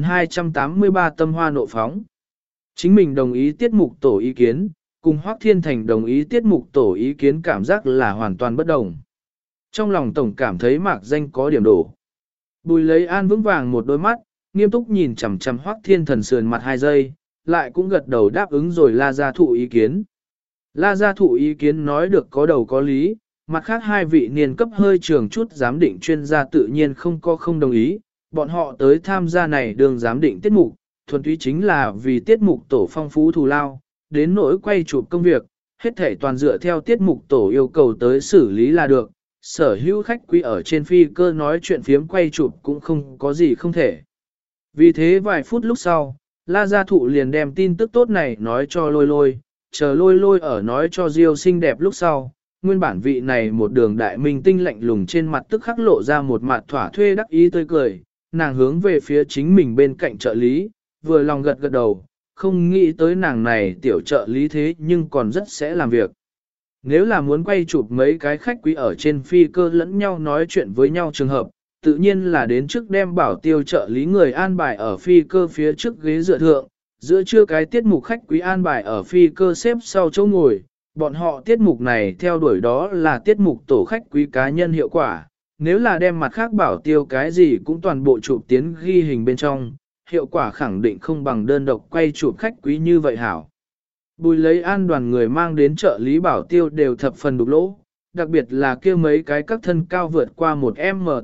1283 tâm hoa nộ phóng. Chính mình đồng ý tiết mục tổ ý kiến, cùng Hoắc Thiên Thành đồng ý tiết mục tổ ý kiến cảm giác là hoàn toàn bất đồng. Trong lòng Tổng cảm thấy mạc danh có điểm đổ. Bùi Lấy An vững vàng một đôi mắt, nghiêm túc nhìn chằm chằm Hoắc Thiên Thần sườn mặt 2 giây, lại cũng gật đầu đáp ứng rồi La Gia Thụ ý kiến. La Gia Thụ ý kiến nói được có đầu có lý, mặt khác hai vị niên cấp hơi trường chút giám định chuyên gia tự nhiên không đồng ý, bọn họ tới tham gia này đường giám định tiết mục, thuần túy chính là vì tiết mục tổ phong phú thù lao, đến nỗi quay chụp công việc, hết thể toàn dựa theo tiết mục tổ yêu cầu tới xử lý là được, sở hữu khách quý ở trên phi cơ nói chuyện phiếm quay chụp cũng không có gì không thể. Vì thế vài phút lúc sau, La Gia Thụ liền đem tin tức tốt này nói cho Lôi Lôi, chờ Lôi Lôi ở nói cho Diêu xinh đẹp lúc sau, nguyên bản vị này một đường đại minh tinh lạnh lùng trên mặt tức khắc lộ ra một mặt thỏa thuê đắc ý tươi cười, nàng hướng về phía chính mình bên cạnh trợ lý, vừa lòng gật gật đầu, không nghĩ tới nàng này tiểu trợ lý thế nhưng còn rất sẽ làm việc. Nếu là muốn quay chụp mấy cái khách quý ở trên phi cơ lẫn nhau nói chuyện với nhau trường hợp, tự nhiên là đến trước đem bảo tiêu trợ lý người an bài ở phi cơ phía trước ghế dựa thượng, giữa trưa cái tiết mục khách quý an bài ở phi cơ xếp sau chỗ ngồi, bọn họ tiết mục này theo đuổi đó là tiết mục tổ khách quý cá nhân hiệu quả, nếu là đem mặt khác bảo tiêu cái gì cũng toàn bộ chụp tiến ghi hình bên trong, hiệu quả khẳng định không bằng đơn độc quay chụp khách quý như vậy hảo. Bùi Lấy An đoàn người mang đến trợ lý bảo tiêu đều thập phần đục lỗ, đặc biệt là kia mấy cái các thân cao vượt qua một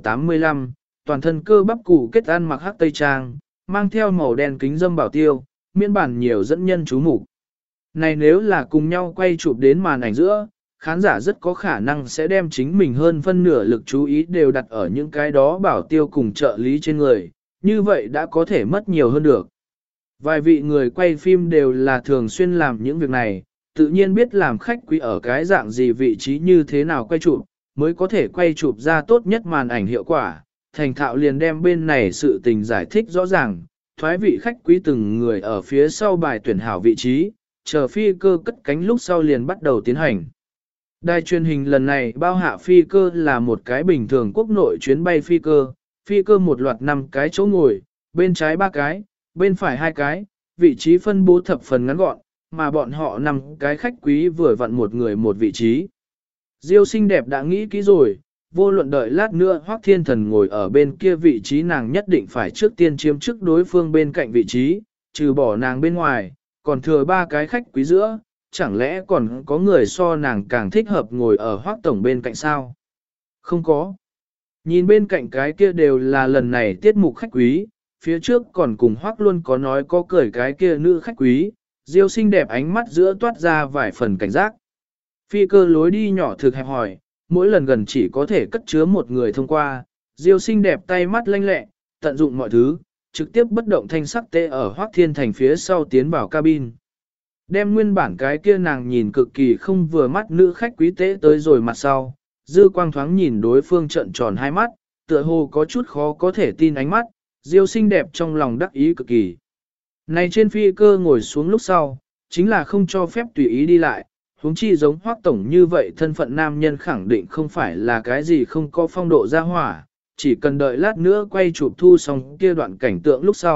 M85, toàn thân cơ bắp củ kết ăn mặc hắc tây trang, mang theo màu đen kính dâm bảo tiêu, miễn bản nhiều dẫn nhân chú mục. Này nếu là cùng nhau quay chụp đến màn ảnh giữa, khán giả rất có khả năng sẽ đem chính mình hơn phân nửa lực chú ý đều đặt ở những cái đó bảo tiêu cùng trợ lý trên người, như vậy đã có thể mất nhiều hơn được. Vài vị người quay phim đều là thường xuyên làm những việc này, tự nhiên biết làm khách quý ở cái dạng gì vị trí như thế nào quay chụp, mới có thể quay chụp ra tốt nhất màn ảnh hiệu quả. Thành thạo liền đem bên này sự tình giải thích rõ ràng, thoái vị khách quý từng người ở phía sau bài tuyển hảo vị trí, chờ phi cơ cất cánh lúc sau liền bắt đầu tiến hành. Đài truyền hình lần này bao hạ phi cơ là một cái bình thường quốc nội chuyến bay phi cơ một loạt 5 cái chỗ ngồi, bên trái 3 cái, bên phải 2 cái, vị trí phân bố thập phần ngắn gọn, mà bọn họ 5 cái khách quý vừa vặn một người một vị trí. Diêu xinh đẹp đã nghĩ kỹ rồi, vô luận đợi lát nữa Hoắc Thiên Thần ngồi ở bên kia vị trí nàng nhất định phải trước tiên chiếm trước đối phương bên cạnh vị trí, trừ bỏ nàng bên ngoài, còn thừa 3 cái khách quý giữa, chẳng lẽ còn có người so nàng càng thích hợp ngồi ở Hoắc Tổng bên cạnh sao? Không có. Nhìn bên cạnh cái kia đều là lần này tiết mục khách quý, phía trước còn cùng Hoắc luôn có nói có cười cái kia nữ khách quý, Diêu xinh đẹp ánh mắt giữa toát ra vài phần cảnh giác. Phi cơ lối đi nhỏ thực hẹp hỏi, mỗi lần gần chỉ có thể cất chứa một người thông qua, Diêu xinh đẹp tay mắt lanh lẹ, tận dụng mọi thứ, trực tiếp bất động thanh sắc tê ở Hoắc Thiên Thành phía sau tiến vào cabin. Đem nguyên bản cái kia nàng nhìn cực kỳ không vừa mắt nữ khách quý tế tới rồi mặt sau, dư quang thoáng nhìn đối phương trợn tròn hai mắt, tựa hồ có chút khó có thể tin ánh mắt, Diêu xinh đẹp trong lòng đắc ý cực kỳ. Này trên phi cơ ngồi xuống lúc sau, chính là không cho phép tùy ý đi lại, huống chi giống Hoắc Tổng như vậy thân phận nam nhân khẳng định không phải là cái gì không có phong độ ra hỏa, chỉ cần đợi lát nữa quay chụp thu xong kia đoạn cảnh tượng lúc sau,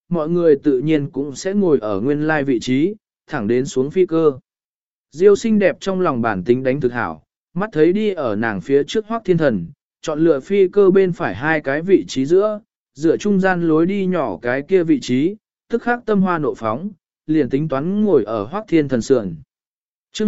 mọi người tự nhiên cũng sẽ ngồi ở nguyên lai vị trí, thẳng đến xuống phi cơ. Diêu xinh đẹp trong lòng bản tính đánh thực hảo, mắt thấy đi ở nàng phía trước Hoắc Thiên Thần, chọn lựa phi cơ bên phải hai cái vị trí giữa, dựa trung gian lối đi nhỏ cái kia vị trí, tức khắc tâm hoa nộ phóng, liền tính toán ngồi ở Hoắc Thiên Thần sườn. Chương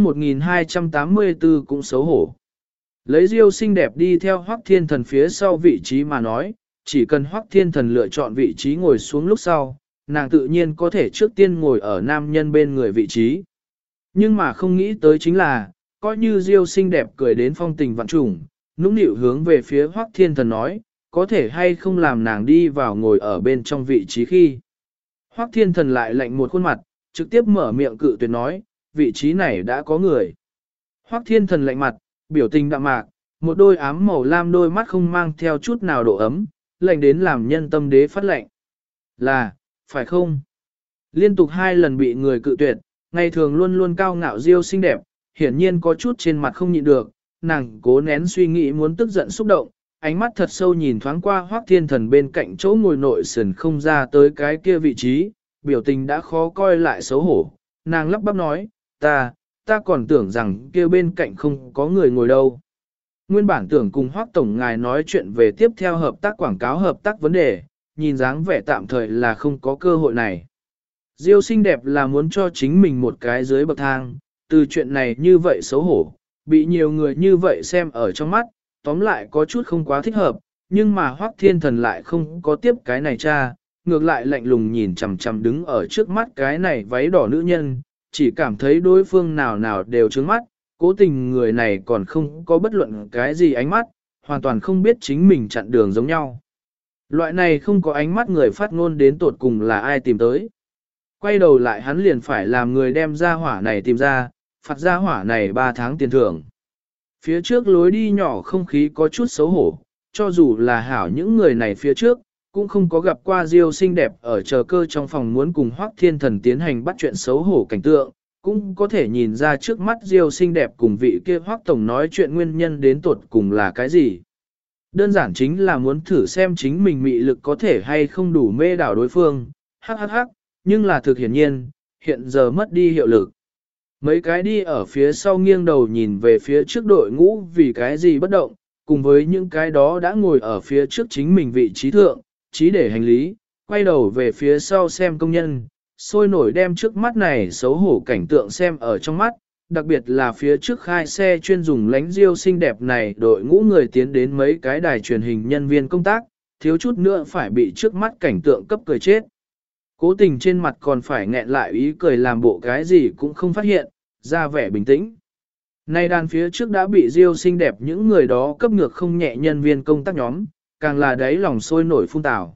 1284 cũng xấu hổ. Lấy Diêu xinh đẹp đi theo Hoắc Thiên Thần phía sau vị trí mà nói, chỉ cần Hoắc Thiên Thần lựa chọn vị trí ngồi xuống lúc sau, nàng tự nhiên có thể trước tiên ngồi ở nam nhân bên người vị trí. Nhưng mà không nghĩ tới chính là, coi như Diêu xinh đẹp cười đến phong tình vạn trùng, nũng nịu hướng về phía Hoắc Thiên Thần nói, có thể hay không làm nàng đi vào ngồi ở bên trong vị trí khi. Hoắc Thiên Thần lại lạnh một khuôn mặt, trực tiếp mở miệng cự tuyệt nói, vị trí này đã có người. Hoắc Thiên Thần lạnh mặt, biểu tình đạm mạc, một đôi ám màu lam đôi mắt không mang theo chút nào độ ấm, lạnh đến làm nhân tâm đế phát lạnh. Là, phải không? Liên tục 2 lần bị người cự tuyệt, ngày thường luôn luôn cao ngạo Diêu xinh đẹp, hiển nhiên có chút trên mặt không nhịn được, nàng cố nén suy nghĩ muốn tức giận xúc động, ánh mắt thật sâu nhìn thoáng qua Hoắc Thiên Thần bên cạnh chỗ ngồi nội sườn không ra tới cái kia vị trí, biểu tình đã khó coi lại xấu hổ, nàng lắp bắp nói, ta còn tưởng rằng kia bên cạnh không có người ngồi đâu. Nguyên bản tưởng cùng Hoắc Tổng ngài nói chuyện về tiếp theo hợp tác quảng cáo hợp tác vấn đề, nhìn dáng vẻ tạm thời là không có cơ hội này. Diêu xinh đẹp là muốn cho chính mình một cái dưới bậc thang, từ chuyện này như vậy xấu hổ, bị nhiều người như vậy xem ở trong mắt, tóm lại có chút không quá thích hợp, nhưng mà Hoắc Thiên Thần lại không có tiếp cái này cha, ngược lại lạnh lùng nhìn chằm chằm đứng ở trước mắt cái này váy đỏ nữ nhân, chỉ cảm thấy đối phương nào nào đều trướng mắt, cố tình người này còn không có bất luận cái gì ánh mắt, hoàn toàn không biết chính mình chặn đường giống nhau. Loại này không có ánh mắt người phát ngôn đến tột cùng là ai tìm tới. Quay đầu lại hắn liền phải làm người đem ra hỏa này tìm ra, phạt ra hỏa này 3 tháng tiền thưởng. Phía trước lối đi nhỏ không khí có chút xấu hổ, cho dù là hảo những người này phía trước, cũng không có gặp qua Diêu xinh đẹp ở chờ cơ trong phòng muốn cùng Hoắc Thiên Thần tiến hành bắt chuyện xấu hổ cảnh tượng, cũng có thể nhìn ra trước mắt Diêu xinh đẹp cùng vị kia Hoắc Tổng nói chuyện nguyên nhân đến tột cùng là cái gì. Đơn giản chính là muốn thử xem chính mình mị lực có thể hay không đủ mê đảo đối phương, hắc hắc hắc, nhưng là thực hiển nhiên, hiện giờ mất đi hiệu lực. Mấy cái đi ở phía sau nghiêng đầu nhìn về phía trước đội ngũ vì cái gì bất động, cùng với những cái đó đã ngồi ở phía trước chính mình vị trí thượng, trí để hành lý, quay đầu về phía sau xem công nhân, sôi nổi đem trước mắt này xấu hổ cảnh tượng xem ở trong mắt, đặc biệt là phía trước khai xe chuyên dùng lánh Diêu xinh đẹp này đội ngũ người tiến đến mấy cái đài truyền hình nhân viên công tác, thiếu chút nữa phải bị trước mắt cảnh tượng cấp cười chết. Cố tình trên mặt còn phải nghẹn lại ý cười làm bộ cái gì cũng không phát hiện, ra vẻ bình tĩnh. Nay đàn phía trước đã bị Diêu xinh đẹp những người đó cấp ngược không nhẹ nhân viên công tác nhóm, càng là đáy lòng sôi nổi phun tào.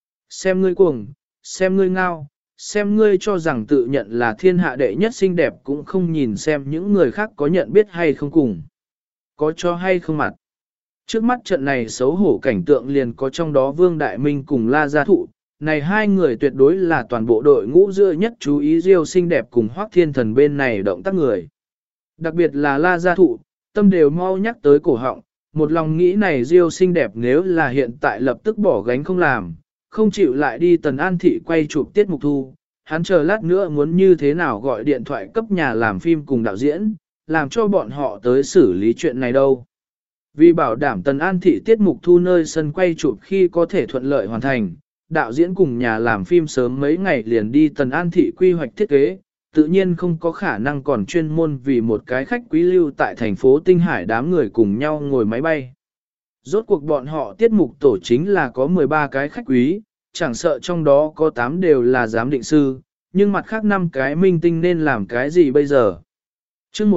Xem ngươi cuồng, xem ngươi ngao, xem ngươi cho rằng tự nhận là thiên hạ đệ nhất xinh đẹp cũng không nhìn xem những người khác có nhận biết hay không cùng. Có cho hay không mặt. Trước mắt trận này xấu hổ cảnh tượng liền có trong đó Vương Đại Minh cùng La Gia Thụ, này 2 người tuyệt đối là toàn bộ đội ngũ giữa nhất chú ý Diêu xinh đẹp cùng Hoắc Thiên Thần bên này động tác người. Đặc biệt là La Gia Thụ, tâm đều mau nhắc tới cổ họng, một lòng nghĩ này Diêu xinh đẹp nếu là hiện tại lập tức bỏ gánh không làm, không chịu lại đi Tần An Thị quay chụp tiết mục thu, hắn chờ lát nữa muốn như thế nào gọi điện thoại cấp nhà làm phim cùng đạo diễn, làm cho bọn họ tới xử lý chuyện này đâu. Vì bảo đảm Tần An Thị tiết mục thu nơi sân quay chụp khi có thể thuận lợi hoàn thành, đạo diễn cùng nhà làm phim sớm mấy ngày liền đi Tần An Thị quy hoạch thiết kế, tự nhiên không có khả năng còn chuyên môn vì một cái khách quý lưu tại thành phố Tinh Hải đám người cùng nhau ngồi máy bay. Rốt cuộc bọn họ tiết mục tổ chính là có 13 cái khách quý, chẳng sợ trong đó có 8 đều là giám định sư, nhưng mặt khác 5 cái minh tinh nên làm cái gì bây giờ? Chương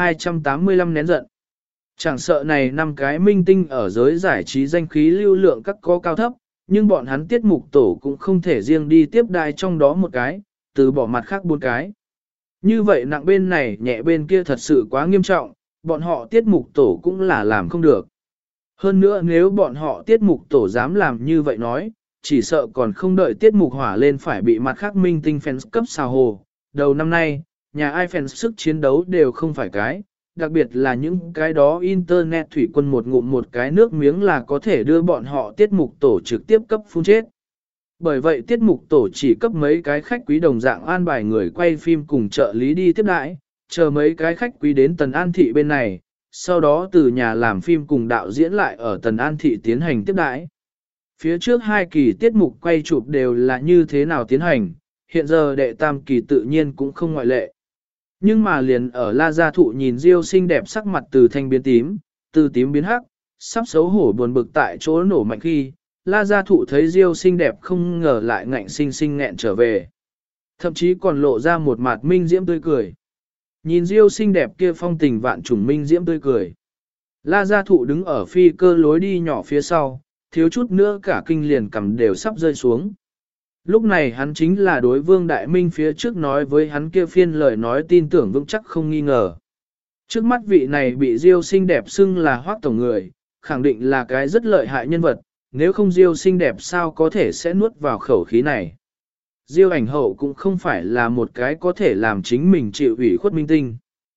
1285 nén giận. Chẳng sợ này 5 cái minh tinh ở giới giải trí danh khí lưu lượng các có cao thấp, nhưng bọn hắn tiết mục tổ cũng không thể riêng đi tiếp đai trong đó một cái, từ bỏ mặt khác 4 cái. Như vậy nặng bên này nhẹ bên kia thật sự quá nghiêm trọng, bọn họ tiết mục tổ cũng là làm không được. Hơn nữa nếu bọn họ tiết mục tổ dám làm như vậy nói, chỉ sợ còn không đợi tiết mục hỏa lên phải bị mặt khác minh tinh fans cấp xào hồ. Đầu năm nay, nhà ai fans sức chiến đấu đều không phải cái, đặc biệt là những cái đó internet thủy quân một ngụm một cái nước miếng là có thể đưa bọn họ tiết mục tổ trực tiếp cấp phun chết. Bởi vậy tiết mục tổ chỉ cấp mấy cái khách quý đồng dạng an bài người quay phim cùng trợ lý đi tiếp đãi, chờ mấy cái khách quý đến Tần An Thị bên này, sau đó từ nhà làm phim cùng đạo diễn lại ở Tần An Thị tiến hành tiếp đãi. Phía trước 2 kỳ tiết mục quay chụp đều là như thế nào tiến hành, hiện giờ đệ tam kỳ tự nhiên cũng không ngoại lệ. Nhưng mà liền ở La Gia Thụ nhìn Diêu xinh đẹp sắc mặt từ thanh biến tím, từ tím biến hắc, sắp xấu hổ buồn bực tại chỗ nổ mạnh khi, La Gia Thụ thấy Diêu xinh đẹp không ngờ lại ngạnh sinh sinh nghẹn trở về. Thậm chí còn lộ ra một mặt minh diễm tươi cười. Nhìn Diêu xinh đẹp kia phong tình vạn trùng minh diễm tươi cười. La Gia Thụ đứng ở phi cơ lối đi nhỏ phía sau, thiếu chút nữa cả kinh liền cầm đều sắp rơi xuống. Lúc này hắn chính là đối Vương Đại Minh phía trước nói với hắn kia phiên lời nói tin tưởng vững chắc không nghi ngờ. Trước mắt vị này bị Diêu xinh đẹp xưng là Hoắc tổng người, khẳng định là cái rất lợi hại nhân vật, nếu không Diêu xinh đẹp sao có thể sẽ nuốt vào khẩu khí này. Diêu ảnh hậu cũng không phải là một cái có thể làm chính mình chịu ủy khuất minh tinh.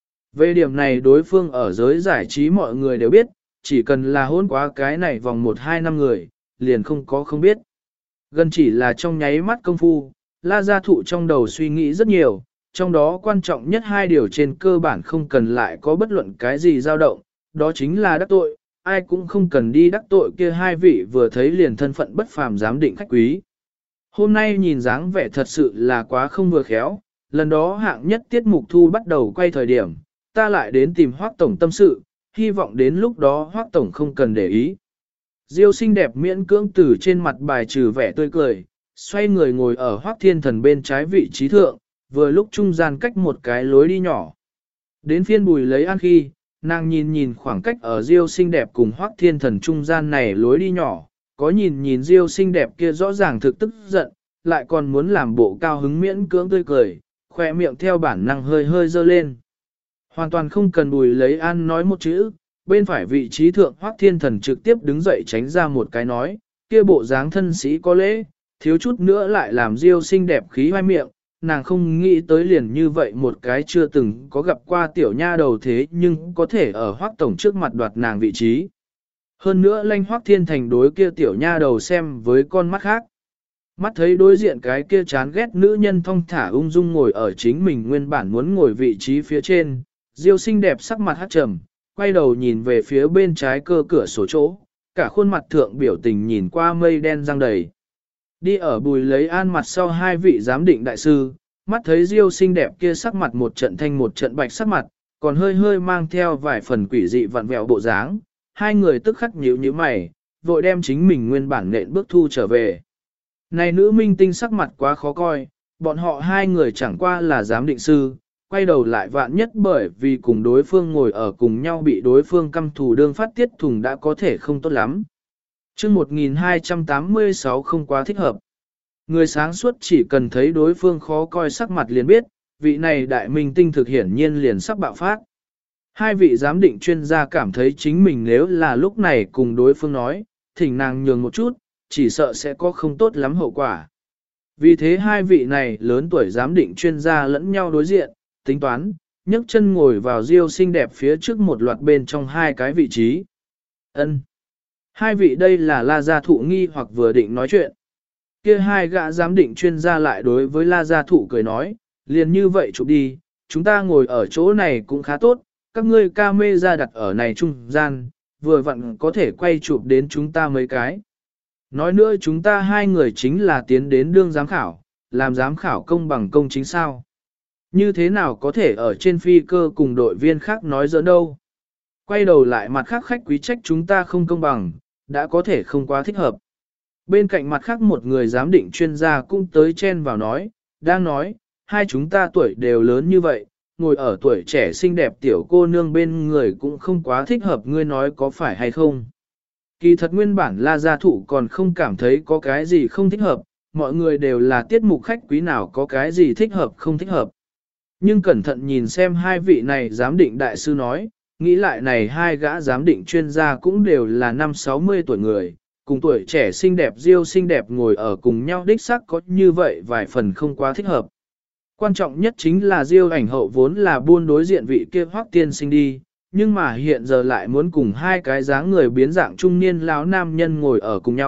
Về điểm này đối phương ở giới giải trí mọi người đều biết, chỉ cần là hôn quá cái này vòng 1-2 năm người, liền không có không biết. Gần chỉ là trong nháy mắt công phu, La Gia Thụ trong đầu suy nghĩ rất nhiều, trong đó quan trọng nhất 2 điều trên cơ bản không cần lại có bất luận cái gì dao động, đó chính là đắc tội, ai cũng không cần đi đắc tội kia 2 vị vừa thấy liền thân phận bất phàm giám định khách quý. Hôm nay nhìn dáng vẻ thật sự là quá không vừa khéo, lần đó hạng nhất tiết mục thu bắt đầu quay thời điểm, ta lại đến tìm Hoắc tổng tâm sự, hy vọng đến lúc đó Hoắc tổng không cần để ý. Diêu xinh đẹp miễn cưỡng từ trên mặt bài trừ vẻ tươi cười, xoay người ngồi ở Hoắc Thiên Thần bên trái vị trí thượng, vừa lúc trung gian cách một cái lối đi nhỏ. Đến phiên Bùi lấy ăn khi, nàng nhìn khoảng cách ở Diêu xinh đẹp cùng Hoắc Thiên Thần trung gian này lối đi nhỏ, có nhìn Diêu xinh đẹp kia rõ ràng thực tức giận, lại còn muốn làm bộ cao hứng miễn cưỡng tươi cười, khoe miệng theo bản năng hơi hơi dơ lên. Hoàn toàn không cần Bùi lấy ăn nói một chữ, bên phải vị trí thượng Hoắc Thiên Thần trực tiếp đứng dậy tránh ra một cái nói, kia bộ dáng thân sĩ có lễ, thiếu chút nữa lại làm Diêu xinh đẹp khí hoai miệng, nàng không nghĩ tới liền như vậy một cái chưa từng có gặp qua tiểu nha đầu thế nhưng có thể ở Hoắc tổng trước mặt đoạt nàng vị trí. Hơn nữa lanh Hoắc Thiên Thành đối kia tiểu nha đầu xem với con mắt khác. Mắt thấy đối diện cái kia chán ghét nữ nhân thong thả ung dung ngồi ở chính mình nguyên bản muốn ngồi vị trí phía trên, Diêu xinh đẹp sắc mặt hắt trầm, quay đầu nhìn về phía bên trái cơ cửa sổ chỗ, cả khuôn mặt thượng biểu tình nhìn qua mây đen răng đầy. Đi ở Bùi lấy an mặt sau 2 vị giám định đại sư, mắt thấy Diêu xinh đẹp kia sắc mặt một trận thanh một trận bạch sắc mặt, còn hơi hơi mang theo vài phần quỷ dị vặn vẹo bộ dáng, 2 người tức khắc nhíu nhíu mày, vội đem chính mình nguyên bản nện bước thu trở về. Này nữ minh tinh sắc mặt quá khó coi, bọn họ 2 người chẳng qua là giám định sư, quay đầu lại vạn nhất bởi vì cùng đối phương ngồi ở cùng nhau bị đối phương căm thù đương phát tiết thùng đã có thể không tốt lắm. Chương 1286 không quá thích hợp. Người sáng suốt chỉ cần thấy đối phương khó coi sắc mặt liền biết, vị này đại minh tinh thực hiển nhiên liền sắp bạo phát. 2 vị giám định chuyên gia cảm thấy chính mình nếu là lúc này cùng đối phương nói, thỉnh nàng nhường một chút, chỉ sợ sẽ có không tốt lắm hậu quả. Vì thế 2 vị này lớn tuổi giám định chuyên gia lẫn nhau đối diện, tính toán, nhấc chân ngồi vào Diêu xinh đẹp phía trước một loạt bên trong 2 cái vị trí. Ân. 2 vị đây là La Gia Thụ nghi hoặc vừa định nói chuyện. Kia 2 gã giám định chuyên gia lại đối với La Gia Thụ cười nói, liền như vậy chụp đi, chúng ta ngồi ở chỗ này cũng khá tốt, các ngươi camera đặt ở này trung gian, vừa vặn có thể quay chụp đến chúng ta mấy cái. Nói nữa chúng ta 2 người chính là tiến đến đương giám khảo, làm giám khảo công bằng công chính sao. Như thế nào có thể ở trên phi cơ cùng đội viên khác nói giỡn đâu. Quay đầu lại mặt khác khách quý trách chúng ta không công bằng, đã có thể không quá thích hợp. Bên cạnh mặt khác một người giám định chuyên gia cũng tới chen vào nói, đang nói, 2 chúng ta tuổi đều lớn như vậy, ngồi ở tuổi trẻ xinh đẹp tiểu cô nương bên người cũng không quá thích hợp, ngươi nói có phải hay không. Kỳ thật nguyên bản La Gia Thụ còn không cảm thấy có cái gì không thích hợp, mọi người đều là tiết mục khách quý nào có cái gì thích hợp không thích hợp. Nhưng cẩn thận nhìn xem 2 vị này giám định đại sư nói, nghĩ lại này 2 gã giám định chuyên gia cũng đều là 50-60 tuổi người, cùng tuổi trẻ xinh đẹp Diêu xinh đẹp ngồi ở cùng nhau đích xác có như vậy vài phần không quá thích hợp. Quan trọng nhất chính là Diêu ảnh hậu vốn là buôn đối diện vị kia Hoắc tiên sinh đi, nhưng mà hiện giờ lại muốn cùng 2 cái dáng người biến dạng trung niên lão nam nhân ngồi ở cùng nhau,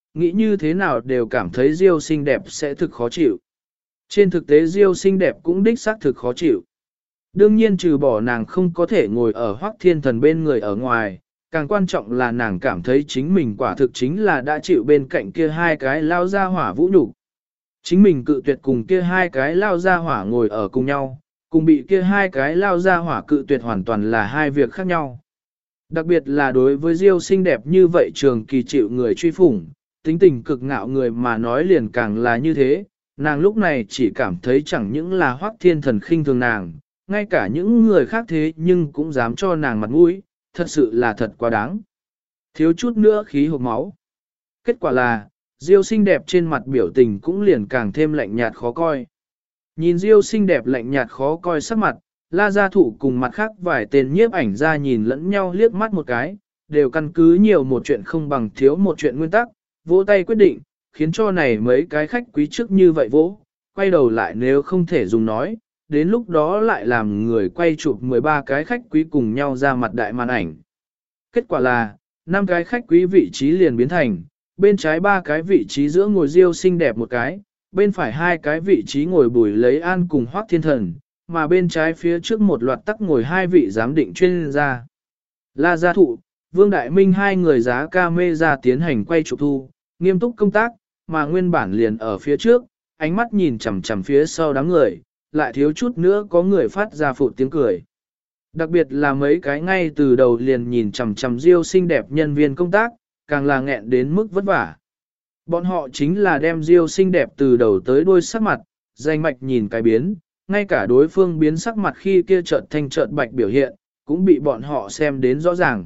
nghĩ như thế nào đều cảm thấy Diêu xinh đẹp sẽ thực khó chịu. Trên thực tế Diêu xinh đẹp cũng đích xác thực khó chịu. Đương nhiên trừ bỏ nàng không có thể ngồi ở Hoắc Thiên Thần bên người ở ngoài, càng quan trọng là nàng cảm thấy chính mình quả thực chính là đã chịu bên cạnh kia hai cái lao ra hỏa vũ nhục. Chính mình cự tuyệt cùng kia hai cái lao ra hỏa ngồi ở cùng nhau, cùng bị kia hai cái lao ra hỏa cự tuyệt hoàn toàn là hai việc khác nhau. Đặc biệt là đối với Diêu xinh đẹp như vậy trường kỳ chịu người truy phủng, tính tình cực ngạo người mà nói liền càng là như thế, nàng lúc này chỉ cảm thấy chẳng những là Hoắc Thiên Thần khinh thường nàng, ngay cả những người khác thế nhưng cũng dám cho nàng mặt mũi, thật sự là thật quá đáng. Thiếu chút nữa khí hộc máu. Kết quả là, Diêu xinh đẹp trên mặt biểu tình cũng liền càng thêm lạnh nhạt khó coi. Nhìn Diêu xinh đẹp lạnh nhạt khó coi sắc mặt, La Gia Thụ cùng mặt khác vài tên nhiếp ảnh ra nhìn lẫn nhau liếc mắt một cái, đều căn cứ nhiều một chuyện không bằng thiếu một chuyện nguyên tắc, vỗ tay quyết định, khiến cho này mấy cái khách quý trước như vậy vỗ, quay đầu lại nếu không thể dùng nói, đến lúc đó lại làm người quay chụp 13 cái khách quý cùng nhau ra mặt đại màn ảnh. Kết quả là, 5 cái khách quý vị trí liền biến thành, bên trái 3 cái vị trí giữa ngồi Diêu xinh đẹp một cái, bên phải 2 cái vị trí ngồi Bùi Lấy An cùng Hoắc Thiên Thần, mà bên trái phía trước một loạt tắc ngồi 2 vị giám định chuyên gia. La Gia Thụ, Vương Đại Minh hai người giá camera tiến hành quay chụp thu, nghiêm túc công tác, mà nguyên bản liền ở phía trước, ánh mắt nhìn chằm chằm phía sau đám người, lại thiếu chút nữa có người phát ra phụt tiếng cười. Đặc biệt là mấy cái ngay từ đầu liền nhìn chằm chằm Diêu xinh đẹp nhân viên công tác, càng là nghẹn đến mức vất vả. Bọn họ chính là đem Diêu xinh đẹp từ đầu tới đuôi sắc mặt, danh mạch nhìn cái biến, ngay cả đối phương biến sắc mặt khi kia chợt thanh chợt bạch biểu hiện, cũng bị bọn họ xem đến rõ ràng.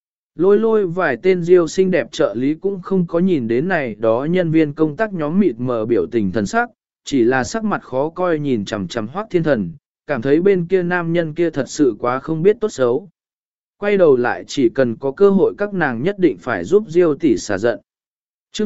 Lôi vài tên Diêu xinh đẹp trợ lý cũng không có nhìn đến này đó nhân viên công tác nhóm mịt mờ biểu tình thần sắc, chỉ là sắc mặt khó coi nhìn chằm chằm Hoắc Thiên Thần, cảm thấy bên kia nam nhân kia thật sự quá không biết tốt xấu. Quay đầu lại chỉ cần có cơ hội các nàng nhất định phải giúp Diêu tỷ xả giận. Chương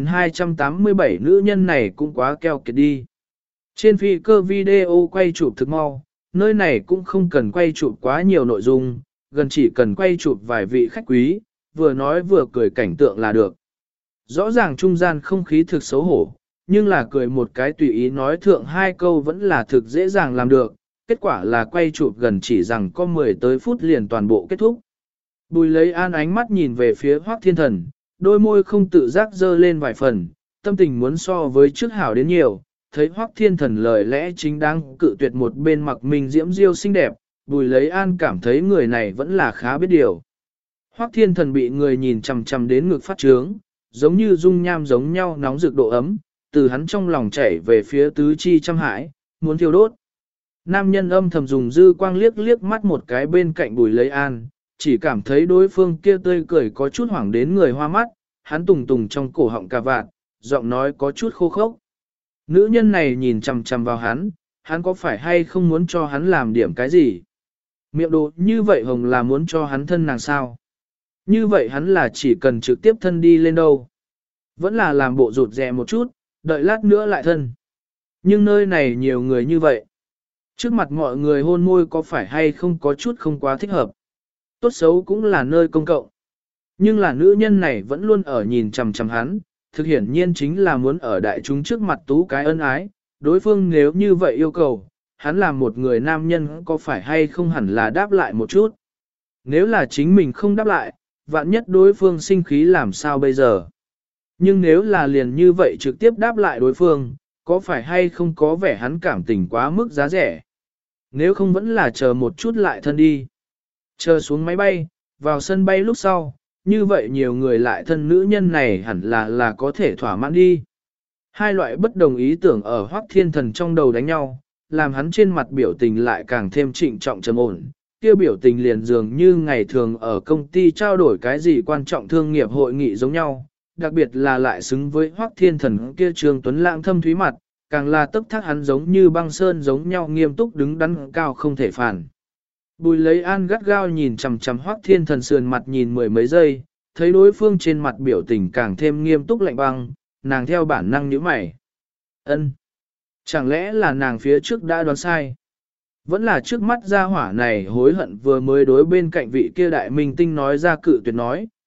1287 nữ nhân này cũng quá keo kiệt đi. Trên phi cơ video quay chụp thực mau, nơi này cũng không cần quay chụp quá nhiều nội dung, gần chỉ cần quay chụp vài vị khách quý, vừa nói vừa cười cảnh tượng là được. Rõ ràng trung gian không khí thực xấu hổ, nhưng là cười một cái tùy ý nói thượng hai câu vẫn là thực dễ dàng làm được, kết quả là quay chụp gần chỉ rằng có 10 tới phút liền toàn bộ kết thúc. Bùi Lấy An ánh mắt nhìn về phía Hoắc Thiên Thần, đôi môi không tự giác dơ lên vài phần, tâm tình muốn so với trước hảo đến nhiều, thấy Hoắc Thiên Thần lời lẽ chính đáng cự tuyệt một bên mặc mình diễm diêu xinh đẹp, Bùi Lấy An cảm thấy người này vẫn là khá biết điều. Hoắc Thiên Thần bị người nhìn chằm chằm đến ngực phát trướng, giống như dung nham giống nhau nóng rực độ ấm, từ hắn trong lòng chảy về phía tứ chi trăm hải, muốn thiêu đốt. Nam nhân âm thầm dùng dư quang liếc liếc mắt một cái bên cạnh Bùi Lấy An, chỉ cảm thấy đối phương kia tươi cười có chút hoảng đến người hoa mắt, hắn tùng tùng trong cổ họng cà vạt, giọng nói có chút khô khốc. Nữ nhân này nhìn chằm chằm vào hắn có phải hay không muốn cho hắn làm điểm cái gì? Miệng đồ như vậy hồng là muốn cho hắn thân nàng sao? Như vậy hắn là chỉ cần trực tiếp thân đi lên đâu? Vẫn là làm bộ rụt rè một chút, đợi lát nữa lại thân. Nhưng nơi này nhiều người như vậy. Trước mặt mọi người hôn môi có phải hay không có chút không quá thích hợp. Tốt xấu cũng là nơi công cộng. Nhưng là nữ nhân này vẫn luôn ở nhìn chằm chằm hắn, thực hiển nhiên chính là muốn ở đại chúng trước mặt tú cái ân ái. Đối phương nếu như vậy yêu cầu, hắn là một người nam nhân có phải hay không hẳn là đáp lại một chút. Nếu là chính mình không đáp lại, vạn nhất đối phương sinh khí làm sao bây giờ. Nhưng nếu là liền như vậy trực tiếp đáp lại đối phương, có phải hay không có vẻ hắn cảm tình quá mức giá rẻ. Nếu không vẫn là chờ một chút lại thân đi. Chờ xuống máy bay, vào sân bay lúc sau, như vậy nhiều người lại thân nữ nhân này hẳn là có thể thỏa mãn đi. Hai loại bất đồng ý tưởng ở Hoắc Thiên Thần trong đầu đánh nhau, làm hắn trên mặt biểu tình lại càng thêm trịnh trọng trầm ổn. Kia biểu tình liền dường như ngày thường ở công ty trao đổi cái gì quan trọng thương nghiệp hội nghị giống nhau, đặc biệt là lại xứng với Hoắc Thiên Thần kia Trương Tuấn Lãng thâm thúy mặt, càng là tức thác hắn giống như băng sơn giống nhau nghiêm túc đứng đắn cao không thể phản. Bùi Lấy An gắt gao nhìn chằm chằm Hoắc Thiên Thần sườn mặt nhìn mười mấy giây, thấy đối phương trên mặt biểu tình càng thêm nghiêm túc lạnh băng, nàng theo bản năng nhíu mày. Ân, chẳng lẽ là nàng phía trước đã đoán sai? Vẫn là trước mắt gia hỏa này hối hận vừa mới đối bên cạnh vị kia đại minh tinh nói ra cự tuyệt nói,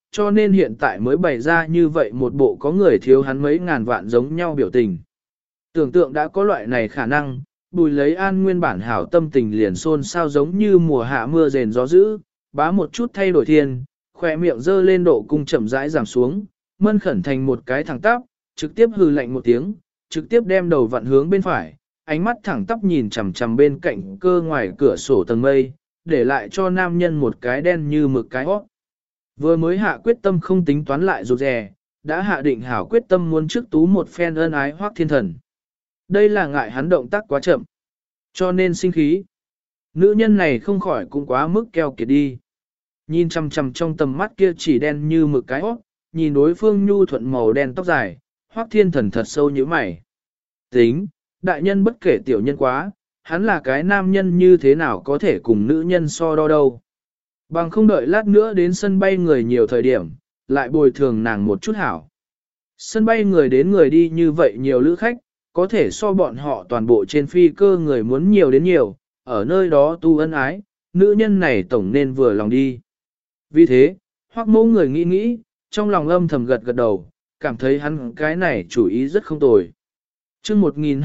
cho nên hiện tại mới bày ra như vậy một bộ có người thiếu hắn mấy ngàn vạn giống nhau biểu tình. Tưởng tượng đã có loại này khả năng, Bùi Lấy An nguyên bản hảo tâm tình liền xôn xao giống như mùa hạ mưa rền gió dữ, bá một chút thay đổi thiên, khỏe miệng dơ lên độ cung chậm rãi giảm xuống, mân khẩn thành một cái thẳng tắp, trực tiếp hừ lạnh một tiếng, trực tiếp đem đầu vặn hướng bên phải, ánh mắt thẳng tắp nhìn chằm chằm bên cạnh cơ ngoài cửa sổ tầng mây, để lại cho nam nhân một cái đen như mực cái hót. Vừa mới hạ quyết tâm không tính toán lại rụt rè, đã hạ định hảo quyết tâm muốn trước tú một phen ân ái Hoắc Thiên Thần. Đây là ngại hắn động tác quá chậm, cho nên sinh khí. Nữ nhân này không khỏi cũng quá mức keo kiệt đi. Nhìn chằm chằm trong tầm mắt kia chỉ đen như mực cái hót, nhìn đối phương nhu thuận màu đen tóc dài, Hoắc Thiên Thần thật sâu như mày. Tính, đại nhân bất kể tiểu nhân quá, hắn là cái nam nhân như thế nào có thể cùng nữ nhân so đo đâu. Bằng không đợi lát nữa đến sân bay người nhiều thời điểm, lại bồi thường nàng một chút hảo. Sân bay người đến người đi như vậy nhiều lữ khách, có thể so bọn họ toàn bộ trên phi cơ người muốn nhiều đến nhiều, ở nơi đó tu ân ái, nữ nhân này tổng nên vừa lòng đi. Vì thế, Hoắc Mỗ người nghĩ nghĩ, trong lòng âm thầm gật gật đầu, cảm thấy hắn cái này chủ ý rất không tồi. Chương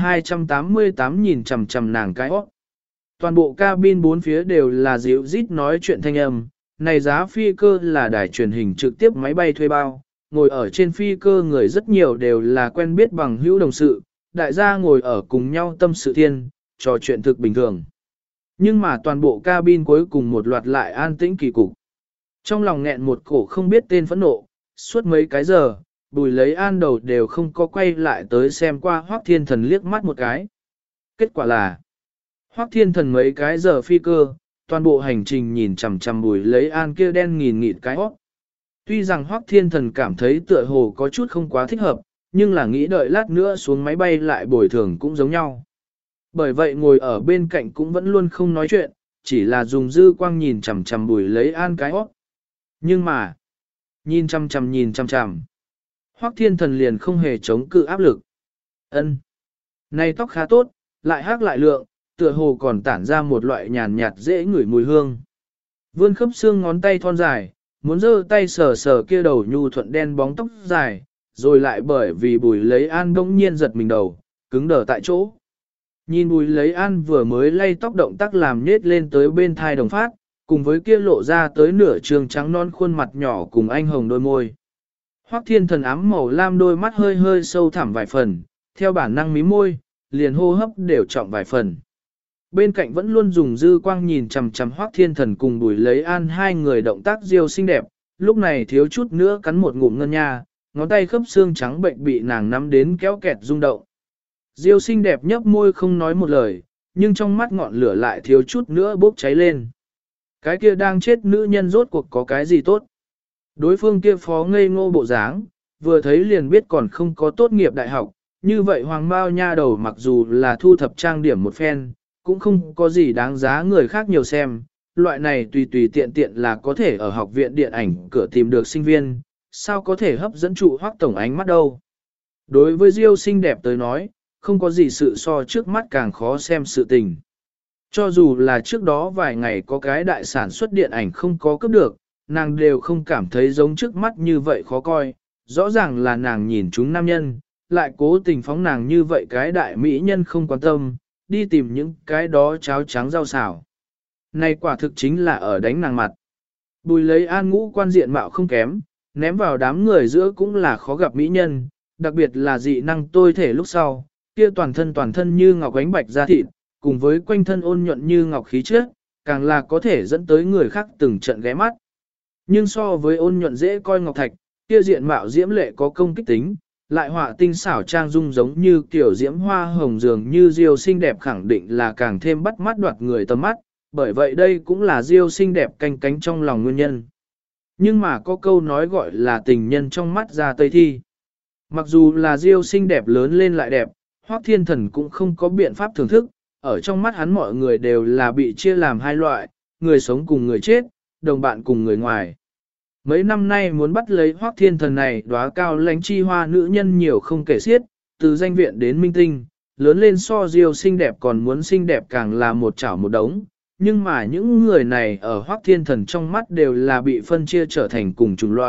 1288 nhìn chằm chằm nàng cái hót. Toàn bộ cabin bốn phía đều là dịu rít nói chuyện thanh âm, này giá phi cơ là đài truyền hình trực tiếp máy bay thuê bao, ngồi ở trên phi cơ người rất nhiều đều là quen biết bằng hữu đồng sự, đại gia ngồi ở cùng nhau tâm sự thiên, trò chuyện thực bình thường. Nhưng mà toàn bộ cabin cuối cùng một loạt lại an tĩnh kỳ cục. Trong lòng nghẹn một cổ không biết tên phẫn nộ, suốt mấy cái giờ, Bùi Lấy An đầu đều không có quay lại tới xem qua Hoắc Thiên Thần liếc mắt một cái. Kết quả là, Hoắc Thiên Thần mấy cái giờ phi cơ, toàn bộ hành trình nhìn chằm chằm Bùi Lấy An kia đen nghìn nghịt cái hót. Tuy rằng Hoắc Thiên Thần cảm thấy tựa hồ có chút không quá thích hợp, nhưng là nghĩ đợi lát nữa xuống máy bay lại bồi thường cũng giống nhau. Bởi vậy ngồi ở bên cạnh cũng vẫn luôn không nói chuyện, chỉ là dùng dư quang nhìn chằm chằm Bùi Lấy An cái hót. Nhưng mà, nhìn chằm chằm, Hoắc Thiên Thần liền không hề chống cự áp lực. Ân, này tóc khá tốt, lại hắc lại lượng, tựa hồ còn tản ra một loại nhàn nhạt dễ ngửi mùi hương. Vươn khớp xương ngón tay thon dài, muốn giơ tay sờ sờ kia đầu nhu thuận đen bóng tóc dài, rồi lại bởi vì Bùi Lấy An bỗng nhiên giật mình đầu, cứng đờ tại chỗ. Nhìn Bùi Lấy An vừa mới lay tóc động tác làm nết lên tới bên thai đồng phát, cùng với kia lộ ra tới nửa trường trắng non khuôn mặt nhỏ cùng anh hồng đôi môi. Hoắc Thiên Thần ám màu lam đôi mắt hơi hơi sâu thẳm vài phần, theo bản năng mí môi, liền hô hấp đều trọng vài phần. Bên cạnh vẫn luôn dùng dư quang nhìn chằm chằm Hoắc Thiên Thần cùng Bùi Lấy An hai người động tác diêu xinh đẹp, lúc này thiếu chút nữa cắn một ngụm ngân nha, ngón tay khớp xương trắng bệnh bị nàng nắm đến kéo kẹt rung động. Diêu xinh đẹp nhấp môi không nói một lời, nhưng trong mắt ngọn lửa lại thiếu chút nữa bốc cháy lên. Cái kia đang chết nữ nhân rốt cuộc có cái gì tốt? Đối phương kia phó ngây ngô bộ dáng, vừa thấy liền biết còn không có tốt nghiệp đại học, như vậy hoàng bao nha đầu mặc dù là thu thập trang điểm một phen, cũng không có gì đáng giá người khác nhiều xem, loại này tùy tùy tiện tiện là có thể ở học viện điện ảnh cửa tìm được sinh viên, sao có thể hấp dẫn trụ Hoắc tổng ánh mắt đâu. Đối với Diêu xinh đẹp tới nói, không có gì sự so trước mắt càng khó xem sự tình. Cho dù là trước đó vài ngày có cái đại sản xuất điện ảnh không có cấp được, nàng đều không cảm thấy giống trước mắt như vậy khó coi, rõ ràng là nàng nhìn chúng nam nhân, lại cố tình phóng nàng như vậy cái đại mỹ nhân không quan tâm, đi tìm những cái đó cháo trắng rau xào. Này quả thực chính là ở đánh nàng mặt. Bùi Lấy An ngũ quan diện mạo không kém, ném vào đám người giữa cũng là khó gặp mỹ nhân, đặc biệt là dị năng tôi thể lúc sau, kia toàn thân như ngọc ánh bạch da thịt, cùng với quanh thân ôn nhuận như ngọc khí chất, càng là có thể dẫn tới người khác từng trận ghé mắt. Nhưng so với ôn nhuận dễ coi ngọc thạch, kia diện mạo diễm lệ có công kích tính, lại họa tinh xảo trang dung giống như kiểu diễm hoa hồng dường như Diêu xinh đẹp khẳng định là càng thêm bắt mắt đoạt người tầm mắt, bởi vậy đây cũng là Diêu xinh đẹp canh cánh trong lòng nguyên nhân. Nhưng mà có câu nói gọi là tình nhân trong mắt ra tây thi. Mặc dù là Diêu xinh đẹp lớn lên lại đẹp, Hoắc Thiên Thần cũng không có biện pháp thưởng thức, ở trong mắt hắn mọi người đều là bị chia làm hai loại, người sống cùng người chết, đồng bạn cùng người ngoài. Mấy năm nay muốn bắt lấy Hoắc Thiên Thần này đóa cao lãnh chi hoa nữ nhân nhiều không kể xiết, từ danh viện đến minh tinh, lớn lên so Diêu xinh đẹp còn muốn xinh đẹp càng là một chảo một đống. Nhưng mà những người này ở Hoắc Thiên Thần trong mắt đều là bị phân chia trở thành cùng chủng loại,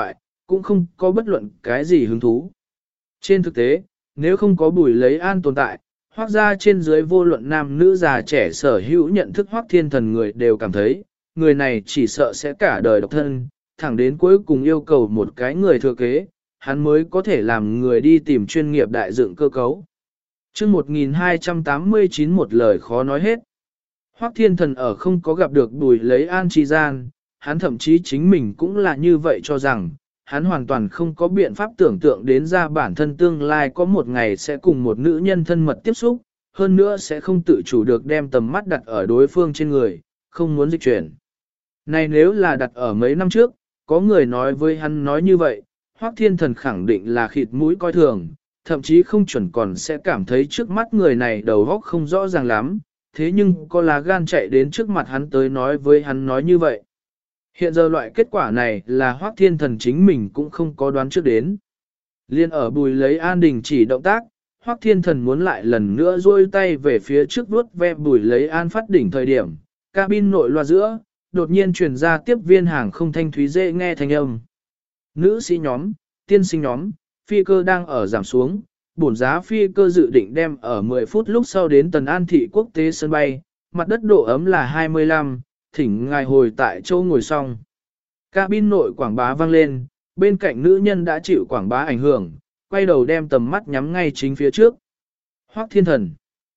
cũng không có bất luận cái gì hứng thú. Trên thực tế, nếu không có Bùi Lấy An tồn tại, Hoắc gia trên dưới vô luận nam nữ già trẻ sở hữu nhận thức Hoắc Thiên Thần người đều cảm thấy, người này chỉ sợ sẽ cả đời độc thân, thẳng đến cuối cùng yêu cầu một cái người thừa kế, hắn mới có thể làm người đi tìm chuyên nghiệp đại dựng cơ cấu. Chương 1289 một lời khó nói hết. Hoắc Thiên Thần ở không có gặp được Bùi Lấy An chi gian, hắn thậm chí chính mình cũng là như vậy cho rằng, hắn hoàn toàn không có biện pháp tưởng tượng đến ra bản thân tương lai có một ngày sẽ cùng một nữ nhân thân mật tiếp xúc, hơn nữa sẽ không tự chủ được đem tầm mắt đặt ở đối phương trên người, không muốn dịch chuyển. Này nếu là đặt ở mấy năm trước, có người nói với hắn nói như vậy, Hoắc Thiên Thần khẳng định là khịt mũi coi thường, thậm chí không chuẩn còn sẽ cảm thấy trước mắt người này đầu óc không rõ ràng lắm, thế nhưng có lá gan chạy đến trước mặt hắn tới nói với hắn nói như vậy. Hiện giờ loại kết quả này là Hoắc Thiên Thần chính mình cũng không có đoán trước đến. Liên ở Bùi Lấy An đình chỉ động tác, Hoắc Thiên Thần muốn lại lần nữa duỗi tay về phía trước vuốt ve Bùi Lấy An phát đỉnh thời điểm, cabin nội loa giữa, đột nhiên truyền ra tiếp viên hàng không thanh thúy dễ nghe thanh âm. Nữ sĩ nhóm, tiên sinh nhóm, phi cơ đang ở giảm xuống, bổn giá phi cơ dự định đem ở 10 phút lúc sau đến Tần An Thị quốc tế sân bay, mặt đất độ ấm là 25, thỉnh ngài hồi tại chỗ ngồi xong. Cabin nội quảng bá vang lên, bên cạnh nữ nhân đã chịu quảng bá ảnh hưởng, quay đầu đem tầm mắt nhắm ngay chính phía trước. Hoắc Thiên Thần.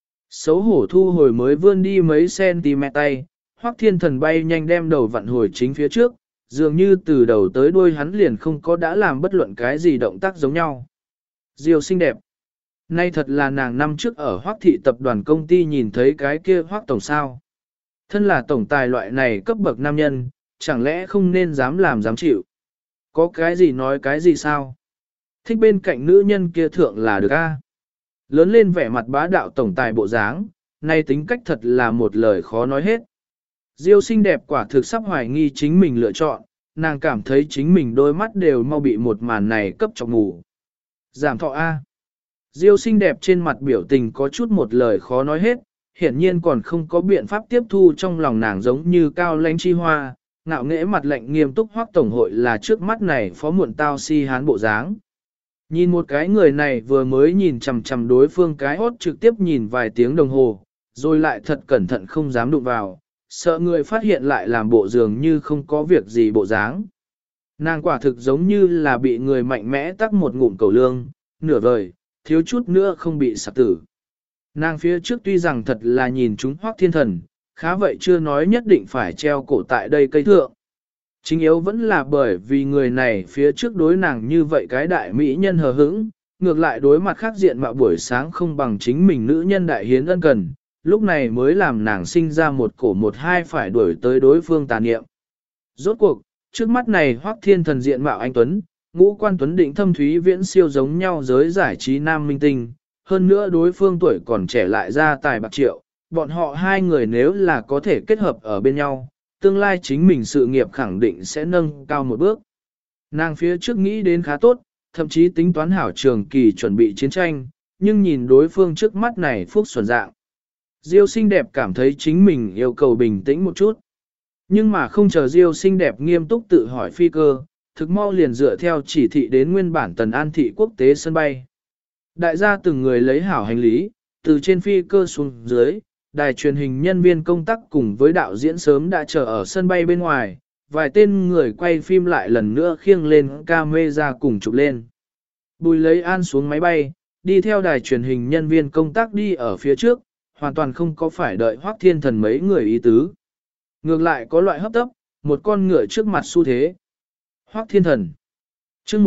Xấu hổ thu hồi mới vươn đi mấy cm tay, Hoắc Thiên Thần bay nhanh đem đầu vặn hồi chính phía trước, dường như từ đầu tới đuôi hắn liền không có đã làm bất luận cái gì động tác giống nhau. Diều xinh đẹp. Nay thật là nàng năm trước ở Hoắc thị tập đoàn công ty nhìn thấy cái kia Hoắc tổng sao. Thân là tổng tài loại này cấp bậc nam nhân, chẳng lẽ không nên dám làm dám chịu. Có cái gì nói cái gì sao? Thích bên cạnh nữ nhân kia thượng là được a. Lớn lên vẻ mặt bá đạo tổng tài bộ dáng, nay tính cách thật là một lời khó nói hết. Diêu xinh đẹp quả thực sắp hoài nghi chính mình lựa chọn, nàng cảm thấy chính mình đôi mắt đều mau bị một màn này cấp chọc ngủ. Giảm thọ A. Diêu xinh đẹp trên mặt biểu tình có chút một lời khó nói hết, hiển nhiên còn không có biện pháp tiếp thu trong lòng nàng giống như cao lãnh chi hoa, ngạo nghễ mặt lạnh nghiêm túc Hoắc tổng hội là trước mắt này phó muộn tao si hán bộ dáng. Nhìn một cái người này vừa mới nhìn chằm chằm đối phương cái hốt trực tiếp nhìn vài tiếng đồng hồ, rồi lại thật cẩn thận không dám đụng vào, sợ người phát hiện lại làm bộ dường như không có việc gì bộ dáng. Nàng quả thực giống như là bị người mạnh mẽ tắc một ngụm cầu lương, nửa vời, thiếu chút nữa không bị sạc tử. Nàng phía trước tuy rằng thật là nhìn chúng Hoắc Thiên Thần, khá vậy chưa nói nhất định phải treo cổ tại đây cây thượng. Chính yếu vẫn là bởi vì người này phía trước đối nàng như vậy cái đại mỹ nhân hờ hững, ngược lại đối mặt khác diện mạo buổi sáng không bằng chính mình nữ nhân đại hiến ân cần, lúc này mới làm nàng sinh ra một cổ một hai phải đuổi tới đối phương tà niệm. Rốt cuộc, trước mắt này Hoắc Thiên Thần diện mạo anh Tuấn, ngũ quan Tuấn định thâm thúy viễn siêu giống nhau giới giải trí nam minh tinh, hơn nữa đối phương tuổi còn trẻ lại ra tài bạc triệu, bọn họ hai người nếu là có thể kết hợp ở bên nhau, tương lai chính mình sự nghiệp khẳng định sẽ nâng cao một bước. Nàng phía trước nghĩ đến khá tốt, thậm chí tính toán hảo trường kỳ chuẩn bị chiến tranh, nhưng nhìn đối phương trước mắt này phúc xuẩn dạng. Diêu xinh đẹp cảm thấy chính mình yêu cầu bình tĩnh một chút. Nhưng mà không chờ Diêu xinh đẹp nghiêm túc tự hỏi phi cơ, thực mau liền dựa theo chỉ thị đến nguyên bản Tần An Thị quốc tế sân bay. Đại gia từng người lấy hảo hành lý, từ trên phi cơ xuống dưới, đài truyền hình nhân viên công tác cùng với đạo diễn sớm đã chờ ở sân bay bên ngoài, vài tên người quay phim lại lần nữa khiêng lên camera cùng chụp lên. Bùi Lấy An xuống máy bay, đi theo đài truyền hình nhân viên công tác đi ở phía trước, hoàn toàn không có phải đợi Hoắc Thiên Thần mấy người ý tứ. Ngược lại có loại hấp tấp, một con ngựa trước mặt xu thế. Hoắc Thiên Thần. Chương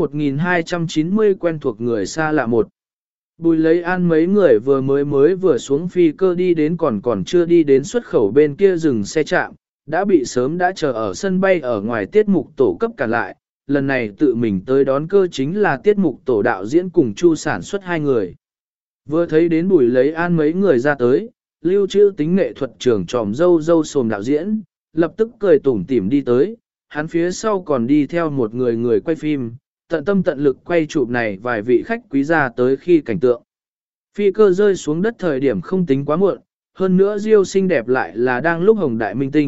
1290 quen thuộc người xa lạ một. Bùi Lấy An mấy người vừa xuống phi cơ đi đến còn chưa đi đến xuất khẩu bên kia dừng xe trạm, đã bị sớm đã chờ ở sân bay ở ngoài tiết mục tổ cấp cản lại. Lần này tự mình tới đón cơ chính là tiết mục tổ đạo diễn cùng Chu sản xuất hai người. Vừa thấy đến Bùi Lấy An mấy người ra tới, lưu trữ tính nghệ thuật trưởng tròm dâu sồm đạo diễn, lập tức cười tủm tỉm đi tới, hắn phía sau còn đi theo một người quay phim, tận tâm tận lực quay chụp này vài vị khách quý ra tới khi cảnh tượng. Phi cơ rơi xuống đất thời điểm không tính quá muộn, hơn nữa Diêu xinh đẹp lại là đang lúc hồng đại minh tinh,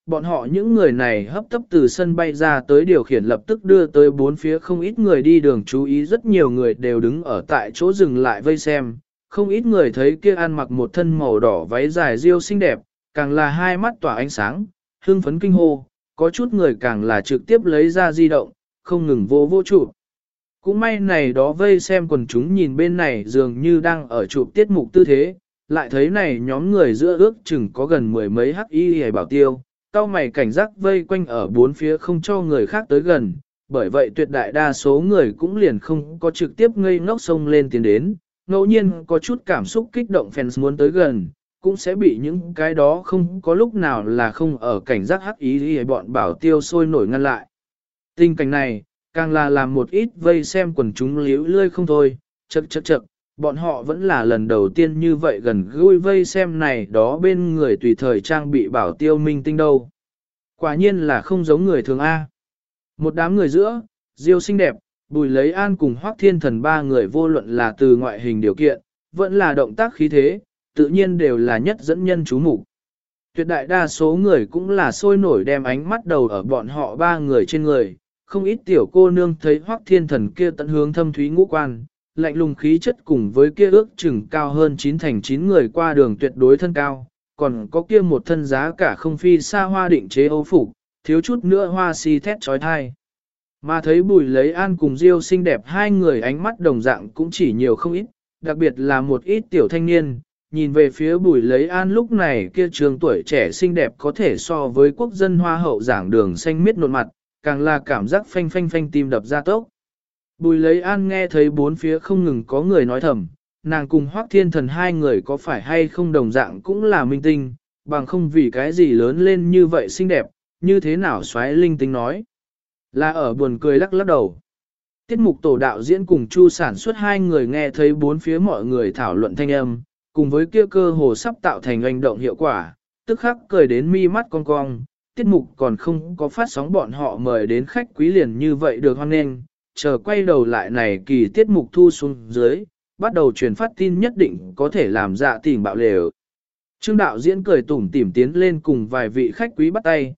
bọn họ những người này hấp tấp từ sân bay ra tới điều khiển lập tức đưa tới bốn phía không ít người đi đường chú ý, rất nhiều người đều đứng ở tại chỗ dừng lại vây xem, không ít người thấy kia ăn mặc một thân màu đỏ váy dài riêu xinh đẹp, càng là hai mắt tỏa ánh sáng, hưng phấn kinh hô, có chút người càng là trực tiếp lấy ra di động, không ngừng vô chụp. Cũng may này đó vây xem quần chúng nhìn bên này dường như đang ở chụp tiết mục tư thế, lại thấy này nhóm người giữa ước chừng có gần mười mấy hắc y hề bảo tiêu, cao mày cảnh giác vây quanh ở bốn phía không cho người khác tới gần, bởi vậy tuyệt đại đa số người cũng liền không có trực tiếp ngây ngốc xông lên tiến đến, ngẫu nhiên có chút cảm xúc kích động fans muốn tới gần, cũng sẽ bị những cái đó không có lúc nào là không ở cảnh giác hắc ý hay bọn bảo tiêu sôi nổi ngăn lại. Tình cảnh này, càng là làm một ít vây xem quần chúng liễu lươi không thôi, chậc, bọn họ vẫn là lần đầu tiên như vậy gần gũi vây xem này đó bên người tùy thời trang bị bảo tiêu minh tinh đâu. Quả nhiên là không giống người thường A. Một đám người giữa, Diêu xinh đẹp, Bùi Lấy An cùng Hoắc Thiên Thần ba người vô luận là từ ngoại hình điều kiện, vẫn là động tác khí thế, tự nhiên đều là nhất dẫn nhân chú mục. Tuyệt đại đa số người cũng là sôi nổi đem ánh mắt đầu ở bọn họ ba người trên người, không ít tiểu cô nương thấy Hoắc Thiên Thần kia tận hướng thâm thúy ngũ quan, lạnh lùng khí chất cùng với kia ước chừng cao hơn 9 người qua đường tuyệt đối thân cao, còn có kia một thân giá cả không phi xa hoa định chế Âu phục, thiếu chút nữa hoa si thét trói thai. Mà thấy Bùi Lấy An cùng Diêu xinh đẹp hai người ánh mắt đồng dạng cũng chỉ nhiều không ít, đặc biệt là một ít tiểu thanh niên, nhìn về phía Bùi Lấy An lúc này kia trường tuổi trẻ xinh đẹp có thể so với quốc dân hoa hậu giảng đường xanh miết nộn mặt, càng là cảm giác phanh phanh phanh tim đập ra tốc. Bùi Lấy An nghe thấy bốn phía không ngừng có người nói thầm, nàng cùng Hoắc Thiên Thần hai người có phải hay không đồng dạng cũng là minh tinh, bằng không vì cái gì lớn lên như vậy xinh đẹp, như thế nào xoáy linh tinh nói. Là ở buồn cười lắc lắc đầu. Tiết mục tổ đạo diễn cùng Chu sản xuất hai người nghe thấy bốn phía mọi người thảo luận thanh âm, cùng với kia cơ hồ sắp tạo thành hành động hiệu quả, tức khắc cười đến mi mắt cong cong, tiết mục còn không có phát sóng bọn họ mời đến khách quý liền như vậy được hoan nghênh, chờ quay đầu lại này kỳ tiết mục thu xuống dưới, bắt đầu truyền phát tin nhất định có thể làm dạ tình bạo lều. Trương đạo diễn cười tủm tỉm tiến lên cùng vài vị khách quý bắt tay,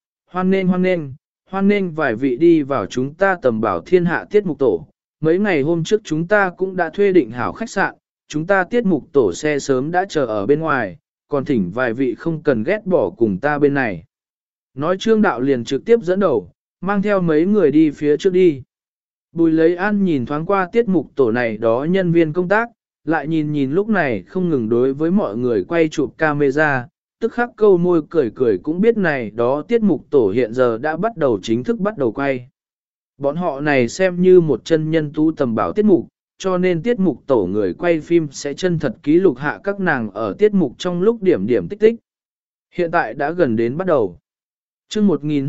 hoan nghênh vài vị đi vào chúng ta tầm bảo thiên hạ tiết mục tổ. Mấy ngày hôm trước chúng ta cũng đã thuê định hảo khách sạn, chúng ta tiết mục tổ xe sớm đã chờ ở bên ngoài, còn thỉnh vài vị không cần ghét bỏ cùng ta bên này. Nói Trương đạo liền trực tiếp dẫn đầu, mang theo mấy người đi phía trước đi. Bùi Lấy An nhìn thoáng qua tiết mục tổ này đó nhân viên công tác, lại nhìn lúc này không ngừng đối với mọi người quay chụp camera, tức khắc câu môi cười cũng biết này đó tiết mục tổ hiện giờ đã bắt đầu chính thức bắt đầu quay. Bọn họ này xem như một chân nhân tú tầm bảo tiết mục, cho nên tiết mục tổ người quay phim sẽ chân thật ký lục hạ các nàng ở tiết mục trong lúc điểm tích tích. Hiện tại đã gần đến bắt đầu. Chương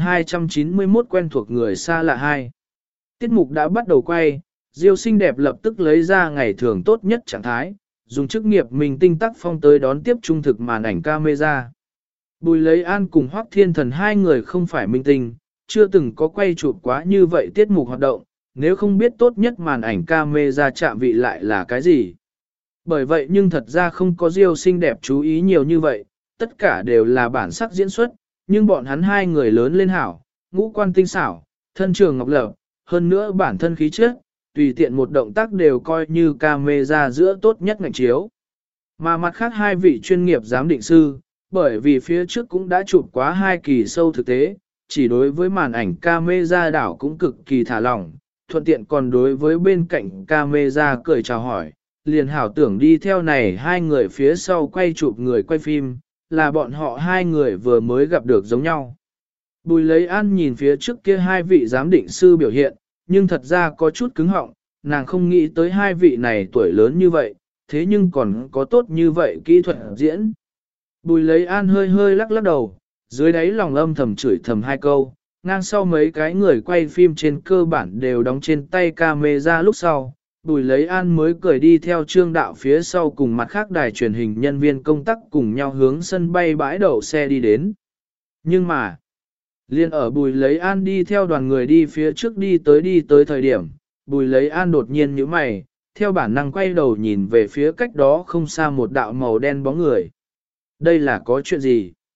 1291 quen thuộc người xa lạ 2. Tiết mục đã bắt đầu quay, Diêu xinh đẹp lập tức lấy ra ngày thường tốt nhất trạng thái, dùng chức nghiệp mình tinh tác phong tới đón tiếp trung thực màn ảnh camera. Bùi Lấy An cùng Hoắc Thiên Thần hai người không phải minh tinh, chưa từng có quay chụp quá như vậy tiết mục hoạt động, nếu không biết tốt nhất màn ảnh camera chạm vị lại là cái gì. Bởi vậy nhưng thật ra không có Diêu xinh đẹp chú ý nhiều như vậy, tất cả đều là bản sắc diễn xuất, nhưng bọn hắn hai người lớn lên hảo, ngũ quan tinh xảo, thân trường ngọc lập, hơn nữa bản thân khí chất, tùy tiện một động tác đều coi như camera giữa tốt nhất ngành chiếu. Mà mặt khác hai vị chuyên nghiệp giám định sư, bởi vì phía trước cũng đã chụp quá 2 kỳ sâu thực tế, chỉ đối với màn ảnh camera đảo cũng cực kỳ thả lỏng, thuận tiện còn đối với bên cạnh camera cười chào hỏi, liền hảo tưởng đi theo này hai người phía sau quay chụp người quay phim, là bọn họ hai người vừa mới gặp được giống nhau. Bùi Lấy An nhìn phía trước kia hai vị giám định sư biểu hiện, nhưng thật ra có chút cứng họng, nàng không nghĩ tới hai vị này tuổi lớn như vậy, thế nhưng còn có tốt như vậy kỹ thuật diễn. Bùi Lấy An hơi lắc đầu, dưới đáy lòng âm thầm chửi thầm hai câu, ngang sau mấy cái người quay phim trên cơ bản đều đóng trên tay camera lúc sau. Bùi Lấy An mới cười đi theo Trương đạo phía sau cùng mặt khác đài truyền hình nhân viên công tác cùng nhau hướng sân bay bãi đậu xe đi đến. Nhưng mà, liên ở Bùi Lấy An đi theo đoàn người đi phía trước đi tới thời điểm, Bùi Lấy An đột nhiên nhíu mày, theo bản năng quay đầu nhìn về phía cách đó không xa một đạo màu đen bóng người. Đây là có chuyện gì?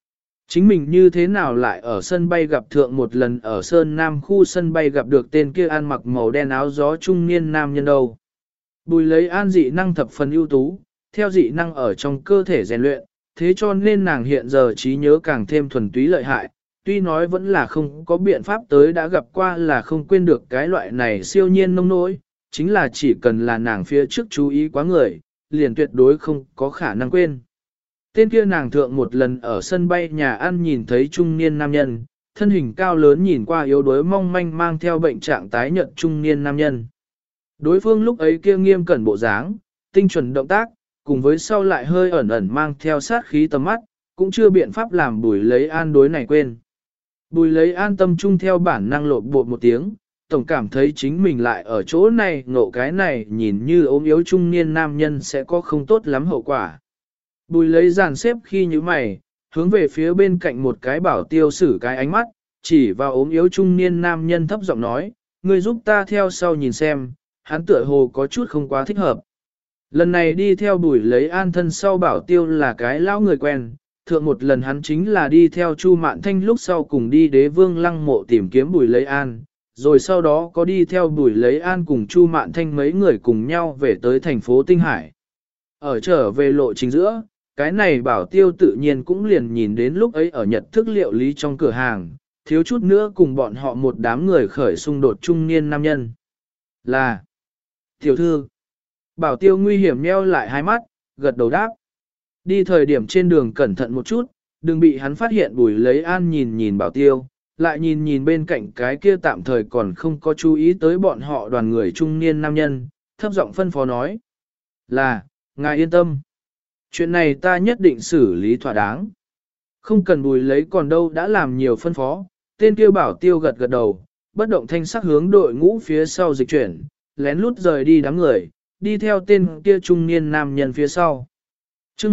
Chính mình như thế nào lại ở sân bay gặp thượng một lần ở Sơn Nam khu sân bay gặp được tên kia ăn mặc màu đen áo gió trung niên nam nhân đâu. Bùi lấy an dị năng thập phần ưu tú, theo dị năng ở trong cơ thể rèn luyện, thế cho nên nàng hiện giờ trí nhớ càng thêm thuần túy lợi hại, tuy nói vẫn là không có biện pháp tới đã gặp qua là không quên được cái loại này siêu nhiên nông nỗi, chính là chỉ cần là nàng phía trước chú ý quá người, liền tuyệt đối không có khả năng quên. Tên kia nàng thượng một lần ở sân bay nhà ăn nhìn thấy trung niên nam nhân, thân hình cao lớn nhìn qua yếu đuối mong manh mang theo bệnh trạng tái nhợt trung niên nam nhân. Đối phương lúc ấy kia nghiêm cẩn bộ dáng, tinh chuẩn động tác, cùng với sau lại hơi ẩn ẩn mang theo sát khí tầm mắt, cũng chưa biện pháp làm Bùi lấy an đối này quên. Bùi lấy an tâm trung theo bản năng lộn bột một tiếng, tổng cảm thấy chính mình lại ở chỗ này ngộ cái này nhìn như ốm yếu trung niên nam nhân sẽ có không tốt lắm hậu quả. Bùi lấy dàn xếp khi như mày, hướng về phía bên cạnh một cái bảo tiêu sử cái ánh mắt, chỉ vào ốm yếu trung niên nam nhân thấp giọng nói, ngươi giúp ta theo sau nhìn xem, hắn tựa hồ có chút không quá thích hợp. Lần này đi theo Bùi lấy an thân sau bảo tiêu là cái lão người quen, thượng một lần hắn chính là đi theo Chu Mạn Thanh lúc sau cùng đi Đế Vương Lăng Mộ tìm kiếm Bùi lấy an, rồi sau đó có đi theo Bùi lấy an cùng Chu Mạn Thanh mấy người cùng nhau về tới thành phố Tinh Hải. Ở trở về lộ trình giữa, cái này bảo tiêu tự nhiên cũng liền nhìn đến lúc ấy ở Nhật thức liệu lý trong cửa hàng, thiếu chút nữa cùng bọn họ một đám người khởi xung đột trung niên nam nhân. Là tiểu thư. Bảo tiêu nguy hiểm nheo lại hai mắt, gật đầu đáp. Đi thời điểm trên đường cẩn thận một chút, đừng bị hắn phát hiện. Bùi lấy an nhìn nhìn bảo tiêu, lại nhìn nhìn bên cạnh cái kia tạm thời còn không có chú ý tới bọn họ đoàn người trung niên nam nhân, thấp giọng phân phó nói. Là, ngài yên tâm. Chuyện này ta nhất định xử lý thỏa đáng. Không cần Bùi lấy còn đâu đã làm nhiều phân phó, tên kia bảo tiêu gật gật đầu, bất động thanh sắc hướng đội ngũ phía sau dịch chuyển, lén lút rời đi đám người, đi theo tên kia trung niên nam nhân phía sau. Chương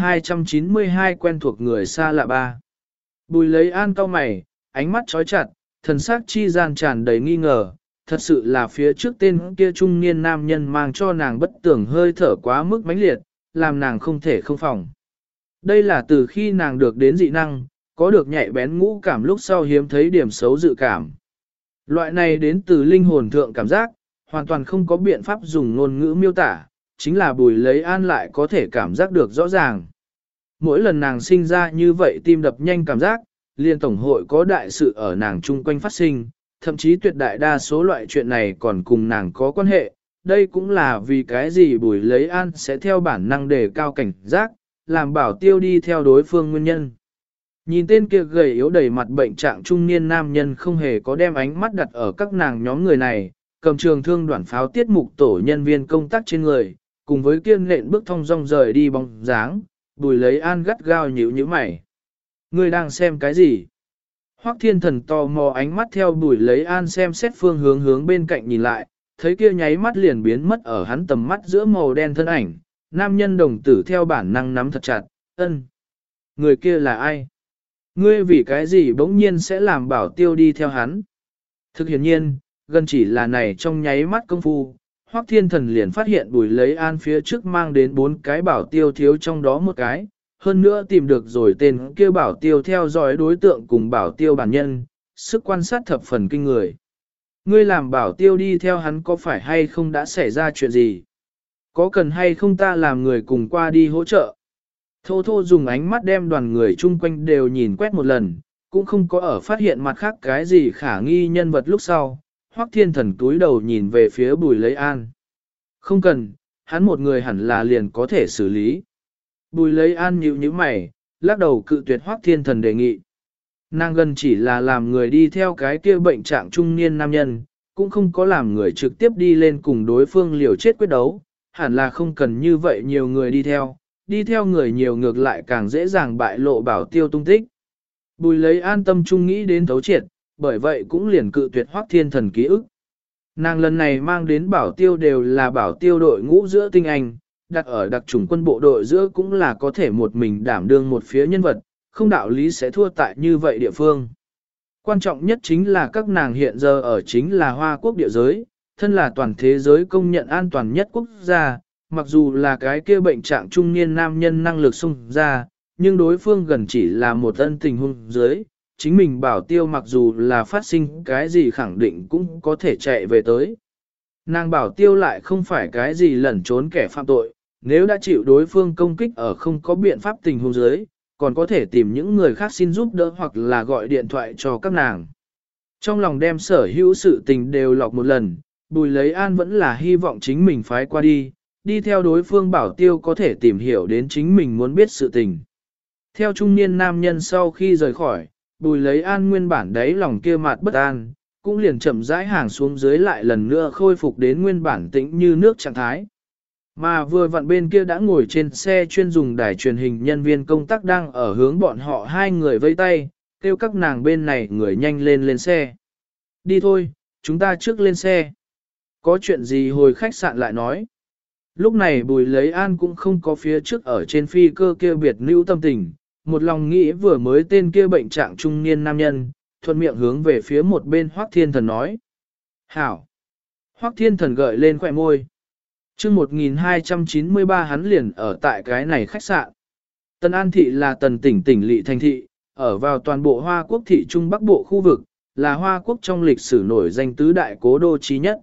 1292 quen thuộc người xa lạ ba. Bùi lấy an cau mày, ánh mắt trói chặt, thần sắc chi gian tràn đầy nghi ngờ, thật sự là phía trước tên kia trung niên nam nhân mang cho nàng bất tưởng hơi thở quá mức mãnh liệt, làm nàng không thể không phòng. Đây là từ khi nàng được đến dị năng, có được nhạy bén ngũ cảm lúc sau hiếm thấy điểm xấu dự cảm. Loại này đến từ linh hồn thượng cảm giác, hoàn toàn không có biện pháp dùng ngôn ngữ miêu tả, chính là Bùi lấy an lại có thể cảm giác được rõ ràng. Mỗi lần nàng sinh ra như vậy tim đập nhanh cảm giác, liên tổng hội có đại sự ở nàng chung quanh phát sinh, thậm chí tuyệt đại đa số loại chuyện này còn cùng nàng có quan hệ. Đây cũng là vì cái gì Bùi lấy an sẽ theo bản năng đề cao cảnh giác, làm bảo tiêu đi theo đối phương nguyên nhân. Nhìn tên kia gầy yếu đầy mặt bệnh trạng trung niên nam nhân không hề có đem ánh mắt đặt ở các nàng nhóm người này, cầm trường thương đoạn pháo tiết mục tổ nhân viên công tác trên người, cùng với kiên nện bước thong dong rời đi bóng dáng, Bùi lấy an gắt gao nhíu nhíu mày. Ngươi đang xem cái gì? Hoắc Thiên Thần tò mò ánh mắt theo Bùi lấy an xem xét phương hướng bên cạnh nhìn lại, thấy kia nháy mắt liền biến mất ở hắn tầm mắt giữa màu đen thân ảnh, nam nhân đồng tử theo bản năng nắm thật chặt, ân. Người kia là ai? Ngươi vì cái gì bỗng nhiên sẽ làm bảo tiêu đi theo hắn? Thực hiện nhiên, gần chỉ là này trong nháy mắt công phu, Hoắc Thiên Thần liền phát hiện Bùi lấy an phía trước mang đến 4 cái bảo tiêu thiếu trong đó một cái, hơn nữa tìm được rồi tên kia bảo tiêu theo dõi đối tượng cùng bảo tiêu bản nhân, sức quan sát thập phần kinh người. Ngươi làm bảo tiêu đi theo hắn có phải hay không đã xảy ra chuyện gì? Có cần hay không ta làm người cùng qua đi hỗ trợ? Thô thô dùng ánh mắt đem đoàn người chung quanh đều nhìn quét một lần, cũng không có ở phát hiện mặt khác cái gì khả nghi nhân vật lúc sau. Hoắc Thiên Thần túi đầu nhìn về phía Bùi lấy an. Không cần, hắn một người hẳn là liền có thể xử lý. Bùi lấy an nhíu nhíu mày, lắc đầu cự tuyệt Hoắc Thiên Thần đề nghị. Nàng gần chỉ là làm người đi theo cái kia bệnh trạng trung niên nam nhân, cũng không có làm người trực tiếp đi lên cùng đối phương liều chết quyết đấu, hẳn là không cần như vậy nhiều người đi theo người nhiều ngược lại càng dễ dàng bại lộ bảo tiêu tung tích. Bùi lấy an tâm trung nghĩ đến thấu triệt, bởi vậy cũng liền cự tuyệt Hoắc Thiên Thần ký ức. Nàng lần này mang đến bảo tiêu đều là bảo tiêu đội ngũ giữa tinh anh, đặt ở đặc chủng quân bộ đội giữa cũng là có thể một mình đảm đương một phía nhân vật, không đạo lý sẽ thua tại như vậy địa phương. Quan trọng nhất chính là các nàng hiện giờ ở chính là Hoa Quốc địa giới, thân là toàn thế giới công nhận an toàn nhất quốc gia, mặc dù là cái kia bệnh trạng trung niên nam nhân năng lực xung ra, nhưng đối phương gần chỉ là một ân tình huống dưới, chính mình bảo tiêu mặc dù là phát sinh cái gì khẳng định cũng có thể chạy về tới. Nàng bảo tiêu lại không phải cái gì lẩn trốn kẻ phạm tội, nếu đã chịu đối phương công kích ở không có biện pháp tình huống dưới, còn có thể tìm những người khác xin giúp đỡ hoặc là gọi điện thoại cho các nàng. Trong lòng đem sở hữu sự tình đều lọc một lần, Bùi Lấy An vẫn là hy vọng chính mình phái qua đi theo đối phương bảo tiêu có thể tìm hiểu đến chính mình muốn biết sự tình. Theo trung niên nam nhân sau khi rời khỏi, Bùi Lấy An nguyên bản đấy lòng kia mặt bất an, cũng liền chậm rãi hàng xuống dưới lại lần nữa khôi phục đến nguyên bản tĩnh như nước trạng thái. Mà vừa vặn bên kia đã ngồi trên xe chuyên dùng đài truyền hình nhân viên công tác đang ở hướng bọn họ hai người vây tay, kêu các nàng bên này người nhanh lên xe. Đi thôi, chúng ta trước lên xe. Có chuyện gì hồi khách sạn lại nói. Lúc này Bùi Lấy An cũng không có phía trước ở trên phi cơ kia biệt lưu tâm tình, một lòng nghĩ vừa mới tên kia bệnh trạng trung niên nam nhân, thuận miệng hướng về phía một bên Hoắc Thiên Thần nói. Hảo! Hoắc Thiên Thần gợi lên khỏe môi. Trước 1293 hắn liền ở tại cái này khách sạn. Tân An Thị là tần tỉnh lỵ thành thị, ở vào toàn bộ Hoa Quốc thị Trung Bắc Bộ khu vực, là Hoa Quốc trong lịch sử nổi danh tứ đại cố đô chí nhất.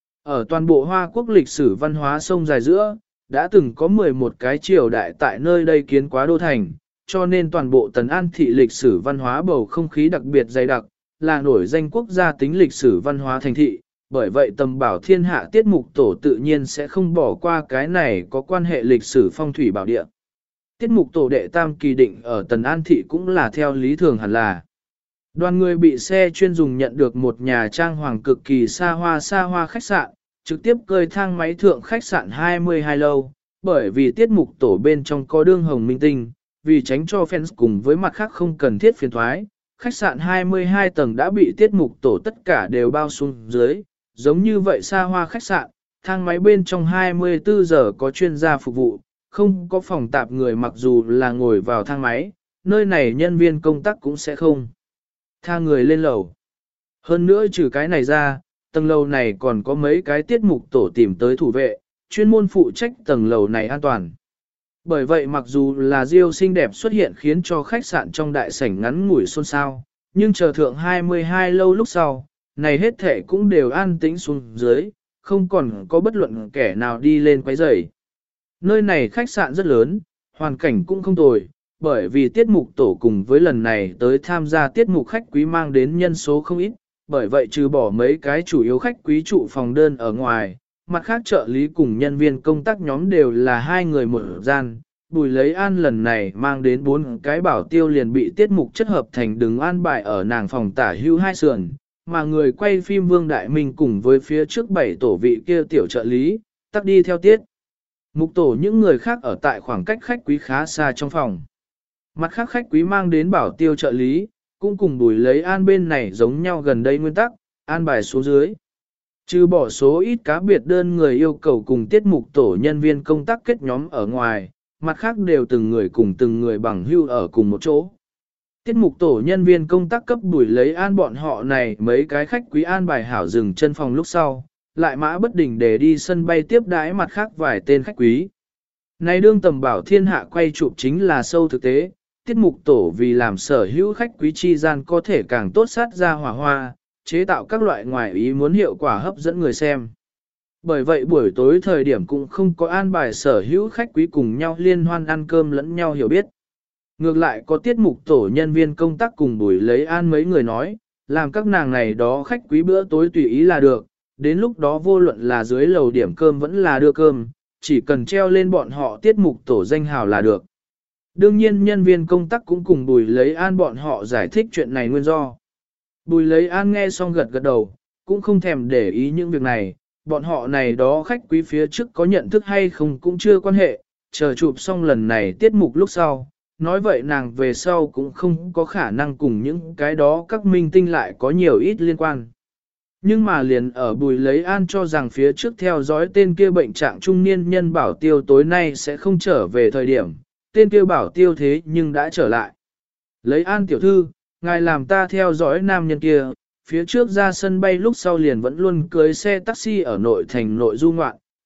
Ở toàn bộ Hoa Quốc lịch sử văn hóa sông dài giữa, đã từng có 11 cái triều đại tại nơi đây kiến quá đô thành, cho nên toàn bộ Tần An Thị lịch sử văn hóa bầu không khí đặc biệt dày đặc, là nổi danh quốc gia tính lịch sử văn hóa thành thị, bởi vậy tầm bảo thiên hạ tiết mục tổ tự nhiên sẽ không bỏ qua cái này có quan hệ lịch sử phong thủy bảo địa. Tiết mục tổ đệ tam kỳ định ở Tần An Thị cũng là theo lý thường hẳn là. Đoàn người bị xe chuyên dùng nhận được một nhà trang hoàng cực kỳ xa hoa khách sạn, trực tiếp cơi thang máy thượng khách sạn 22 lâu, bởi vì tiết mục tổ bên trong có đương hồng minh tinh, vì tránh cho fans cùng với mặt khác không cần thiết phiền thoái, khách sạn 22 tầng đã bị tiết mục tổ tất cả đều bao xuống dưới, giống như vậy xa hoa khách sạn, thang máy bên trong 24 giờ có chuyên gia phục vụ, không có phòng tạp người mặc dù là ngồi vào thang máy, nơi này nhân viên công tác cũng sẽ không tha người lên lầu. Hơn nữa trừ cái này ra, tầng lầu này còn có mấy cái tiết mục tổ tìm tới thủ vệ, chuyên môn phụ trách tầng lầu này an toàn. Bởi vậy mặc dù là Diêu xinh đẹp xuất hiện khiến cho khách sạn trong đại sảnh ngắn ngủi xôn xao, nhưng chờ thượng 22 lâu lúc sau, này hết thể cũng đều an tĩnh xuống dưới, không còn có bất luận kẻ nào đi lên quấy rầy. Nơi này khách sạn rất lớn, hoàn cảnh cũng không tồi, bởi vì tiết mục tổ cùng với lần này tới tham gia tiết mục khách quý mang đến nhân số không ít, bởi vậy trừ bỏ mấy cái chủ yếu khách quý trụ phòng đơn ở ngoài, mặt khác trợ lý cùng nhân viên công tác nhóm đều là hai người một gian. Bùi Lấy An lần này mang đến 4 cái bảo tiêu liền bị tiết mục chất hợp thành đứng an bài ở nàng phòng tả hữu hai sườn, mà người quay phim Vương Đại Minh cùng với phía trước 7 tổ vị kia tiểu trợ lý, tắt đi theo tiết. Mục tổ những người khác ở tại khoảng cách khách quý khá xa trong phòng. Mặt khác khách quý mang đến bảo tiêu trợ lý, cũng cùng Bùi Lấy An bên này giống nhau gần đây nguyên tắc, an bài xuống dưới. Trừ bỏ số ít cá biệt đơn người yêu cầu cùng tiết mục tổ nhân viên công tác kết nhóm ở ngoài, mặt khác đều từng người cùng từng người bằng hưu ở cùng một chỗ. Tiết mục tổ nhân viên công tác cấp Bùi Lấy An bọn họ này mấy cái khách quý an bài hảo dừng chân phòng lúc sau, lại mã bất đình để đi sân bay tiếp đãi mặt khác vài tên khách quý. Này đương tầm bảo thiên hạ quay chụp chính là sâu thực tế, tiết mục tổ vì làm sở hữu khách quý chi gian có thể càng tốt sát ra hỏa hoa, chế tạo các loại ngoài ý muốn hiệu quả hấp dẫn người xem. Bởi vậy buổi tối thời điểm cũng không có an bài sở hữu khách quý cùng nhau liên hoan ăn cơm lẫn nhau hiểu biết. Ngược lại có tiết mục tổ nhân viên công tác cùng Bùi Lấy An mấy người nói, làm các nàng này đó khách quý bữa tối tùy ý là được, đến lúc đó vô luận là dưới lầu điểm cơm vẫn là đưa cơm, chỉ cần treo lên bọn họ tiết mục tổ danh hào là được. Đương nhiên nhân viên công tác cũng cùng Bùi Lấy An bọn họ giải thích chuyện này nguyên do. Bùi Lấy An nghe xong gật gật đầu, cũng không thèm để ý những việc này, bọn họ này đó khách quý phía trước có nhận thức hay không cũng chưa quan hệ, chờ chụp xong lần này tiết mục lúc sau, nói vậy nàng về sau cũng không có khả năng cùng những cái đó các minh tinh lại có nhiều ít liên quan. Nhưng mà liền ở Bùi Lấy An cho rằng phía trước theo dõi tên kia bệnh trạng trung niên nhân bảo tiêu tối nay sẽ không trở về thời điểm, tên kia bảo tiêu thế nhưng đã trở lại. Lấy An tiểu thư, ngài làm ta theo dõi nam nhân kia, phía trước ra sân bay lúc sau liền vẫn luôn cưới xe taxi ở nội thành nội du ngoạn,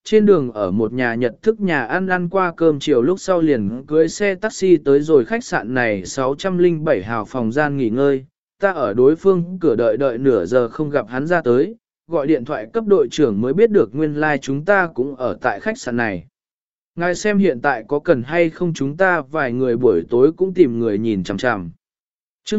trên đường ở một nhà Nhật thức nhà ăn qua cơm chiều lúc sau liền cưới xe taxi tới rồi khách sạn này 607 hào phòng gian nghỉ ngơi, ta ở đối phương cửa đợi nửa giờ không gặp hắn ra tới, gọi điện thoại cấp đội trưởng mới biết được nguyên lai like chúng ta cũng ở tại khách sạn này. Ngài xem hiện tại có cần hay không chúng ta vài người buổi tối cũng tìm người nhìn chằm chằm. Chương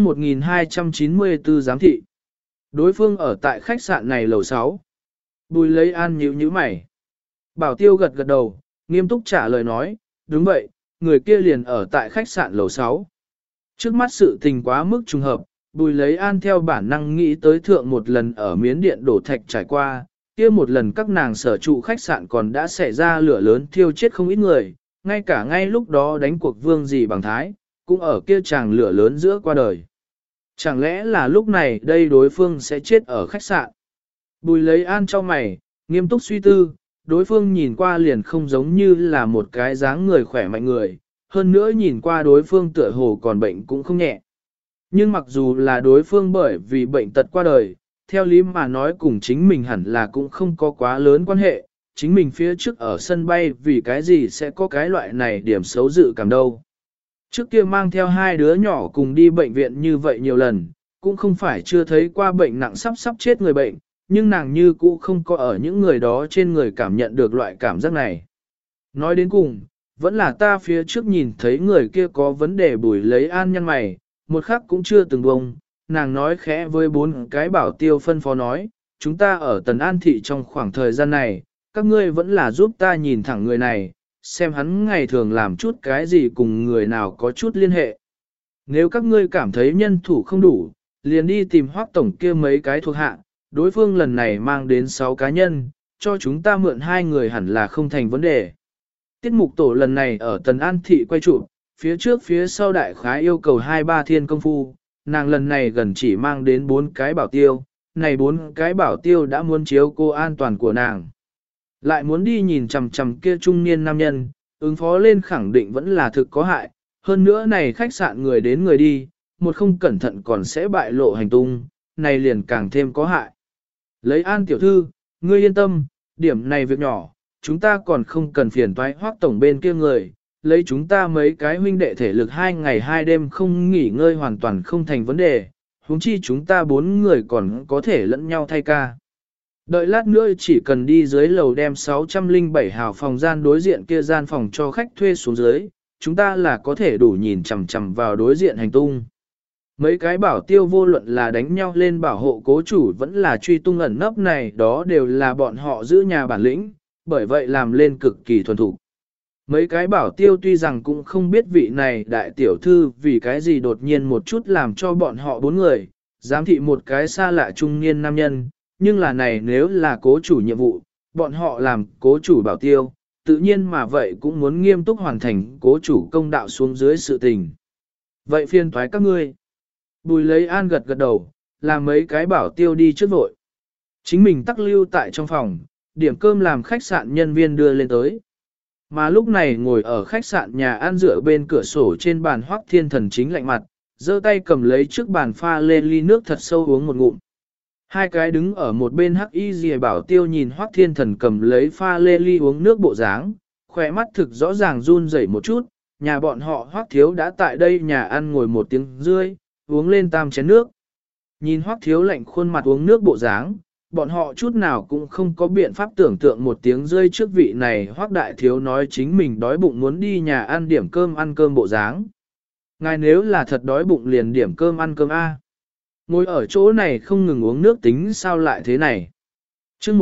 1294 giám thị. Đối phương ở tại khách sạn này lầu 6. Bùi lấy an nhíu mày. Bảo Tiêu gật gật đầu, nghiêm túc trả lời nói, đúng vậy, người kia liền ở tại khách sạn lầu 6. Trước mắt sự tình quá mức trùng hợp, Bùi lấy an theo bản năng nghĩ tới thượng một lần ở miến điện đổ thạch trải qua, kia một lần các nàng sở trụ khách sạn còn đã xảy ra lửa lớn thiêu chết không ít người, ngay lúc đó đánh cuộc vương gì bằng thái, cũng ở kia chàng lửa lớn giữa qua đời. Chẳng lẽ là lúc này đây đối phương sẽ chết ở khách sạn? Bùi lấy an cho mày, nghiêm túc suy tư, đối phương nhìn qua liền không giống như là một cái dáng người khỏe mạnh người, hơn nữa nhìn qua đối phương tựa hồ còn bệnh cũng không nhẹ. Nhưng mặc dù là đối phương bởi vì bệnh tật qua đời, theo lý mà nói cùng chính mình hẳn là cũng không có quá lớn quan hệ, chính mình phía trước ở sân bay vì cái gì sẽ có cái loại này điểm xấu dự cảm đâu. Trước kia mang theo hai đứa nhỏ cùng đi bệnh viện như vậy nhiều lần, cũng không phải chưa thấy qua bệnh nặng sắp chết người bệnh, nhưng nàng như cũ không có ở những người đó trên người cảm nhận được loại cảm giác này. Nói đến cùng, vẫn là ta phía trước nhìn thấy người kia có vấn đề Bùi lấy an nhăn mày, một khắc cũng chưa từng bông, nàng nói khẽ với bốn cái Bảo Tiêu phân phó nói, chúng ta ở Tần An Thị trong khoảng thời gian này, các ngươi vẫn là giúp ta nhìn thẳng người này, xem hắn ngày thường làm chút cái gì cùng người nào có chút liên hệ. Nếu các ngươi cảm thấy nhân thủ không đủ, liền đi tìm Hoắc tổng kia mấy cái thuộc hạ, đối phương lần này mang đến 6 cá nhân, cho chúng ta mượn 2 người hẳn là không thành vấn đề. Tiết mục tổ lần này ở Tần An Thị quay chụp, phía trước phía sau đại khái yêu cầu 2-3 thiên công phu, nàng lần này gần chỉ mang đến 4 cái bảo tiêu, này 4 cái bảo tiêu đã muốn chiếu cô an toàn của nàng. Lại muốn đi nhìn chằm chằm kia trung niên nam nhân, ứng phó lên khẳng định vẫn là thực có hại, hơn nữa này khách sạn người đến người đi, một không cẩn thận còn sẽ bại lộ hành tung, này liền càng thêm có hại. Lấy an tiểu thư, ngươi yên tâm, điểm này việc nhỏ, chúng ta còn không cần phiền toái Hoắc tổng bên kia người, lấy chúng ta mấy cái huynh đệ thể lực 2 ngày 2 đêm không nghỉ ngơi hoàn toàn không thành vấn đề, huống chi chúng ta 4 người còn có thể lẫn nhau thay ca. Đợi lát nữa chỉ cần đi dưới lầu đem 607 hào phòng gian đối diện kia gian phòng cho khách thuê xuống dưới, chúng ta là có thể đủ nhìn chằm chằm vào đối diện hành tung. Mấy cái bảo tiêu vô luận là đánh nhau lên bảo hộ cố chủ vẫn là truy tung ẩn nấp này đó đều là bọn họ giữ nhà bản lĩnh, bởi vậy làm lên cực kỳ thuần thục. Mấy cái bảo tiêu tuy rằng cũng không biết vị này đại tiểu thư vì cái gì đột nhiên một chút làm cho bọn họ 4 người, giám thị một cái xa lạ trung niên nam nhân, nhưng là này nếu là cố chủ nhiệm vụ, bọn họ làm cố chủ bảo tiêu, tự nhiên mà vậy cũng muốn nghiêm túc hoàn thành cố chủ công đạo xuống dưới sự tình. Vậy phiền toái các ngươi. Bùi lấy an gật gật đầu, làm mấy cái bảo tiêu đi trước vội. Chính mình tắc lưu tại trong phòng, điểm cơm làm khách sạn nhân viên đưa lên tới. Mà lúc này ngồi ở khách sạn nhà ăn dựa bên cửa sổ trên bàn Hoắc Thiên Thần chính lạnh mặt, giơ tay cầm lấy trước bàn pha lên ly nước thật sâu uống một ngụm. Hai cái đứng ở một bên Hắc Y Dìa bảo tiêu nhìn Hoắc Thiên Thần cầm lấy pha lê ly uống nước bộ dáng, khỏe mắt thực rõ ràng run rẩy một chút, nhà bọn họ Hoắc Thiếu đã tại đây nhà ăn ngồi 1 tiếng rưỡi, uống lên tam chén nước. Nhìn Hoắc Thiếu lạnh khuôn mặt uống nước bộ dáng, bọn họ chút nào cũng không có biện pháp tưởng tượng 1 tiếng rơi trước vị này Hoắc đại thiếu nói chính mình đói bụng muốn đi nhà ăn điểm cơm ăn cơm bộ dáng. Ngài nếu là thật đói bụng liền điểm cơm ăn cơm A. Ngồi ở chỗ này không ngừng uống nước tính sao lại thế này. Chương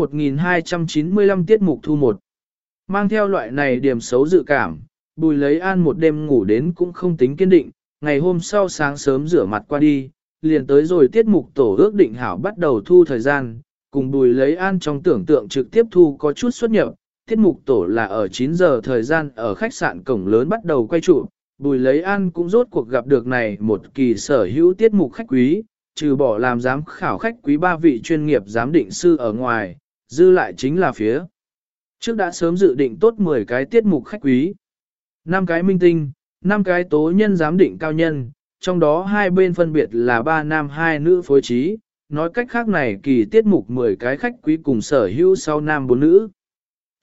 1295 tiết mục thu 1. Mang theo loại này điểm xấu dự cảm, Bùi lấy an một đêm ngủ đến cũng không tính kiên định, ngày hôm sau sáng sớm rửa mặt qua đi, liền tới rồi tiết mục tổ ước định hảo bắt đầu thu thời gian, cùng Bùi lấy an trong tưởng tượng trực tiếp thu có chút xuất nhập, tiết mục tổ là ở 9 giờ thời gian ở khách sạn cổng lớn bắt đầu quay trụ, Bùi lấy an cũng rốt cuộc gặp được này một kỳ sở hữu tiết mục khách quý, trừ bỏ làm giám khảo khách quý 3 vị chuyên nghiệp giám định sư ở ngoài, dư lại chính là phía. Trước đã sớm dự định tốt 10 cái tiết mục khách quý, 5 cái minh tinh, 5 cái tố nhân giám định cao nhân, trong đó hai bên phân biệt là 3 nam 2 nữ phối trí, nói cách khác này kỳ tiết mục 10 cái khách quý cùng sở hữu sau nam 4 nữ.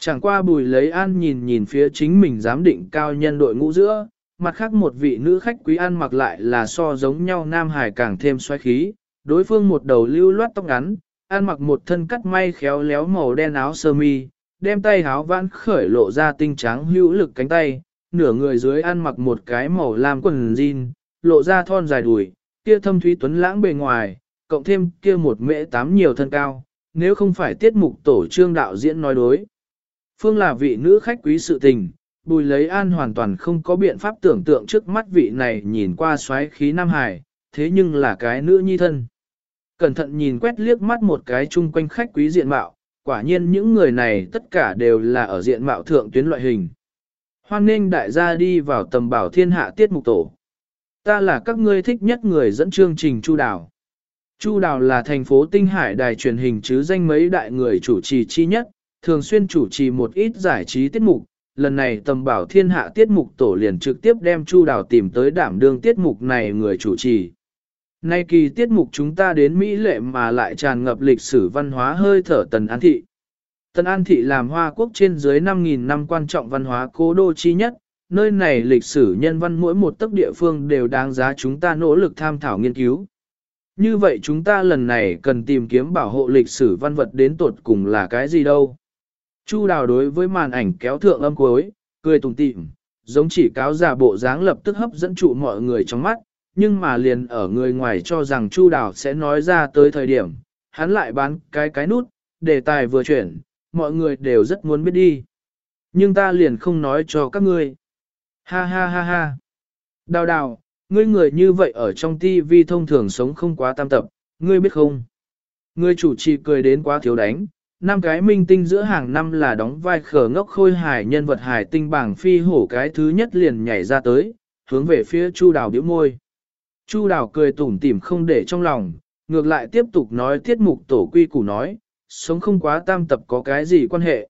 Chẳng qua Bùi Lấy An nhìn nhìn phía chính mình giám định cao nhân đội ngũ giữa, mặt khác một vị nữ khách quý ăn mặc lại là so giống nhau nam hải càng thêm xoáy khí, đối phương một đầu lưu loát tóc ngắn, ăn mặc một thân cắt may khéo léo màu đen áo sơ mi, đem tay háo vãn khởi lộ ra tinh trắng hữu lực cánh tay, nửa người dưới ăn mặc một cái màu lam quần jean, lộ ra thon dài đùi, kia thâm thúy tuấn lãng bề ngoài, cộng thêm kia một mễ tám nhiều thân cao, nếu không phải tiết mục tổ trương đạo diễn nói đối. Phương là vị nữ khách quý sự tình, Bùi Lấy An hoàn toàn không có biện pháp tưởng tượng trước mắt vị này nhìn qua xoáy khí nam hài, thế nhưng là cái nữ nhi thân. Cẩn thận nhìn quét liếc mắt một cái chung quanh khách quý diện mạo, quả nhiên những người này tất cả đều là ở diện mạo thượng tuyến loại hình. Hoan nghênh đại gia đi vào tầm bảo thiên hạ tiết mục tổ. Ta là các ngươi thích nhất người dẫn chương trình Chu Đào. Chu Đào là thành phố Tinh Hải đài truyền hình chứ danh mấy đại người chủ trì chi nhất, thường xuyên chủ trì một ít giải trí tiết mục. Lần này tầm bảo thiên hạ tiết mục tổ liền trực tiếp đem Chu Đào tìm tới đảm đương tiết mục này người chủ trì. Nay kỳ tiết mục chúng ta đến Mỹ lệ mà lại tràn ngập lịch sử văn hóa hơi thở Tần An Thị. Tần An Thị làm Hoa Quốc trên dưới 5.000 năm quan trọng văn hóa cố đô chi nhất, nơi này lịch sử nhân văn mỗi một tấc địa phương đều đáng giá chúng ta nỗ lực tham thảo nghiên cứu. Như vậy chúng ta lần này cần tìm kiếm bảo hộ lịch sử văn vật đến tột cùng là cái gì đâu. Chu Đào đối với màn ảnh kéo thượng âm cuối, cười tủm tỉm, giống chỉ cáo giả bộ dáng lập tức hấp dẫn trụ mọi người trong mắt, nhưng mà liền ở người ngoài cho rằng Chu Đào sẽ nói ra tới thời điểm, hắn lại bán cái nút, đề tài vừa chuyển, mọi người đều rất muốn biết đi. Nhưng ta liền không nói cho các ngươi. Ha ha ha ha. Đào Đào, ngươi người như vậy ở trong TV thông thường sống không quá tam tập, ngươi biết không? Ngươi chủ trì cười đến quá thiếu đánh. Năm cái minh tinh giữa hàng năm là đóng vai khờ ngốc khôi hài nhân vật hài tinh bảng phi hổ cái thứ nhất liền nhảy ra tới, hướng về phía Chu Đào bĩu môi. Chu Đào cười tủm tỉm không để trong lòng, ngược lại tiếp tục nói tiết mục tổ quy củ nói, sống không quá tam tập có cái gì quan hệ.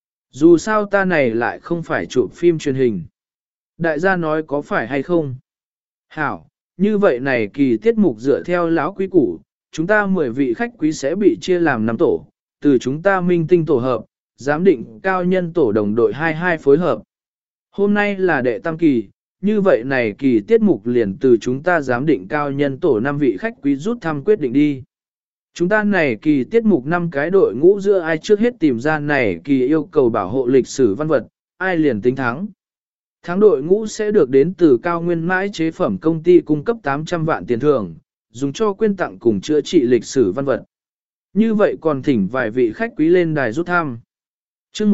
Dù sao ta này lại không phải chụp phim truyền hình. Đại gia nói có phải hay không? Hảo, như vậy này kỳ tiết mục dựa theo lão quy củ, chúng ta 10 vị khách quý sẽ bị chia làm 5 tổ, từ chúng ta minh tinh tổ hợp, giám định cao nhân tổ đồng đội 22 phối hợp. Hôm nay là đệ tam kỳ, như vậy này kỳ tiết mục liền từ chúng ta giám định cao nhân tổ 5 vị khách quý rút thăm quyết định đi. Chúng ta này kỳ tiết mục 5 cái đội ngũ giữa ai trước hết tìm ra này kỳ yêu cầu bảo hộ lịch sử văn vật, ai liền tính thắng. Thắng đội ngũ sẽ được đến từ cao nguyên mãi chế phẩm công ty cung cấp 800 vạn tiền thưởng, dùng cho quyên tặng cùng chữa trị lịch sử văn vật. Như vậy còn thỉnh vài vị khách quý lên đài rút thăm. Chương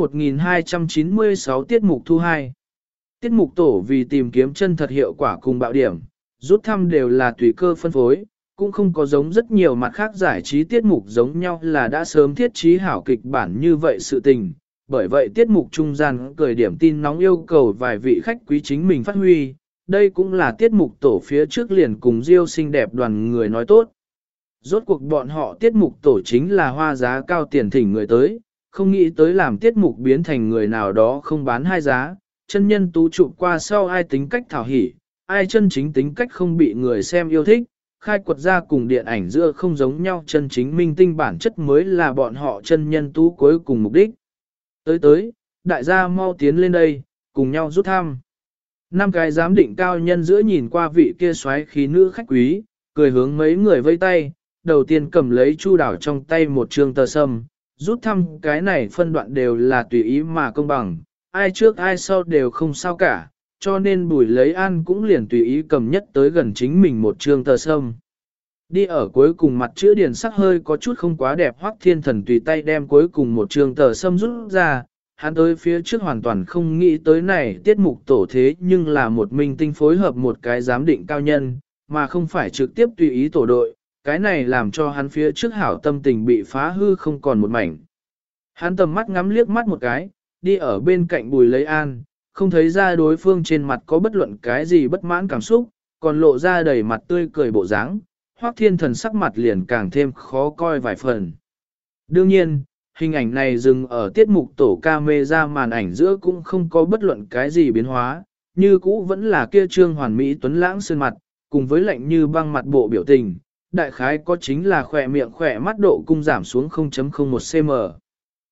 1296 tiết mục thu 2. Tiết mục tổ vì tìm kiếm chân thật hiệu quả cùng bạo điểm, rút thăm đều là tùy cơ phân phối, cũng không có giống rất nhiều mặt khác giải trí tiết mục giống nhau là đã sớm thiết trí hảo kịch bản như vậy sự tình. Bởi vậy tiết mục trung gian cởi điểm tin nóng yêu cầu vài vị khách quý chính mình phát huy, đây cũng là tiết mục tổ phía trước liền cùng Diêu xinh đẹp đoàn người nói tốt. Rốt cuộc bọn họ tiết mục tổ chính là hoa giá cao tiền thỉnh người tới, không nghĩ tới làm tiết mục biến thành người nào đó không bán hai giá, chân nhân tú chụp qua sau ai tính cách thảo hỉ, ai chân chính tính cách không bị người xem yêu thích, khai quật ra cùng điện ảnh giữa không giống nhau chân chính minh tinh bản chất mới là bọn họ chân nhân tú cuối cùng mục đích. Tới, đại gia mau tiến lên đây, cùng nhau rút thăm. 5 cái giám định cao nhân giữa nhìn qua vị kia xoáy khí nữ khách quý, cười hướng mấy người vây tay, đầu tiên cầm lấy Chu Đào trong tay một trương tờ sâm, rút thăm cái này phân đoạn đều là tùy ý mà công bằng, ai trước ai sau đều không sao cả, cho nên Bùi Lấy An cũng liền tùy ý cầm nhất tới gần chính mình một trương tờ sâm. Đi ở cuối cùng mặt chữ điển sắc hơi có chút không quá đẹp Hoắc Thiên Thần tùy tay đem cuối cùng một trương tờ sâm rút ra, hắn tới phía trước hoàn toàn không nghĩ tới này tiết mục tổ thế nhưng là một minh tinh phối hợp một cái giám định cao nhân, mà không phải trực tiếp tùy ý tổ đội, cái này làm cho hắn phía trước hảo tâm tình bị phá hư không còn một mảnh. Hắn tầm mắt ngắm liếc mắt một cái, đi ở bên cạnh Bùi Lấy An, không thấy ra đối phương trên mặt có bất luận cái gì bất mãn cảm xúc, còn lộ ra đầy mặt tươi cười bộ dáng. Hoắc Thiên Thần sắc mặt liền càng thêm khó coi vài phần. Đương nhiên, hình ảnh này dừng ở tiết mục tổ camera màn ảnh giữa cũng không có bất luận cái gì biến hóa, như cũ vẫn là kia trương hoàn mỹ tuấn lãng sơn mặt, cùng với lạnh như băng mặt bộ biểu tình, đại khái có chính là khỏe miệng khỏe mắt độ cung giảm xuống 0.01 cm.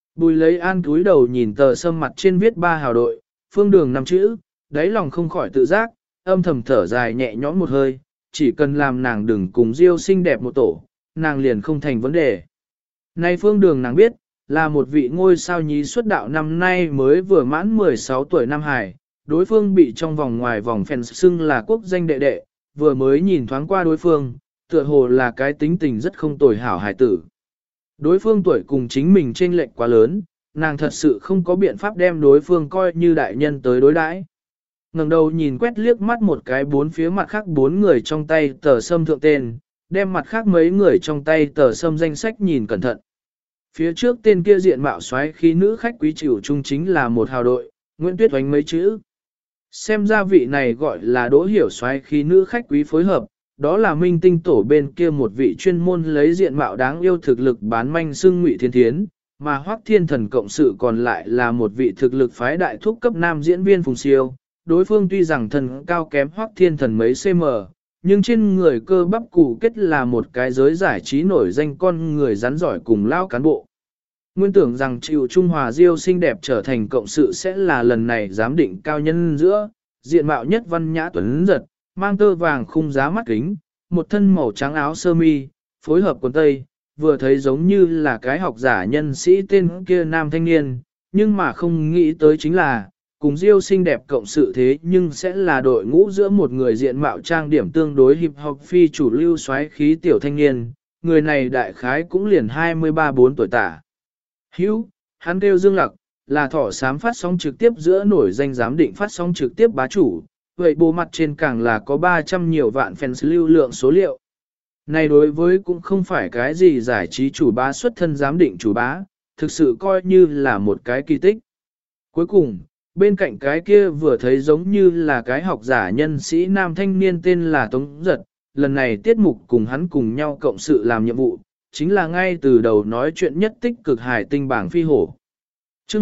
Bùi lấy an cúi đầu nhìn tờ sâm mặt trên viết 3 hào đội, phương đường 5 chữ, đáy lòng không khỏi tự giác, âm thầm thở dài nhẹ nhõm một hơi, chỉ cần làm nàng đừng cùng Diêu xinh đẹp một tổ, nàng liền không thành vấn đề. Nay phương đường nàng biết, là một vị ngôi sao nhí xuất đạo năm nay mới vừa mãn 16 tuổi Nam Hải, đối phương bị trong vòng ngoài vòng fans xưng là quốc danh đệ đệ, vừa mới nhìn thoáng qua đối phương, tựa hồ là cái tính tình rất không tồi hảo hải tử. Đối phương tuổi cùng chính mình chênh lệch quá lớn, nàng thật sự không có biện pháp đem đối phương coi như đại nhân tới đối đãi. Ngẩng đầu nhìn quét liếc mắt một cái bốn phía mặt khác 4 người trong tay tờ sâm thượng tên, đem mặt khác mấy người trong tay tờ sâm danh sách nhìn cẩn thận. Phía trước tên kia diện mạo xoáy khí nữ khách quý chịu chung chính là một hào đội, Nguyễn Tuyết Oánh mấy chữ. Xem ra vị này gọi là Đỗ Hiểu xoáy khí nữ khách quý phối hợp, đó là minh tinh tổ bên kia một vị chuyên môn lấy diện mạo đáng yêu thực lực bán manh xưng Ngụy Thiên Thiến, mà Hoắc Thiên Thần cộng sự còn lại là một vị thực lực phái đại thúc cấp nam diễn viên Phùng Siêu. Đối phương tuy rằng thần cao kém Hoắc Thiên Thần mấy cm, nhưng trên người cơ bắp cụ kết là một cái giới giải trí nổi danh con người rắn giỏi cùng lao cán bộ. Nguyên tưởng rằng chịu Trung Hòa Diêu xinh đẹp trở thành cộng sự sẽ là lần này giám định cao nhân giữa, diện mạo nhất văn nhã tuấn giật, mang tơ vàng khung giá mắt kính, một thân màu trắng áo sơ mi, phối hợp quần tây, vừa thấy giống như là cái học giả nhân sĩ tên kia nam thanh niên, nhưng mà không nghĩ tới chính là, cùng Diêu xinh đẹp cộng sự thế nhưng sẽ là đội ngũ giữa một người diện mạo trang điểm tương đối hiệp học phi chủ lưu xoáy khí tiểu thanh niên, người này đại khái cũng liền 23-4 tuổi tả. Hữu, hắn kêu Dương Lặc, là thỏ xám phát sóng trực tiếp giữa nổi danh giám định phát sóng trực tiếp bá chủ, vậy bộ mặt trên càng là có 300 nhiều vạn fans lưu lượng số liệu. Này đối với cũng không phải cái gì giải trí chủ bá xuất thân giám định chủ bá, thực sự coi như là một cái kỳ tích. Cuối cùng, bên cạnh cái kia vừa thấy giống như là cái học giả nhân sĩ nam thanh niên tên là Tống Giật, lần này tiết mục cùng hắn cùng nhau cộng sự làm nhiệm vụ, chính là ngay từ đầu nói chuyện nhất tích cực hải tinh bảng phi hổ. Chương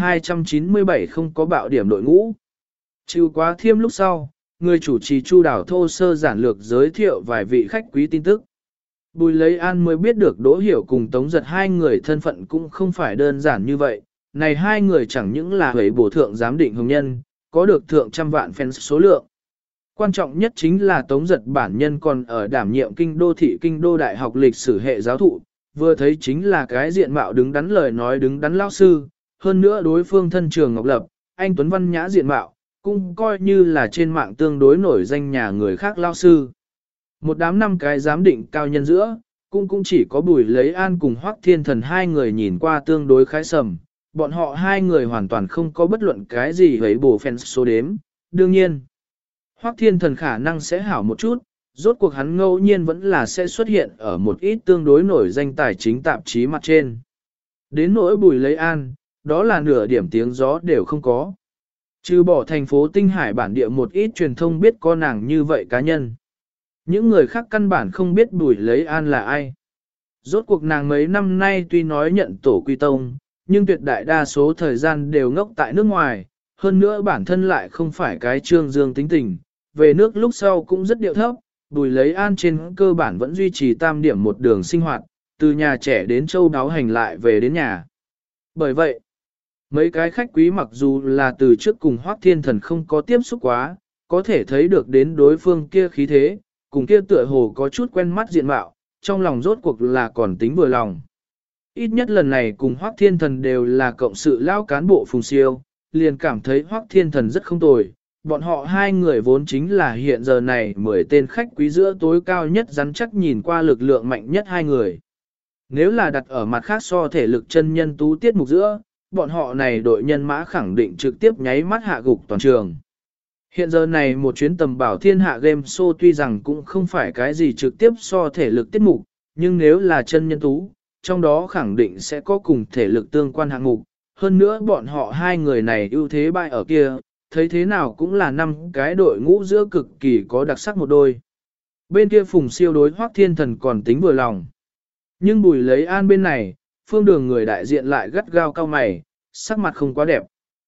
1297 không có bạo điểm đội ngũ. Chịu quá thiêm lúc sau, người chủ trì Chu Đảo thô sơ giản lược giới thiệu vài vị khách quý tin tức. Bùi Lấy An mới biết được Đỗ Hiểu cùng Tống Giật hai người thân phận cũng không phải đơn giản như vậy. Này hai người chẳng những là hủy bổ thượng giám định hồng nhân, có được thượng trăm vạn fans số lượng. Quan trọng nhất chính là Tống Giật bản nhân còn ở đảm nhiệm kinh đô thị kinh đô đại học lịch sử hệ giáo thụ, vừa thấy chính là cái diện mạo đứng đắn lời nói đứng đắn lao sư, hơn nữa đối phương thân trường Ngọc Lập, anh Tuấn Văn Nhã diện mạo, cũng coi như là trên mạng tương đối nổi danh nhà người khác lao sư. Một đám năm cái giám định cao nhân giữa, cũng chỉ có Bùi Lấy An cùng Hoắc Thiên Thần hai người nhìn qua tương đối khái sầm, bọn họ hai người hoàn toàn không có bất luận cái gì hấy bổ fans số đếm, đương nhiên. Hoắc Thiên Thần khả năng sẽ hảo một chút, rốt cuộc hắn ngẫu nhiên vẫn là sẽ xuất hiện ở một ít tương đối nổi danh tài chính tạp chí mặt trên. Đến nỗi Bùi Lấy An, đó là nửa điểm tiếng gió đều không có. Trừ bỏ thành phố Tinh Hải bản địa một ít truyền thông biết có nàng như vậy cá nhân. Những người khác căn bản không biết Bùi Lấy An là ai. Rốt cuộc nàng mấy năm nay tuy nói nhận tổ quy tông, nhưng tuyệt đại đa số thời gian đều ngốc tại nước ngoài, hơn nữa bản thân lại không phải cái trương dương tính tình, về nước lúc sau cũng rất điệu thấp, Bùi Lấy An trên cơ bản vẫn duy trì tam điểm một đường sinh hoạt, từ nhà trẻ đến châu đáo hành lại về đến nhà. Bởi vậy, mấy cái khách quý mặc dù là từ trước cùng Hoắc Thiên Thần không có tiếp xúc quá, có thể thấy được đến đối phương kia khí thế, cùng kia tựa hồ có chút quen mắt diện mạo, trong lòng rốt cuộc là còn tính vừa lòng. Ít nhất lần này cùng Hoắc Thiên Thần đều là cộng sự lao cán bộ Phùng Siêu, liền cảm thấy Hoắc Thiên Thần rất không tồi. Bọn họ hai người vốn chính là hiện giờ này 10 tên khách quý giữa tối cao nhất rắn chắc nhìn qua lực lượng mạnh nhất hai người. Nếu là đặt ở mặt khác so thể lực chân nhân tú tiết mục giữa, bọn họ này đội nhân mã khẳng định trực tiếp nháy mắt hạ gục toàn trường. Hiện giờ này một chuyến tầm bảo thiên hạ game show tuy rằng cũng không phải cái gì trực tiếp so thể lực tiết mục, nhưng nếu là chân nhân tú, trong đó khẳng định sẽ có cùng thể lực tương quan hạng mục. Hơn nữa bọn họ hai người này ưu thế bại ở kia, thấy thế nào cũng là 5 cái đội ngũ giữa cực kỳ có đặc sắc một đôi. Bên kia Phùng Siêu đối Hoắc Thiên Thần còn tính vừa lòng. Nhưng Bùi Lấy An bên này, phương đường người đại diện lại gắt gao cao mày, sắc mặt không quá đẹp.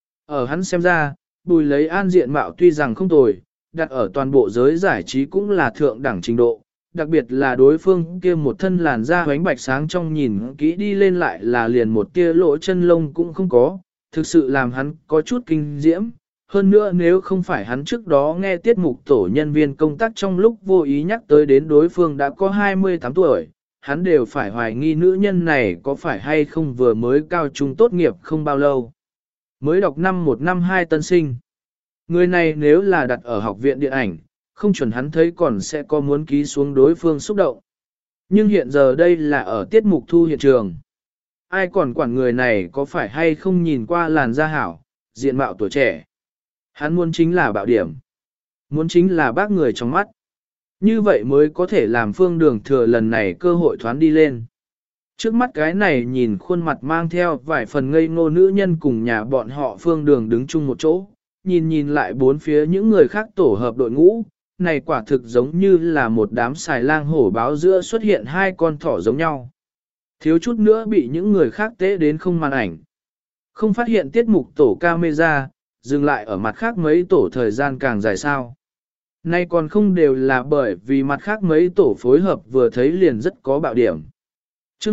Ở hắn xem ra, Bùi Lấy An diện mạo tuy rằng không tồi, đặt ở toàn bộ giới giải trí cũng là thượng đẳng trình độ, đặc biệt là đối phương kia một thân làn da hoánh bạch sáng trong nhìn kỹ đi lên lại là liền một tia lỗ chân lông cũng không có, thực sự làm hắn có chút kinh diễm. Hơn nữa nếu không phải hắn trước đó nghe tiết mục tổ nhân viên công tác trong lúc vô ý nhắc tới đến đối phương đã có 28 tuổi, hắn đều phải hoài nghi nữ nhân này có phải hay không vừa mới cao trung tốt nghiệp không bao lâu. Mới đọc năm 1 năm 2 tân sinh. Người này nếu là đặt ở học viện điện ảnh, không chuẩn hắn thấy còn sẽ có muốn ký xuống đối phương xúc động. Nhưng hiện giờ đây là ở tiết mục thu hiện trường. Ai còn quản người này có phải hay không nhìn qua làn da hảo, diện mạo tuổi trẻ. Hắn muốn chính là bạo điểm. Muốn chính là bác người trong mắt. Như vậy mới có thể làm Phương Đường thừa lần này cơ hội thoán đi lên. Trước mắt cái này nhìn khuôn mặt mang theo vài phần ngây ngô nữ nhân cùng nhà bọn họ Phương Đường đứng chung một chỗ, nhìn lại bốn phía những người khác tổ hợp đội ngũ, này quả thực giống như là một đám xài lang hổ báo giữa xuất hiện hai con thỏ giống nhau. Thiếu chút nữa bị những người khác tế đến không màn ảnh. Không phát hiện tiết mục tổ camera, dừng lại ở mặt khác mấy tổ thời gian càng dài sao. Nay còn không đều là bởi vì mặt khác mấy tổ phối hợp vừa thấy liền rất có bạo điểm. Chương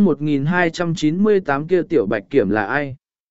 1298 kia tiểu bạch kiểm là ai?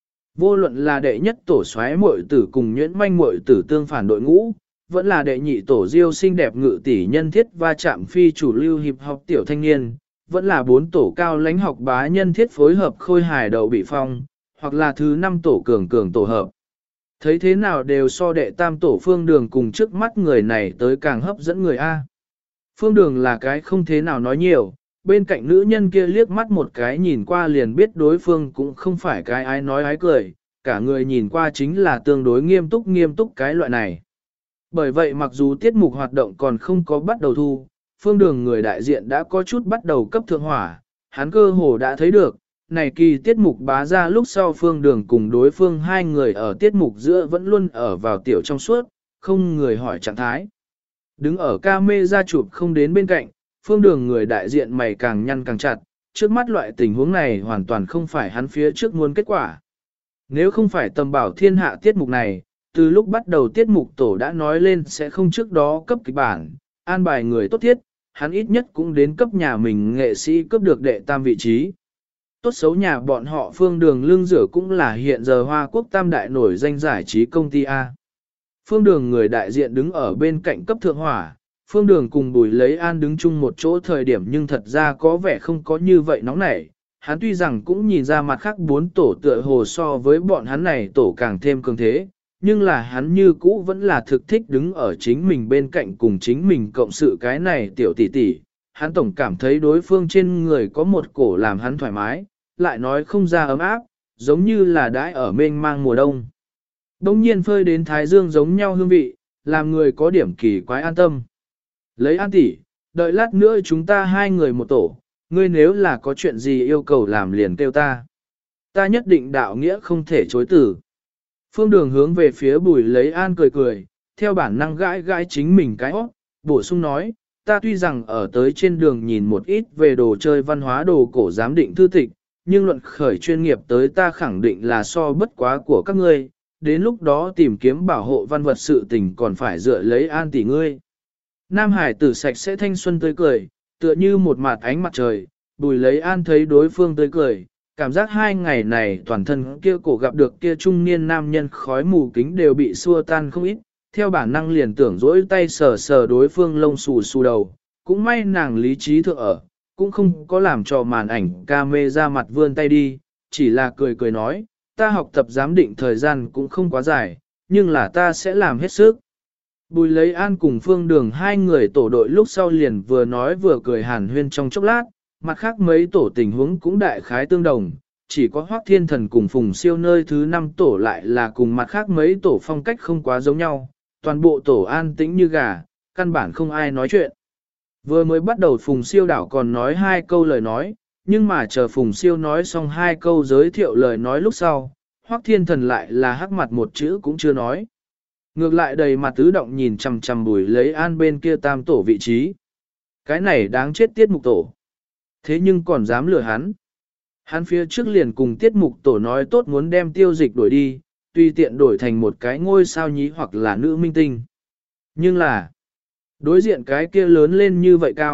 Vô luận là đệ nhất tổ xoáy muội tử cùng nhuyễn manh muội tử tương phản đội ngũ, vẫn là đệ nhị tổ diêu xinh đẹp ngự tỷ nhân thiết va chạm phi chủ lưu hiệp học tiểu thanh niên, vẫn là bốn tổ cao lãnh học bá nhân thiết phối hợp khôi hài đầu bị phong, hoặc là thứ năm tổ cường tổ hợp. Thấy thế nào đều so đệ tam tổ Phương Đường cùng trước mắt người này tới càng hấp dẫn người A. Phương Đường là cái không thế nào nói nhiều, bên cạnh nữ nhân kia liếc mắt một cái nhìn qua liền biết đối phương cũng không phải cái ái nói ái cười, cả người nhìn qua chính là tương đối nghiêm túc cái loại này. Bởi vậy mặc dù tiết mục hoạt động còn không có bắt đầu thu, Phương Đường người đại diện đã có chút bắt đầu cấp thượng hỏa, hắn cơ hồ đã thấy được, này kỳ tiết mục bá ra lúc sau Phương Đường cùng đối phương hai người ở tiết mục giữa vẫn luôn ở vào tiểu trong suốt, không người hỏi trạng thái. Đứng ở camera chụp không đến bên cạnh, Phương Đường người đại diện mày càng nhăn càng chặt, trước mắt loại tình huống này hoàn toàn không phải hắn phía trước muốn kết quả. Nếu không phải tầm bảo thiên hạ tiết mục này, từ lúc bắt đầu tiết mục tổ đã nói lên sẽ không trước đó cấp kịch bản, an bài người tốt thiết, hắn ít nhất cũng đến cấp nhà mình nghệ sĩ cấp được đệ tam vị trí. Tốt xấu nhà bọn họ Phương Đường lương rửa cũng là hiện giờ Hoa Quốc tam đại nổi danh giải trí công ty A. Phương Đường người đại diện đứng ở bên cạnh cấp thượng hỏa, Phương Đường cùng Bùi Lấy An đứng chung một chỗ thời điểm nhưng thật ra có vẻ không có như vậy nóng nảy. Hắn tuy rằng cũng nhìn ra mặt khác bốn tổ tựa hồ so với bọn hắn này tổ càng thêm cường thế, nhưng là hắn như cũ vẫn là thực thích đứng ở chính mình bên cạnh cùng chính mình cộng sự cái này tiểu tỷ tỷ. Hắn tổng cảm thấy đối phương trên người có một cổ làm hắn thoải mái, lại nói không ra ấm áp, giống như là đãi ở mênh mang mùa đông. Đông nhiên phơi đến thái dương giống nhau hương vị, làm người có điểm kỳ quái an tâm. Lấy An tỷ, đợi lát nữa chúng ta hai người một tổ, ngươi nếu là có chuyện gì yêu cầu làm liền kêu ta. Ta nhất định đạo nghĩa không thể chối từ. Phương Đường hướng về phía Bùi Lấy An cười, theo bản năng gãi chính mình cái óc, bổ sung nói, ta tuy rằng ở tới trên đường nhìn một ít về đồ chơi văn hóa đồ cổ giám định thư tịch, nhưng luận khởi chuyên nghiệp tới ta khẳng định là so bất quá của các ngươi, đến lúc đó tìm kiếm bảo hộ văn vật sự tình còn phải dựa lấy An tỷ ngươi. Nam Hải tử sạch sẽ thanh xuân tươi cười, tựa như một mặt ánh mặt trời, Bùi Lấy An thấy đối phương tươi cười, cảm giác hai ngày này toàn thân kia cổ gặp được kia trung niên nam nhân khói mù kính đều bị xua tan không ít, theo bản năng liền tưởng dỗi tay sờ đối phương lông xù đầu, cũng may nàng lý trí thượng ở, cũng không có làm cho màn ảnh camera mặt vươn tay đi, chỉ là cười nói, ta học tập giám định thời gian cũng không quá dài, nhưng là ta sẽ làm hết sức. Bùi Lấy An cùng Phương Đường hai người tổ đội lúc sau liền vừa nói vừa cười hàn huyên trong chốc lát, mặt khác mấy tổ tình huống cũng đại khái tương đồng, chỉ có Hoắc Thiên Thần cùng Phùng Siêu nơi thứ 5 tổ lại là cùng mặt khác mấy tổ phong cách không quá giống nhau, toàn bộ tổ an tĩnh như gà, căn bản không ai nói chuyện. Vừa mới bắt đầu Phùng Siêu đảo còn nói hai câu lời nói, nhưng mà chờ Phùng Siêu nói xong hai câu giới thiệu lời nói lúc sau, Hoắc Thiên Thần lại là hắc mặt một chữ cũng chưa nói. Ngược lại đầy mặt tứ động nhìn chằm chằm Bùi Lấy An bên kia tam tổ vị trí. Cái này đáng chết tiết mục tổ. Thế nhưng còn dám lừa hắn. Hắn phía trước liền cùng tiết mục tổ nói tốt muốn đem Tiêu Dịch đổi đi, tùy tiện đổi thành một cái ngôi sao nhí hoặc là nữ minh tinh. Nhưng là, đối diện cái kia lớn lên như vậy cao,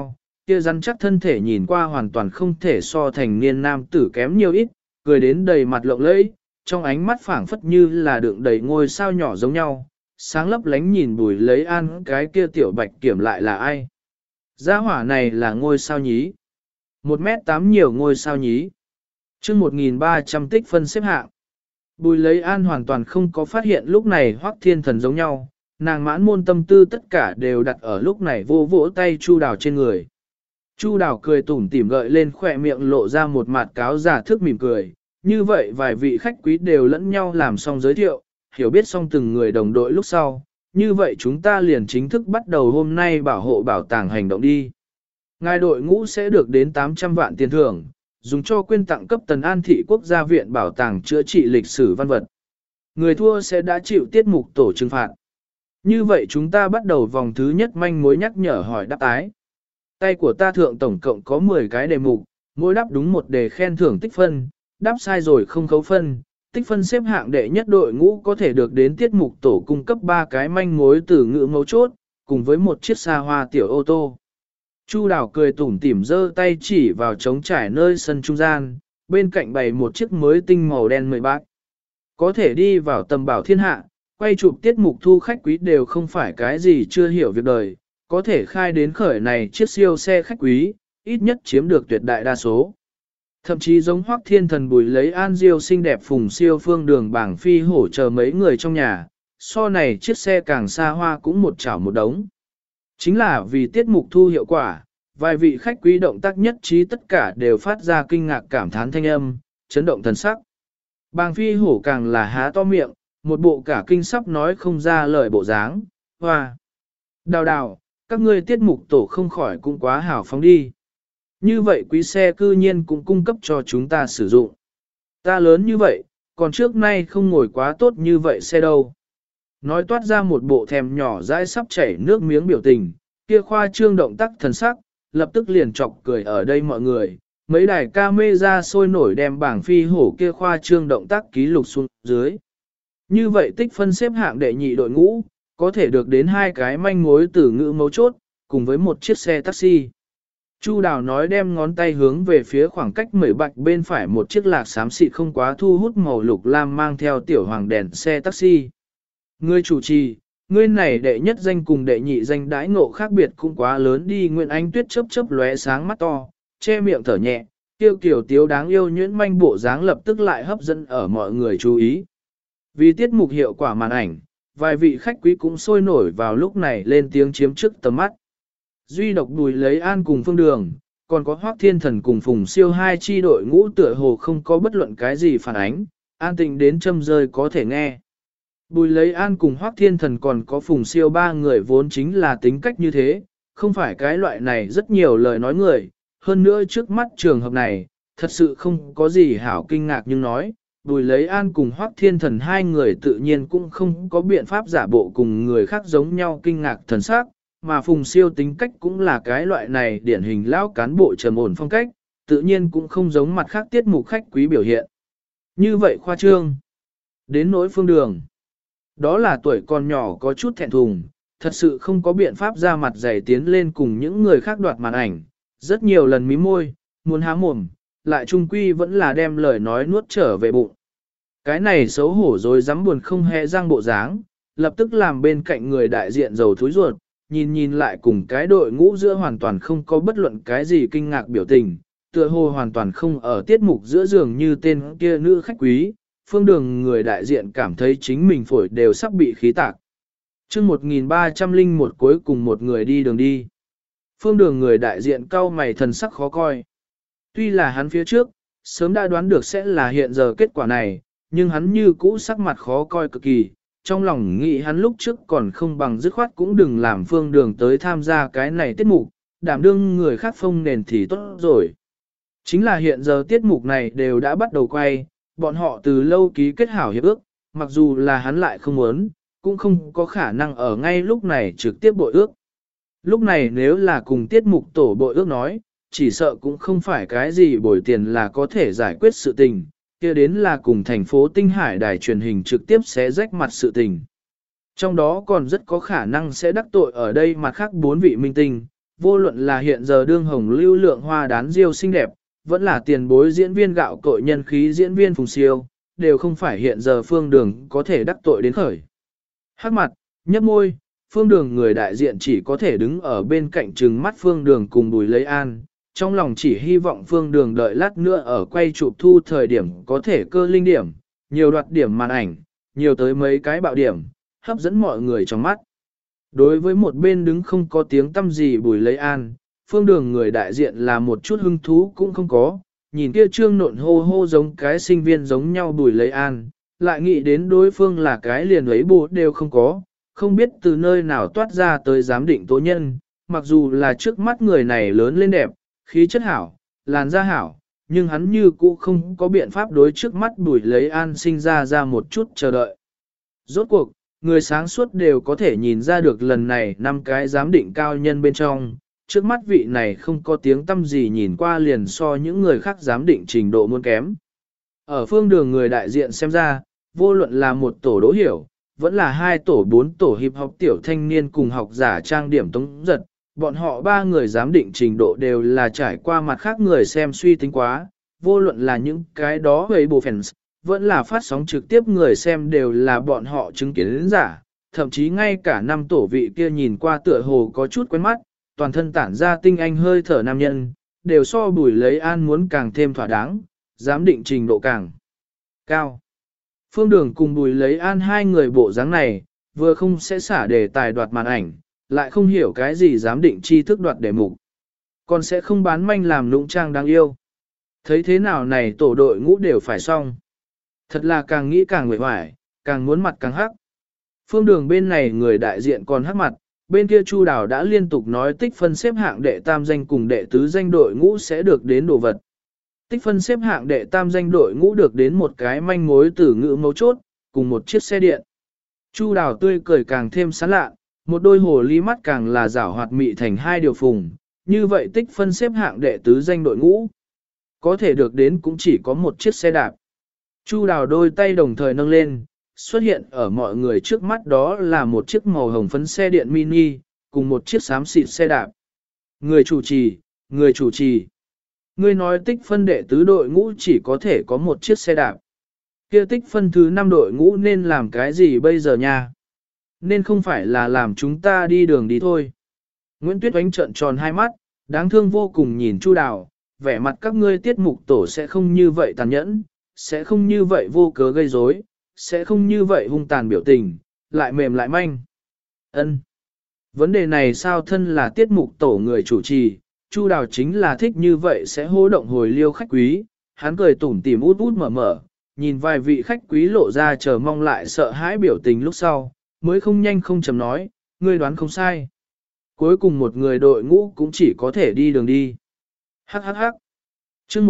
kia rắn chắc thân thể nhìn qua hoàn toàn không thể so thành niên nam tử kém nhiều ít, cười đến đầy mặt lộng lẫy, trong ánh mắt phảng phất như là đựng đầy ngôi sao nhỏ giống nhau, sáng lấp lánh nhìn Bùi Lấy An cái kia tiểu bạch kiểm lại là ai. Gia hỏa này là ngôi sao nhí. 1m8 nhiều ngôi sao nhí. Trước 1.300 tích phân xếp hạng. Bùi Lấy An hoàn toàn không có phát hiện lúc này Hoắc Thiên Thần giống nhau, nàng mãn môn tâm tư tất cả đều đặt ở lúc này vô vỗ tay Chu Đào trên người. Chu Đào cười tủm tỉm gợi lên khỏe miệng lộ ra một mặt cáo giả thức mỉm cười, như vậy vài vị khách quý đều lẫn nhau làm xong giới thiệu, hiểu biết xong từng người đồng đội lúc sau, như vậy chúng ta liền chính thức bắt đầu hôm nay bảo hộ bảo tàng hành động đi. Ngài đội ngũ sẽ được đến 800 vạn tiền thưởng, dùng cho quyên tặng cấp Tần An Thị Quốc gia viện bảo tàng chữa trị lịch sử văn vật. Người thua sẽ đã chịu tiết mục tổ trừng phạt. Như vậy chúng ta bắt đầu vòng thứ nhất manh mối nhắc nhở hỏi đáp tái. Tay của ta thượng tổng cộng có 10 cái đề mục, mỗi đáp đúng một đề khen thưởng tích phân, đáp sai rồi không khấu phân. Tích phân xếp hạng đệ nhất đội ngũ có thể được đến tiết mục tổ cung cấp 3 cái manh mối từ ngữ mấu chốt, cùng với một chiếc xa hoa tiểu ô tô. Chu Đào cười tủm tỉm giơ tay chỉ vào trống trải nơi sân trung gian, bên cạnh bày một chiếc mới tinh màu đen 10 bát. Có thể đi vào tầm bảo thiên hạ, quay chụp tiết mục thu khách quý đều không phải cái gì chưa hiểu việc đời, có thể khai đến khởi này chiếc siêu xe khách quý, ít nhất chiếm được tuyệt đại đa số. Thậm chí giống Hoắc Thiên Thần Bùi Lấy An Diêu xinh đẹp Phùng Siêu Phương Đường Bảng Phi hổ chờ mấy người trong nhà, so này chiếc xe càng xa hoa cũng một chảo một đống. Chính là vì tiết mục thu hiệu quả, vài vị khách quý động tác nhất trí tất cả đều phát ra kinh ngạc cảm thán thanh âm, chấn động thần sắc. Bàng Phi hổ càng là há to miệng, một bộ cả kinh sắp nói không ra lời bộ dáng, hoa. Đào đào, các ngươi tiết mục tổ không khỏi cũng quá hào phóng đi. Như vậy quý xe cư nhiên cũng cung cấp cho chúng ta sử dụng. Ta lớn như vậy, còn trước nay không ngồi quá tốt như vậy xe đâu. Nói toát ra một bộ thèm nhỏ dãi sắp chảy nước miếng biểu tình, kia khoa trương động tác thần sắc, lập tức liền chọc cười ở đây mọi người. Mấy đài camera sôi nổi đem bảng phi hổ kia khoa trương động tác ký lục xuống dưới. Như vậy tích phân xếp hạng đệ nhị đội ngũ, có thể được đến 2 cái manh mối từ ngữ mấu chốt, cùng với một chiếc xe taxi. Chu Đào nói đem ngón tay hướng về phía khoảng cách 10 bạch bên phải một chiếc lạc xám xịt không quá thu hút màu lục lam mang theo tiểu hoàng đèn xe taxi. Ngươi chủ trì, ngươi này đệ nhất danh cùng đệ nhị danh đãi ngộ khác biệt cũng quá lớn đi. Nguyễn Anh Tuyết chớp chớp lóe sáng mắt to, che miệng thở nhẹ, tiêu kiểu tiếu đáng yêu nhuyễn manh bộ dáng lập tức lại hấp dẫn ở mọi người chú ý. Vì tiết mục hiệu quả màn ảnh, vài vị khách quý cũng sôi nổi vào lúc này lên tiếng chiếm trước tầm mắt. Duy độc Bùi Lấy An cùng Phương Đường, còn có Hoắc Thiên Thần cùng Phùng Siêu hai chi đội ngũ tựa hồ không có bất luận cái gì phản ánh, an tĩnh đến châm rơi có thể nghe. Bùi Lấy An cùng Hoắc Thiên Thần còn có Phùng Siêu ba người vốn chính là tính cách như thế, không phải cái loại này rất nhiều lời nói người, hơn nữa trước mắt trường hợp này, thật sự không có gì hảo kinh ngạc nhưng nói, Bùi Lấy An cùng Hoắc Thiên Thần hai người tự nhiên cũng không có biện pháp giả bộ cùng người khác giống nhau kinh ngạc thần sắc, mà Phùng Siêu tính cách cũng là cái loại này điển hình lão cán bộ trầm ổn phong cách, tự nhiên cũng không giống mặt khác tiết mục khách quý biểu hiện. Như vậy khoa trương. Đến nỗi Phương Đường. Đó là tuổi còn nhỏ có chút thẹn thùng, thật sự không có biện pháp ra mặt dày tiến lên cùng những người khác đoạt màn ảnh, rất nhiều lần mím môi, muốn há mồm, lại trung quy vẫn là đem lời nói nuốt trở về bụng. Cái này xấu hổ rồi dám buồn không hề răng bộ dáng, lập tức làm bên cạnh người đại diện dầu thúi ruột, nhìn lại cùng cái đội ngũ giữa hoàn toàn không có bất luận cái gì kinh ngạc biểu tình, tựa hồ hoàn toàn không ở tiết mục giữa giường như tên kia nữ khách quý, Phương Đường người đại diện cảm thấy chính mình phổi đều sắp bị khí tạc. Chương 1301 cuối cùng một người đi đường đi. Phương Đường người đại diện cau mày thần sắc khó coi. Tuy là hắn phía trước, sớm đã đoán được sẽ là hiện giờ kết quả này, nhưng hắn như cũ sắc mặt khó coi cực kỳ, trong lòng nghĩ hắn lúc trước còn không bằng dứt khoát cũng đừng làm Phương Đường tới tham gia cái này tiết mục, đảm đương người khác phông nền thì tốt rồi. Chính là hiện giờ tiết mục này đều đã bắt đầu quay, bọn họ từ lâu ký kết hảo hiệp ước, mặc dù là hắn lại không muốn, cũng không có khả năng ở ngay lúc này trực tiếp bội ước. Lúc này nếu là cùng tiết mục tổ bội ước nói, chỉ sợ cũng không phải cái gì bồi tiền là có thể giải quyết sự tình, kia đến là cùng thành phố Tinh Hải đài truyền hình trực tiếp sẽ rách mặt sự tình. Trong đó còn rất có khả năng sẽ đắc tội ở đây mặt khác 4 vị minh tinh, vô luận là hiện giờ đương hồng lưu lượng hoa đán diêu xinh đẹp, vẫn là tiền bối diễn viên gạo cội nhân khí diễn viên Phùng Siêu, đều không phải hiện giờ Phương Đường có thể đắc tội đến khởi. Hắc mặt, nhấp môi, Phương Đường người đại diện chỉ có thể đứng ở bên cạnh trừng mắt Phương Đường cùng Bùi Lấy An, trong lòng chỉ hy vọng Phương Đường đợi lát nữa ở quay chụp thu thời điểm có thể cơ linh điểm, nhiều đoạt điểm màn ảnh, nhiều tới mấy cái bạo điểm, hấp dẫn mọi người trong mắt. Đối với một bên đứng không có tiếng tâm gì Bùi Lấy An, Phương Đường người đại diện là một chút hứng thú cũng không có, nhìn kia trương nộn hô hô giống cái sinh viên giống nhau Bùi Lấy An, lại nghĩ đến đối phương là cái liền ấy bố đều không có, không biết từ nơi nào toát ra tới giám định tố nhân, mặc dù là trước mắt người này lớn lên đẹp, khí chất hảo, làn da hảo, nhưng hắn như cũ không có biện pháp đối trước mắt Bùi Lấy An sinh ra một chút chờ đợi. Rốt cuộc, người sáng suốt đều có thể nhìn ra được lần này 5 cái giám định cao nhân bên trong, trước mắt vị này không có tiếng tâm gì nhìn qua liền so những người khác giám định trình độ muôn kém. Ở phương đường người đại diện xem ra, vô luận là một tổ đỗ hiểu, vẫn là 2 tổ 4 tổ hiệp học tiểu thanh niên cùng học giả trang điểm tống giật, bọn họ 3 người giám định trình độ đều là trải qua mặt khác người xem suy tính quá, vô luận là những cái đó về bộ fans, vẫn là phát sóng trực tiếp người xem đều là bọn họ chứng kiến đến giả, thậm chí ngay cả 5 tổ vị kia nhìn qua tựa hồ có chút quen mắt, toàn thân tản ra tinh anh hơi thở nam nhân, đều so Bùi Lấy An muốn càng thêm thỏa đáng, giám định trình độ càng cao. Phương Đường cùng Bùi Lấy An 2 người bộ dáng này, vừa không sẽ xả đề tài đoạt màn ảnh, lại không hiểu cái gì giám định tri thức đoạt đề mục, còn sẽ không bán manh làm lũng trang đáng yêu. Thấy thế nào này tổ đội ngũ đều phải xong. Thật là càng nghĩ càng nguội hoài, càng muốn mặt càng hắc. Phương Đường bên này người đại diện còn hắc mặt, bên kia Chu Đào đã liên tục nói tích phân xếp hạng đệ tam danh cùng đệ tứ danh đội ngũ sẽ được đến đồ vật. Tích phân xếp hạng đệ tam danh đội ngũ được đến một cái manh mối từ ngữ mấu chốt, cùng một chiếc xe điện. Chu Đào tươi cười càng thêm sán lạ, một đôi hồ ly mắt càng là rảo hoạt mị thành 2 điều phùng, như vậy tích phân xếp hạng đệ tứ danh đội ngũ. Có thể được đến cũng chỉ có một chiếc xe đạp. Chu Đào đôi tay đồng thời nâng lên, xuất hiện ở mọi người trước mắt đó là một chiếc màu hồng phấn xe điện mini, cùng một chiếc xám xịt xe đạp. Người chủ trì. Ngươi nói tích phân đệ tứ đội ngũ chỉ có thể có một chiếc xe đạp. Kia tích phân thứ 5 đội ngũ nên làm cái gì bây giờ nha? Nên không phải là làm chúng ta đi đường đi thôi. Nguyễn Tuyết Oánh trợn tròn hai mắt, đáng thương vô cùng nhìn Chu Đào, vẻ mặt các ngươi tiết mục tổ sẽ không như vậy tàn nhẫn, sẽ không như vậy vô cớ gây rối, sẽ không như vậy hung tàn biểu tình, lại mềm lại manh. Ân. Vấn đề này sao thân là tiết mục tổ người chủ trì, Chu Đào chính là thích như vậy sẽ hô động hồi liêu khách quý, hắn cười tủm tỉm út út mở mở, nhìn vài vị khách quý lộ ra chờ mong lại sợ hãi biểu tình lúc sau, mới không nhanh không chậm nói, ngươi đoán không sai. Cuối cùng một người đội ngũ cũng chỉ có thể đi đường đi. Hắc hắc hắc. Chương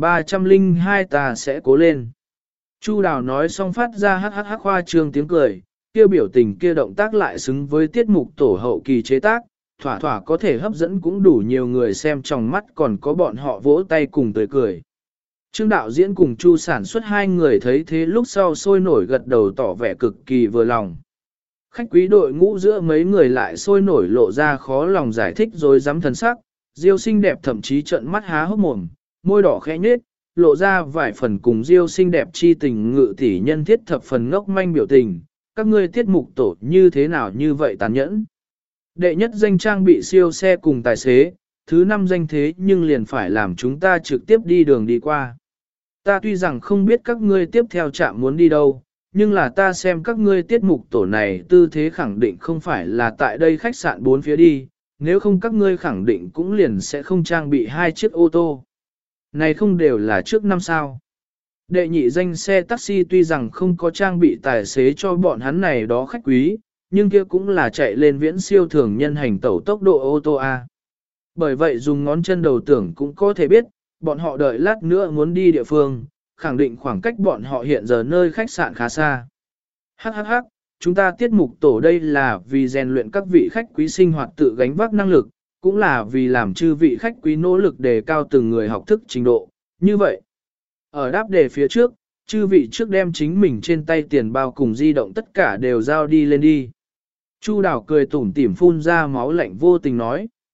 1302 ta sẽ cố lên. Chu Đào nói xong phát ra hắc hắc hắc khoa trương tiếng cười, kia biểu tình kia động tác lại xứng với tiết mục tổ hậu kỳ chế tác, thỏa thỏa có thể hấp dẫn cũng đủ nhiều người xem trong mắt còn có bọn họ vỗ tay cùng tươi cười. Trương đạo diễn cùng Chu sản xuất 2 người thấy thế lúc sau sôi nổi gật đầu tỏ vẻ cực kỳ vừa lòng. Khách quý đội ngũ giữa mấy người lại sôi nổi lộ ra khó lòng giải thích rồi dám thần sắc, Diêu xinh đẹp thậm chí trợn mắt há hốc mồm, môi đỏ khẽ nhếch, lộ ra vài phần cùng Diêu xinh đẹp chi tình ngự tỷ nhân thiết thập phần ngốc manh biểu tình, các ngươi tiết mục tổ như thế nào như vậy tàn nhẫn. Đệ nhất danh trang bị siêu xe cùng tài xế, thứ 5 danh thế nhưng liền phải làm chúng ta trực tiếp đi đường đi qua. Ta tuy rằng không biết các ngươi tiếp theo trạm muốn đi đâu, nhưng là ta xem các ngươi tiết mục tổ này tư thế khẳng định không phải là tại đây khách sạn 4 phía đi, nếu không các ngươi khẳng định cũng liền sẽ không trang bị 2 chiếc ô tô. Này không đều là trước năm sao. Đệ nhị danh xe taxi tuy rằng không có trang bị tài xế cho bọn hắn này đó khách quý, nhưng kia cũng là chạy lên viễn siêu thường nhân hành tẩu tốc độ ô tô A. Bởi vậy dùng ngón chân đầu tưởng cũng có thể biết, bọn họ đợi lát nữa muốn đi địa phương, khẳng định khoảng cách bọn họ hiện giờ nơi khách sạn khá xa. Hắc hắc hắc, chúng ta tiết mục tổ đây là vì rèn luyện các vị khách quý sinh hoạt tự gánh vác năng lực, cũng là vì làm chư vị khách quý nỗ lực đề cao từng người học thức trình độ. Như vậy, ở đáp đề phía trước, chư vị trước đem chính mình trên tay tiền bao cùng di động tất cả đều giao đi lên đi. Chu Đào cười tủm tỉm phun ra máu lạnh vô tình nói.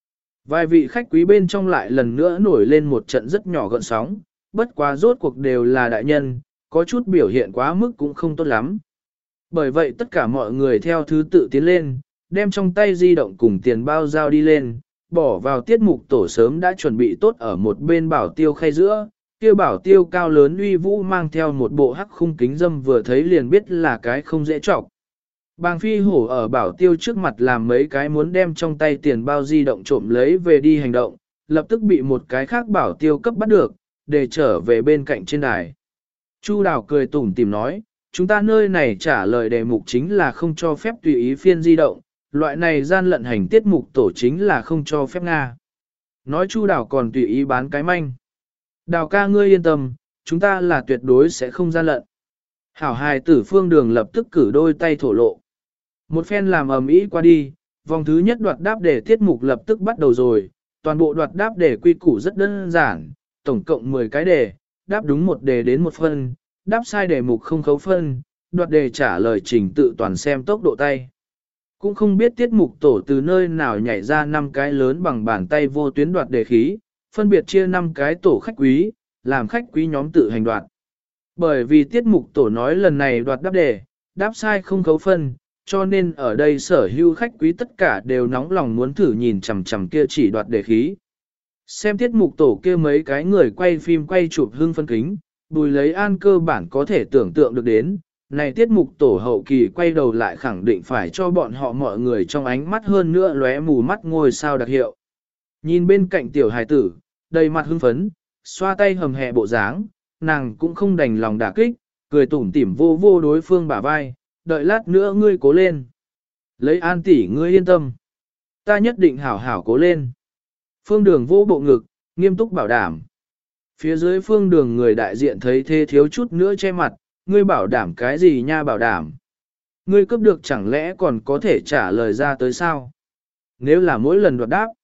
Vài vị khách quý bên trong lại lần nữa nổi lên một trận rất nhỏ gợn sóng, bất quá rốt cuộc đều là đại nhân, có chút biểu hiện quá mức cũng không tốt lắm. Bởi vậy tất cả mọi người theo thứ tự tiến lên, đem trong tay di động cùng tiền bao giao đi lên, bỏ vào tiết mục tổ sớm đã chuẩn bị tốt ở một bên bảo tiêu khay giữa, kia bảo tiêu cao lớn uy vũ mang theo một bộ hắc khung kính dâm vừa thấy liền biết là cái không dễ trọng. Bàng phi hổ ở bảo tiêu trước mặt làm mấy cái muốn đem trong tay tiền bao di động trộm lấy về đi hành động, lập tức bị một cái khác bảo tiêu cấp bắt được, để trở về bên cạnh trên đài. Chu Đào cười tủm tỉm nói, chúng ta nơi này trả lời đề mục chính là không cho phép tùy ý phiên di động, loại này gian lận hành tiết mục tổ chính là không cho phép Nga. Nói Chu Đào còn tùy ý bán cái manh. Đào ca ngươi yên tâm, chúng ta là tuyệt đối sẽ không gian lận. Hảo hài tử Phương Đường lập tức cử đôi tay thổ lộ. Một phen làm ầm ĩ qua đi, vòng thứ nhất đoạt đáp đề tiết mục lập tức bắt đầu rồi, toàn bộ đoạt đáp đề quy củ rất đơn giản, tổng cộng 10 cái đề, đáp đúng một đề đến một phân, đáp sai đề mục không khấu phân, đoạt đề trả lời trình tự toàn xem tốc độ tay. Cũng không biết tiết mục tổ từ nơi nào nhảy ra 5 cái lớn bằng bàn tay vô tuyến đoạt đề khí, phân biệt chia 5 cái tổ khách quý, làm khách quý nhóm tự hành đoạt. Bởi vì tiết mục tổ nói lần này đoạt đáp đề, đáp sai không khấu phân, cho nên ở đây sở hữu khách quý tất cả đều nóng lòng muốn thử nhìn chằm chằm kia chỉ đoạt đề khí. Xem tiết mục tổ kia mấy cái người quay phim quay chụp hưng phân kính, Bùi Lấy An cơ bản có thể tưởng tượng được đến, này tiết mục tổ hậu kỳ quay đầu lại khẳng định phải cho bọn họ mọi người trong ánh mắt hơn nữa lóe mù mắt ngôi sao đặc hiệu. Nhìn bên cạnh tiểu hài tử, đầy mặt hưng phấn, xoa tay hầm hè bộ dáng, nàng cũng không đành lòng đả kích, cười tủm tỉm vô vô đối phương bả vai, đợi lát nữa ngươi cố lên. Lấy An tỷ ngươi yên tâm. Ta nhất định hảo hảo cố lên. Phương Đường vô bộ ngực, nghiêm túc bảo đảm. Phía dưới Phương Đường người đại diện thấy thế thiếu chút nữa che mặt, ngươi bảo đảm cái gì nha bảo đảm. Ngươi cấp được chẳng lẽ còn có thể trả lời ra tới sao? Nếu là mỗi lần đoạt đáp,